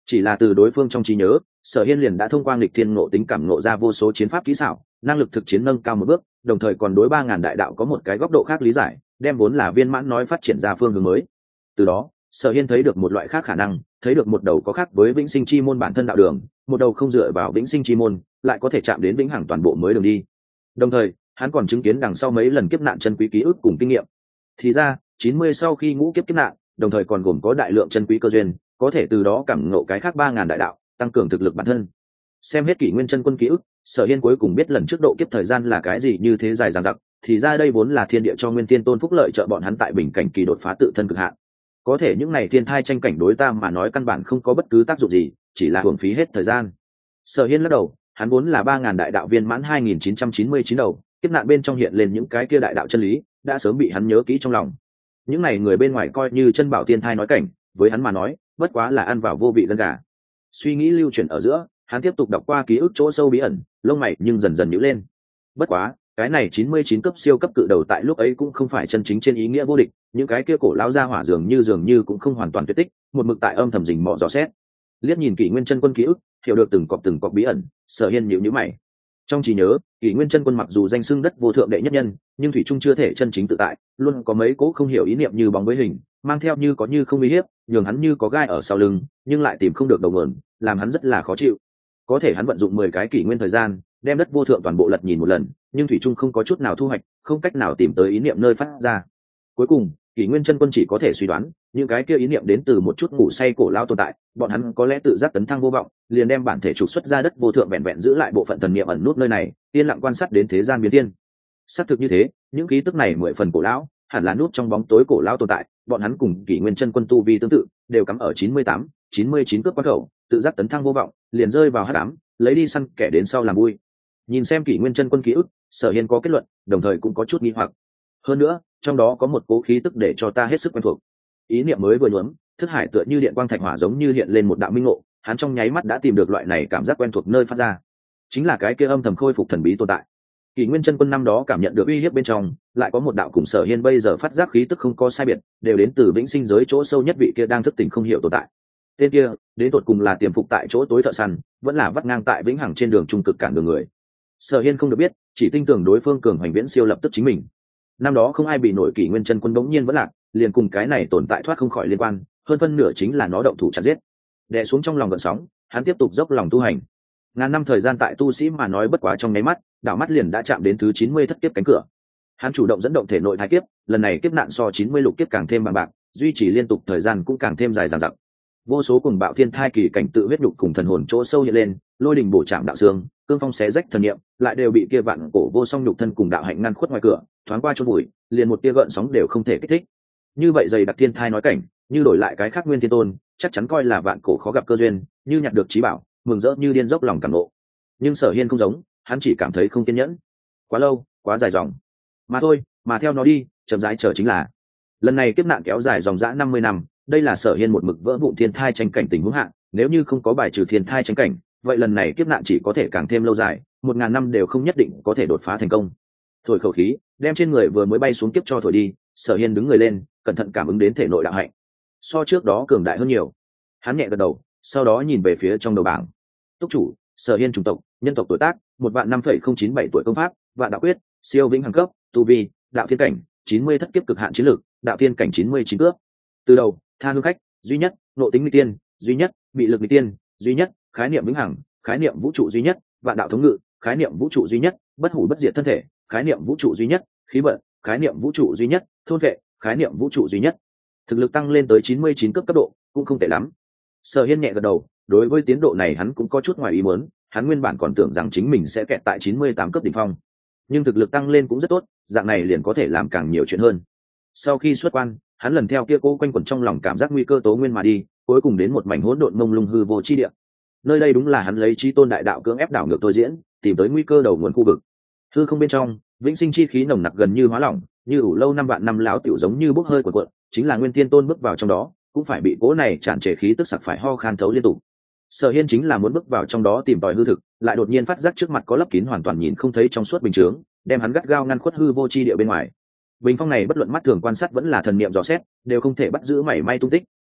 Chỉ là từ đối phương trong trí nhớ, Sở Hiên liền đã thông qua nghịch thiên ngộ tính cảm ngộ ra vô số chiến pháp kỹ xảo, năng lực thực chiến nâng cao một bước, đồng thời còn đối 3000 đại đạo có một cái góc độ khác lý giải, đem vốn là viên mãn nói phát triển ra phương hướng mới. Từ đó, Sở Hiên thấy được một loại khác khả năng, thấy được một đầu có khác với vĩnh sinh chi môn bản thân đạo đường, một đầu không dựa vào vĩnh sinh chi môn, lại có thể chạm đến vĩnh hằng toàn bộ mới đường đi. Đồng thời, hắn còn chứng kiến đằng sau mấy lần kiếp nạn chân quý ký ức cùng kinh nghiệm. Thì ra, 90 sau khi ngũ kiếp kiếp nạn, đồng thời còn gồm có đại lượng chân quý cơ duyên, có thể từ đó cảm ngộ cái khác 3000 đại đạo, tăng cường thực lực bản thân. Xem hết Kỷ Nguyên Chân Quân ký ức, Sở Hiên cuối cùng biết lần trước độ kiếp thời gian là cái gì như thế dài dằng dặc, thì ra đây vốn là thiên địa cho Nguyên Tiên Tôn phúc lợi trợ bọn hắn tại bình cảnh kỳ đột phá tự thân cực hạn. Có thể những này thiên thai tranh cảnh đối ta mà nói căn bản không có bất cứ tác dụng gì, chỉ là hưởng phí hết thời gian. Sở Hiên lắc đầu, hắn vốn là 3000 đại đạo viên mãn 2999 đầu, kiếp nạn bên trong hiện lên những cái kia đại đạo chân lý, đã sớm bị hắn nhớ kỹ trong lòng. Những này người bên ngoài coi như chân bảo tiên thai nói cảnh, với hắn mà nói, bất quá là ăn vào vô vị gân gà. Suy nghĩ lưu chuyển ở giữa, hắn tiếp tục đọc qua ký ức chỗ sâu bí ẩn, lông mày nhưng dần dần nhíu lên. Bất quá, cái này 99 cấp siêu cấp cự đầu tại lúc ấy cũng không phải chân chính trên ý nghĩa vô địch, những cái kia cổ lão gia hỏa dường như cũng không hoàn toàn tuyệt tích, một mực tại âm thầm rình mò dò xét. Liếc nhìn Kỷ Nguyên Chân Quân ký ức, hiểu được từng cọc bí ẩn, Sở Hiên nhíu mày. Trong trí nhớ, Kỷ Nguyên Chân Quân mặc dù danh xưng đất vô thượng đệ nhất nhân, nhưng thủy trung chưa thể chân chính tự tại, luôn có mấy cố không hiểu ý niệm như bóng với hình, mang theo như có như không uy hiếp, nhường hắn như có gai ở sau lưng, nhưng lại tìm không được đầu nguồn, làm hắn rất là khó chịu. Có thể hắn vận dụng 10 cái kỷ nguyên thời gian, đem đất vô thượng toàn bộ lật nhìn một lần, nhưng thủy trung không có chút nào thu hoạch, không cách nào tìm tới ý niệm nơi phát ra. Cuối cùng, Kỷ Nguyên Chân Quân chỉ có thể suy đoán, những cái kia ý niệm đến từ một chút ngủ say cổ lao tồn tại, bọn hắn có lẽ tự giác tấn thăng vô vọng, liền đem bản thể trục xuất ra đất vô thượng vẹn vẹn giữ lại bộ phận thần niệm ẩn nút nơi này, yên lặng quan sát đến thế gian biến thiên. Xác thực như thế, những khí tức này 10 phần cổ lão, hẳn là nút trong bóng tối cổ lão tồn tại, bọn hắn cùng Kỷ Nguyên Chân Quân tu vi tương tự, đều cắm ở 98, 99 cước quan khẩu, tự giác tấn thăng vô vọng, liền rơi vào hắc ám, lấy đi săn kẻ đến sau làm vui. Nhìn xem Kỷ Nguyên Chân Quân ký ức, Sở Hiên có kết luận, đồng thời cũng có chút nghi hoặc. Hơn nữa, trong đó có một cố khí tức để cho ta hết sức quen thuộc. Ý niệm mới vừa nhuốm, thức hải tựa như điện quang thạch hỏa giống như hiện lên một đạo minh ngộ, hắn trong nháy mắt đã tìm được loại này cảm giác quen thuộc nơi phát ra. Chính là cái kia âm thầm khôi phục thần bí tồn tại. Kỷ Nguyên Chân Quân năm đó cảm nhận được uy hiếp bên trong, lại có một đạo cùng Sở Hiên bây giờ phát giác khí tức không có sai biệt, đều đến từ vĩnh sinh giới chỗ sâu nhất vị kia đang thức tỉnh không hiểu tồn tại. Tên kia, đến tột cùng là tiềm phục tại chỗ tối thợ săn, vẫn là vắt ngang tại vĩnh hằng trên đường trung cực cản đường người. Sở Hiên không được biết, chỉ tin tưởng đối phương cường hoành viễn siêu lập tức chính mình. Năm đó không ai bị nổi Kỷ Nguyên Chân Quân bỗng nhiên vẫn lạc, liền cùng cái này tồn tại thoát không khỏi liên quan, hơn phân nửa chính là nó động thủ chặt giết. Đè xuống trong lòng gợn sóng, hắn tiếp tục dốc lòng tu hành. Ngàn năm thời gian tại tu sĩ mà nói bất quá trong nháy mắt, đảo mắt liền đã chạm đến thứ 90 thất kiếp cánh cửa. Hắn chủ động dẫn động thể nội thái kiếp, lần này kiếp nạn so 90 lục kiếp càng thêm bằng bạc, duy trì liên tục thời gian cũng càng thêm dài dằng dặc. Vô số cùng bạo thiên thai kỳ cảnh tự huyết nhục cùng thần hồn chỗ sâu hiện lên, lôi đình bổ chạm đạo xương, cương phong xé rách thần niệm, lại đều bị kia vạn cổ vô song nhục thân cùng đạo hạnh ngăn khuất ngoài cửa, thoáng qua chôn vùi, liền một tia gợn sóng đều không thể kích thích. Như vậy dày đặc thiên thai nói cảnh, như đổi lại cái khác Nguyên Thiên Tôn, chắc chắn coi là vạn cổ khó gặp cơ duyên, như nhặt được trí bảo, mừng rỡ như điên dốc lòng cảm ngộ. Nhưng Sở Hiên không giống, hắn chỉ cảm thấy không kiên nhẫn. Quá lâu, quá dài dòng. Mà thôi, mà theo nó đi, chậm rãi chờ chính là. Lần này kiếp nạn kéo dài dòng dã 50 năm, đây là Sở Hiên một mực vỡ vụn thiên thai tranh cảnh tình huống hạn, nếu như không có bài trừ thiên thai tranh cảnh, vậy lần này kiếp nạn chỉ có thể càng thêm lâu dài, 1000 năm đều không nhất định có thể đột phá thành công. Thổi khẩu khí, đem trên người vừa mới bay xuống kiếp cho thổi đi, Sở Hiên đứng người lên, cẩn thận cảm ứng đến thể nội đạo hạnh. So trước đó cường đại hơn nhiều. Hắn nhẹ gật đầu, sau đó nhìn về phía trong đầu bảng. Túc chủ, Sở Hiên chủng tộc, nhân tộc tuổi tác, 1.5.097 tuổi công pháp, vạn đạo quyết, siêu vĩnh hằng cấp, tu vi, đạo thiên cảnh, 90 thất kiếp cực hạn chiến lược, đạo thiên cảnh 99 cước. Từ đầu, tha hương khách, duy nhất, nộ tính nghịch tiên, duy nhất, bị lực nghịch tiên, duy nhất, khái niệm vĩnh hằng, khái niệm vũ trụ duy nhất, vạn đạo thống ngự, khái niệm vũ trụ duy nhất, bất hủ bất diệt thân thể, khái niệm vũ trụ duy nhất, khí vận, khái niệm vũ trụ duy nhất, thôn vệ, khái niệm vũ trụ duy nhất. Thực lực tăng lên tới 99 cấp cấp độ, cũng không tệ lắm. Sở Hiên nhẹ gật đầu, đối với tiến độ này hắn cũng có chút ngoài ý muốn, hắn nguyên bản còn tưởng rằng chính mình sẽ kẹt tại 98 cấp đỉnh phong. Nhưng thực lực tăng lên cũng rất tốt, dạng này liền có thể làm càng nhiều chuyện hơn. Sau khi xuất quan, hắn lần theo kia cố quanh quẩn trong lòng cảm giác nguy cơ tố nguyên mà đi, cuối cùng đến một mảnh hỗn độn mông lung hư vô chi địa. Nơi đây đúng là hắn lấy chí tôn đại đạo cưỡng ép đảo ngược tôi diễn, tìm tới nguy cơ đầu nguồn khu vực. Hư không bên trong, vĩnh sinh chi khí nồng nặc gần như hóa lỏng, như ủ lâu năm vạn năm lão tiểu giống như bốc hơi cuộn cuộn, chính là Nguyên Tiên Tôn bước vào trong đó, cũng phải bị cố này tràn trề khí tức sặc phải ho khan thấu liên tục. Sở Hiên chính là muốn bước vào trong đó tìm tòi hư thực, lại đột nhiên phát giác trước mặt có lấp kín hoàn toàn nhìn không thấy trong suốt bình chướng, đem hắn gắt gao ngăn khuất hư vô chi địa bên ngoài. Bình phong này bất luận mắt thường quan sát vẫn là thần niệm dò xét, đều không thể bắt giữ mảy may tung tích,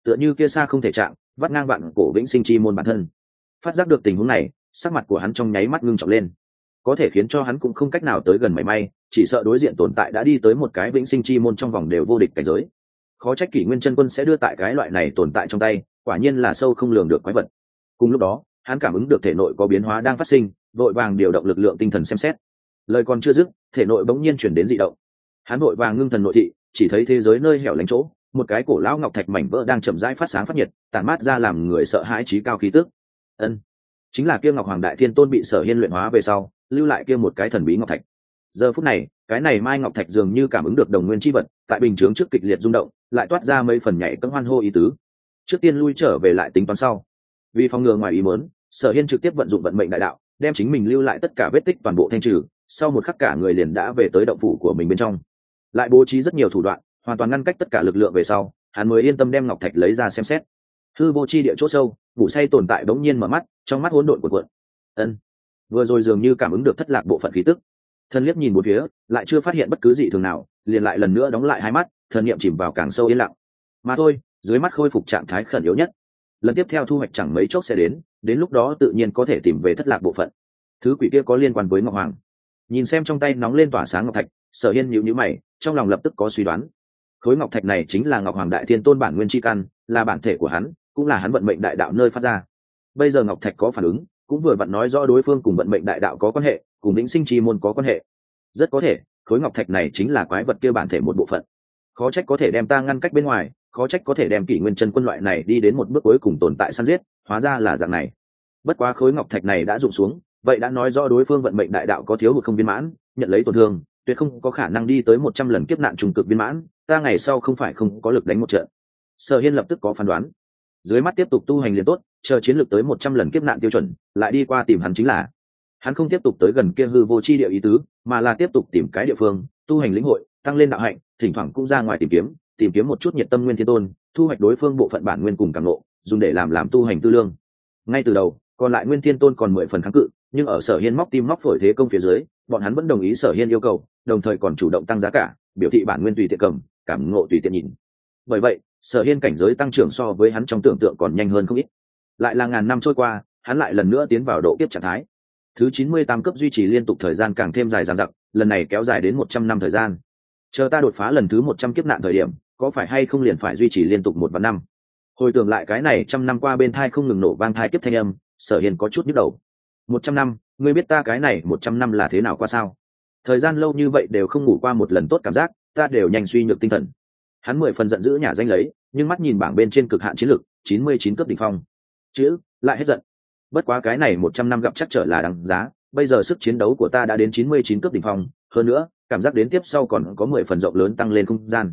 tựa như kia xa không thể chạm, vắt ngang vạn cổ vĩnh sinh chi môn bản thân. Phát giác được tình huống này, sắc mặt của hắn trong nháy mắt ngưng trọng lên. Có thể khiến cho hắn cũng không cách nào tới gần mảy may, chỉ sợ đối diện tồn tại đã đi tới một cái vĩnh sinh chi môn trong vòng đều vô địch cảnh giới. Khó trách Kỷ Nguyên Chân Quân sẽ đưa tại cái loại này tồn tại trong tay, quả nhiên là sâu không lường được quái vật. Cùng lúc đó, hắn cảm ứng được thể nội có biến hóa đang phát sinh, vội vàng điều động lực lượng tinh thần xem xét. Lời còn chưa dứt, thể nội bỗng nhiên chuyển đến dị động. Hắn vội vàng ngưng thần nội thị, chỉ thấy thế giới nơi hẻo lánh chỗ, một cái cổ lão ngọc thạch mảnh vỡ đang chậm rãi phát sáng phát nhiệt, tản mát ra làm người sợ hãi trí cao khí tức. Ân, chính là kia Ngọc Hoàng Đại Thiên Tôn bị Sở Hiên luyện hóa về sau, lưu lại kia một cái thần bí ngọc thạch. Giờ phút này, cái này mai ngọc thạch dường như cảm ứng được đồng nguyên chi vật, tại bình chướng trước kịch liệt rung động, lại toát ra mấy phần nhảy cẫng hoan hô ý tứ. Trước tiên lui trở về lại tính toán sau. Vì phòng ngừa ngoài ý muốn, Sở Hiên trực tiếp vận dụng vận mệnh đại đạo, đem chính mình lưu lại tất cả vết tích toàn bộ thanh trừ, sau một khắc cả người liền đã về tới động phủ của mình bên trong. Lại bố trí rất nhiều thủ đoạn, hoàn toàn ngăn cách tất cả lực lượng về sau, hắn mới yên tâm đem ngọc thạch lấy ra xem xét. Hư vô chi địa chỗ sâu, ngủ say tồn tại bỗng nhiên mở mắt, trong mắt hỗn độn cuộn cuộn. Ân, vừa rồi dường như cảm ứng được thất lạc bộ phận khí tức. Thân liếc nhìn bốn phía, lại chưa phát hiện bất cứ gì thường nào, liền lại lần nữa đóng lại hai mắt, thần niệm chìm vào càng sâu yên lặng. Mà thôi, dưới mắt khôi phục trạng thái khẩn yếu nhất. Lần tiếp theo thu hoạch chẳng mấy chốc sẽ đến lúc đó tự nhiên có thể tìm về thất lạc bộ phận. Thứ quỷ kia có liên quan với Ngọc Hoàng. Nhìn xem trong tay nóng lên tỏa sáng ngọc thạch, Sở Hiên nhíu nhíu mày, trong lòng lập tức có suy đoán. Khối ngọc thạch này chính là Ngọc Hoàng Đại Thiên Tôn bản nguyên chi căn, là bản thể của hắn, cũng là hắn vận mệnh đại đạo nơi phát ra. Bây giờ ngọc thạch có phản ứng, cũng vừa vặn nói rõ đối phương cùng vận mệnh đại đạo có quan hệ, cùng vĩnh sinh chi môn có quan hệ. Rất có thể, khối ngọc thạch này chính là quái vật kia bản thể một bộ phận. Khó trách có thể đem ta ngăn cách bên ngoài, khó trách có thể đem Kỷ Nguyên Chân Quân loại này đi đến một bước cuối cùng tồn tại săn giết, hóa ra là dạng này. Bất quá khối ngọc thạch này đã rụng xuống, vậy đã nói rõ đối phương vận mệnh đại đạo có thiếu hụt không viên mãn, nhận lấy tổn thương, tuyệt không có khả năng đi tới 100 lần kiếp nạn trùng cực viên mãn, ta ngày sau không phải không có lực đánh một trận. Sở Hiên lập tức có phán đoán. Dưới mắt tiếp tục tu hành liền tốt, chờ chiến lược tới 100 lần kiếp nạn tiêu chuẩn, lại đi qua tìm hắn chính là. Hắn không tiếp tục tới gần kia hư vô chi địa ý tứ, mà là tiếp tục tìm cái địa phương, tu hành lĩnh hội, tăng lên đạo hạnh, thỉnh thoảng cũng ra ngoài tìm kiếm một chút nhiệt tâm nguyên thiên tôn, thu hoạch đối phương bộ phận bản nguyên cùng cảm ngộ, dùng để làm tu hành tư lương. Ngay từ đầu, còn lại nguyên thiên tôn còn 10 phần kháng cự, nhưng ở Sở Hiên móc tim móc phổi thế công phía dưới, bọn hắn vẫn đồng ý Sở Hiên yêu cầu, đồng thời còn chủ động tăng giá cả, biểu thị bản nguyên tùy tiện cầm, cảm ngộ tùy tiện nhìn. Bởi vậy, Sở Hiên cảnh giới tăng trưởng so với hắn trong tưởng tượng còn nhanh hơn không ít. Lại là ngàn năm trôi qua, hắn lại lần nữa tiến vào độ kiếp trạng thái. Thứ 98 cấp duy trì liên tục thời gian càng thêm dài dằng dặc, lần này kéo dài đến 100 năm thời gian. Chờ ta đột phá lần thứ 100 kiếp nạn thời điểm, có phải hay không liền phải duy trì liên tục 1 vạn năm. Hồi tưởng lại cái này trăm năm qua bên thai không ngừng nổ vang thai kiếp thanh âm, Sở Hiên có chút nhức đầu. 100 năm, ngươi biết ta cái này 100 năm là thế nào qua sao? Thời gian lâu như vậy đều không ngủ qua một lần tốt cảm giác, ta đều nhanh suy nhược tinh thần. Hắn 10 phần giận dữ nhả danh lấy, nhưng mắt nhìn bảng bên trên cực hạn chiến lực, 99 cấp đỉnh phong. Chữ, lại hết giận. Bất quá cái này 100 năm gặp chắc trở là đáng giá, bây giờ sức chiến đấu của ta đã đến 99 cấp đỉnh phong, hơn nữa, cảm giác đến tiếp sau còn có 10 phần rộng lớn tăng lên không gian.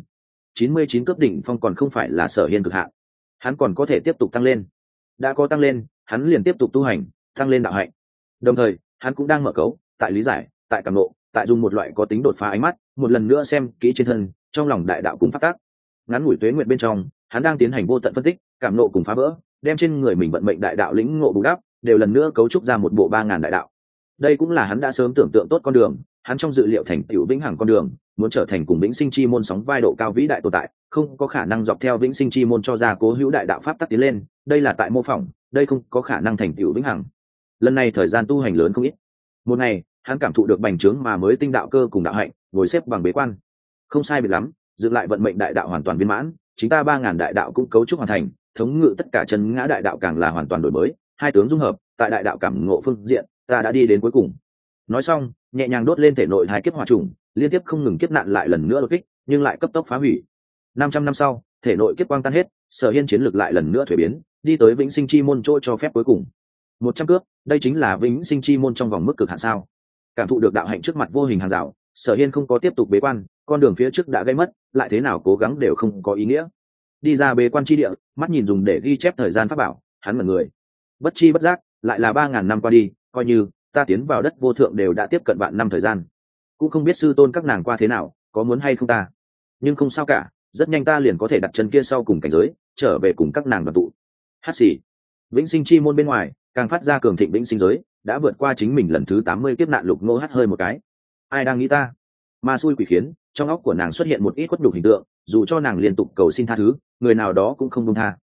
99 cấp đỉnh phong còn không phải là Sở Hiên cực hạn. Hắn còn có thể tiếp tục tăng lên. Đã có tăng lên, hắn liền tiếp tục tu hành, tăng lên đạo hạnh. Đồng thời, hắn cũng đang mở cấu, tại lý giải, tại cảm ngộ, tại dùng một loại có tính đột phá ánh mắt, một lần nữa xem kỹ trên thân, trong lòng đại đạo cùng phát tác. Ngắn ngủi tuế nguyện bên trong, hắn đang tiến hành vô tận phân tích, cảm ngộ cùng phá vỡ, đem trên người mình vận mệnh đại đạo lĩnh ngộ bù đắp, đều lần nữa cấu trúc ra một bộ 3000 đại đạo. Đây cũng là hắn đã sớm tưởng tượng tốt con đường, hắn trong dự liệu thành tựu vĩnh hằng con đường, muốn trở thành cùng vĩnh sinh chi môn sóng vai độ cao vĩ đại tồn tại, không có khả năng dọc theo vĩnh sinh chi môn cho ra cố hữu đại đạo pháp tắc tiến lên, đây là tại mô phỏng, đây không có khả năng thành tựu vĩnh hằng. Lần này thời gian tu hành lớn không ít. Một ngày, hắn cảm thụ được bành trướng mà mới tinh đạo cơ cùng đạo hạnh, ngồi xếp bằng bế quan. Không sai biệt lắm, dựng lại vận mệnh đại đạo hoàn toàn viên mãn, chính ta 3000 đại đạo cũng cấu trúc hoàn thành, thống ngự tất cả chân ngã đại đạo càng là hoàn toàn đổi mới, hai tướng dung hợp, tại đại đạo cảm ngộ phương diện, ta đã đi đến cuối cùng. Nói xong, nhẹ nhàng đốt lên thể nội hai kiếp hỏa trùng, liên tiếp không ngừng kiếp nạn lại lần nữa đột kích, nhưng lại cấp tốc phá hủy. 500 năm sau, thể nội kiếp quang tan hết, Sở Hiên chiến lực lại lần nữa thuế biến, đi tới vĩnh sinh chi môn chỗ cho phép cuối cùng. 100 cước, đây chính là vĩnh sinh chi môn trong vòng mức cực hạn sao? Cảm thụ được đạo hạnh trước mặt vô hình hàng rào, Sở Hiên không có tiếp tục bế quan, con đường phía trước đã gây mất, lại thế nào cố gắng đều không có ý nghĩa. Đi ra bế quan chi địa, mắt nhìn dùng để ghi chép thời gian pháp bảo, hắn mở người. Bất chi bất giác, lại là 3000 năm qua đi, coi như ta tiến vào đất vô thượng đều đã tiếp cận vạn năm thời gian. Cũng không biết sư tôn các nàng qua thế nào, có muốn hay không ta. Nhưng không sao cả, rất nhanh ta liền có thể đặt chân kia sau cùng cảnh giới, trở về cùng các nàng đoàn tụ. Hát xì. Vĩnh sinh chi môn bên ngoài, càng phát ra cường thịnh vĩnh sinh giới, đã vượt qua chính mình lần thứ 80 kiếp nạn Lục Ngô hắt hơi một cái. Ai đang nghĩ ta? Ma xui quỷ khiến, trong óc của nàng xuất hiện một ít khuất nhục hình tượng, dù cho nàng liên tục cầu xin tha thứ, người nào đó cũng không buông tha.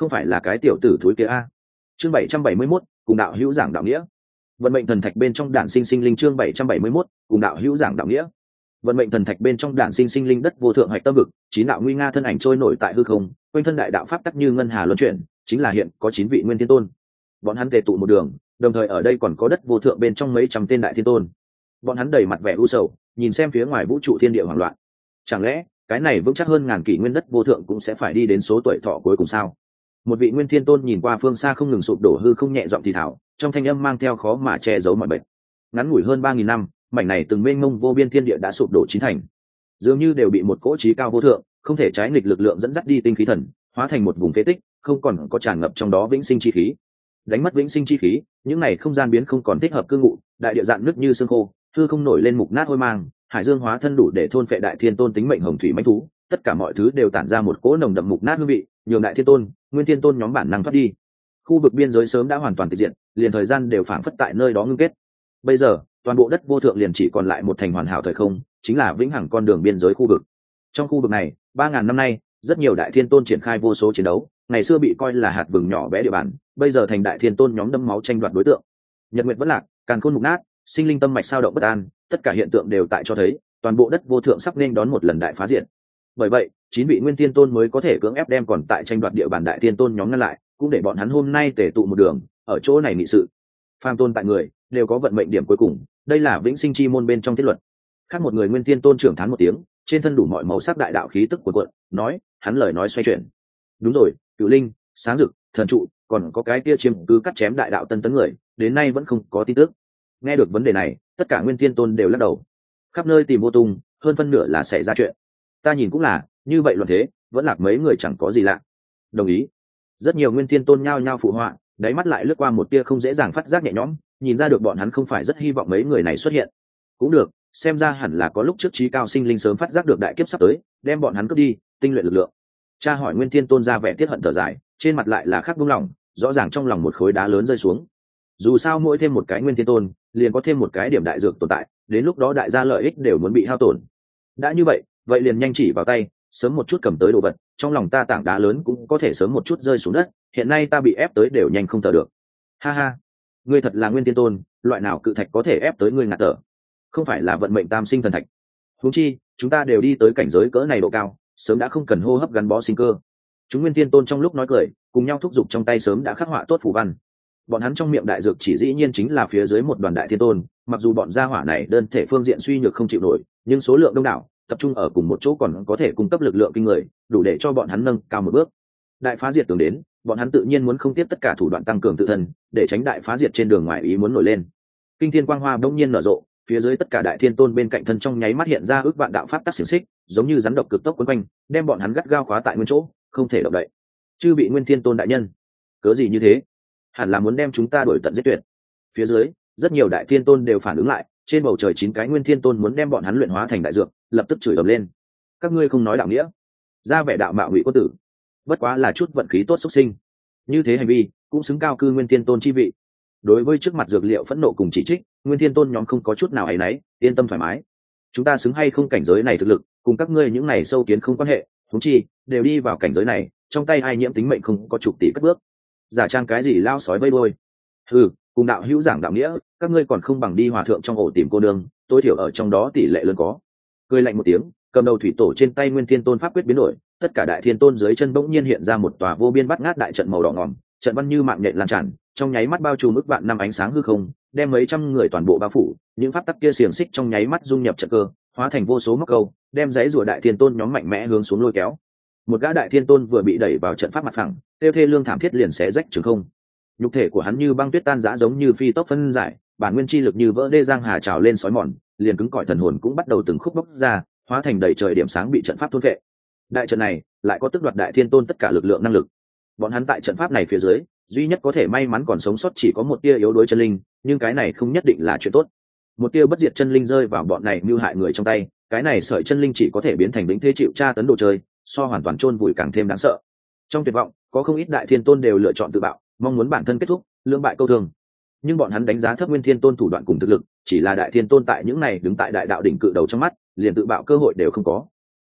không phải là cái tiểu tử thúi kia a. Chương 771, cùng đạo hữu giảng đạo nghĩa. Vận mệnh thần thạch bên trong đản sinh sinh linh chương 771, cùng đạo hữu giảng đạo nghĩa. Vận mệnh thần thạch bên trong đản sinh sinh linh đất vô thượng hạch tâm vực, chín đạo nguy nga thân ảnh trôi nổi tại hư không, quanh thân đại đạo pháp tắc như ngân hà luân chuyển, chính là hiện có 9 vị nguyên thiên tôn. Bọn hắn tề tụ một đường, đồng thời ở đây còn có đất vô thượng bên trong mấy trăm tên đại thiên tôn. Bọn hắn đầy mặt vẻ u sầu, nhìn xem phía ngoài vũ trụ thiên địa hoảng loạn. Chẳng lẽ cái này vững chắc hơn ngàn kỷ nguyên đất vô thượng cũng sẽ phải đi đến số tuổi thọ cuối cùng sao? Một vị nguyên thiên tôn nhìn qua phương xa không ngừng sụp đổ hư không nhẹ giọng thì thảo, trong thanh âm mang theo khó mà che giấu mọi bệnh. Ngắn ngủi hơn 3000 năm, mảnh này từng mênh mông vô biên thiên địa đã sụp đổ chín thành, dường như đều bị một cỗ trí cao vô thượng, không thể trái nghịch lực lượng dẫn dắt đi tinh khí thần, hóa thành một vùng phế tích, không còn có tràn ngập trong đó vĩnh sinh chi khí. Đánh mất vĩnh sinh chi khí, những này không gian biến không còn thích hợp cư ngụ, đại địa dạn nứt như xương khô, hư không nổi lên mục nát hôi mang, hải dương hóa thân đủ để thôn phệ đại thiên tôn tính mệnh hồng thủy mãnh thú, tất cả mọi thứ đều tản ra một cỗ nồng đậm mục nát hương vị, nhường đại thiên tôn, nguyên thiên tôn nhóm bản năng thoát đi. Khu vực biên giới sớm đã hoàn toàn tịch diệt, liền thời gian đều phảng phất tại nơi đó ngưng kết. Bây giờ, toàn bộ đất vô thượng liền chỉ còn lại một thành hoàn hảo thời không, chính là vĩnh hằng con đường biên giới khu vực. Trong khu vực này, 3000 năm nay, rất nhiều đại thiên tôn triển khai vô số chiến đấu, ngày xưa bị coi là hạt vừng nhỏ bé địa bàn, bây giờ thành đại thiên tôn nhóm đẫm máu tranh đoạt đối tượng. Nhật nguyệt vẫn lạc, càn khôn mục nát, sinh linh tâm mạch sao động bất an, tất cả hiện tượng đều tại cho thấy, toàn bộ đất vô thượng sắp nên đón một lần đại phá diệt. Bởi vậy, 9 vị nguyên thiên tôn mới có thể cưỡng ép đem còn tại tranh đoạt địa bàn đại thiên tôn nhóm ngăn lại, cũng để bọn hắn hôm nay tề tụ một đường, ở chỗ này nghị sự. Phàm tôn tại người, đều có vận mệnh điểm cuối cùng, đây là vĩnh sinh chi môn bên trong thiết luật. Khác một người nguyên thiên tôn trưởng thán một tiếng, trên thân đủ mọi màu sắc đại đạo khí tức cuộn cuộn, nói, hắn lời nói xoay chuyển. Đúng rồi, Cửu Linh, Sáng Dực, Thần Trụ, còn có cái kia chiếm cứ cắt chém đại đạo tân tấn người, đến nay vẫn không có tin tức. Nghe được vấn đề này, tất cả nguyên thiên tôn đều lắc đầu. Khắp nơi tìm vô tung, hơn phân nửa là xảy ra chuyện. Ta nhìn cũng là, như vậy luận thế, vẫn lạc mấy người chẳng có gì lạ. Đồng ý. Rất nhiều nguyên thiên tôn nhao nhao phụ họa, đáy mắt lại lướt qua một tia không dễ dàng phát giác nhẹ nhõm, nhìn ra được bọn hắn không phải rất hy vọng mấy người này xuất hiện. Cũng được, xem ra hẳn là có lúc trước trí cao sinh linh sớm phát giác được đại kiếp sắp tới, đem bọn hắn cướp đi, tinh luyện lực lượng. Cha hỏi nguyên thiên tôn ra vẻ tiết hận thở dài, trên mặt lại là khắc buông lòng, rõ ràng trong lòng một khối đá lớn rơi xuống. Dù sao mỗi thêm một cái nguyên thiên tôn, liền có thêm một cái điểm đại dược tồn tại, đến lúc đó đại gia lợi ích đều muốn bị hao tổn. Đã như vậy, vậy liền nhanh chỉ vào tay, sớm một chút cầm tới đồ vật, trong lòng ta tảng đá lớn cũng có thể sớm một chút rơi xuống đất, hiện nay ta bị ép tới đều nhanh không thở được. Ha ha, ngươi thật là nguyên thiên tôn, loại nào cự thạch có thể ép tới ngươi ngạt thở? Không phải là vận mệnh tam sinh thần thạch. Huống chi, chúng ta đều đi tới cảnh giới cỡ này độ cao, sớm đã không cần hô hấp gắn bó sinh cơ. Chúng nguyên thiên tôn trong lúc nói cười, cùng nhau thúc giục trong tay sớm đã khắc họa tốt phù văn. Bọn hắn trong miệng đại dược chỉ dĩ nhiên chính là phía dưới một đoàn đại thiên tôn, mặc dù bọn gia hỏa này đơn thể phương diện suy nhược không chịu nổi, nhưng số lượng đông đảo, tập trung ở cùng một chỗ còn có thể cung cấp lực lượng kinh người, đủ để cho bọn hắn nâng cao một bước. Đại phá diệt tưởng đến, bọn hắn tự nhiên muốn không tiếp tất cả thủ đoạn tăng cường tự thân, để tránh đại phá diệt trên đường ngoài ý muốn nổi lên. Kinh thiên quang hoa bỗng nhiên nở rộ, phía dưới tất cả đại thiên tôn bên cạnh thân trong nháy mắt hiện ra ước vạn đạo pháp tắc xiềng xích, giống như rắn độc cực tốc quấn quanh, đem bọn hắn gắt gao khóa tại nguyên chỗ, không thể động đậy. Chư bị nguyên thiên tôn đại nhân, cớ gì như thế? Hẳn là muốn đem chúng ta đuổi tận giết tuyệt. Phía dưới, rất nhiều đại thiên tôn đều phản ứng lại, trên bầu trời 9 cái nguyên thiên tôn muốn đem bọn hắn luyện hóa thành đại dược, lập tức chửi ầm lên. Các ngươi không nói đạo nghĩa, ra vẻ đạo mạo ngụy quân tử, bất quá là chút vận khí tốt xuất sinh. Như thế hành vi, cũng xứng cao cư nguyên thiên tôn chi vị. Đối với trước mặt dược liệu phẫn nộ cùng chỉ trích, nguyên thiên tôn nhóm không có chút nào áy náy, yên tâm thoải mái. Chúng ta xứng hay không cảnh giới này thực lực, cùng các ngươi những này sâu kiến không quan hệ, huống chi đều đi vào cảnh giới này, trong tay ai nhiễm tính mệnh không có chục tỷ cất bước. Giả trang cái gì lao sói vây đôi? Cùng đạo hữu giảng đạo nghĩa, các ngươi còn không bằng đi hòa thượng trong ổ tìm cô nương, tối thiểu ở trong đó tỷ lệ lớn có. Cười lạnh một tiếng, cầm đầu thủy tổ trên tay nguyên thiên tôn pháp quyết biến đổi, tất cả đại thiên tôn dưới chân bỗng nhiên hiện ra một tòa vô biên bát ngát đại trận màu đỏ ngòm, trận văn như mạng nhện lan tràn, trong nháy mắt bao trùm ức vạn năm ánh sáng hư không, đem mấy trăm người toàn bộ bao phủ, những pháp tắc kia xiềng xích trong nháy mắt dung nhập trận cơ, hóa thành vô số móc câu, đem dãy rùa đại thiên tôn nhóm mạnh mẽ hướng xuống lôi kéo. Một gã đại thiên tôn vừa bị đẩy vào trận pháp mặt phẳng, tiêu thê lương thảm thiết liền xé rách trường không. Nhục thể của hắn như băng tuyết tan rã giống như phi tốc phân giải, bản nguyên chi lực như vỡ đê giang hà trào lên sói mòn, liền cứng cỏi thần hồn cũng bắt đầu từng khúc bốc ra, hóa thành đầy trời điểm sáng bị trận pháp thôn phệ. Đại trận này lại có tức đoạt đại thiên tôn tất cả lực lượng năng lực. Bọn hắn tại trận pháp này phía dưới, duy nhất có thể may mắn còn sống sót chỉ có một tia yếu đuối chân linh, nhưng cái này không nhất định là chuyện tốt. Một tia bất diệt chân linh rơi vào bọn này mưu hại người trong tay, cái này sợi chân linh chỉ có thể biến thành vĩnh thế chịu tra tấn đồ chơi, so hoàn toàn chôn vùi càng thêm đáng sợ. Trong tuyệt vọng, có không ít đại thiên tôn đều lựa chọn tự bạo, mong muốn bản thân kết thúc, lưỡng bại câu thương. Nhưng bọn hắn đánh giá thấp nguyên thiên tôn thủ đoạn cùng thực lực, chỉ là đại thiên tôn tại những này đứng tại đại đạo đỉnh cự đầu trong mắt, liền tự bạo cơ hội đều không có.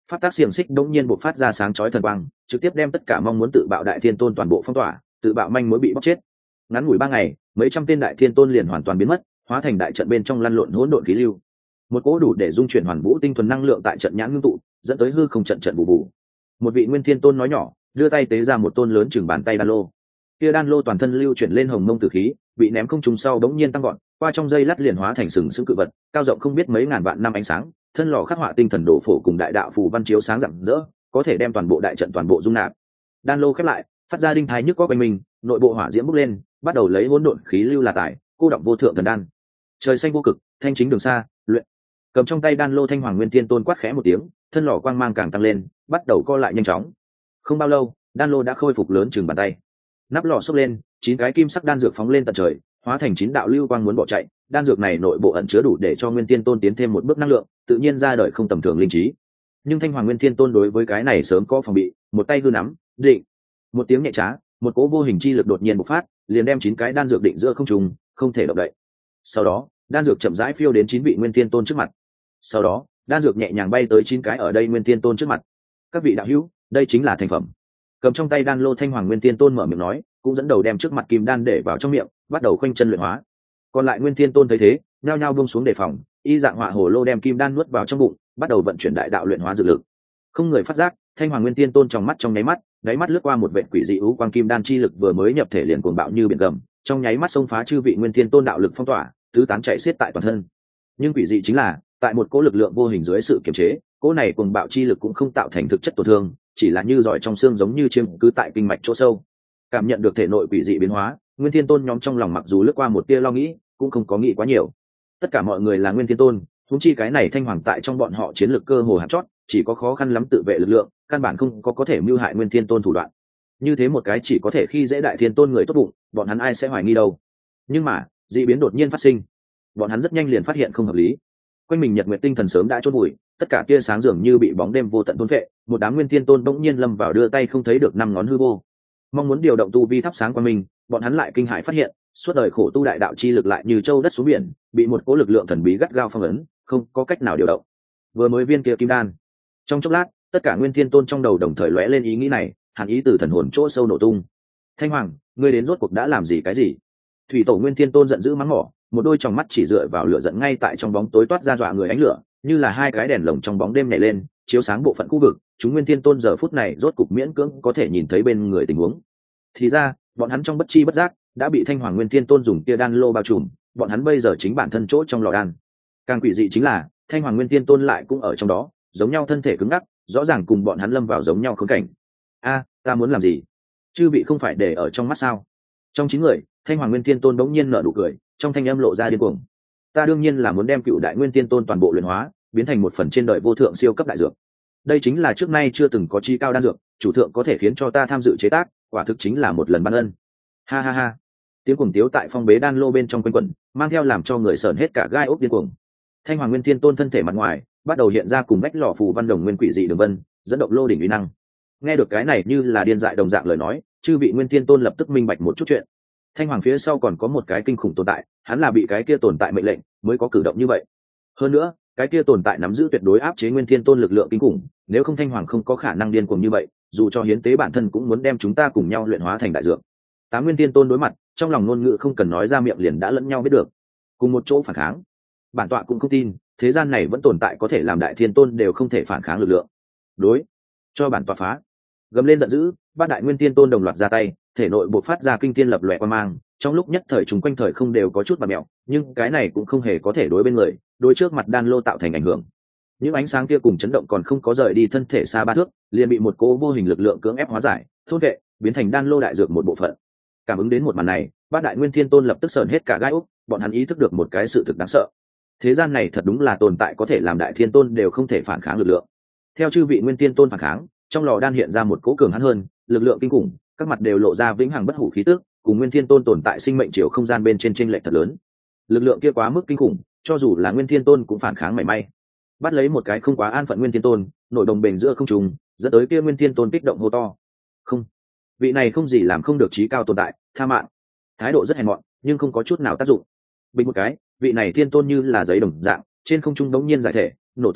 pháp tác xiềng xích đống nhiên bộc phát ra sáng chói thần quang, trực tiếp đem tất cả mong muốn tự bạo đại thiên tôn toàn bộ phong tỏa, tự bạo manh mối bị bóc chết. Ngắn ngủi 3 ngày, mấy trăm tên đại thiên tôn liền hoàn toàn biến mất, hóa thành đại trận bên trong lăn lộn hỗn độn khí lưu. Một cỗ đủ để dung chuyển hoàn vũ tinh thuần năng lượng tại trận nhãn ngưng tụ, dẫn tới hư không trận trận bù bù. Một vị nguyên thiên tôn nói nhỏ, đưa tay tế ra một tôn lớn chừng bàn tay đan lô. Kia đan lô toàn thân lưu chuyển lên hồng mông tử khí, bị ném không trung sau đống nhiên tăng gọn, qua trong dây lát liền hóa thành sừng sững cự vật, cao rộng không biết mấy ngàn vạn năm ánh sáng, thân lò khắc họa tinh thần đồ phổ cùng đại đạo phù văn chiếu sáng rạng rỡ, có thể đem toàn bộ đại trận toàn bộ dung nạp. Đan lô khép lại, phát ra đinh thái nhức góc quanh mình, nội bộ hỏa diễm bốc lên, bắt đầu lấy hỗn độn khí lưu là tải, cô động vô thượng thần đan. Trời xanh vô cực, thanh chính đường xa, luyện. Cầm trong tay đan lô Thanh Hoàng Nguyên Tiên Tôn quát khẽ một tiếng, thân lò quang mang càng tăng lên, bắt đầu co lại nhanh chóng. Không bao lâu, đan lô đã khôi phục lớn chừng bàn tay. Nắp lò xốc lên, 9 cái kim sắc đan dược phóng lên tận trời, hóa thành 9 đạo lưu quang muốn bỏ chạy. Đan dược này nội bộ ẩn chứa đủ để cho Nguyên Tiên Tôn tiến thêm một bước năng lượng, tự nhiên ra đời không tầm thường linh trí. Nhưng Thanh Hoàng Nguyên Tiên Tôn đối với cái này sớm có phòng bị, một tay hư nắm, định. Một tiếng nhẹ trá, một cỗ vô hình chi lực đột nhiên bộc phát, liền đem 9 cái đan dược định giữa không trung, không thể động đậy. Sau đó, đan dược chậm rãi phiêu đến 9 vị Nguyên Tiên Tôn trước mặt. Sau đó, đan dược nhẹ nhàng bay tới 9 cái ở đây Nguyên Tiên Tôn trước mặt. Các vị đạo hữu, đây chính là thành phẩm. Cầm trong tay đan lô Thanh Hoàng Nguyên Tiên Tôn mở miệng nói, cũng dẫn đầu đem trước mặt kim đan để vào trong miệng, bắt đầu khoanh chân luyện hóa. Còn lại Nguyên Tiên Tôn thấy thế, nhao nhao buông xuống đề phòng, y dạng họa hồ lô đem kim đan nuốt vào trong bụng, bắt đầu vận chuyển đại đạo luyện hóa dược lực. Không người phát giác, Thanh Hoàng Nguyên Tiên Tôn trong mắt trong nháy mắt, đáy mắt lướt qua một vệt quỷ dị u quang, kim đan chi lực vừa mới nhập thể liền cuồng bạo như biển gầm, trong nháy mắt xông phá chư vị Nguyên Tiên Tôn đạo lực phong tỏa, tứ tán chạy xiết tại toàn thân. Nhưng quỷ dị chính là, tại một cỗ lực lượng vô hình dưới sự kiềm chế, cỗ này cuồng bạo chi lực cũng không tạo thành thực chất tổn thương, chỉ là như giỏi trong xương giống như chiêm cứ tại kinh mạch chỗ sâu. Cảm nhận được thể nội quỷ dị biến hóa, Nguyên Thiên Tôn nhóm trong lòng mặc dù lướt qua một tia lo nghĩ, cũng không có nghĩ quá nhiều. Tất cả mọi người là Nguyên Thiên Tôn, huống chi cái này Thanh Hoàng tại trong bọn họ chiến lược cơ hồ hạt chót, chỉ có khó khăn lắm tự vệ lực lượng, căn bản không có thể mưu hại Nguyên Thiên Tôn thủ đoạn. Như thế một cái chỉ có thể khi dễ Đại Thiên Tôn người tốt bụng, bọn hắn ai sẽ hoài nghi đâu. Nhưng mà, dị biến đột nhiên phát sinh, bọn hắn rất nhanh liền phát hiện không hợp lý. Quanh mình nhật nguyệt tinh thần sớm đã chôn bụi, tất cả tia sáng dường như bị bóng đêm vô tận thôn phệ, một đám Nguyên Thiên Tôn bỗng nhiên lâm vào đưa tay không thấy được 5 ngón hư vô. Mong muốn điều động tu vi thắp sáng qua mình, bọn hắn lại kinh hãi phát hiện, suốt đời khổ tu đại đạo chi lực lại như châu đất xuống biển, bị một cỗ lực lượng thần bí gắt gao phong ấn, không có cách nào điều động. Vừa mới viên kia kim đan, trong chốc lát, tất cả Nguyên Thiên Tôn trong đầu đồng thời lóe lên ý nghĩ này, hàn ý từ thần hồn chỗ sâu nổ tung. Thanh Hoàng, ngươi đến rốt cuộc đã làm gì cái gì? Thủy Tổ Nguyên Thiên Tôn giận dữ mắng mỏ, một đôi tròng mắt chỉ dựa vào lửa giận ngay tại trong bóng tối toát ra dọa người ánh lửa, như là 2 cái đèn lồng trong bóng đêm nhảy lên, chiếu sáng bộ phận khu vực. Chúng Nguyên Thiên Tôn giờ phút này rốt cục miễn cưỡng có thể nhìn thấy bên người tình huống. Thì ra, bọn hắn trong bất chi bất giác đã bị Thanh Hoàng Nguyên Thiên Tôn dùng tia đan lô bao trùm, bọn hắn bây giờ chính bản thân chỗ trong lò đan. Càng quỷ dị chính là, Thanh Hoàng Nguyên Thiên Tôn lại cũng ở trong đó, giống nhau thân thể cứng ngắc, rõ ràng cùng bọn hắn lâm vào giống nhau khốn cảnh. A, ta muốn làm gì? Chư vị không phải để ở trong mắt sao? Trong 9 người, Thanh Hoàng Nguyên Thiên Tôn bỗng nhiên nở nụ cười, trong thanh âm lộ ra điên cuồng. Ta đương nhiên là muốn đem Cựu Đại Nguyên Thiên Tôn toàn bộ luyện hóa, biến thành một phần trên đời vô thượng siêu cấp đại dược. Đây chính là trước nay chưa từng có chi cao đan dược, chủ thượng có thể khiến cho ta tham dự chế tác, quả thực chính là một lần ban ân. Ha ha ha. Tiếng cuồng tiếu tại phong bế đan lô bên trong quanh quẩn, mang theo làm cho người sởn hết cả gai ốc điên cuồng. Thanh Hoàng Nguyên Thiên Tôn thân thể mặt ngoài bắt đầu hiện ra cùng vách lò phù văn đồng nguyên quỷ dị đường vân, dẫn động lô đỉnh uy năng. Nghe được cái này như là điên dại đồng dạng lời nói, chư vị Nguyên Thiên Tôn lập tức minh bạch một chút chuyện. Thanh Hoàng phía sau còn có một cái kinh khủng tồn tại, hắn là bị cái kia tồn tại mệnh lệnh mới có cử động như vậy. Hơn nữa, cái kia tồn tại nắm giữ tuyệt đối áp chế Nguyên Thiên Tôn lực lượng kinh khủng, nếu không Thanh Hoàng không có khả năng điên cuồng như vậy, dù cho hiến tế bản thân cũng muốn đem chúng ta cùng nhau luyện hóa thành đại dược. 8 Nguyên Thiên Tôn đối mặt, trong lòng ngôn ngữ không cần nói ra miệng liền đã lẫn nhau biết được, cùng một chỗ phản kháng. Bản tọa cũng không tin, thế gian này vẫn tồn tại có thể làm Đại Thiên Tôn đều không thể phản kháng lực lượng. Đối, cho bản tọa phá! Gầm lên giận dữ, 3 Đại Nguyên Thiên Tôn đồng loạt ra tay, thể nội bộc phát ra kinh thiên lập lòe quang mang, trong lúc nhất thời chúng quanh thời không đều có chút bạt mèo, nhưng cái này cũng không hề có thể đối bên người, đối trước mặt đan lô tạo thành ảnh hưởng. Những ánh sáng kia cùng chấn động còn không có rời đi thân thể xa 3 thước, liền bị một cỗ vô hình lực lượng cưỡng ép hóa giải, thôn vệ, biến thành đan lô đại dược một bộ phận. Cảm ứng đến một màn này, 3 Đại Nguyên Thiên Tôn lập tức sờn hết cả gai ốc, bọn hắn ý thức được một cái sự thực đáng sợ. Thế gian này thật đúng là tồn tại có thể làm Đại Thiên Tôn đều không thể phản kháng lực lượng. Theo chư vị Nguyên Thiên Tôn phản kháng, trong lò đan hiện ra một cỗ cường hãn hơn, lực lượng kinh khủng, các mặt đều lộ ra vĩnh hằng bất hủ khí tức, cùng Nguyên Thiên Tôn tồn tại sinh mệnh chiều không gian bên trên chênh lệch thật lớn. Lực lượng kia quá mức kinh khủng, cho dù là Nguyên Thiên Tôn cũng phản kháng mảy may. Bắt lấy một cái không quá an phận Nguyên Thiên Tôn, nội đồng bền giữa không trùng, dẫn tới kia Nguyên Thiên Tôn kích động hô to. Không, vị này không gì làm không được trí cao tồn tại, tha mạng. Thái độ rất hèn mọn, nhưng không có chút nào tác dụng. Bình một cái, vị này Thiên Tôn như là giấy đồng dạng, trên không trung đống nhiên giải thể, nổ tung,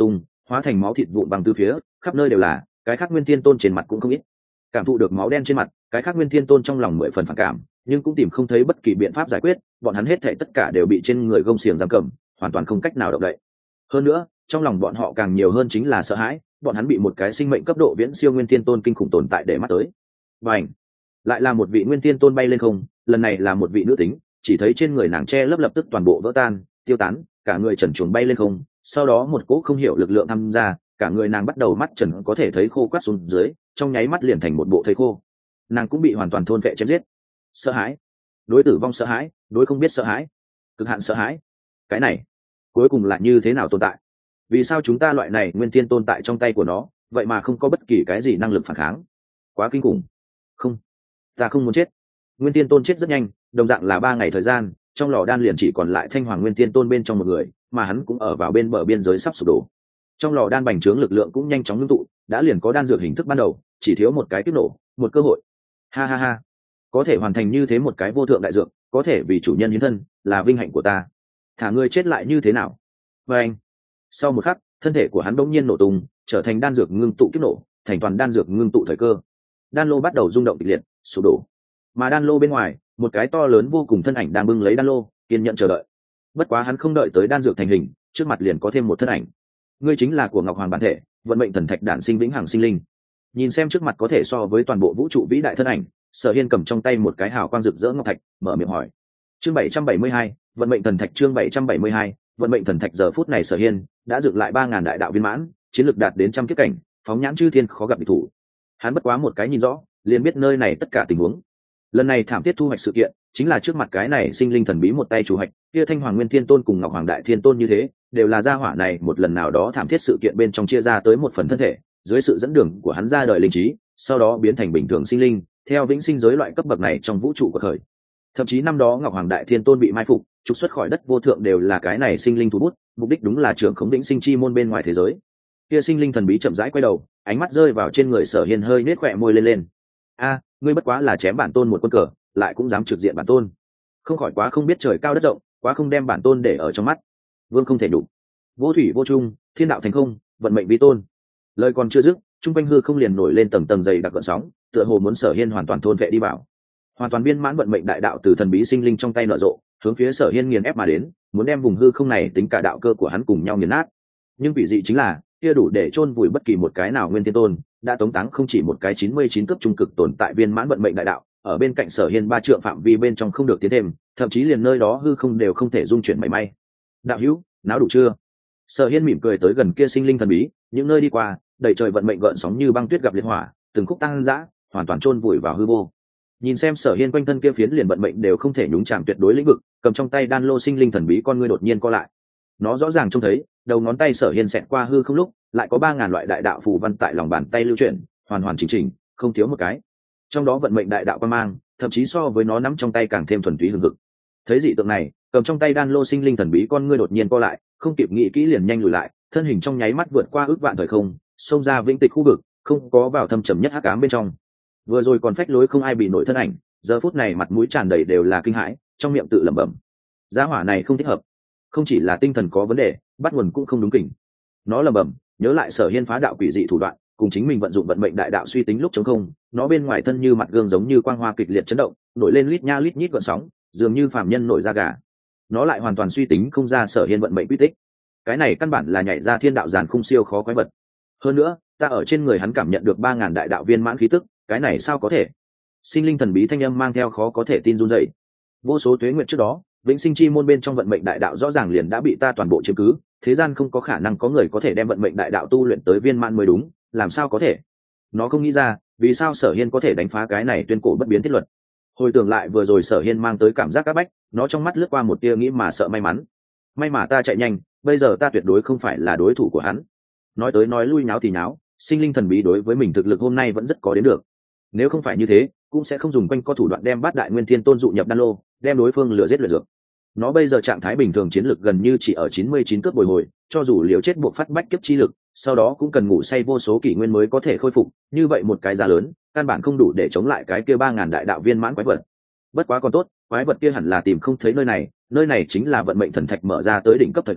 hóa thành máu thịt vụn bằng từ phía khắp nơi đều là. Cái khác nguyên thiên tôn trên mặt cũng không ít, cảm thụ được máu đen trên mặt, cái khác nguyên thiên tôn trong lòng 10 phần phản cảm, nhưng cũng tìm không thấy bất kỳ biện pháp giải quyết. Bọn hắn hết thảy tất cả đều bị trên người gông xiềng giam cầm, hoàn toàn không cách nào động đậy. Hơn nữa, trong lòng bọn họ càng nhiều hơn chính là sợ hãi, bọn hắn bị một cái sinh mệnh cấp độ viễn siêu nguyên thiên tôn kinh khủng tồn tại để mắt tới. Bành! Lại là một vị nguyên thiên tôn bay lên không, lần này là một vị nữ tính, chỉ thấy trên người nàng che lấp lập tức toàn bộ vỡ tan, tiêu tán, cả người trần truồng bay lên không, sau đó một cỗ không hiểu lực lượng tham gia, cả người nàng bắt đầu mắt trần có thể thấy khô quắt xuống dưới, trong nháy mắt liền thành một bộ thây khô. Nàng cũng bị hoàn toàn thôn phệ chém giết. Sợ hãi, đối tử vong sợ hãi, đối không biết sợ hãi, cực hạn sợ hãi. Cái này cuối cùng là như thế nào tồn tại? Vì sao chúng ta loại này nguyên thiên tôn tại trong tay của nó, vậy mà không có bất kỳ cái gì năng lực phản kháng? Quá kinh khủng. Không, ta không muốn chết. Nguyên thiên tôn chết rất nhanh, đồng dạng là 3 ngày thời gian, trong lò đan liền chỉ còn lại thanh hoàng nguyên thiên tôn bên trong một người, mà hắn cũng ở vào bên bờ biên giới sắp sụp đổ. Trong lò đan bành trướng lực lượng cũng nhanh chóng ngưng tụ, đã liền có đan dược hình thức ban đầu, chỉ thiếu một cái tiếp nổ, một cơ hội. Ha ha ha, có thể hoàn thành như thế một cái vô thượng đại dược, có thể vì chủ nhân hiến thân, là vinh hạnh của ta. Thả ngươi chết lại như thế nào? Và anh, sau một khắc, thân thể của hắn bỗng nhiên nổ tung, trở thành đan dược ngưng tụ kiếp nổ, thành toàn đan dược ngưng tụ thời cơ. Đan lô bắt đầu rung động kịch liệt, sụp đổ. Mà đan lô bên ngoài, một cái to lớn vô cùng thân ảnh đang bưng lấy đan lô, kiên nhận chờ đợi. Bất quá hắn không đợi tới đan dược thành hình, trước mặt liền có thêm một thân ảnh. Ngươi chính là của Ngọc Hoàng bản thể, vận mệnh thần thạch đản sinh vĩnh hằng sinh linh. Nhìn xem trước mặt có thể so với toàn bộ vũ trụ vĩ đại thân ảnh, Sở Hiên cầm trong tay một cái hào quang rực rỡ ngọc thạch, mở miệng hỏi. Chương 772, vận mệnh thần thạch. Chương 772, vận mệnh thần thạch. Giờ phút này Sở Hiên đã dựng lại 3000 đại đạo viên mãn, chiến lực đạt đến trăm kiếp cảnh, phóng nhãn chư thiên khó gặp địch thủ. Hắn bất quá một cái nhìn rõ, liền biết nơi này tất cả tình huống. Lần này thảm thiết thu hoạch sự kiện, chính là trước mặt cái này sinh linh thần bí một tay chủ hoạch, kia Thanh Hoàng Nguyên Thiên Tôn cùng Ngọc Hoàng Đại Thiên Tôn như thế, đều là gia hỏa này một lần nào đó thảm thiết sự kiện bên trong chia ra tới một phần thân thể, dưới sự dẫn đường của hắn ra đời linh trí, sau đó biến thành bình thường sinh linh, theo vĩnh sinh giới loại cấp bậc này trong vũ trụ của khởi. Thậm chí năm đó Ngọc Hoàng Đại Thiên Tôn bị mai phục, trục xuất khỏi đất vô thượng đều là cái này sinh linh thủ bút, mục đích đúng là trưởng khống vĩnh sinh chi môn bên ngoài thế giới. Kia sinh linh thần bí chậm rãi quay đầu, ánh mắt rơi vào trên người Sở Hiên, hơi nết khóe môi lên. A, ngươi bất quá là chém bản tôn một quân cờ, lại cũng dám trực diện bản tôn, không khỏi quá không biết trời cao đất rộng, quá không đem bản tôn để ở trong mắt. Vương không thể đủ, vô thủy vô chung, thiên đạo thành không, vận mệnh vi tôn. Lời còn chưa dứt, trung quanh hư không liền nổi lên tầng tầng dày đặc gợn sóng, tựa hồ muốn Sở Hiên hoàn toàn thôn vệ đi vào. Hoàn toàn viên mãn vận mệnh đại đạo từ thần bí sinh linh trong tay nở rộ, hướng phía Sở Hiên nghiền ép mà đến, muốn đem vùng hư không này tính cả đạo cơ của hắn cùng nhau nghiền nát. Nhưng vị dị chính là, kia đủ để chôn vùi bất kỳ một cái nào nguyên thiên tôn, đã tống táng không chỉ một cái 99 cấp trung cực tồn tại viên mãn vận mệnh đại đạo, ở bên cạnh Sở Hiên 3 trượng phạm vi bên trong không được tiến thêm, thậm chí liền nơi đó hư không đều không thể dung chuyển mảy may. Đạo hữu, náo đủ chưa? Sở Hiên mỉm cười tới gần kia sinh linh thần bí, những nơi đi qua, đầy trời vận mệnh gợn sóng như băng tuyết gặp liệt hỏa, từng khúc tăng dã, hoàn toàn chôn vùi vào hư vô. Nhìn xem Sở Hiên quanh thân kia phiến liền vận mệnh đều không thể nhúng chạm tuyệt đối lĩnh vực, cầm trong tay đan lô sinh linh thần bí con ngươi đột nhiên co lại. Nó rõ ràng trông thấy, đầu ngón tay Sở Hiên xẹt qua hư không lúc, lại có 3000 loại đại đạo phù văn tại lòng bàn tay lưu chuyển, hoàn hoàn chỉnh chỉnh, không thiếu một cái. Trong đó vận mệnh đại đạo quan mang, thậm chí so với nó nắm trong tay càng thêm thuần túy hùng hực. Thấy dị tượng này, cầm trong tay đan lô sinh linh thần bí con ngươi đột nhiên co lại, không kịp nghĩ kỹ liền nhanh lùi lại, thân hình trong nháy mắt vượt qua ước vạn thời không, xông ra vĩnh tịch khu vực, không có vào thâm trầm nhất hắc ám bên trong. Vừa rồi còn phách lối không ai bị nổi thân ảnh, giờ phút này mặt mũi tràn đầy đều là kinh hãi, trong miệng tự lẩm bẩm: gia hỏa này không thích hợp, không chỉ là tinh thần có vấn đề, bắt nguồn cũng không đúng kỉnh. Nó lẩm bẩm, nhớ lại Sở Hiên phá đạo quỷ dị thủ đoạn, cùng chính mình vận dụng vận mệnh đại đạo suy tính lúc chống không, nó bên ngoài thân như mặt gương giống như quang hoa kịch liệt chấn động, nổi lên lít nha lít nhít gợn sóng, dường như phàm nhân nổi da gà. Nó lại hoàn toàn suy tính không ra Sở Hiên vận mệnh quy tích. Cái này căn bản là nhảy ra thiên đạo giàn khung siêu khó quái vật. Hơn nữa, ta ở trên người hắn cảm nhận được 3000 đại đạo viên mãn khí tức, cái này sao có thể? Sinh linh thần bí thanh âm mang theo khó có thể tin run rẩy. Vô số tuế nguyệt trước đó, vĩnh sinh chi môn bên trong vận mệnh đại đạo rõ ràng liền đã bị ta toàn bộ chiếm cứ, thế gian không có khả năng có người có thể đem vận mệnh đại đạo tu luyện tới viên mãn mới đúng, làm sao có thể? Nó không nghĩ ra, vì sao Sở Hiên có thể đánh phá cái này tuyên cổ bất biến thiết luật. Hồi tưởng lại vừa rồi Sở Hiên mang tới cảm giác áp bách, nó trong mắt lướt qua một tia nghĩ mà sợ may mắn. May mà ta chạy nhanh, bây giờ ta tuyệt đối không phải là đối thủ của hắn. Nói tới nói lui nháo thì nháo, sinh linh thần bí đối với mình thực lực hôm nay vẫn rất có đến được. Nếu không phải như thế, cũng sẽ không dùng quanh co thủ đoạn đem Bát Đại Nguyên Thiên Tôn dụ nhập đan lô, đem đối phương lừa giết lừa dược. Nó bây giờ trạng thái bình thường chiến lực gần như chỉ ở 99 cước bồi hồi, cho dù liều chết buộc phát bách kiếp chi lực, sau đó cũng cần ngủ say vô số kỷ nguyên mới có thể khôi phục, như vậy một cái giá lớn, căn bản không đủ để chống lại cái kia 3000 đại đạo viên mãn quái vật. Bất quá còn tốt, quái vật kia hẳn là tìm không thấy nơi này chính là vận mệnh thần thạch mở ra tới đỉnh cấp thời không,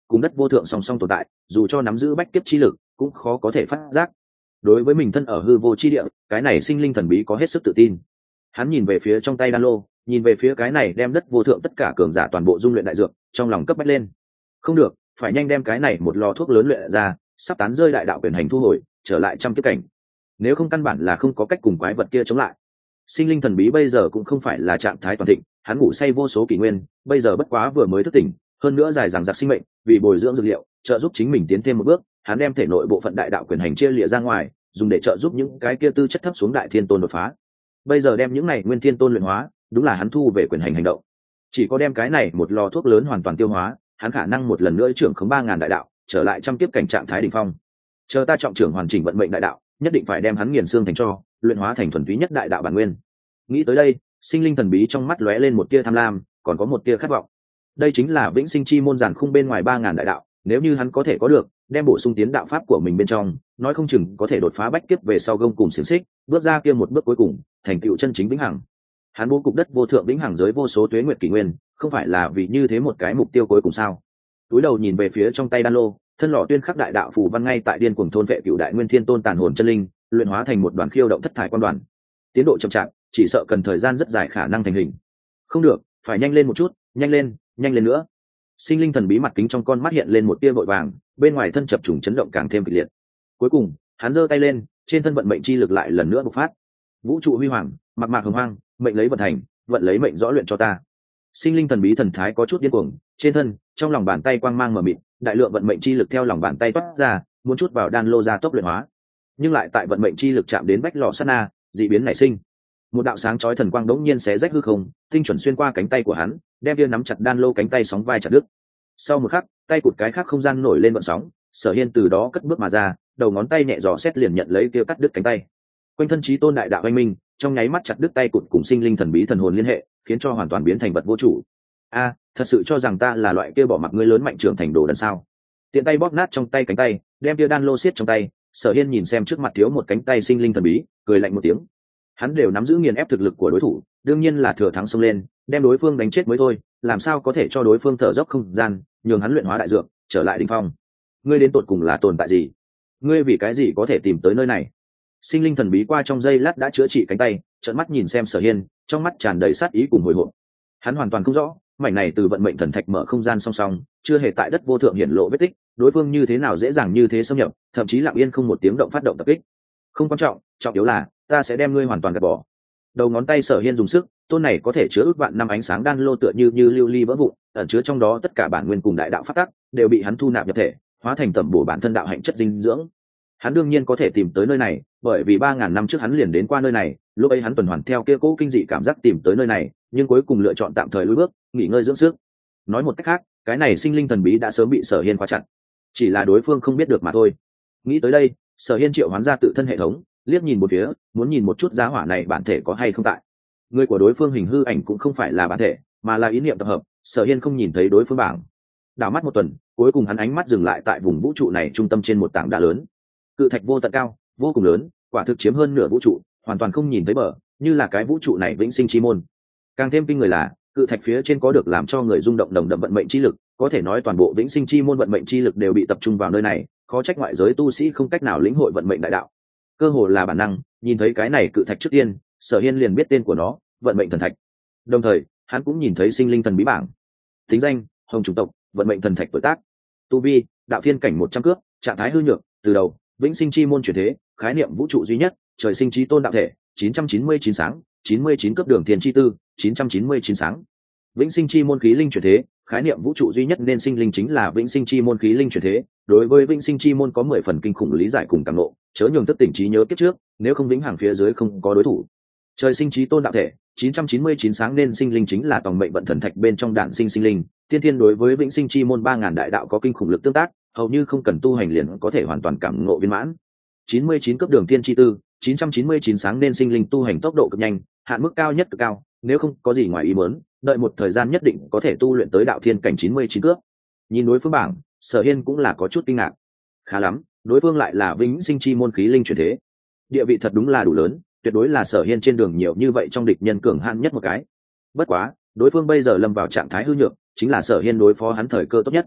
cùng đất vô thượng song song tồn tại, dù cho nắm giữ bách kiếp chi lực cũng khó có thể phát giác. Đối với mình thân ở hư vô chi địa, cái này sinh linh thần bí có hết sức tự tin. Hắn nhìn về phía trong tay đan lô, nhìn về phía cái này đem đất vô thượng tất cả cường giả toàn bộ dung luyện đại dược, trong lòng cấp bách lên. Không được, phải nhanh đem cái này một lò thuốc lớn luyện ra, sắp tán rơi đại đạo quyền hành thu hồi, trở lại trăm kiếp cảnh. Nếu không căn bản là không có cách cùng quái vật kia chống lại. Sinh linh thần bí bây giờ cũng không phải là trạng thái toàn thịnh, hắn ngủ say vô số kỷ nguyên, bây giờ bất quá vừa mới thức tỉnh, hơn nữa dài dằng dặc sinh mệnh, vì bồi dưỡng dược liệu, trợ giúp chính mình tiến thêm một bước, hắn đem thể nội bộ phận đại đạo quyền hành chia lìa ra ngoài, dùng để trợ giúp những cái kia tư chất thấp xuống đại thiên tôn đột phá. Bây giờ đem những này nguyên thiên tôn luyện hóa, đúng là hắn thu về quyền hành hành động. Chỉ có đem cái này một lò thuốc lớn hoàn toàn tiêu hóa, hắn khả năng một lần nữa trưởng khống 3000 đại đạo, trở lại trăm kiếp cảnh trạng thái đỉnh phong. Chờ ta trọng trưởng hoàn chỉnh vận mệnh đại đạo, nhất định phải đem hắn nghiền xương thành tro, luyện hóa thành thuần túy nhất đại đạo bản nguyên. Nghĩ tới đây, sinh linh thần bí trong mắt lóe lên một tia tham lam, còn có một tia khát vọng. Đây chính là vĩnh sinh chi môn giàn khung bên ngoài 3000 đại đạo, nếu như hắn có thể có được, đem bổ sung tiến đạo pháp của mình bên trong, nói không chừng có thể đột phá bách kiếp về sau gông cùng xiển xích, bước ra kia một bước cuối cùng, thành tựu chân chính vĩnh hằng. Hắn bố cục đất vô thượng vĩnh hằng giới vô số tuế nguyệt kỷ nguyên, không phải là vì như thế một cái mục tiêu cuối cùng sao? Túi đầu nhìn về phía trong tay đan lô, thân lọ tuyên khắc đại đạo phù văn ngay tại điên cuồng thôn vệ cựu đại nguyên thiên tôn tàn hồn chân linh, luyện hóa thành một đoàn khiêu động thất thải quan đoàn. Tiến độ chậm chạp, chỉ sợ cần thời gian rất dài khả năng thành hình. Không được, phải nhanh lên một chút, nhanh lên nữa. Sinh linh thần bí mặt kính trong con mắt hiện lên một tia vội vàng, bên ngoài thân chập trùng chấn động càng thêm kịch liệt. Cuối cùng, hắn giơ tay lên, trên thân vận mệnh chi lực lại lần nữa bộc phát. Vũ trụ huy hoàng, mạc mạc hồng hoang, mệnh lấy vận thành, vận lấy mệnh rõ luyện cho ta. Sinh linh thần bí thần thái có chút điên cuồng, trên thân, trong lòng bàn tay quang mang mờ mịt, đại lượng vận mệnh chi lực theo lòng bàn tay toát ra, muốn chút vào đan lô ra tốc luyện hóa. Nhưng lại tại vận mệnh chi lực chạm đến bách lò sát na, dị biến nảy sinh. Một đạo sáng chói thần quang đống nhiên xé rách hư không, tinh chuẩn xuyên qua cánh tay của hắn, đem viên nắm chặt đan lô cánh tay sóng vai chặt đứt. Sau một khắc, tay cụt cái khác không gian nổi lên vận sóng, Sở Hiên từ đó cất bước mà ra, đầu ngón tay nhẹ dò xét liền nhận lấy kia cắt đứt cánh tay. Quanh thân chí tôn đại đạo anh minh, trong nháy mắt chặt đứt tay cụt cùng sinh linh thần bí thần hồn liên hệ, khiến cho hoàn toàn biến thành vật vô chủ. A, thật sự cho rằng ta là loại kia bỏ mặc ngươi lớn mạnh trưởng thành đồ đần sao? Tiện tay bóp nát trong tay cánh tay, đem kia đan lô xiết trong tay, Sở Hiên nhìn xem trước mặt thiếu một cánh tay sinh linh thần bí, cười lạnh một tiếng. Hắn đều nắm giữ nghiền ép thực lực của đối thủ, đương nhiên là thừa thắng xông lên, đem đối phương đánh chết mới thôi, làm sao có thể cho đối phương thở dốc không gian, nhường hắn luyện hóa đại dược, trở lại đỉnh phong. Ngươi đến tột cùng là tồn tại gì? Ngươi vì cái gì có thể tìm tới nơi này? Sinh linh thần bí qua trong giây lát đã chữa trị cánh tay, trợn mắt nhìn xem Sở Hiên, trong mắt tràn đầy sát ý cùng hồi hộp. Hắn hoàn toàn không rõ, mảnh này từ vận mệnh thần thạch mở không gian song song, chưa hề tại đất vô thượng hiển lộ vết tích, đối phương như thế nào dễ dàng như thế xâm nhập, thậm chí lặng yên không một tiếng động phát động tập kích. Không quan trọng, trọng yếu là ta sẽ đem ngươi hoàn toàn gạt bỏ. Đầu ngón tay Sở Hiên dùng sức, tôn này có thể chứa ước vạn năm ánh sáng đan lô tựa như lưu ly vỡ vụn, ẩn chứa trong đó tất cả bản nguyên cùng đại đạo phát tắc đều bị hắn thu nạp nhập thể, hóa thành tẩm bổ bản thân đạo hạnh chất dinh dưỡng. Hắn đương nhiên có thể tìm tới nơi này, bởi vì 3000 năm trước hắn liền đến qua nơi này, lúc ấy hắn tuần hoàn theo kia cố kinh dị cảm giác tìm tới nơi này, nhưng cuối cùng lựa chọn tạm thời lùi bước, nghỉ ngơi dưỡng sức. Nói một cách khác, cái này sinh linh thần bí đã sớm bị Sở Hiên khóa chặt, chỉ là đối phương không biết được mà thôi. Nghĩ tới đây, Sở Hiên triệu hoán ra tự thân hệ thống, liếc nhìn một phía, muốn nhìn một chút giá hỏa này bản thể có hay không tại. Người của đối phương hình hư ảnh cũng không phải là bản thể, mà là ý niệm tập hợp, Sở Hiên không nhìn thấy đối phương bảng. Đảo mắt một tuần, cuối cùng hắn ánh mắt dừng lại tại vùng vũ trụ này trung tâm trên một tảng đá lớn. Cự thạch vô tận cao, vô cùng lớn, quả thực chiếm hơn nửa vũ trụ, hoàn toàn không nhìn thấy bờ, như là cái vũ trụ này vĩnh sinh chi môn. Càng thêm kinh người là, cự thạch phía trên có được làm cho người rung động nồng đậm vận mệnh chi lực, có thể nói toàn bộ vĩnh sinh chi môn vận mệnh chi lực đều bị tập trung vào nơi này, khó trách ngoại giới tu sĩ không cách nào lĩnh hội vận mệnh đại đạo. Cơ hồ là bản năng, nhìn thấy cái này cự thạch trước tiên, Sở Hiên liền biết tên của nó, vận mệnh thần thạch. Đồng thời, hắn cũng nhìn thấy sinh linh thần bí bảng. Tính danh: Hồng chủng tộc, vận mệnh thần thạch tuổi tác. Tu vi: đạo thiên cảnh 100 cước, trạng thái hư nhược, từ đầu, vĩnh sinh chi môn chuyển thế, khái niệm vũ trụ duy nhất, trời sinh chí tôn đạo thể, 999 sáng, 99 cấp đường thiên chi tư, 999 sáng. Vĩnh sinh chi môn khí linh chuyển thế, khái niệm vũ trụ duy nhất nên sinh linh chính là vĩnh sinh chi môn khí linh chuyển thế, đối với vĩnh sinh chi môn có 10 phần kinh khủng lý giải cùng cảm ngộ, chớ nhường thức tỉnh trí nhớ kiếp trước, nếu không vĩnh hằng phía dưới không có đối thủ. Trời sinh chí tôn đạo thể, 999 sáng nên sinh linh chính là tòng mệnh vận thần thạch bên trong đản sinh sinh linh, tiên thiên đối với vĩnh sinh chi môn 3000 đại đạo có kinh khủng lực tương tác, hầu như không cần tu hành liền có thể hoàn toàn cảm ngộ viên mãn. 99 cấp đường tiên chi tư, 999 sáng nên sinh linh tu hành tốc độ cực nhanh, hạn mức cao nhất cực cao, nếu không có gì ngoài ý muốn, đợi một thời gian nhất định có thể tu luyện tới đạo thiên cảnh 99 cước. Nhìn đối phương bảng, Sở Hiên cũng là có chút kinh ngạc. Khá lắm, đối phương lại là vĩnh sinh chi môn khí linh chuyển thế. Địa vị thật đúng là đủ lớn, tuyệt đối là Sở Hiên trên đường nhiều như vậy trong địch nhân cường hãn nhất một cái. Bất quá, đối phương bây giờ lâm vào trạng thái hư nhược, chính là Sở Hiên đối phó hắn thời cơ tốt nhất.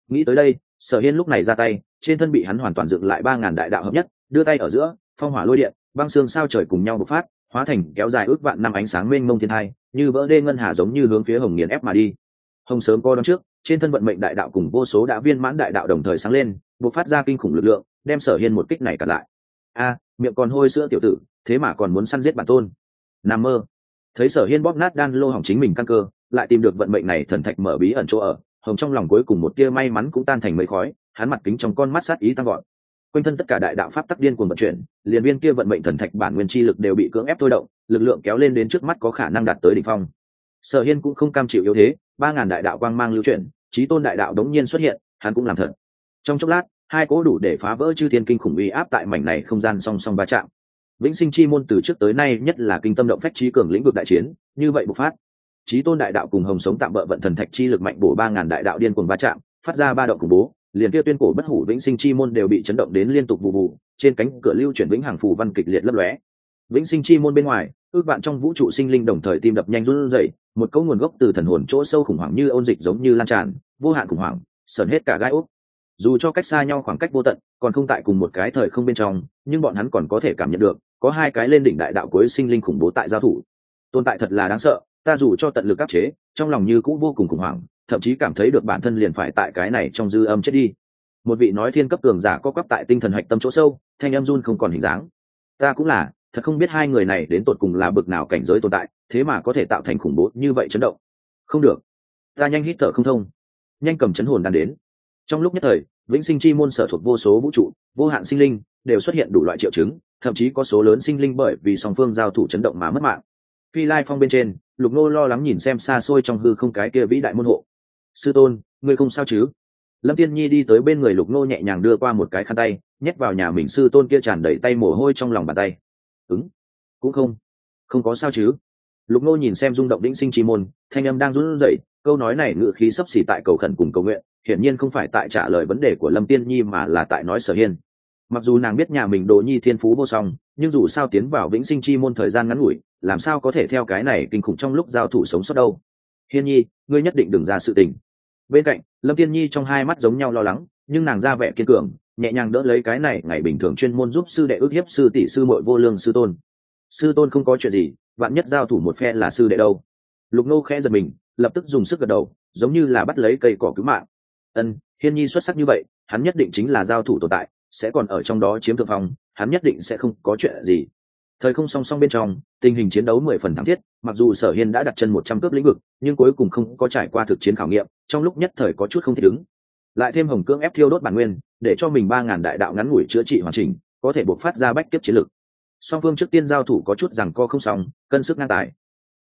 Nghĩ tới đây, Sở Hiên lúc này ra tay, trên thân bị hắn hoàn toàn dựng lại 3000 đại đạo hợp nhất, đưa tay ở giữa, phong hỏa lôi điện, băng xương sao trời cùng nhau bộc phát, hóa thành kéo dài ước vạn năm ánh sáng mênh mông thiên hai, như vỡ đê ngân hà giống như hướng phía Hồng nghiền ép mà đi. Hồng sớm co đón trước, trên thân vận mệnh đại đạo cùng vô số đã viên mãn đại đạo đồng thời sáng lên, bộc phát ra kinh khủng lực lượng, đem Sở Hiên một kích này cản lại. Miệng còn hôi sữa tiểu tử, thế mà còn muốn săn giết bản tôn. Nằm mơ. Thấy Sở Hiên bóp nát đan lô hỏng chính mình căn cơ, lại tìm được vận mệnh này thần thạch mở bí ẩn chỗ ở, Hồng trong lòng cuối cùng một tia may mắn cũng tan thành mây khói, hắn mặt kính trong con mắt sát ý tăng gọn. Quanh thân tất cả đại đạo pháp tắc điên cuồng vận chuyển, liền viên kia vận mệnh thần thạch bản nguyên chi lực đều bị cưỡng ép thôi động, lực lượng kéo lên đến trước mắt có khả năng đạt tới đỉnh phong. Sở Hiên cũng không cam chịu yếu thế, 3000 đại đạo quang mang lưu chuyển, chí tôn đại đạo đống nhiên xuất hiện, hắn cũng làm thật. Trong chốc lát, hai cỗ đủ để phá vỡ chư thiên kinh khủng uy áp tại mảnh này không gian song song va chạm. Vĩnh sinh chi môn từ trước tới nay nhất là kinh tâm động phách trí cường lĩnh vực đại chiến, như vậy bộc phát. Chí tôn đại đạo cùng Hồng sống tạm bỡ vận thần thạch chi lực mạnh bổ 3000 đại đạo điên cuồng va chạm, phát ra ba động khủng bố, liền kia tuyên cổ bất hủ vĩnh sinh chi môn đều bị chấn động đến liên tục vụ vụ, trên cánh cửa lưu chuyển vĩnh hằng phù văn kịch liệt lấp lóe. Vĩnh sinh chi môn bên ngoài, ước vạn trong vũ trụ sinh linh đồng thời tim đập nhanh run rẩy, một câu nguồn gốc từ thần hồn chỗ sâu khủng hoảng như ôn dịch giống như lan tràn, vô hạn khủng hoảng, sờn hết cả gai ốc. Dù cho cách xa nhau khoảng cách vô tận, còn không tại cùng một cái thời không bên trong, nhưng bọn hắn còn có thể cảm nhận được, có hai cái lên đỉnh đại đạo cuối sinh linh khủng bố tại giao thủ. Tồn tại thật là đáng sợ, ta dù cho tận lực áp chế, trong lòng như cũng vô cùng khủng hoảng, thậm chí cảm thấy được bản thân liền phải tại cái này trong dư âm chết đi. Một vị nói thiên cấp cường giả có quắp tại tinh thần hạch tâm chỗ sâu, thanh âm run không còn hình dáng. Ta cũng là, thật không biết hai người này đến tột cùng là bực nào cảnh giới tồn tại, thế mà có thể tạo thành khủng bố như vậy chấn động. Không được, ta nhanh hít thở không thông, nhanh cầm chấn hồn đan đến. Trong lúc nhất thời, vĩnh sinh chi môn sở thuộc vô số vũ trụ, vô hạn sinh linh đều xuất hiện đủ loại triệu chứng, thậm chí có số lớn sinh linh bởi vì song phương giao thủ chấn động mà mất mạng. Phi Lai Phong bên trên, Lục Nô lo lắng nhìn xem xa xôi trong hư không cái kia vĩ đại môn hộ. Sư tôn, ngươi không sao chứ? Lâm Tiên Nhi đi tới bên người Lục Nô nhẹ nhàng đưa qua một cái khăn tay, nhét vào nhà mình sư tôn kia tràn đầy tay mồ hôi trong lòng bàn tay. Cũng không có sao chứ? Lục Nô nhìn xem rung động vĩnh sinh chi môn, thanh âm đang run rẩy, câu nói này ngữ khí sắp xỉ tại cầu khẩn cùng cầu nguyện, hiển nhiên không phải tại trả lời vấn đề của Lâm Tiên Nhi mà là tại nói Sở Hiên. Mặc dù nàng biết nhà mình Đồ Nhi thiên phú vô song, nhưng dù sao tiến vào vĩnh sinh chi môn thời gian ngắn ngủi, làm sao có thể theo cái này kinh khủng trong lúc giao thủ sống sót đâu. Hiên Nhi, ngươi nhất định đừng ra sự tình. Bên cạnh, Lâm Tiên Nhi trong hai mắt giống nhau lo lắng, nhưng nàng ra vẻ kiên cường, nhẹ nhàng đỡ lấy cái này ngày bình thường chuyên môn giúp sư đệ ức hiếp sư tỷ sư muội vô lương sư tôn. Sư tôn không có chuyện gì, vạn nhất giao thủ một phe là sư đệ đâu. Lục Nô khẽ giật mình, lập tức dùng sức gật đầu, giống như là bắt lấy cây cỏ cứu mạng. Hiên Nhi xuất sắc như vậy, hắn nhất định chính là giao thủ tồn tại, sẽ còn ở trong đó chiếm thượng phong, hắn nhất định sẽ không có chuyện gì. Thời không song song bên trong, tình hình chiến đấu 10 phần thắng thiết, mặc dù Sở Hiên đã đặt chân 100 cướp lĩnh vực, nhưng cuối cùng không có trải qua thực chiến khảo nghiệm, trong lúc nhất thời có chút không thích ứng. Lại thêm Hồng cưỡng ép thiêu đốt bản nguyên, để cho mình 3000 đại đạo ngắn ngủi chữa trị hoàn chỉnh, có thể bộc phát ra bách kiếp chiến lực. Song phương trước tiên giao thủ có chút rằng co không xong, cân sức ngang tài,